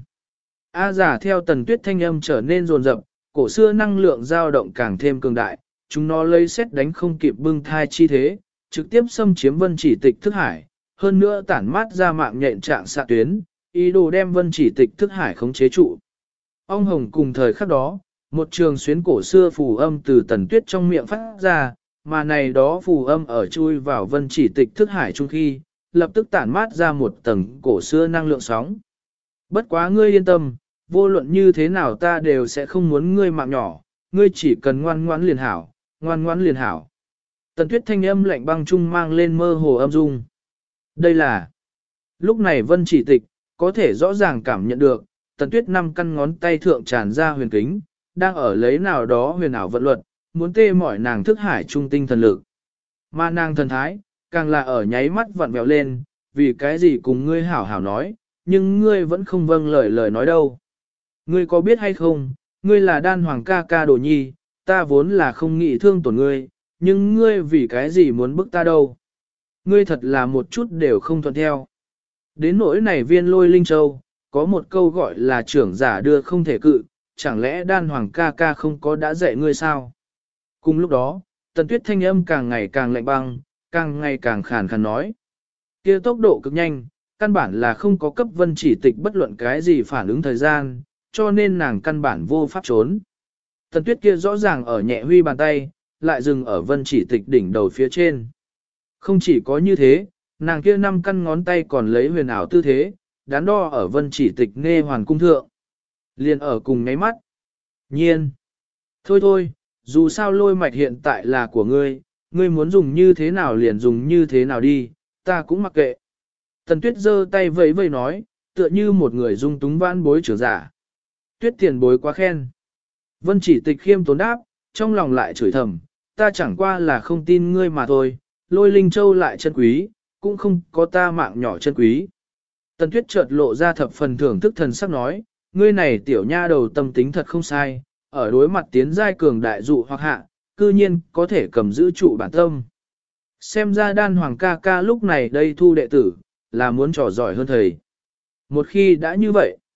A giả theo Tần Tuyết thanh âm trở nên rồn rập, cổ xưa năng lượng dao động càng thêm cường đại, chúng nó lấy xét đánh không kịp bưng thai chi thế, trực tiếp xâm chiếm vân chỉ tịch thức hải, hơn nữa tản mát ra mạng nhện trạng xạ tuyến, ý đồ đem vân chỉ tịch thức hải khống chế trụ. Ông Hồng cùng thời khắc đó, một trường xuyến cổ xưa phù âm từ Tần Tuyết trong miệng phát ra, mà này đó phù âm ở chui vào vân chỉ tịch thức hải chung khi, lập tức tản mát ra một tầng cổ xưa năng lượng sóng. Bất quá ngươi yên tâm, vô luận như thế nào ta đều sẽ không muốn ngươi mạng nhỏ, ngươi chỉ cần ngoan ngoãn liền hảo, ngoan ngoãn liền hảo. Tần Tuyết thanh âm lạnh băng trung mang lên mơ hồ âm dung. Đây là, lúc này vân chỉ tịch, có thể rõ ràng cảm nhận được, Tần Tuyết 5 căn ngón tay thượng tràn ra huyền kính, đang ở lấy nào đó huyền ảo vận luật, muốn tê mỏi nàng thức hải trung tinh thần lực. Mà nàng thần thái, càng là ở nháy mắt vặn vẹo lên, vì cái gì cùng ngươi hảo hảo nói, nhưng ngươi vẫn không vâng lời nói đâu. Ngươi có biết hay không, ngươi là đan hoàng ca ca đồ nhi, ta vốn là không nghĩ thương tổn ngươi, nhưng ngươi vì cái gì muốn bức ta đâu. Ngươi thật là một chút đều không thuận theo. Đến nỗi này viên lôi linh châu, có một câu gọi là trưởng giả đưa không thể cự, chẳng lẽ đan hoàng ca ca không có đã dạy ngươi sao? Cùng lúc đó, Tần Tuyết thanh âm càng ngày càng lạnh băng, càng ngày càng khàn khàn nói. Kia tốc độ cực nhanh, căn bản là không có cấp vân chỉ tịch bất luận cái gì phản ứng thời gian, cho nên nàng căn bản vô pháp trốn. Tần Tuyết kia rõ ràng ở nhẹ huy bàn tay, lại dừng ở vân chỉ tịch đỉnh đầu phía trên. Không chỉ có như thế, nàng kia 5 căn ngón tay còn lấy huyền ảo tư thế, đắn đo ở vân chỉ tịch nghe hoàn cung thượng. Liền ở cùng ngáy mắt. Nhiên. Thôi thôi, dù sao lôi mạch hiện tại là của ngươi, ngươi muốn dùng như thế nào liền dùng như thế nào đi, ta cũng mặc kệ. Tần Tuyết giơ tay vẫy vẫy nói, tựa như một người dung túng vãn bối trưởng giả. Tuyết tiền bối quá khen. Vân chỉ tịch khiêm tốn đáp, trong lòng lại chửi thầm, ta chẳng qua là không tin ngươi mà thôi, lôi linh châu lại chân quý, cũng không có ta mạng nhỏ chân quý. Tần Tuyết chợt lộ ra thập phần thưởng thức thần sắc nói, ngươi này tiểu nha đầu tâm tính thật không sai, ở đối mặt tiến giai cường đại dụ hoặc hạ, cư nhiên có thể cầm giữ trụ bản tâm. Xem ra đan hoàng ca ca lúc này đây thu đệ tử, là muốn trò giỏi hơn thầy. Một khi đã như vậy,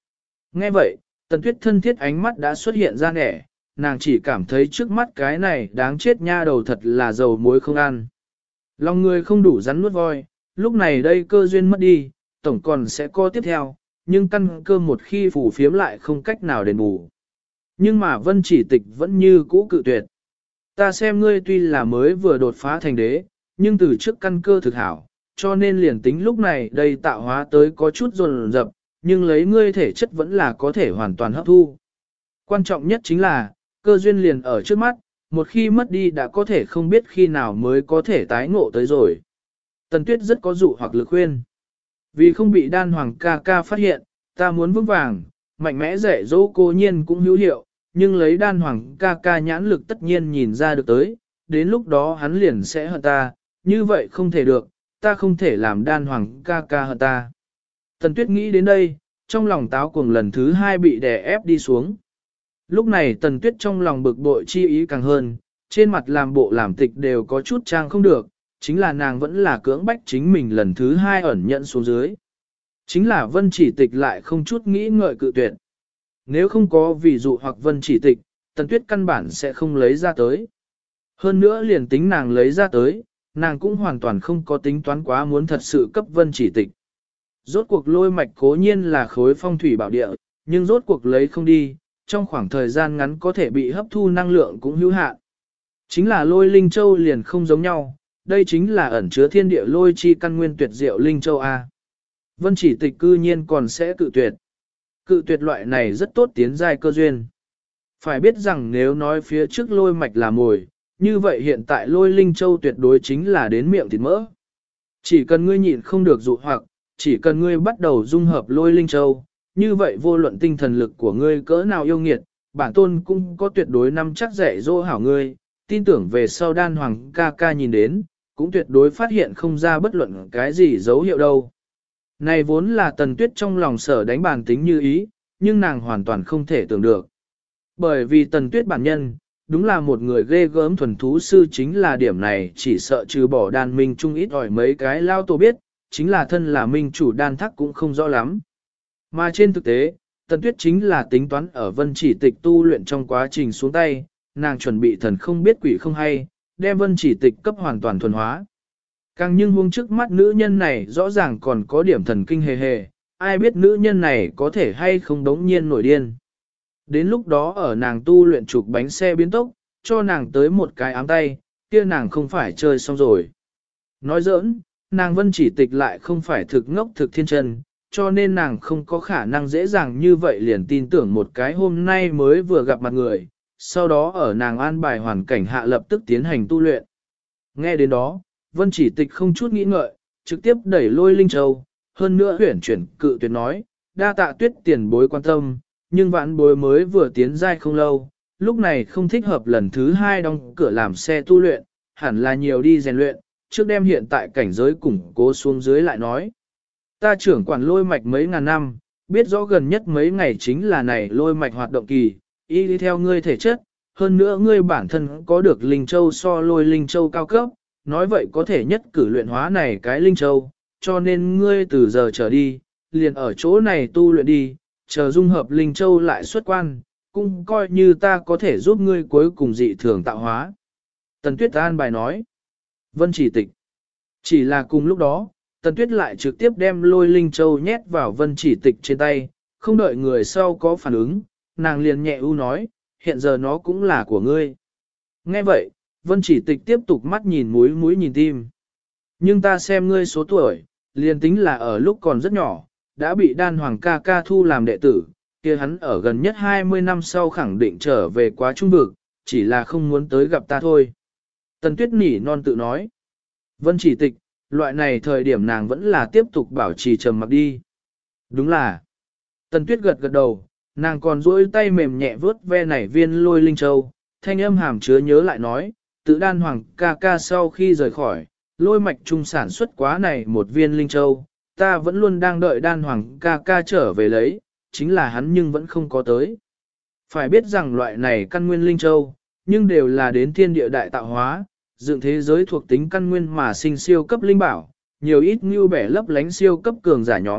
Nghe vậy, Tần Tuyết thân thiết ánh mắt đã xuất hiện ra nẻ, nàng chỉ cảm thấy trước mắt cái này đáng chết nha đầu thật là dầu muối không ăn. Lòng người không đủ rắn nuốt voi, lúc này đây cơ duyên mất đi, tổng còn sẽ có tiếp theo, nhưng căn cơ một khi phủ phiếm lại không cách nào đền bù. Nhưng mà Vân Chỉ Tịch vẫn như cũ cự tuyệt. Ta xem ngươi tuy là mới vừa đột phá thành đế, nhưng từ trước căn cơ thực hảo, cho nên liền tính lúc này đây tạo hóa tới có chút dồn dập, nhưng lấy ngươi thể chất vẫn là có thể hoàn toàn hấp thu. Quan trọng nhất chính là, cơ duyên liền ở trước mắt, một khi mất đi đã có thể không biết khi nào mới có thể tái ngộ tới rồi. Tần Tuyết rất có dụ hoặc lực khuyên. Vì không bị đan hoàng ca ca phát hiện, ta muốn vững vàng, mạnh mẽ dạy dỗ cô nhiên cũng hữu hiệu, nhưng lấy đan hoàng ca ca nhãn lực tất nhiên nhìn ra được tới, đến lúc đó hắn liền sẽ hận ta, như vậy không thể được, ta không thể làm đan hoàng ca ca hận ta. Tần Tuyết nghĩ đến đây, trong lòng táo cuồng lần thứ hai bị đè ép đi xuống. Lúc này Tần Tuyết trong lòng bực bội chi ý càng hơn, trên mặt làm bộ làm tịch đều có chút trang không được, chính là nàng vẫn là cưỡng bách chính mình lần thứ hai ẩn nhận xuống dưới. Chính là Vân Chỉ Tịch lại không chút nghĩ ngợi cự tuyệt. Nếu không có ví dụ hoặc Vân Chỉ Tịch, Tần Tuyết căn bản sẽ không lấy ra tới. Hơn nữa liền tính nàng lấy ra tới, nàng cũng hoàn toàn không có tính toán quá muốn thật sự cấp Vân Chỉ Tịch. Rốt cuộc lôi mạch cố nhiên là khối phong thủy bảo địa, nhưng rốt cuộc lấy không đi, trong khoảng thời gian ngắn có thể bị hấp thu năng lượng cũng hữu hạn. Chính là lôi linh châu liền không giống nhau, đây chính là ẩn chứa thiên địa lôi chi căn nguyên tuyệt diệu linh châu A. Vân Chỉ Tịch cư nhiên còn sẽ cự tuyệt. Cự tuyệt loại này rất tốt tiến giai cơ duyên. Phải biết rằng nếu nói phía trước lôi mạch là mồi, như vậy hiện tại lôi linh châu tuyệt đối chính là đến miệng thịt mỡ. Chỉ cần ngươi nhịn không được dụ hoặc, chỉ cần ngươi bắt đầu dung hợp lôi linh châu, như vậy vô luận tinh thần lực của ngươi cỡ nào yêu nghiệt, bản tôn cũng có tuyệt đối nắm chắc dạy dỗ hảo ngươi, tin tưởng về sau đan hoàng ca ca nhìn đến, cũng tuyệt đối phát hiện không ra bất luận cái gì dấu hiệu đâu. Này vốn là Tần Tuyết trong lòng sở đánh bàn tính như ý, nhưng nàng hoàn toàn không thể tưởng được. Bởi vì Tần Tuyết bản nhân, đúng là một người ghê gớm thuần thú sư, chính là điểm này chỉ sợ trừ bỏ đan minh chung ít ỏi mấy cái lao tổ biết, chính là thân là minh chủ đan thắc cũng không rõ lắm. Mà trên thực tế, Tần Tuyết chính là tính toán ở Vân Chỉ Tịch tu luyện trong quá trình xuống tay, nàng chuẩn bị thần không biết quỷ không hay, đem Vân Chỉ Tịch cấp hoàn toàn thuần hóa. Càng nhưng huống trước mắt nữ nhân này rõ ràng còn có điểm thần kinh hề hề, ai biết nữ nhân này có thể hay không đống nhiên nổi điên. Đến lúc đó ở nàng tu luyện trục bánh xe biến tốc, cho nàng tới một cái ám tay, kia nàng không phải chơi xong rồi. Nói giỡn, nàng Vân Chỉ Tịch lại không phải thực ngốc thực thiên chân, cho nên nàng không có khả năng dễ dàng như vậy liền tin tưởng một cái hôm nay mới vừa gặp mặt người, sau đó ở nàng an bài hoàn cảnh hạ lập tức tiến hành tu luyện. Nghe đến đó, Vân Chỉ Tịch không chút nghĩ ngợi, trực tiếp đẩy lôi linh châu, hơn nữa huyển chuyển cự tuyệt nói, đa tạ Tuyết tiền bối quan tâm, nhưng vãn bối mới vừa tiến giai không lâu, lúc này không thích hợp lần thứ hai đóng cửa làm xe tu luyện, hẳn là nhiều đi rèn luyện, trước đem hiện tại cảnh giới củng cố xuống dưới lại nói. Ta trưởng quản lôi mạch mấy ngàn năm, biết rõ gần nhất mấy ngày chính là này lôi mạch hoạt động kỳ, y đi theo ngươi thể chất, hơn nữa ngươi bản thân có được linh châu so lôi linh châu cao cấp, nói vậy có thể nhất cử luyện hóa này cái linh châu, cho nên ngươi từ giờ trở đi, liền ở chỗ này tu luyện đi, chờ dung hợp linh châu lại xuất quan, cũng coi như ta có thể giúp ngươi cuối cùng dị thường tạo hóa. Tần Tuyết an bài nói, Vân Chỉ Tịch. Chỉ là cùng lúc đó, Tần Tuyết lại trực tiếp đem lôi linh châu nhét vào Vân Chỉ Tịch trên tay, không đợi người sau có phản ứng, nàng liền nhẹ u nói, hiện giờ nó cũng là của ngươi. Nghe vậy, Vân Chỉ Tịch tiếp tục mắt nhìn mũi mũi nhìn tim. Nhưng ta xem ngươi số tuổi, liền tính là ở lúc còn rất nhỏ, đã bị đan hoàng ca ca thu làm đệ tử, kia hắn ở gần nhất 20 năm sau khẳng định trở về quá trung vực, chỉ là không muốn tới gặp ta thôi. Tần Tuyết nỉ non tự nói. Vân Chỉ Tịch, loại này thời điểm nàng vẫn là tiếp tục bảo trì trầm mặc đi. Đúng là. Tần Tuyết gật gật đầu, nàng còn duỗi tay mềm nhẹ vớt ve nảy viên lôi linh châu, thanh âm hàm chứa nhớ lại nói, tự đan hoàng ca ca sau khi rời khỏi, lôi mạch trung sản xuất quá này một viên linh châu, ta vẫn luôn đang đợi đan hoàng ca ca trở về lấy, chính là hắn nhưng vẫn không có tới. Phải biết rằng loại này căn nguyên linh châu, nhưng đều là đến thiên địa đại tạo hóa, dựng thế giới thuộc tính căn nguyên mà sinh siêu cấp linh bảo, nhiều ít như bẻ lấp lánh siêu cấp cường giả nhóm,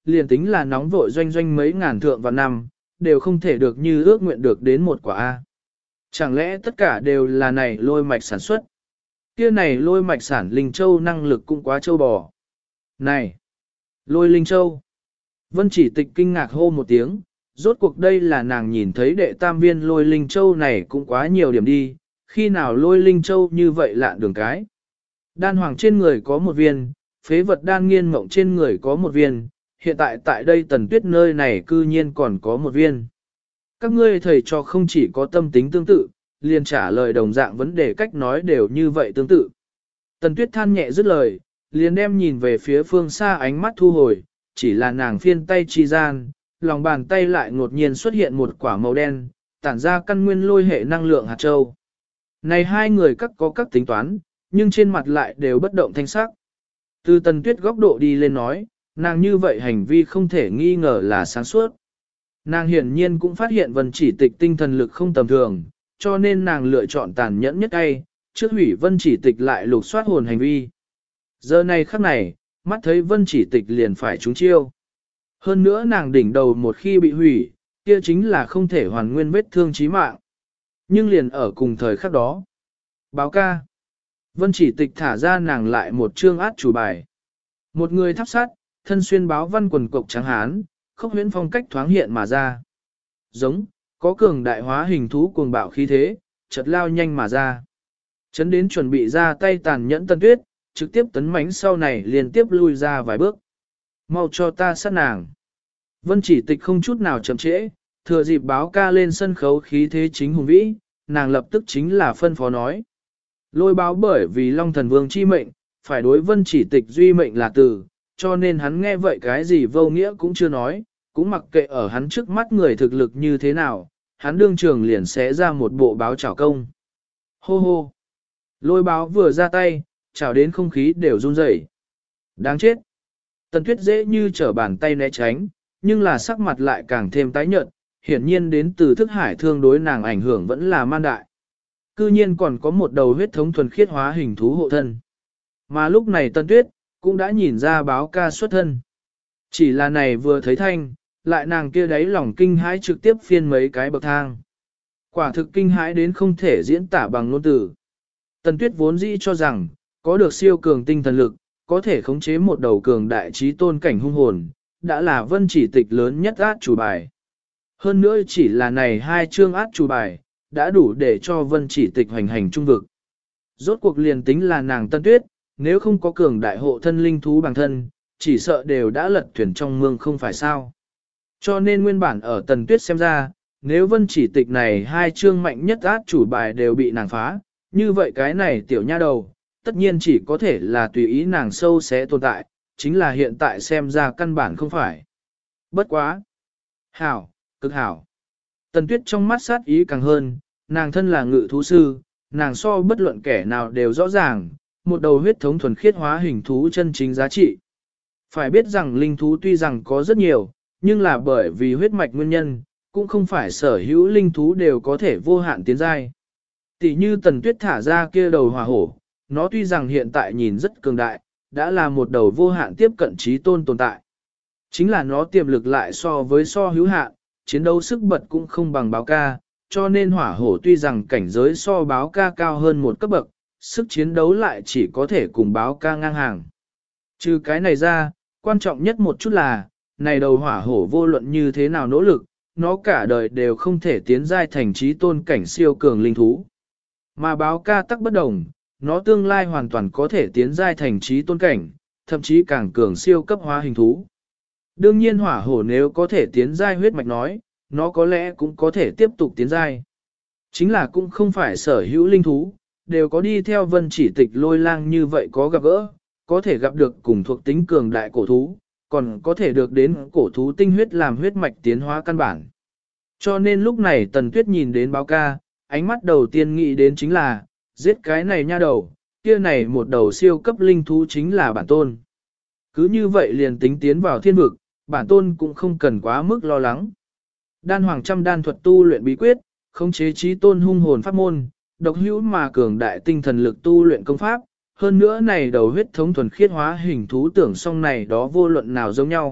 liền tính là nóng vội doanh doanh mấy ngàn thượng và năm, đều không thể được như ước nguyện được đến một quả A. Chẳng lẽ tất cả đều là này lôi mạch sản xuất? Kia này lôi mạch sản linh châu năng lực cũng quá châu bò. Này! Lôi linh châu! Vân Chỉ Tịch kinh ngạc hô một tiếng, rốt cuộc đây là nàng nhìn thấy đệ tam viên lôi linh châu này cũng quá nhiều điểm đi, khi nào lôi linh châu như vậy lạ đường cái. Đan hoàng trên người có một viên, phế vật đan nghiên mộng trên người có một viên, hiện tại tại đây Tần Tuyết nơi này cư nhiên còn có một viên. Các ngươi thầy cho không chỉ có tâm tính tương tự, liền trả lời đồng dạng vấn đề cách nói đều như vậy tương tự. Tần Tuyết than nhẹ dứt lời, liền đem nhìn về phía phương xa ánh mắt thu hồi, chỉ là nàng phiên tay chi gian, lòng bàn tay lại ngột nhiên xuất hiện một quả màu đen, tản ra căn nguyên lôi hệ năng lượng hạt châu. Này hai người các có các tính toán, nhưng trên mặt lại đều bất động thanh sắc. Từ Tần Tuyết góc độ đi lên nói, nàng như vậy hành vi không thể nghi ngờ là sáng suốt. Nàng hiển nhiên cũng phát hiện Vân Chỉ Tịch tinh thần lực không tầm thường, cho nên nàng lựa chọn tàn nhẫn nhất hay, trước hủy Vân Chỉ Tịch lại lục soát hồn hành vi. Giờ này khắc này, mắt thấy Vân Chỉ Tịch liền phải trúng chiêu. Hơn nữa nàng đỉnh đầu một khi bị hủy, kia chính là không thể hoàn nguyên vết thương chí mạng. Nhưng liền ở cùng thời khắc đó. Báo ca. Vân Chỉ Tịch thả ra nàng lại một chương át chủ bài. Một người thắp sát, thân xuyên báo văn quần cộc trắng hán, khốc huyễn phong cách thoáng hiện mà ra. Giống, có cường đại hóa hình thú cuồng bạo khí thế, chợt lao nhanh mà ra. Chấn đến chuẩn bị ra tay tàn nhẫn Tần Tuyết, trực tiếp tấn mãnh sau này liên tiếp lui ra vài bước. Mau cho ta sát nàng. Vân Chỉ Tịch không chút nào chậm trễ, thừa dịp báo ca lên sân khấu khí thế chính hùng vĩ, nàng lập tức chính là phân phó nói. Lôi báo bởi vì Long Thần Vương chi mệnh, phải đối Vân Chỉ Tịch duy mệnh là từ, cho nên hắn nghe vậy cái gì vô nghĩa cũng chưa nói, cũng mặc kệ ở hắn trước mắt người thực lực như thế nào, hắn đương trường liền sẽ ra một bộ báo chảo công. Hô hô! Lôi báo vừa ra tay, chảo đến không khí đều run rẩy. Đáng chết! Tần Tuyết dễ như trở bàn tay né tránh, nhưng là sắc mặt lại càng thêm tái nhợt, hiển nhiên đến từ thức hải thương đối nàng ảnh hưởng vẫn là man đại. Cư nhiên còn có một đầu huyết thống thuần khiết hóa hình thú hộ thân. Mà lúc này Tần Tuyết cũng đã nhìn ra báo ca xuất thân. Chỉ là này vừa thấy thanh, lại nàng kia đáy lòng kinh hãi trực tiếp phiên mấy cái bậc thang. Quả thực kinh hãi đến không thể diễn tả bằng ngôn từ. Tần Tuyết vốn dĩ cho rằng, có được siêu cường tinh thần lực, có thể khống chế một đầu cường đại trí tôn cảnh hung hồn, đã là Vân Chỉ Tịch lớn nhất át chủ bài. Hơn nữa chỉ là này hai chương át chủ bài, đã đủ để cho Vân Chỉ Tịch hoành hành trung vực. Rốt cuộc liền tính là nàng Tần Tuyết, nếu không có cường đại hộ thân linh thú bằng thân, chỉ sợ đều đã lật thuyền trong mương không phải sao. Cho nên nguyên bản ở Tần Tuyết xem ra, nếu Vân Chỉ Tịch này hai chương mạnh nhất át chủ bài đều bị nàng phá, như vậy cái này tiểu nha đầu, tất nhiên chỉ có thể là tùy ý nàng sâu sẽ tồn tại, chính là hiện tại xem ra căn bản không phải. Bất quá! Hảo, cực hảo! Tần Tuyết trong mắt sát ý càng hơn, nàng thân là ngự thú sư, nàng so bất luận kẻ nào đều rõ ràng, một đầu huyết thống thuần khiết hóa hình thú chân chính giá trị. Phải biết rằng linh thú tuy rằng có rất nhiều, nhưng là bởi vì huyết mạch nguyên nhân, cũng không phải sở hữu linh thú đều có thể vô hạn tiến giai. Tỷ như Tần Tuyết thả ra kia đầu hỏa hổ, nó tuy rằng hiện tại nhìn rất cường đại, đã là một đầu vô hạn tiếp cận trí tôn tồn tại. Chính là nó tiềm lực lại so với so hữu hạn, chiến đấu sức bật cũng không bằng báo ca, cho nên hỏa hổ tuy rằng cảnh giới so báo ca cao hơn một cấp bậc, sức chiến đấu lại chỉ có thể cùng báo ca ngang hàng. Trừ cái này ra, quan trọng nhất một chút là, này đầu hỏa hổ vô luận như thế nào nỗ lực, nó cả đời đều không thể tiến giai thành trí tôn cảnh siêu cường linh thú. Mà báo ca tắc bất đồng, nó tương lai hoàn toàn có thể tiến giai thành trí tôn cảnh, thậm chí càng cường siêu cấp hóa hình thú. Đương nhiên hỏa hổ nếu có thể tiến giai huyết mạch nói, nó có lẽ cũng có thể tiếp tục tiến giai. Chính là cũng không phải sở hữu linh thú, đều có đi theo Vân Chỉ Tịch Lôi Lang như vậy có gặp gỡ, có thể gặp được cùng thuộc tính cường đại cổ thú, còn có thể được đến cổ thú tinh huyết làm huyết mạch tiến hóa căn bản. Cho nên lúc này Tần Tuyết nhìn đến báo ca, ánh mắt đầu tiên nghĩ đến chính là, giết cái này nha đầu, kia này một đầu siêu cấp linh thú chính là bản tôn. Cứ như vậy liền tính tiến vào thiên vực, bản tôn cũng không cần quá mức lo lắng. Đan hoàng trăm đan thuật tu luyện bí quyết, khống chế trí tôn hung hồn pháp môn, độc hữu mà cường đại tinh thần lực tu luyện công pháp, hơn nữa này đầu huyết thống thuần khiết hóa hình thú tưởng song này đó vô luận nào giống nhau,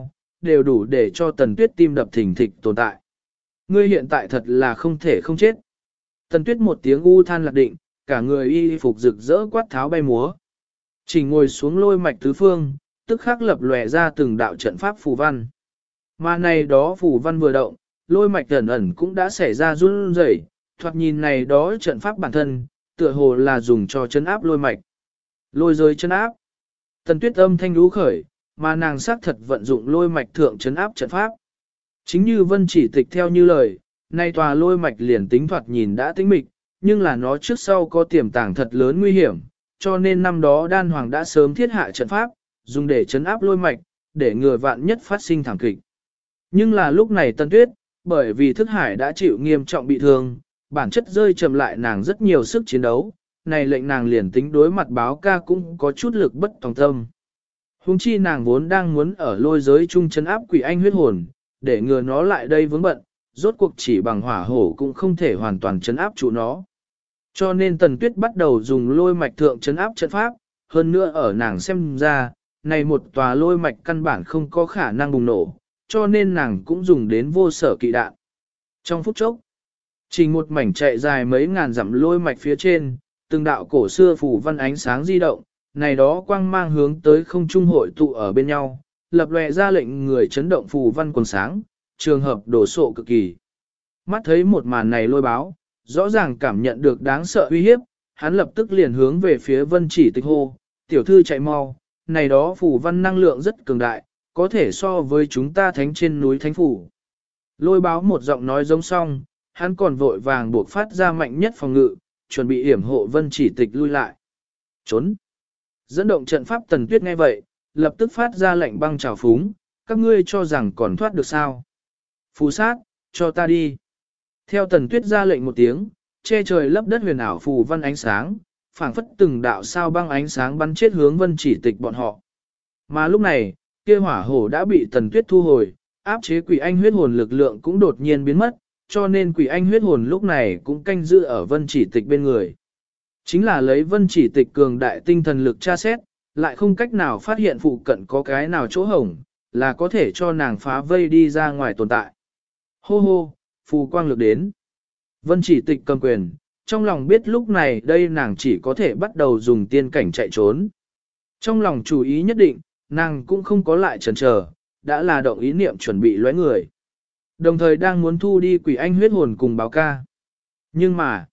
đều đủ để cho Tần Tuyết tim đập thình thịch tồn tại. Ngươi hiện tại thật là không thể không chết. Tần Tuyết một tiếng u than lạc định, cả người y phục rực rỡ quát tháo bay múa. Chỉ ngồi xuống lôi mạch tứ phương, tức khắc lập lòe ra từng đạo trận pháp phù văn. Mà này đó phù văn vừa động, lôi mạch ẩn ẩn cũng đã xảy ra run rẩy, thoạt nhìn này đó trận pháp bản thân, tựa hồ là dùng cho chấn áp lôi mạch. Lôi giới chấn áp. Tần Tuyết âm thanh lũ khởi, mà nàng xác thật vận dụng lôi mạch thượng chấn áp trận pháp. Chính như Vân Chỉ Tịch theo như lời, nay tòa lôi mạch liền tính thoạt nhìn đã tĩnh mịch, nhưng là nó trước sau có tiềm tàng thật lớn nguy hiểm, cho nên năm đó đan hoàng đã sớm thiết hạ trận pháp, dùng để chấn áp lôi mạch, để ngừa vạn nhất phát sinh thảm kịch. Nhưng là lúc này Tần Tuyết, bởi vì thức hải đã chịu nghiêm trọng bị thương, bản chất rơi chậm lại nàng rất nhiều sức chiến đấu, này lệnh nàng liền tính đối mặt báo ca cũng có chút lực bất tòng tâm. Hùng chi nàng vốn đang muốn ở lôi giới chung chấn áp quỷ anh huyết hồn, để ngừa nó lại đây vướng bận, rốt cuộc chỉ bằng hỏa hổ cũng không thể hoàn toàn chấn áp trụ nó. Cho nên Tần Tuyết bắt đầu dùng lôi mạch thượng chấn áp trận pháp, hơn nữa ở nàng xem ra, này một tòa lôi mạch căn bản không có khả năng bùng nổ, cho nên nàng cũng dùng đến vô sở kỵ đạn. Trong phút chốc, chỉ một mảnh chạy dài mấy ngàn dặm lôi mạch phía trên, từng đạo cổ xưa phủ văn ánh sáng di động, này đó quang mang hướng tới không trung hội tụ ở bên nhau, lập lòe ra lệnh người chấn động phù văn quần sáng, trường hợp đổ sộ cực kỳ. Mắt thấy một màn này lôi báo, rõ ràng cảm nhận được đáng sợ uy hiếp, hắn lập tức liền hướng về phía Vân Chỉ Tịch hô, tiểu thư chạy mau, này đó phù văn năng lượng rất cường đại, có thể so với chúng ta thánh trên núi thánh phủ. Lôi báo một giọng nói giống xong, hắn còn vội vàng buộc phát ra mạnh nhất phòng ngự, chuẩn bị yểm hộ Vân Chỉ Tịch lui lại. Trốn! Dẫn động trận pháp Tần Tuyết nghe vậy, lập tức phát ra lệnh băng trào phúng, các ngươi cho rằng còn thoát được sao. Phù sát, cho ta đi. Theo Tần Tuyết ra lệnh một tiếng, che trời lấp đất huyền ảo phù văn ánh sáng, phảng phất từng đạo sao băng ánh sáng bắn chết hướng Vân Chỉ Tịch bọn họ. Mà lúc này, kia hỏa hổ đã bị Tần Tuyết thu hồi, áp chế quỷ anh huyết hồn lực lượng cũng đột nhiên biến mất, cho nên quỷ anh huyết hồn lúc này cũng canh giữ ở Vân Chỉ Tịch bên người. Chính là lấy Vân Chỉ Tịch cường đại tinh thần lực tra xét, lại không cách nào phát hiện phụ cận có cái nào chỗ hổng, là có thể cho nàng phá vây đi ra ngoài tồn tại. Hô hô, phù quang lực đến. Vân Chỉ Tịch cầm quyền, trong lòng biết lúc này đây nàng chỉ có thể bắt đầu dùng tiên cảnh chạy trốn. Trong lòng chú ý nhất định, nàng cũng không có lại chần chờ, đã là động ý niệm chuẩn bị lóe người. Đồng thời đang muốn thu đi quỷ anh huyết hồn cùng báo ca. Nhưng mà,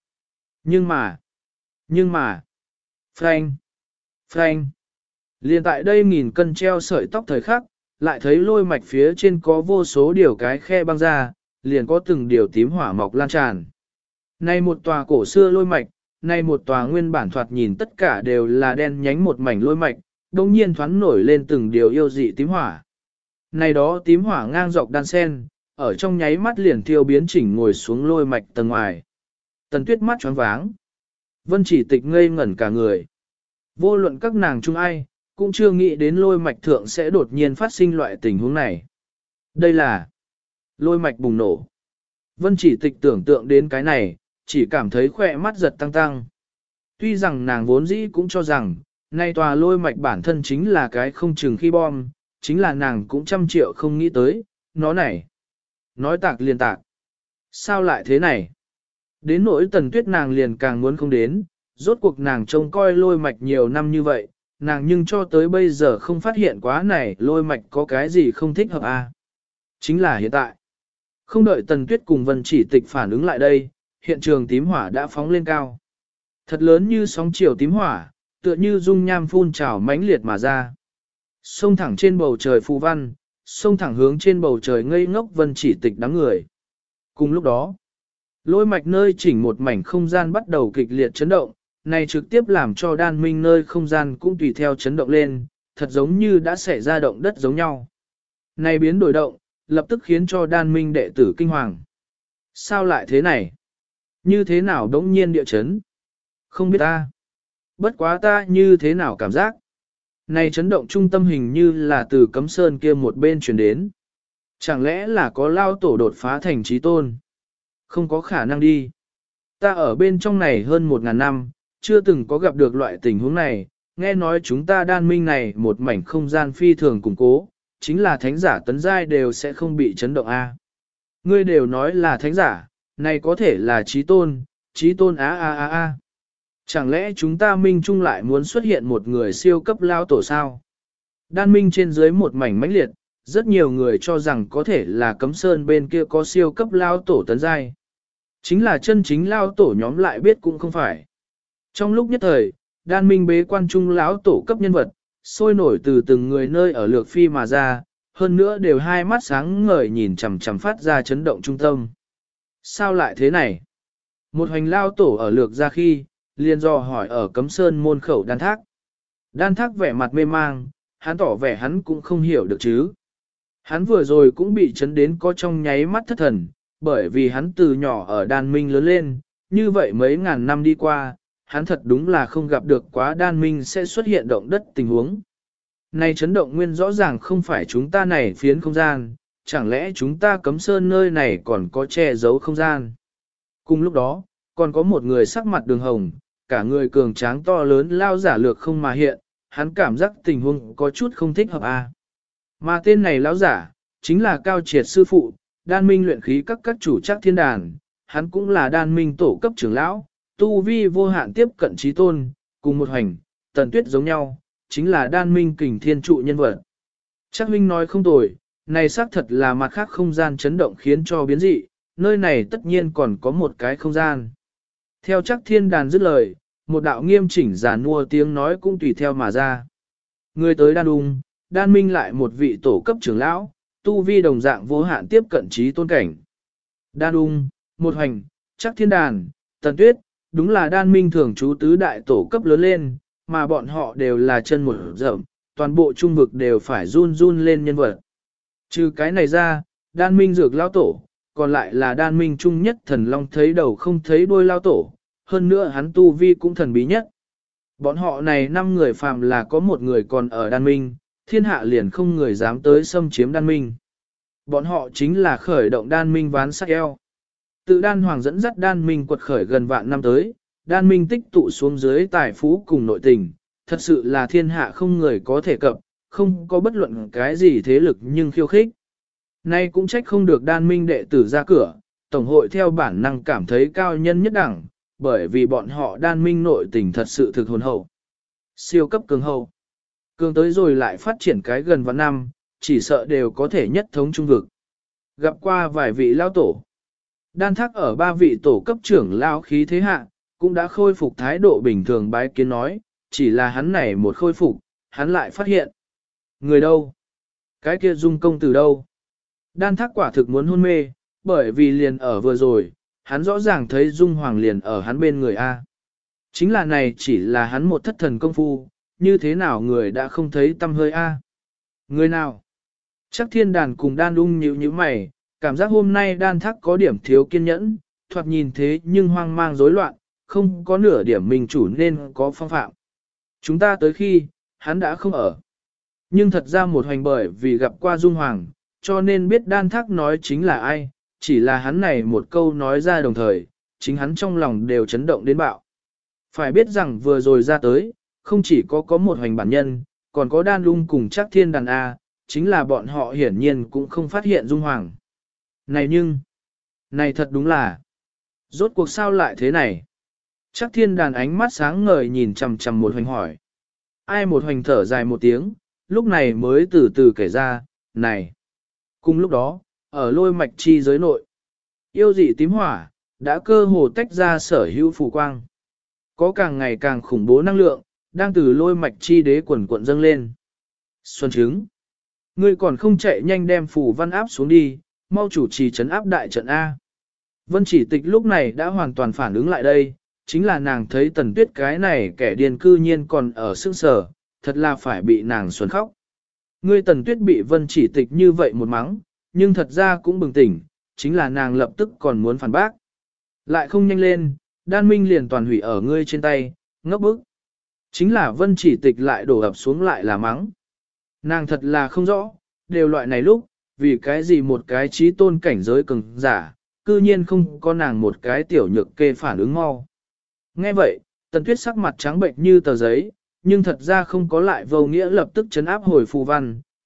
Frank, liền tại đây nghìn cân treo sợi tóc thời khắc, lại thấy lôi mạch phía trên có vô số điều cái khe băng ra, liền có từng điều tím hỏa mọc lan tràn. Này một tòa cổ xưa lôi mạch, này một tòa nguyên bản thoạt nhìn tất cả đều là đen nhánh một mảnh lôi mạch, đồng nhiên thoáng nổi lên từng điều yêu dị tím hỏa. Này đó tím hỏa ngang dọc đan sen, ở trong nháy mắt liền thiêu biến chỉnh ngồi xuống lôi mạch tầng ngoài. Tần Tuyết mắt choáng váng. Vân Chỉ Tịch ngây ngẩn cả người. Vô luận các nàng chung ai, cũng chưa nghĩ đến lôi mạch thượng sẽ đột nhiên phát sinh loại tình huống này. Đây là lôi mạch bùng nổ. Vân Chỉ Tịch tưởng tượng đến cái này, chỉ cảm thấy khỏe mắt giật tăng tăng. Tuy rằng nàng vốn dĩ cũng cho rằng, nay tòa lôi mạch bản thân chính là cái không chừng khi bom, chính là nàng cũng trăm triệu không nghĩ tới, nó này. Nói tạc liền tạc. Sao lại thế này? Đến nỗi Tần Tuyết nàng liền càng muốn không đến, rốt cuộc nàng trông coi lôi mạch nhiều năm như vậy, nàng nhưng cho tới bây giờ không phát hiện quá này lôi mạch có cái gì không thích hợp à. Chính là hiện tại. Không đợi Tần Tuyết cùng Vân Chỉ Tịch phản ứng lại đây, hiện trường tím hỏa đã phóng lên cao. Thật lớn như sóng chiều tím hỏa, tựa như dung nham phun trào mãnh liệt mà ra. Xông thẳng trên bầu trời phù văn, xông thẳng hướng trên bầu trời ngây ngốc Vân Chỉ Tịch đám người. Cùng lúc đó, lôi mạch nơi chỉnh một mảnh không gian bắt đầu kịch liệt chấn động, này trực tiếp làm cho đan minh nơi không gian cũng tùy theo chấn động lên, thật giống như đã xảy ra động đất giống nhau. Này biến đổi động, lập tức khiến cho đan minh đệ tử kinh hoàng. Sao lại thế này? Như thế nào đống nhiên địa chấn? Không biết ta. Bất quá ta như thế nào cảm giác? Này chấn động trung tâm hình như là từ cấm sơn kia một bên truyền đến. Chẳng lẽ là có lao tổ đột phá thành trí tôn? Không có khả năng đi. Ta ở bên trong này hơn 1.000 năm, chưa từng có gặp được loại tình huống này, nghe nói chúng ta đan minh này một mảnh không gian phi thường củng cố, chính là thánh giả tấn giai đều sẽ không bị chấn động a. Ngươi đều nói là thánh giả, này có thể là trí tôn a. Chẳng lẽ chúng ta minh chung lại muốn xuất hiện một người siêu cấp lao tổ sao? Đan minh trên dưới một mảnh mãnh liệt, rất nhiều người cho rằng có thể là Cấm Sơn bên kia có siêu cấp lao tổ tấn giai. Chính là chân chính lao tổ nhóm lại biết cũng không phải. Trong lúc nhất thời, đan minh bế quan trung lão tổ cấp nhân vật, sôi nổi từ từng người nơi ở lược phi mà ra, hơn nữa đều hai mắt sáng ngời nhìn chằm chằm phát ra chấn động trung tâm. Sao lại thế này? Một hoành lao tổ ở lược ra khi, liền dò hỏi ở Cấm Sơn môn khẩu đan thác. Đan thác vẻ mặt mê mang, hắn tỏ vẻ hắn cũng không hiểu được chứ. Hắn vừa rồi cũng bị chấn đến có trong nháy mắt thất thần, bởi vì hắn từ nhỏ ở đan minh lớn lên, như vậy mấy ngàn năm đi qua, hắn thật đúng là không gặp được quá đan minh sẽ xuất hiện động đất tình huống. Này chấn động nguyên rõ ràng không phải chúng ta này phiến không gian, chẳng lẽ chúng ta Cấm Sơn nơi này còn có che giấu không gian. Cùng lúc đó, còn có một người sắc mặt đường hồng, cả người cường tráng to lớn lao giả lược không mà hiện, hắn cảm giác tình huống có chút không thích hợp a. Mà tên này lão giả, chính là Cao Triệt sư phụ, đan minh luyện khí các chủ chắc thiên đàn, hắn cũng là đan minh tổ cấp trưởng lão, tu vi vô hạn tiếp cận trí tôn, cùng một hành, tần tuyết giống nhau, chính là đan minh kình thiên trụ nhân vật. Chắc huynh nói không tồi, này xác thật là mặt khác không gian chấn động khiến cho biến dị, nơi này tất nhiên còn có một cái không gian. Theo chắc thiên đàn dứt lời, một đạo nghiêm chỉnh giả nua tiếng nói cũng tùy theo mà ra. Người tới đan đung, đan minh lại một vị tổ cấp trưởng lão, tu vi đồng dạng vô hạn tiếp cận trí tôn cảnh. Đan đung, một hành, chắc thiên đàn, tần tuyết, đúng là đan minh thường trú tứ đại tổ cấp lớn lên, mà bọn họ đều là chân một rộng, toàn bộ trung vực đều phải run run lên nhân vật. Trừ cái này ra, đan minh dược lao tổ, còn lại là đan minh trung nhất thần long thấy đầu không thấy đuôi lao tổ, hơn nữa hắn tu vi cũng thần bí nhất. Bọn họ này 5 người phàm là có một người còn ở đan minh, thiên hạ liền không người dám tới xâm chiếm đan minh. Bọn họ chính là khởi động đan minh ván sắc eo. Tự đan hoàng dẫn dắt đan minh quật khởi gần vạn năm tới, đan minh tích tụ xuống dưới tài phú cùng nội tình, thật sự là thiên hạ không người có thể cập, không có bất luận cái gì thế lực nhưng khiêu khích. Nay cũng trách không được đan minh đệ tử ra cửa, tổng hội theo bản năng cảm thấy cao nhân nhất đẳng, bởi vì bọn họ đan minh nội tình thật sự thực hồn hậu. Siêu cấp cường hậu. Cường tới rồi lại phát triển cái gần vạn năm, chỉ sợ đều có thể nhất thống trung vực. Gặp qua vài vị lao tổ. Đan thác ở 3 vị tổ cấp trưởng lao khí thế hạ, cũng đã khôi phục thái độ bình thường bái kiến nói, chỉ là hắn này một khôi phục, hắn lại phát hiện. Người đâu? Cái kia dung công từ đâu? Đan thác quả thực muốn hôn mê, bởi vì liền ở vừa rồi, hắn rõ ràng thấy dung hoàng liền ở hắn bên người A. Chính là này chỉ là hắn một thất thần công phu, như thế nào người đã không thấy tâm hơi A. Người nào? Chắc thiên đàn cùng đan ung nhíu nhíu mày, cảm giác hôm nay đan thác có điểm thiếu kiên nhẫn, thoạt nhìn thế nhưng hoang mang rối loạn, không có nửa điểm mình chủ nên có phong phạm. Chúng ta tới khi, hắn đã không ở. Nhưng thật ra một hoành bởi vì gặp qua dung hoàng, cho nên biết đan thác nói chính là ai, chỉ là hắn này một câu nói ra đồng thời, chính hắn trong lòng đều chấn động đến bạo. Phải biết rằng vừa rồi ra tới, không chỉ có một hoành bản nhân, còn có đan lung cùng chắc thiên đàn A, chính là bọn họ hiển nhiên cũng không phát hiện dung hoàng. Này nhưng, này thật đúng là, rốt cuộc sao lại thế này? Chắc thiên đàn ánh mắt sáng ngời nhìn chằm chằm một hoành hỏi. Ai một hoành thở dài một tiếng, lúc này mới từ từ kể ra, này. Cùng lúc đó, ở lôi mạch chi giới nội, yêu dị tím hỏa, đã cơ hồ tách ra sở hữu phù quang. Có càng ngày càng khủng bố năng lượng, đang từ lôi mạch chi đế quần cuộn dâng lên. Xuân trứng, ngươi còn không chạy nhanh đem phù văn áp xuống đi, mau chủ trì trấn áp đại trận A. Vân chỉ tịch lúc này đã hoàn toàn phản ứng lại đây, chính là nàng thấy tần tuyết cái này kẻ điên cư nhiên còn ở sương sở, thật là phải bị nàng xuân khóc. Ngươi tần tuyết bị vân chỉ tịch như vậy một mắng, nhưng thật ra cũng bừng tỉnh, chính là nàng lập tức còn muốn phản bác. Lại không nhanh lên, đan minh liền toàn hủy ở ngươi trên tay, ngốc bức. Chính là vân chỉ tịch lại đổ ập xuống lại là mắng. Nàng thật là không rõ, đều loại này lúc, vì cái gì một cái trí tôn cảnh giới cường giả, cư nhiên không có nàng một cái tiểu nhược kê phản ứng mau. Nghe vậy, tần tuyết sắc mặt trắng bệnh như tờ giấy, nhưng thật ra không có lại vô nghĩa lập tức chấn áp hồi phù văn,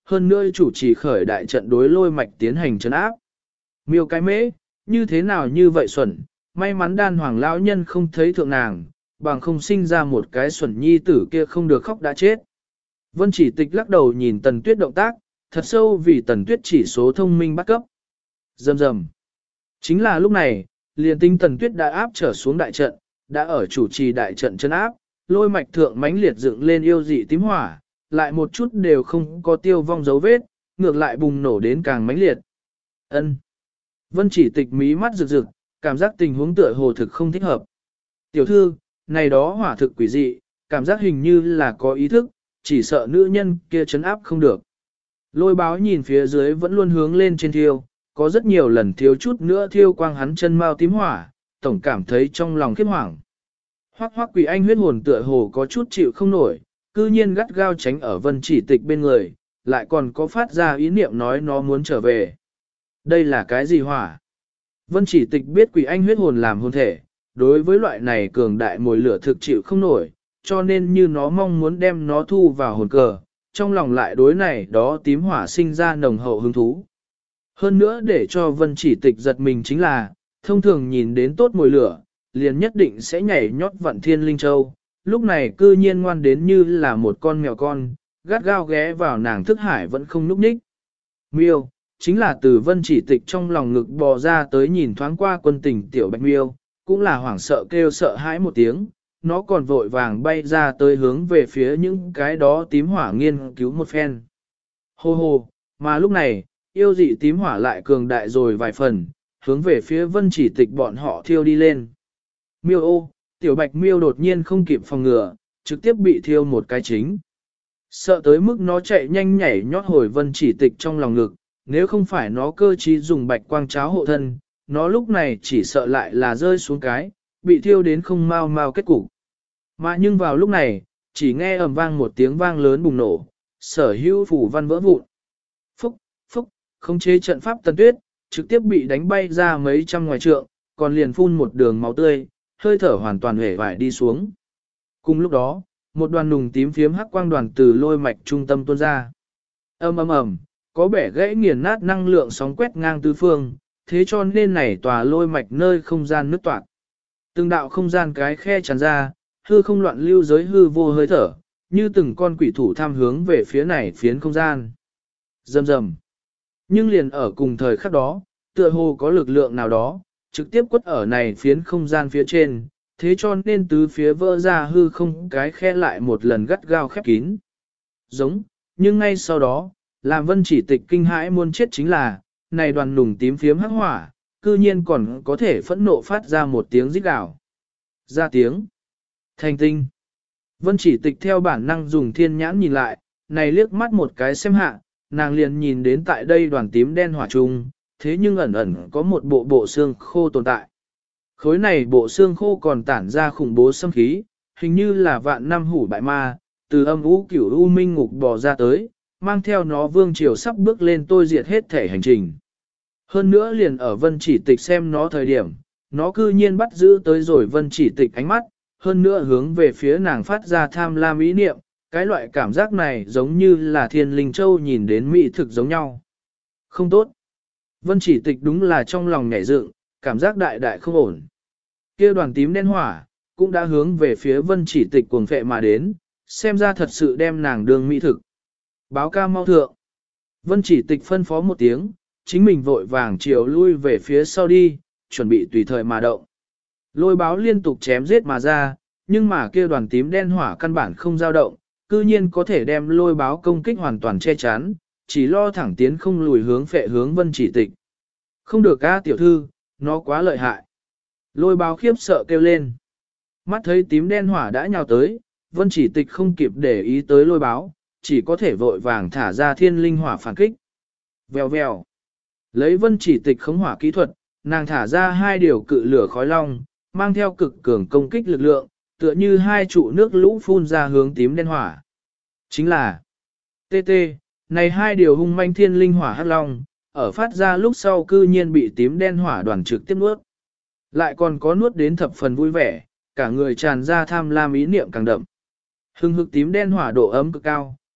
hơn nữa chủ trì khởi đại trận đối lôi mạch tiến hành trấn áp. Miêu cái mễ, như thế nào như vậy xuẩn, may mắn đan hoàng lão nhân không thấy thượng nàng, bằng không sinh ra một cái xuẩn nhi tử kia không được khóc đã chết. Vân Chỉ Tịch lắc đầu nhìn Tần Tuyết động tác, thật sâu vì Tần Tuyết chỉ số thông minh bắt cấp. Rầm rầm. Chính là lúc này, liền tinh Tần Tuyết đã áp trở xuống đại trận, đã ở chủ trì đại trận chân áp, lôi mạch thượng mãnh liệt dựng lên yêu dị tím hỏa, lại một chút đều không có tiêu vong dấu vết, ngược lại bùng nổ đến càng mãnh liệt. Ân. Vân Chỉ Tịch mí mắt rực rực, cảm giác tình huống tựa hồ thực không thích hợp. Tiểu thư, này đó hỏa thực quỷ dị, cảm giác hình như là có ý thức, chỉ sợ nữ nhân kia chấn áp không được. Lôi báo nhìn phía dưới vẫn luôn hướng lên trên thiêu, có rất nhiều lần thiếu chút nữa thiêu quang hắn chân mau tím hỏa, tổng cảm thấy trong lòng khiếp hoảng. Hoắc Hoắc Quỷ Anh huyết hồn tựa hồ có chút chịu không nổi, cư nhiên gắt gao tránh ở Vân Chỉ Tịch bên người, lại còn có phát ra ý niệm nói nó muốn trở về. Đây là cái gì hỏa? Vân Chỉ Tịch biết Quỷ Anh huyết hồn làm hồn thể, đối với loại này cường đại mồi lửa thực chịu không nổi, cho nên như nó mong muốn đem nó thu vào hồn cờ, trong lòng lại đối này đó tím hỏa sinh ra nồng hậu hứng thú. Hơn nữa để cho Vân Chỉ Tịch giật mình chính là, thông thường nhìn đến tốt mồi lửa, liền nhất định sẽ nhảy nhót Vạn Thiên Linh Châu, lúc này cư nhiên ngoan đến như là một con mèo con, gắt gao ghé vào nàng thức hải vẫn không núp ních. Miêu, chính là từ Vân Chỉ Tịch trong lòng ngực bò ra tới nhìn thoáng qua quân tình tiểu bạch miêu, cũng là hoảng sợ kêu sợ hãi một tiếng, nó còn vội vàng bay ra tới hướng về phía những cái đó tím hỏa nghiên cứu một phen. Hô hô, mà lúc này, yêu dị tím hỏa lại cường đại rồi vài phần, hướng về phía Vân Chỉ Tịch bọn họ thiêu đi lên. Miêu ô, tiểu bạch miêu đột nhiên không kịp phòng ngừa, trực tiếp bị thiêu một cái chính. Sợ tới mức nó chạy nhanh nhảy nhót hồi Vân Chỉ Tịch trong lòng ngực, nếu không phải nó cơ trí dùng bạch quang cháo hộ thân, nó lúc này chỉ sợ lại là rơi xuống cái, bị thiêu đến không mau mau kết cục. Mà nhưng vào lúc này, chỉ nghe ầm vang một tiếng vang lớn bùng nổ, sở hữu phủ văn vỡ vụn. Phúc, phúc, khống chế trận pháp Tần Tuyết, trực tiếp bị đánh bay ra mấy trăm ngoài trượng, còn liền phun một đường máu tươi, hơi thở hoàn toàn hể vải đi xuống. Cùng lúc đó, một đoàn nùng tím phiếm hắc quang đoàn từ lôi mạch trung tâm tuôn ra. Ầm ầm ầm, có bẻ gãy nghiền nát năng lượng sóng quét ngang tứ phương, thế cho nên này tòa lôi mạch nơi không gian nứt toạc. Từng đạo không gian cái khe tràn ra, hư không loạn lưu giới hư vô hơi thở, như từng con quỷ thủ tham hướng về phía này phiến không gian. Rầm rầm. Nhưng liền ở cùng thời khắc đó, tựa hồ có lực lượng nào đó, trực tiếp quất ở này phiến không gian phía trên, thế cho nên tứ phía vỡ ra hư không cái khe lại một lần gắt gao khép kín. Giống, nhưng ngay sau đó, làm Vân Chỉ Tịch kinh hãi muốn chết chính là, này đoàn nùng tím phiếm hắc hỏa, cư nhiên còn có thể phẫn nộ phát ra một tiếng rít gào. Ra tiếng. Thành tinh. Vân Chỉ Tịch theo bản năng dùng thiên nhãn nhìn lại, này liếc mắt một cái xem hạ, nàng liền nhìn đến tại đây đoàn tím đen hỏa trung, thế nhưng ẩn ẩn có một bộ xương khô tồn tại. Khối này bộ xương khô còn tản ra khủng bố xâm khí, hình như là vạn năm hủ bại ma, từ âm u cửu u minh ngục bò ra tới, mang theo nó vương triều sắp bước lên tôi diệt hết thể hành trình. Hơn nữa liền ở Vân Chỉ Tịch xem nó thời điểm, nó cư nhiên bắt giữ tới rồi Vân Chỉ Tịch ánh mắt, hơn nữa hướng về phía nàng phát ra tham lam ý niệm, cái loại cảm giác này giống như là thiên linh châu nhìn đến mỹ thực giống nhau. Không tốt. Vân Chỉ Tịch đúng là trong lòng nhảy dựng, cảm giác đại đại không ổn. Kia đoàn tím đen hỏa, cũng đã hướng về phía Vân Chỉ Tịch cuồng phệ mà đến, xem ra thật sự đem nàng đường mỹ thực. Báo ca mau thượng. Vân Chỉ Tịch phân phó một tiếng, chính mình vội vàng chiều lui về phía sau đi, chuẩn bị tùy thời mà động. Lôi báo liên tục chém giết mà ra, nhưng mà kia đoàn tím đen hỏa căn bản không dao động, cư nhiên có thể đem lôi báo công kích hoàn toàn che chắn, chỉ lo thẳng tiến không lùi hướng phệ hướng Vân Chỉ Tịch. Không được a tiểu thư, nó quá lợi hại. Lôi báo khiếp sợ kêu lên. Mắt thấy tím đen hỏa đã nhào tới, Vân Chỉ Tịch không kịp để ý tới lôi báo, chỉ có thể vội vàng thả ra thiên linh hỏa phản kích. Vèo vèo. Lấy Vân Chỉ Tịch khống hỏa kỹ thuật, nàng thả ra hai điều cự lửa khói long, mang theo cực cường công kích lực lượng, tựa như hai trụ nước lũ phun ra hướng tím đen hỏa. Chính là TT, này hai điều hung manh thiên linh hỏa hắc long, ở phát ra lúc sau cư nhiên bị tím đen hỏa đoàn trực tiếp nuốt. Lại còn có nuốt đến thập phần vui vẻ, cả người tràn ra tham lam ý niệm càng đậm. Hưng hực tím đen hỏa độ ấm cực cao,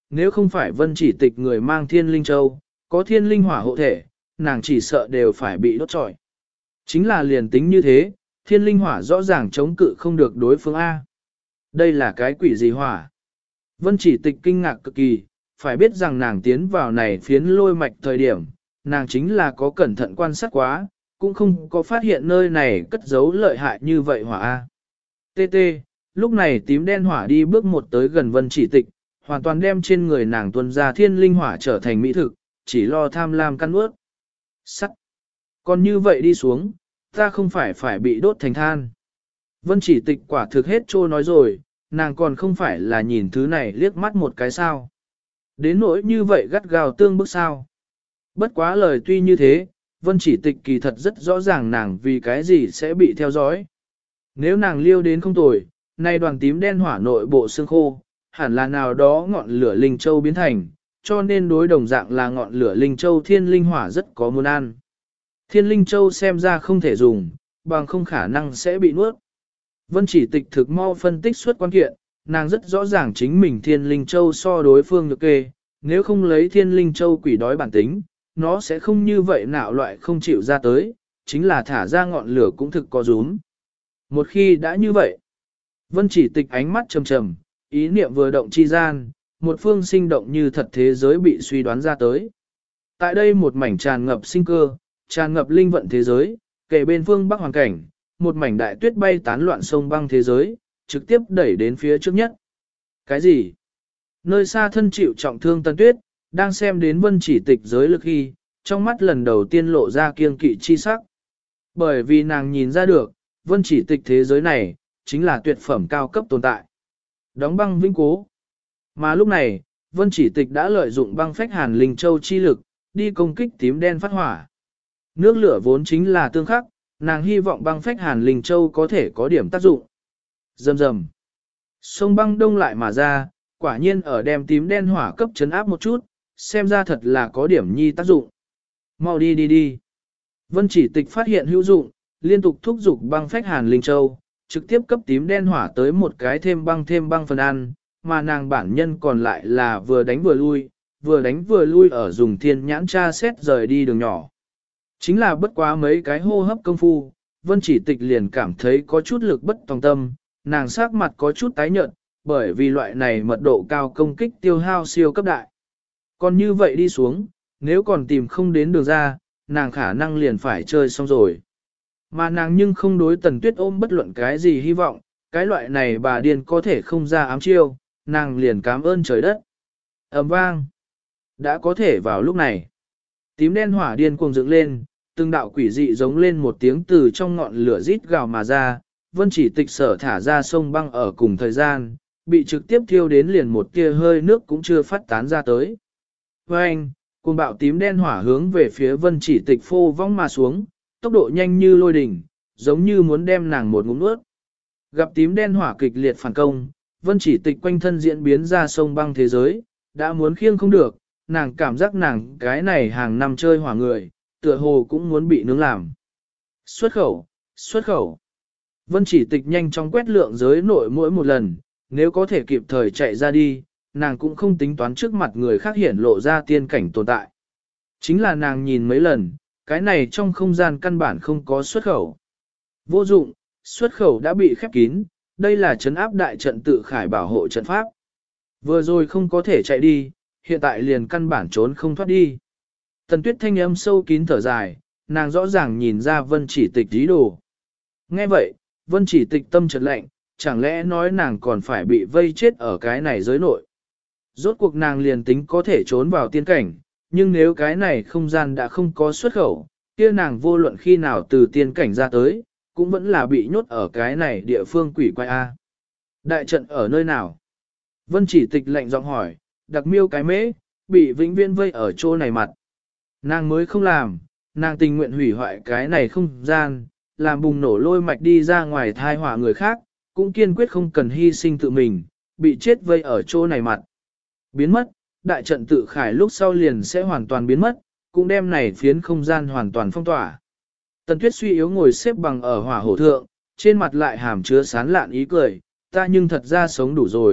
nếu không phải vân chỉ tịch người mang thiên linh châu, có thiên linh hỏa hộ thể, nàng chỉ sợ đều phải bị đốt trọi. Chính là liền tính như thế, thiên linh hỏa rõ ràng chống cự không được đối phương A. Đây là cái quỷ gì hỏa? Vân chỉ tịch kinh ngạc cực kỳ, phải biết rằng nàng tiến vào này phiến lôi mạch thời điểm, nàng chính là có cẩn thận quan sát quá, cũng không có phát hiện nơi này cất giấu lợi hại như vậy hỏa A. TT, lúc này tím đen hỏa đi bước một tới gần vân chỉ tịch, hoàn toàn đem trên người nàng tuân ra thiên linh hỏa trở thành mỹ thực, chỉ lo tham lam căn ướt. Sắt. Còn như vậy đi xuống, ta không phải bị đốt thành than. Vân chỉ tịch quả thực hết trô nói rồi, nàng còn không phải là nhìn thứ này liếc mắt một cái sao. Đến nỗi như vậy gắt gao tương bức sao. Bất quá lời tuy như thế, vân chỉ tịch kỳ thật rất rõ ràng nàng vì cái gì sẽ bị theo dõi. Nếu nàng liêu đến không tồi, nay đoàn tím đen hỏa nội bộ xương khô, hẳn là nào đó ngọn lửa linh châu biến thành, cho nên đối đồng dạng là ngọn lửa linh châu thiên linh hỏa rất có muốn ăn. Thiên linh châu xem ra không thể dùng, bằng không khả năng sẽ bị nuốt. Vân chỉ tịch thực mau phân tích suốt quan kiện, nàng rất rõ ràng chính mình thiên linh châu so đối phương nhược kê, nếu không lấy thiên linh châu quỷ đói bản tính, nó sẽ không như vậy nạo loại không chịu ra tới, chính là thả ra ngọn lửa cũng thực có rúm. Một khi đã như vậy, vân chỉ tịch ánh mắt trầm trầm, ý niệm vừa động chi gian, một phương sinh động như thật thế giới bị suy đoán ra tới. Tại đây một mảnh tràn ngập sinh cơ, tràn ngập linh vận thế giới, kể bên phương bắc hoàn cảnh, một mảnh đại tuyết bay tán loạn sông băng thế giới, trực tiếp đẩy đến phía trước nhất. Cái gì? Nơi xa thân chịu trọng thương Tân Tuyết, đang xem đến vân chỉ tịch giới lực khi, trong mắt lần đầu tiên lộ ra kiêng kỵ chi sắc. Bởi vì nàng nhìn ra được, vân chỉ tịch thế giới này, chính là tuyệt phẩm cao cấp tồn tại. Đóng băng vĩnh cố. Mà lúc này, vân chỉ tịch đã lợi dụng băng phách hàn linh châu chi lực, đi công kích tím đen phát hỏa. Nước lửa vốn chính là tương khắc, nàng hy vọng băng phách hàn linh châu có thể có điểm tác dụng. Rầm rầm. Sông băng đông lại mà ra, quả nhiên ở đem tím đen hỏa cấp chấn áp một chút, xem ra thật là có điểm nhi tác dụng. Mau đi đi đi. Vân chỉ tịch phát hiện hữu dụng, liên tục thúc giục băng phách hàn linh châu, trực tiếp cấp tím đen hỏa tới một cái thêm băng phần ăn, mà nàng bản nhân còn lại là vừa đánh vừa lui ở dùng thiên nhãn tra xét rời đi đường nhỏ. Chính là bất quá mấy cái hô hấp công phu, vân chỉ tịch liền cảm thấy có chút lực bất tòng tâm, nàng sắc mặt có chút tái nhợt, bởi vì loại này mật độ cao công kích tiêu hao siêu cấp đại. Còn như vậy đi xuống, nếu còn tìm không đến đường ra, nàng khả năng liền phải chơi xong rồi. Mà nàng nhưng không đối Tần Tuyết ôm bất luận cái gì hy vọng, cái loại này bà điên có thể không ra ám chiêu, nàng liền cảm ơn trời đất. Ầm vang. Đã có thể vào lúc này. Tím đen hỏa điên cuồng dựng lên, từng đạo quỷ dị giống lên một tiếng từ trong ngọn lửa rít gào mà ra, vân chỉ tịch sở thả ra sông băng ở cùng thời gian, bị trực tiếp thiêu đến liền một tia hơi nước cũng chưa phát tán ra tới. Với anh, cuồng bạo tím đen hỏa hướng về phía vân chỉ tịch phô vong mà xuống, tốc độ nhanh như lôi đỉnh, giống như muốn đem nàng một ngụm nuốt. Gặp tím đen hỏa kịch liệt phản công, vân chỉ tịch quanh thân diễn biến ra sông băng thế giới, đã muốn khiêng không được, nàng cảm giác nàng cái này hàng năm chơi hỏa người, tựa hồ cũng muốn bị nướng làm. Xuất khẩu. Vân chỉ tịch nhanh chóng quét lượng giới nội mỗi một lần, nếu có thể kịp thời chạy ra đi, nàng cũng không tính toán trước mặt người khác hiển lộ ra tiên cảnh tồn tại. Chính là nàng nhìn mấy lần, cái này trong không gian căn bản không có xuất khẩu. Vô dụng, xuất khẩu đã bị khép kín, đây là trấn áp đại trận tự khải bảo hộ trận pháp. Vừa rồi không có thể chạy đi, hiện tại liền căn bản trốn không thoát đi. Tần Tuyết thanh âm sâu kín thở dài, nàng rõ ràng nhìn ra vân chỉ tịch ý đồ. Nghe vậy, vân chỉ tịch tâm chợt lạnh, chẳng lẽ nói nàng còn phải bị vây chết ở cái này giới nội. Rốt cuộc nàng liền tính có thể trốn vào tiên cảnh, nhưng nếu cái này không gian đã không có xuất khẩu, kia nàng vô luận khi nào từ tiên cảnh ra tới, cũng vẫn là bị nhốt ở cái này địa phương quỷ quái A. Đại trận ở nơi nào? Vân chỉ tịch lạnh giọng hỏi, đặc miêu cái mễ, bị vĩnh viễn vây ở chỗ này mặt. Nàng mới không làm, nàng tình nguyện hủy hoại cái này không gian, làm bùng nổ lôi mạch đi ra ngoài thai họa người khác, cũng kiên quyết không cần hy sinh tự mình, bị chết vây ở chỗ này mặt. Biến mất, đại trận tự khải lúc sau liền sẽ hoàn toàn biến mất, cũng đem này phiến không gian hoàn toàn phong tỏa. Tần Tuyết suy yếu ngồi xếp bằng ở hỏa hổ thượng, trên mặt lại hàm chứa sán lạn ý cười, ta nhưng thật ra sống đủ rồi,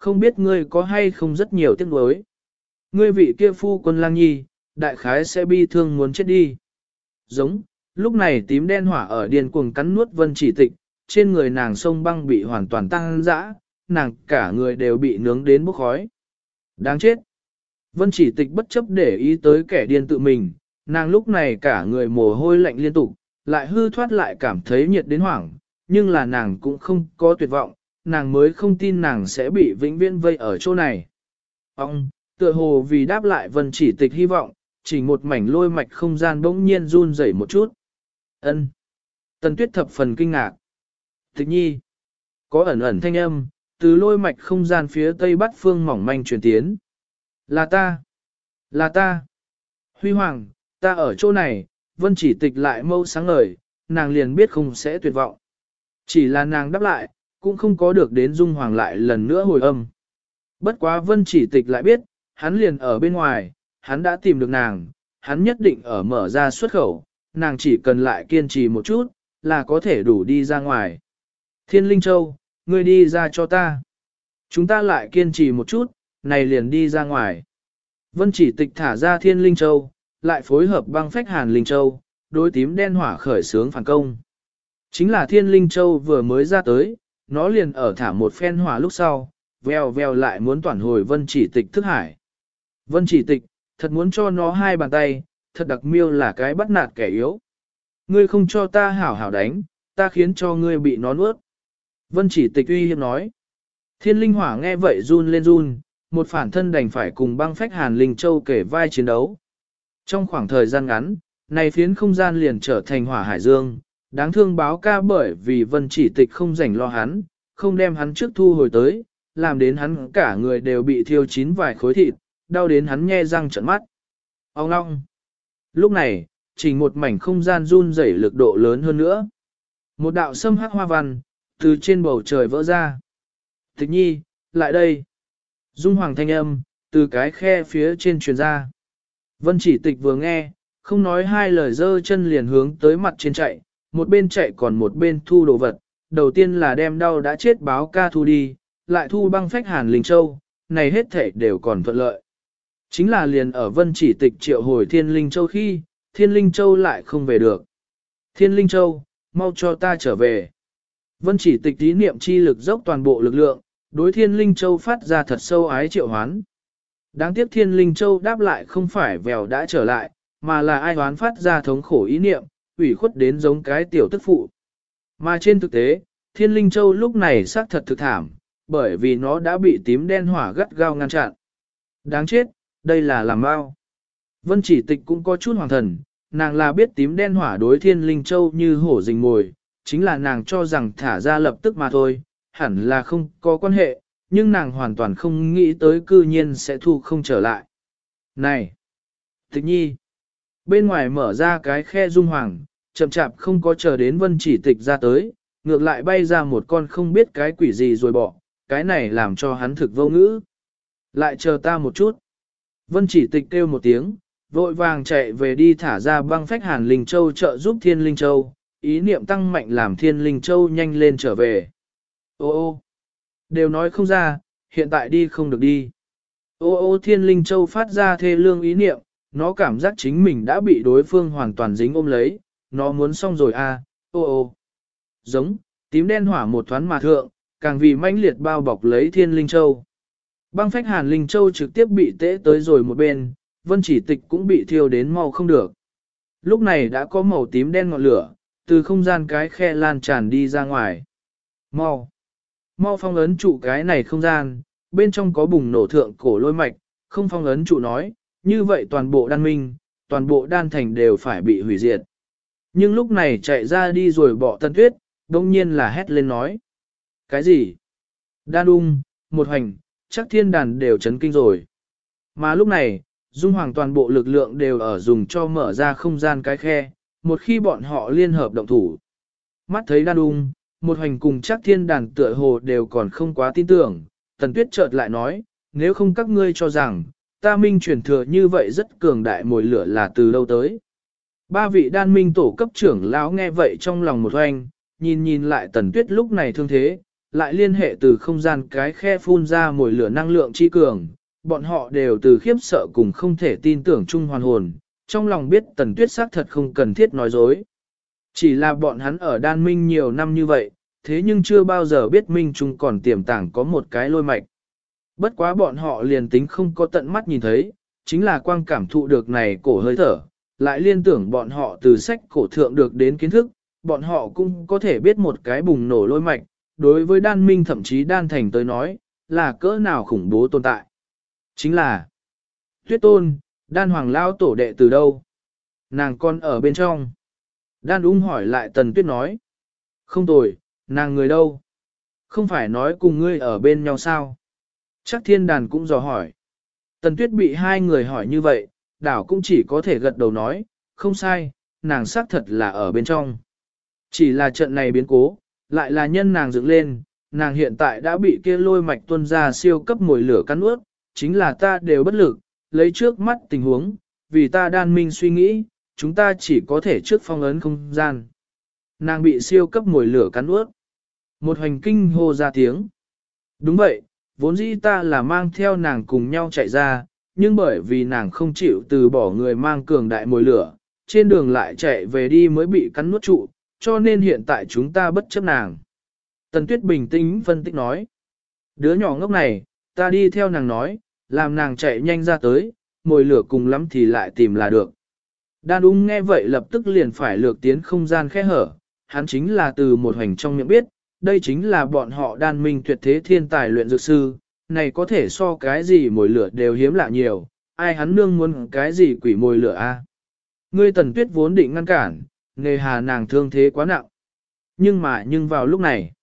không biết ngươi có hay không rất nhiều tiếc nuối. Ngươi vị kia phu quân lang nhi, đại khái sẽ bi thương muốn chết đi. Giống, lúc này tím đen hỏa ở điên cuồng cắn nuốt Vân Chỉ Tịch, trên người nàng sông băng bị hoàn toàn tăng dã, nàng cả người đều bị nướng đến bốc khói. Đáng chết! Vân Chỉ Tịch bất chấp để ý tới kẻ điên tự mình, nàng lúc này cả người mồ hôi lạnh liên tục, lại hư thoát lại cảm thấy nhiệt đến hoảng, nhưng là nàng cũng không có tuyệt vọng, nàng mới không tin nàng sẽ bị vĩnh viễn vây ở chỗ này. Ông, tựa hồ vì đáp lại Vân Chỉ Tịch hy vọng, chỉ một mảnh lôi mạch không gian bỗng nhiên run rẩy một chút. Ân. Tần Tuyết thập phần kinh ngạc. Tịch nhi. Có ẩn ẩn thanh âm, từ lôi mạch không gian phía tây bắc phương mỏng manh truyền tiến. Là ta. Là ta. Huy Hoàng, ta ở chỗ này, Vân Chỉ Tịch lại mâu sáng ngời, nàng liền biết không sẽ tuyệt vọng. Chỉ là nàng đáp lại, cũng không có được đến Dung Hoàng lại lần nữa hồi âm. Bất quá Vân Chỉ Tịch lại biết, hắn liền ở bên ngoài, hắn đã tìm được nàng, hắn nhất định ở mở ra xuất khẩu, nàng chỉ cần lại kiên trì một chút, là có thể đủ đi ra ngoài. Thiên Linh Châu, ngươi đi ra cho ta. Chúng ta lại kiên trì một chút, này liền đi ra ngoài. Vân Chỉ Tịch thả ra Thiên Linh Châu, lại phối hợp băng phách Hàn Linh Châu, đối tím đen hỏa khởi sướng phản công. Chính là Thiên Linh Châu vừa mới ra tới, nó liền ở thả một phen hỏa lúc sau, vèo vèo lại muốn toàn hồi Vân Chỉ Tịch thức hải. Vân Chỉ Tịch, thật muốn cho nó hai bàn tay, thật đặc miêu là cái bắt nạt kẻ yếu. Ngươi không cho ta hảo hảo đánh, ta khiến cho ngươi bị nó nuốt. Vân Chỉ Tịch uy hiếp nói. Thiên Linh Hỏa nghe vậy run lên run, một phản thân đành phải cùng băng phách Hàn Linh Châu kể vai chiến đấu. Trong khoảng thời gian ngắn, này phiến không gian liền trở thành hỏa hải dương, đáng thương báo ca bởi vì Vân Chỉ Tịch không rảnh lo hắn, không đem hắn trước thu hồi tới, làm đến hắn cả người đều bị thiêu chín vài khối thịt, đau đến hắn nhe răng trợn mắt. Ông long! Lúc này, chỉ một mảnh không gian run rẩy lực độ lớn hơn nữa. Một đạo sâm hắc hoa văn, từ trên bầu trời vỡ ra. Tịch nhi, lại đây! Dung Hoàng thanh âm, từ cái khe phía trên truyền ra. Vân Chỉ Tịch vừa nghe, không nói hai lời dơ chân liền hướng tới mặt trên chạy, một bên chạy còn một bên thu đồ vật. Đầu tiên là đem đau đã chết báo ca thu đi, lại thu băng phách Hàn Linh Châu, này hết thể đều còn thuận lợi. Chính là liền ở Vân Chỉ Tịch triệu hồi Thiên Linh Châu khi, Thiên Linh Châu lại không về được. Thiên Linh Châu, mau cho ta trở về. Vân Chỉ Tịch ý niệm chi lực dốc toàn bộ lực lượng, đối Thiên Linh Châu phát ra thật sâu ái triệu hoán. Đáng tiếc Thiên Linh Châu đáp lại không phải vèo đã trở lại, mà là ai hoán phát ra thống khổ ý niệm, ủy khuất đến giống cái tiểu tức phụ. Mà trên thực tế, Thiên Linh Châu lúc này xác thật thực thảm, bởi vì nó đã bị tím đen hỏa gắt gao ngăn chặn. Đáng chết, đây là làm bao. Vân Chỉ Tịch cũng có chút hoàng thần, nàng là biết tím đen hỏa đối Thiên Linh Châu như hổ rình mồi, chính là nàng cho rằng thả ra lập tức mà thôi, hẳn là không có quan hệ, nhưng nàng hoàn toàn không nghĩ tới cư nhiên sẽ thu không trở lại. Này! Tịch nhi! Bên ngoài mở ra cái khe Dung Hoàng, chậm chạp không có chờ đến Vân Chỉ Tịch ra tới, ngược lại bay ra một con không biết cái quỷ gì rồi bỏ, cái này làm cho hắn thực vô ngữ. Lại chờ ta một chút. Vân Chỉ Tịch kêu một tiếng, vội vàng chạy về đi thả ra băng phách Hàn Linh Châu trợ giúp Thiên Linh Châu, ý niệm tăng mạnh làm Thiên Linh Châu nhanh lên trở về. Ô ô, đều nói không ra, hiện tại đi không được đi. Ô ô Thiên Linh Châu phát ra thê lương ý niệm, nó cảm giác chính mình đã bị đối phương hoàn toàn dính ôm lấy, nó muốn xong rồi à, ô ô. Giống, tím đen hỏa một thoáng mà thượng, càng vì mãnh liệt bao bọc lấy Thiên Linh Châu. Băng phách Hàn Linh Châu trực tiếp bị tễ tới rồi một bên, Vân Chỉ Tịch cũng bị thiêu đến mau không được. Lúc này đã có màu tím đen ngọn lửa, từ không gian cái khe lan tràn đi ra ngoài. Mau! Mau phong ấn trụ cái này không gian, bên trong có bùng nổ thượng cổ lôi mạch, không phong ấn trụ nói, như vậy toàn bộ đan minh, toàn bộ đan thành đều phải bị hủy diệt. Nhưng lúc này chạy ra đi rồi bỏ Tân Tuyết, đông nhiên là hét lên nói. Cái gì? Đan ung, một hành, chắc thiên đàn đều chấn kinh rồi. Mà lúc này, Dung Hoàng toàn bộ lực lượng đều ở dùng cho mở ra không gian cái khe, một khi bọn họ liên hợp động thủ. Mắt thấy đan ung, một hành cùng chắc thiên đàn tựa hồ đều còn không quá tin tưởng, Tần Tuyết chợt lại nói, nếu không các ngươi cho rằng, ta minh truyền thừa như vậy rất cường đại mồi lửa là từ đâu tới. Ba vị đan minh tổ cấp trưởng lão nghe vậy trong lòng một hoành, nhìn nhìn lại Tần Tuyết lúc này thương thế, lại liên hệ từ không gian cái khe phun ra mồi lửa năng lượng chi cường, bọn họ đều từ khiếp sợ cùng không thể tin tưởng chung hoàn hồn, trong lòng biết Tần Tuyết xác thật không cần thiết nói dối. Chỉ là bọn hắn ở đan minh nhiều năm như vậy, thế nhưng chưa bao giờ biết minh trung còn tiềm tàng có một cái lôi mạch. Bất quá bọn họ liền tính không có tận mắt nhìn thấy, chính là quang cảm thụ được này cổ hơi thở, lại liên tưởng bọn họ từ sách cổ thượng được đến kiến thức, bọn họ cũng có thể biết một cái bùng nổ lôi mạch, đối với đan minh thậm chí đan thành tới nói, là cỡ nào khủng bố tồn tại. Chính là Tuyết Tôn, đan hoàng lao tổ đệ từ đâu? Nàng con ở bên trong. Đan ung hỏi lại Tần Tuyết nói. Không tồi, nàng người đâu? Không phải nói cùng ngươi ở bên nhau sao? Chắc thiên đàn cũng dò hỏi. Tần Tuyết bị hai người hỏi như vậy, đảo cũng chỉ có thể gật đầu nói, không sai, nàng xác thật là ở bên trong. Chỉ là trận này biến cố, lại là nhân nàng dựng lên, nàng hiện tại đã bị kia lôi mạch tuôn ra siêu cấp mồi lửa cắn ướt, chính là ta đều bất lực, lấy trước mắt tình huống, vì ta đan minh suy nghĩ, chúng ta chỉ có thể trước phong ấn không gian. Nàng bị siêu cấp mồi lửa cắn ướt. Một hành kinh hô ra tiếng. Đúng vậy, vốn dĩ ta là mang theo nàng cùng nhau chạy ra, nhưng bởi vì nàng không chịu từ bỏ người mang cường đại mồi lửa, trên đường lại chạy về đi mới bị cắn nuốt trụ, cho nên hiện tại chúng ta bất chấp nàng. Tần Tuyết bình tĩnh phân tích nói. Đứa nhỏ ngốc này, ta đi theo nàng nói, làm nàng chạy nhanh ra tới, mồi lửa cùng lắm thì lại tìm là được. Đan ung nghe vậy lập tức liền phải lược tiến không gian khe hở, hắn chính là từ một hành trong miệng biết, đây chính là bọn họ đan minh tuyệt thế thiên tài luyện dược sư, này có thể so cái gì mồi lửa đều hiếm lạ nhiều, ai hắn nương muốn cái gì quỷ mồi lửa a? Ngươi Tần Tuyết vốn định ngăn cản, nề hà nàng thương thế quá nặng. Nhưng vào lúc này,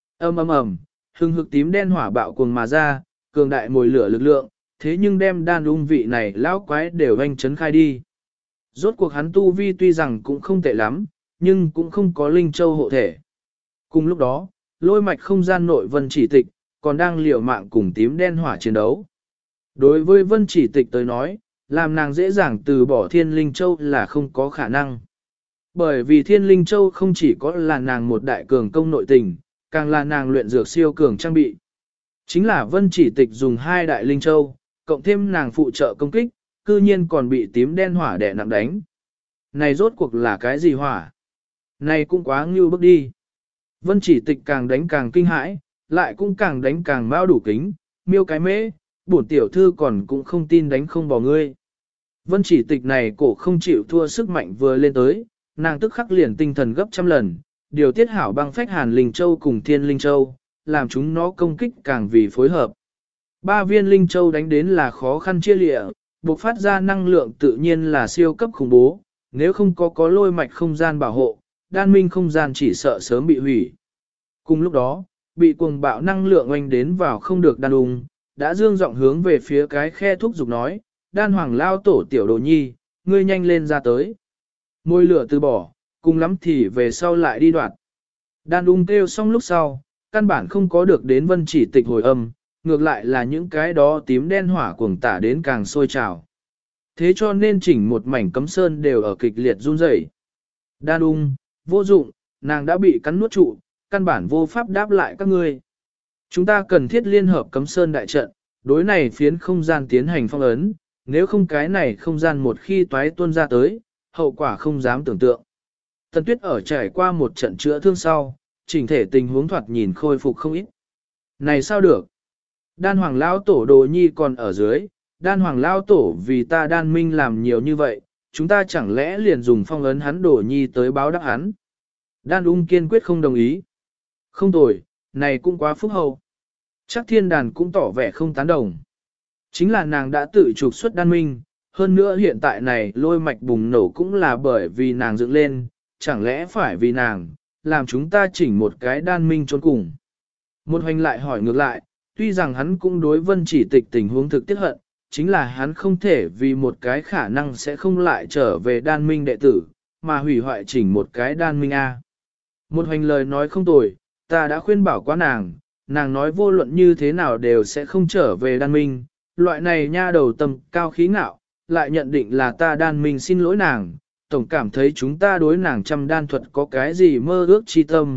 ầm, hừng hực tím đen hỏa bạo cuồng mà ra, cường đại mồi lửa lực lượng, thế nhưng đem đan ung vị này lão quái đều anh chấn khai đi. Rốt cuộc hắn tu vi tuy rằng cũng không tệ lắm, nhưng cũng không có linh châu hộ thể. Cùng lúc đó, lôi mạch không gian nội vân chỉ tịch, còn đang liều mạng cùng tím đen hỏa chiến đấu. Đối với vân chỉ tịch tới nói, làm nàng dễ dàng từ bỏ thiên linh châu là không có khả năng. Bởi vì thiên linh châu không chỉ có là nàng một đại cường công nội tình, càng là nàng luyện dược siêu cường trang bị. Chính là vân chỉ tịch dùng hai đại linh châu, cộng thêm nàng phụ trợ công kích, cư nhiên còn bị tím đen hỏa đè nặng đánh. Này rốt cuộc là cái gì hỏa? Này cũng quá ngưu bước đi. Vân chỉ tịch càng đánh càng kinh hãi, lại cũng càng đánh càng mau đủ kính, miêu cái mễ, bổn tiểu thư còn cũng không tin đánh không bỏ ngươi. Vân chỉ tịch này cổ không chịu thua sức mạnh vừa lên tới, nàng tức khắc liền tinh thần gấp trăm lần, điều tiết hảo băng phách hàn linh châu cùng thiên linh châu, làm chúng nó công kích càng vì phối hợp. Ba viên linh châu đánh đến là khó khăn chia lịa, bộc phát ra năng lượng tự nhiên là siêu cấp khủng bố, nếu không có lôi mạch không gian bảo hộ, đan minh không gian chỉ sợ sớm bị hủy. Cùng lúc đó, bị cuồng bạo năng lượng oanh đến vào không được đan ung, đã dương giọng hướng về phía cái khe thúc giục nói, đan hoàng lao tổ tiểu đồ nhi, ngươi nhanh lên ra tới. Môi lửa từ bỏ, cùng lắm thì về sau lại đi đoạt. Đan ung kêu xong lúc sau, căn bản không có được đến vân chỉ tịch hồi âm, ngược lại là những cái đó tím đen hỏa cuồng tả đến càng sôi trào. Thế cho nên chỉnh một mảnh cấm sơn đều ở kịch liệt run rẩy. Đan ung, vô dụng, nàng đã bị cắn nuốt trụ, căn bản vô pháp đáp lại các ngươi. Chúng ta cần thiết liên hợp cấm sơn đại trận, đối này phiến không gian tiến hành phong ấn, nếu không cái này không gian một khi toái tuôn ra tới, hậu quả không dám tưởng tượng. Tần Tuyết ở trải qua một trận chữa thương sau, chỉnh thể tình huống thoạt nhìn khôi phục không ít. Này sao được? Đan hoàng lão tổ đồ nhi còn ở dưới, đan hoàng lão tổ vì ta đan minh làm nhiều như vậy, chúng ta chẳng lẽ liền dùng phong ấn hắn đồ nhi tới báo đáp hắn. Đan ung kiên quyết không đồng ý. Không tồi, này cũng quá phúc hậu. Chắc thiên đàn cũng tỏ vẻ không tán đồng. Chính là nàng đã tự trục xuất đan minh, hơn nữa hiện tại này lôi mạch bùng nổ cũng là bởi vì nàng dựng lên, chẳng lẽ phải vì nàng, làm chúng ta chỉnh một cái đan minh trốn cùng. Một hoành lại hỏi ngược lại, tuy rằng hắn cũng đối vân chỉ tịch tình huống thực tiết hận, chính là hắn không thể vì một cái khả năng sẽ không lại trở về đan minh đệ tử, mà hủy hoại chỉnh một cái đan minh A. Một hoành lời nói không tồi, ta đã khuyên bảo quá nàng, nàng nói vô luận như thế nào đều sẽ không trở về đan minh, loại này nha đầu tâm cao khí ngạo, lại nhận định là ta đan minh xin lỗi nàng, tổng cảm thấy chúng ta đối nàng trăm đan thuật có cái gì mơ ước chi tâm,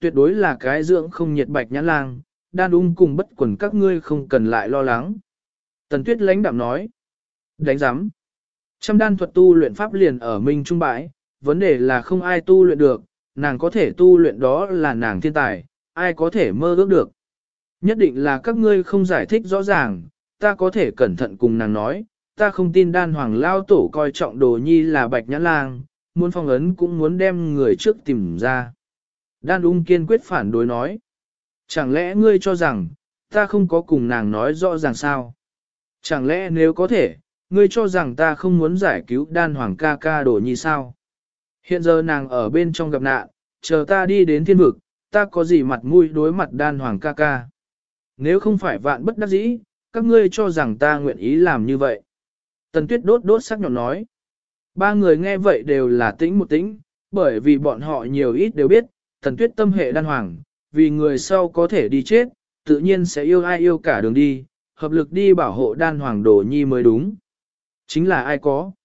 tuyệt đối là cái dưỡng không nhiệt bạch nhãn lang, đan ung cùng bất quần các ngươi không cần lại lo lắng. Tần Tuyết lãnh đạm nói, đánh giám. Trăm đan thuật tu luyện pháp liền ở Minh Trung bãi, vấn đề là không ai tu luyện được, nàng có thể tu luyện đó là nàng thiên tài, ai có thể mơ ước được. Nhất định là các ngươi không giải thích rõ ràng, ta có thể cẩn thận cùng nàng nói, ta không tin đan hoàng lao tổ coi trọng đồ nhi là bạch nhãn lang, muốn phong ấn cũng muốn đem người trước tìm ra. Đan ung kiên quyết phản đối nói, chẳng lẽ ngươi cho rằng, ta không có cùng nàng nói rõ ràng sao? Chẳng lẽ nếu có thể, ngươi cho rằng ta không muốn giải cứu đan hoàng ca ca đồ nhi sao? Hiện giờ nàng ở bên trong gặp nạn, chờ ta đi đến thiên vực, ta có gì mặt mũi đối mặt đan hoàng ca ca? Nếu không phải vạn bất đắc dĩ, các ngươi cho rằng ta nguyện ý làm như vậy. Tần Tuyết đốt đốt sắc nhọn nói. Ba người nghe vậy đều là tĩnh một tĩnh, bởi vì bọn họ nhiều ít đều biết, Tần Tuyết tâm hệ đan hoàng, vì người sau có thể đi chết, tự nhiên sẽ yêu ai yêu cả đường đi, hợp lực đi bảo hộ đan hoàng đồ nhi mới đúng. Chính là ai có.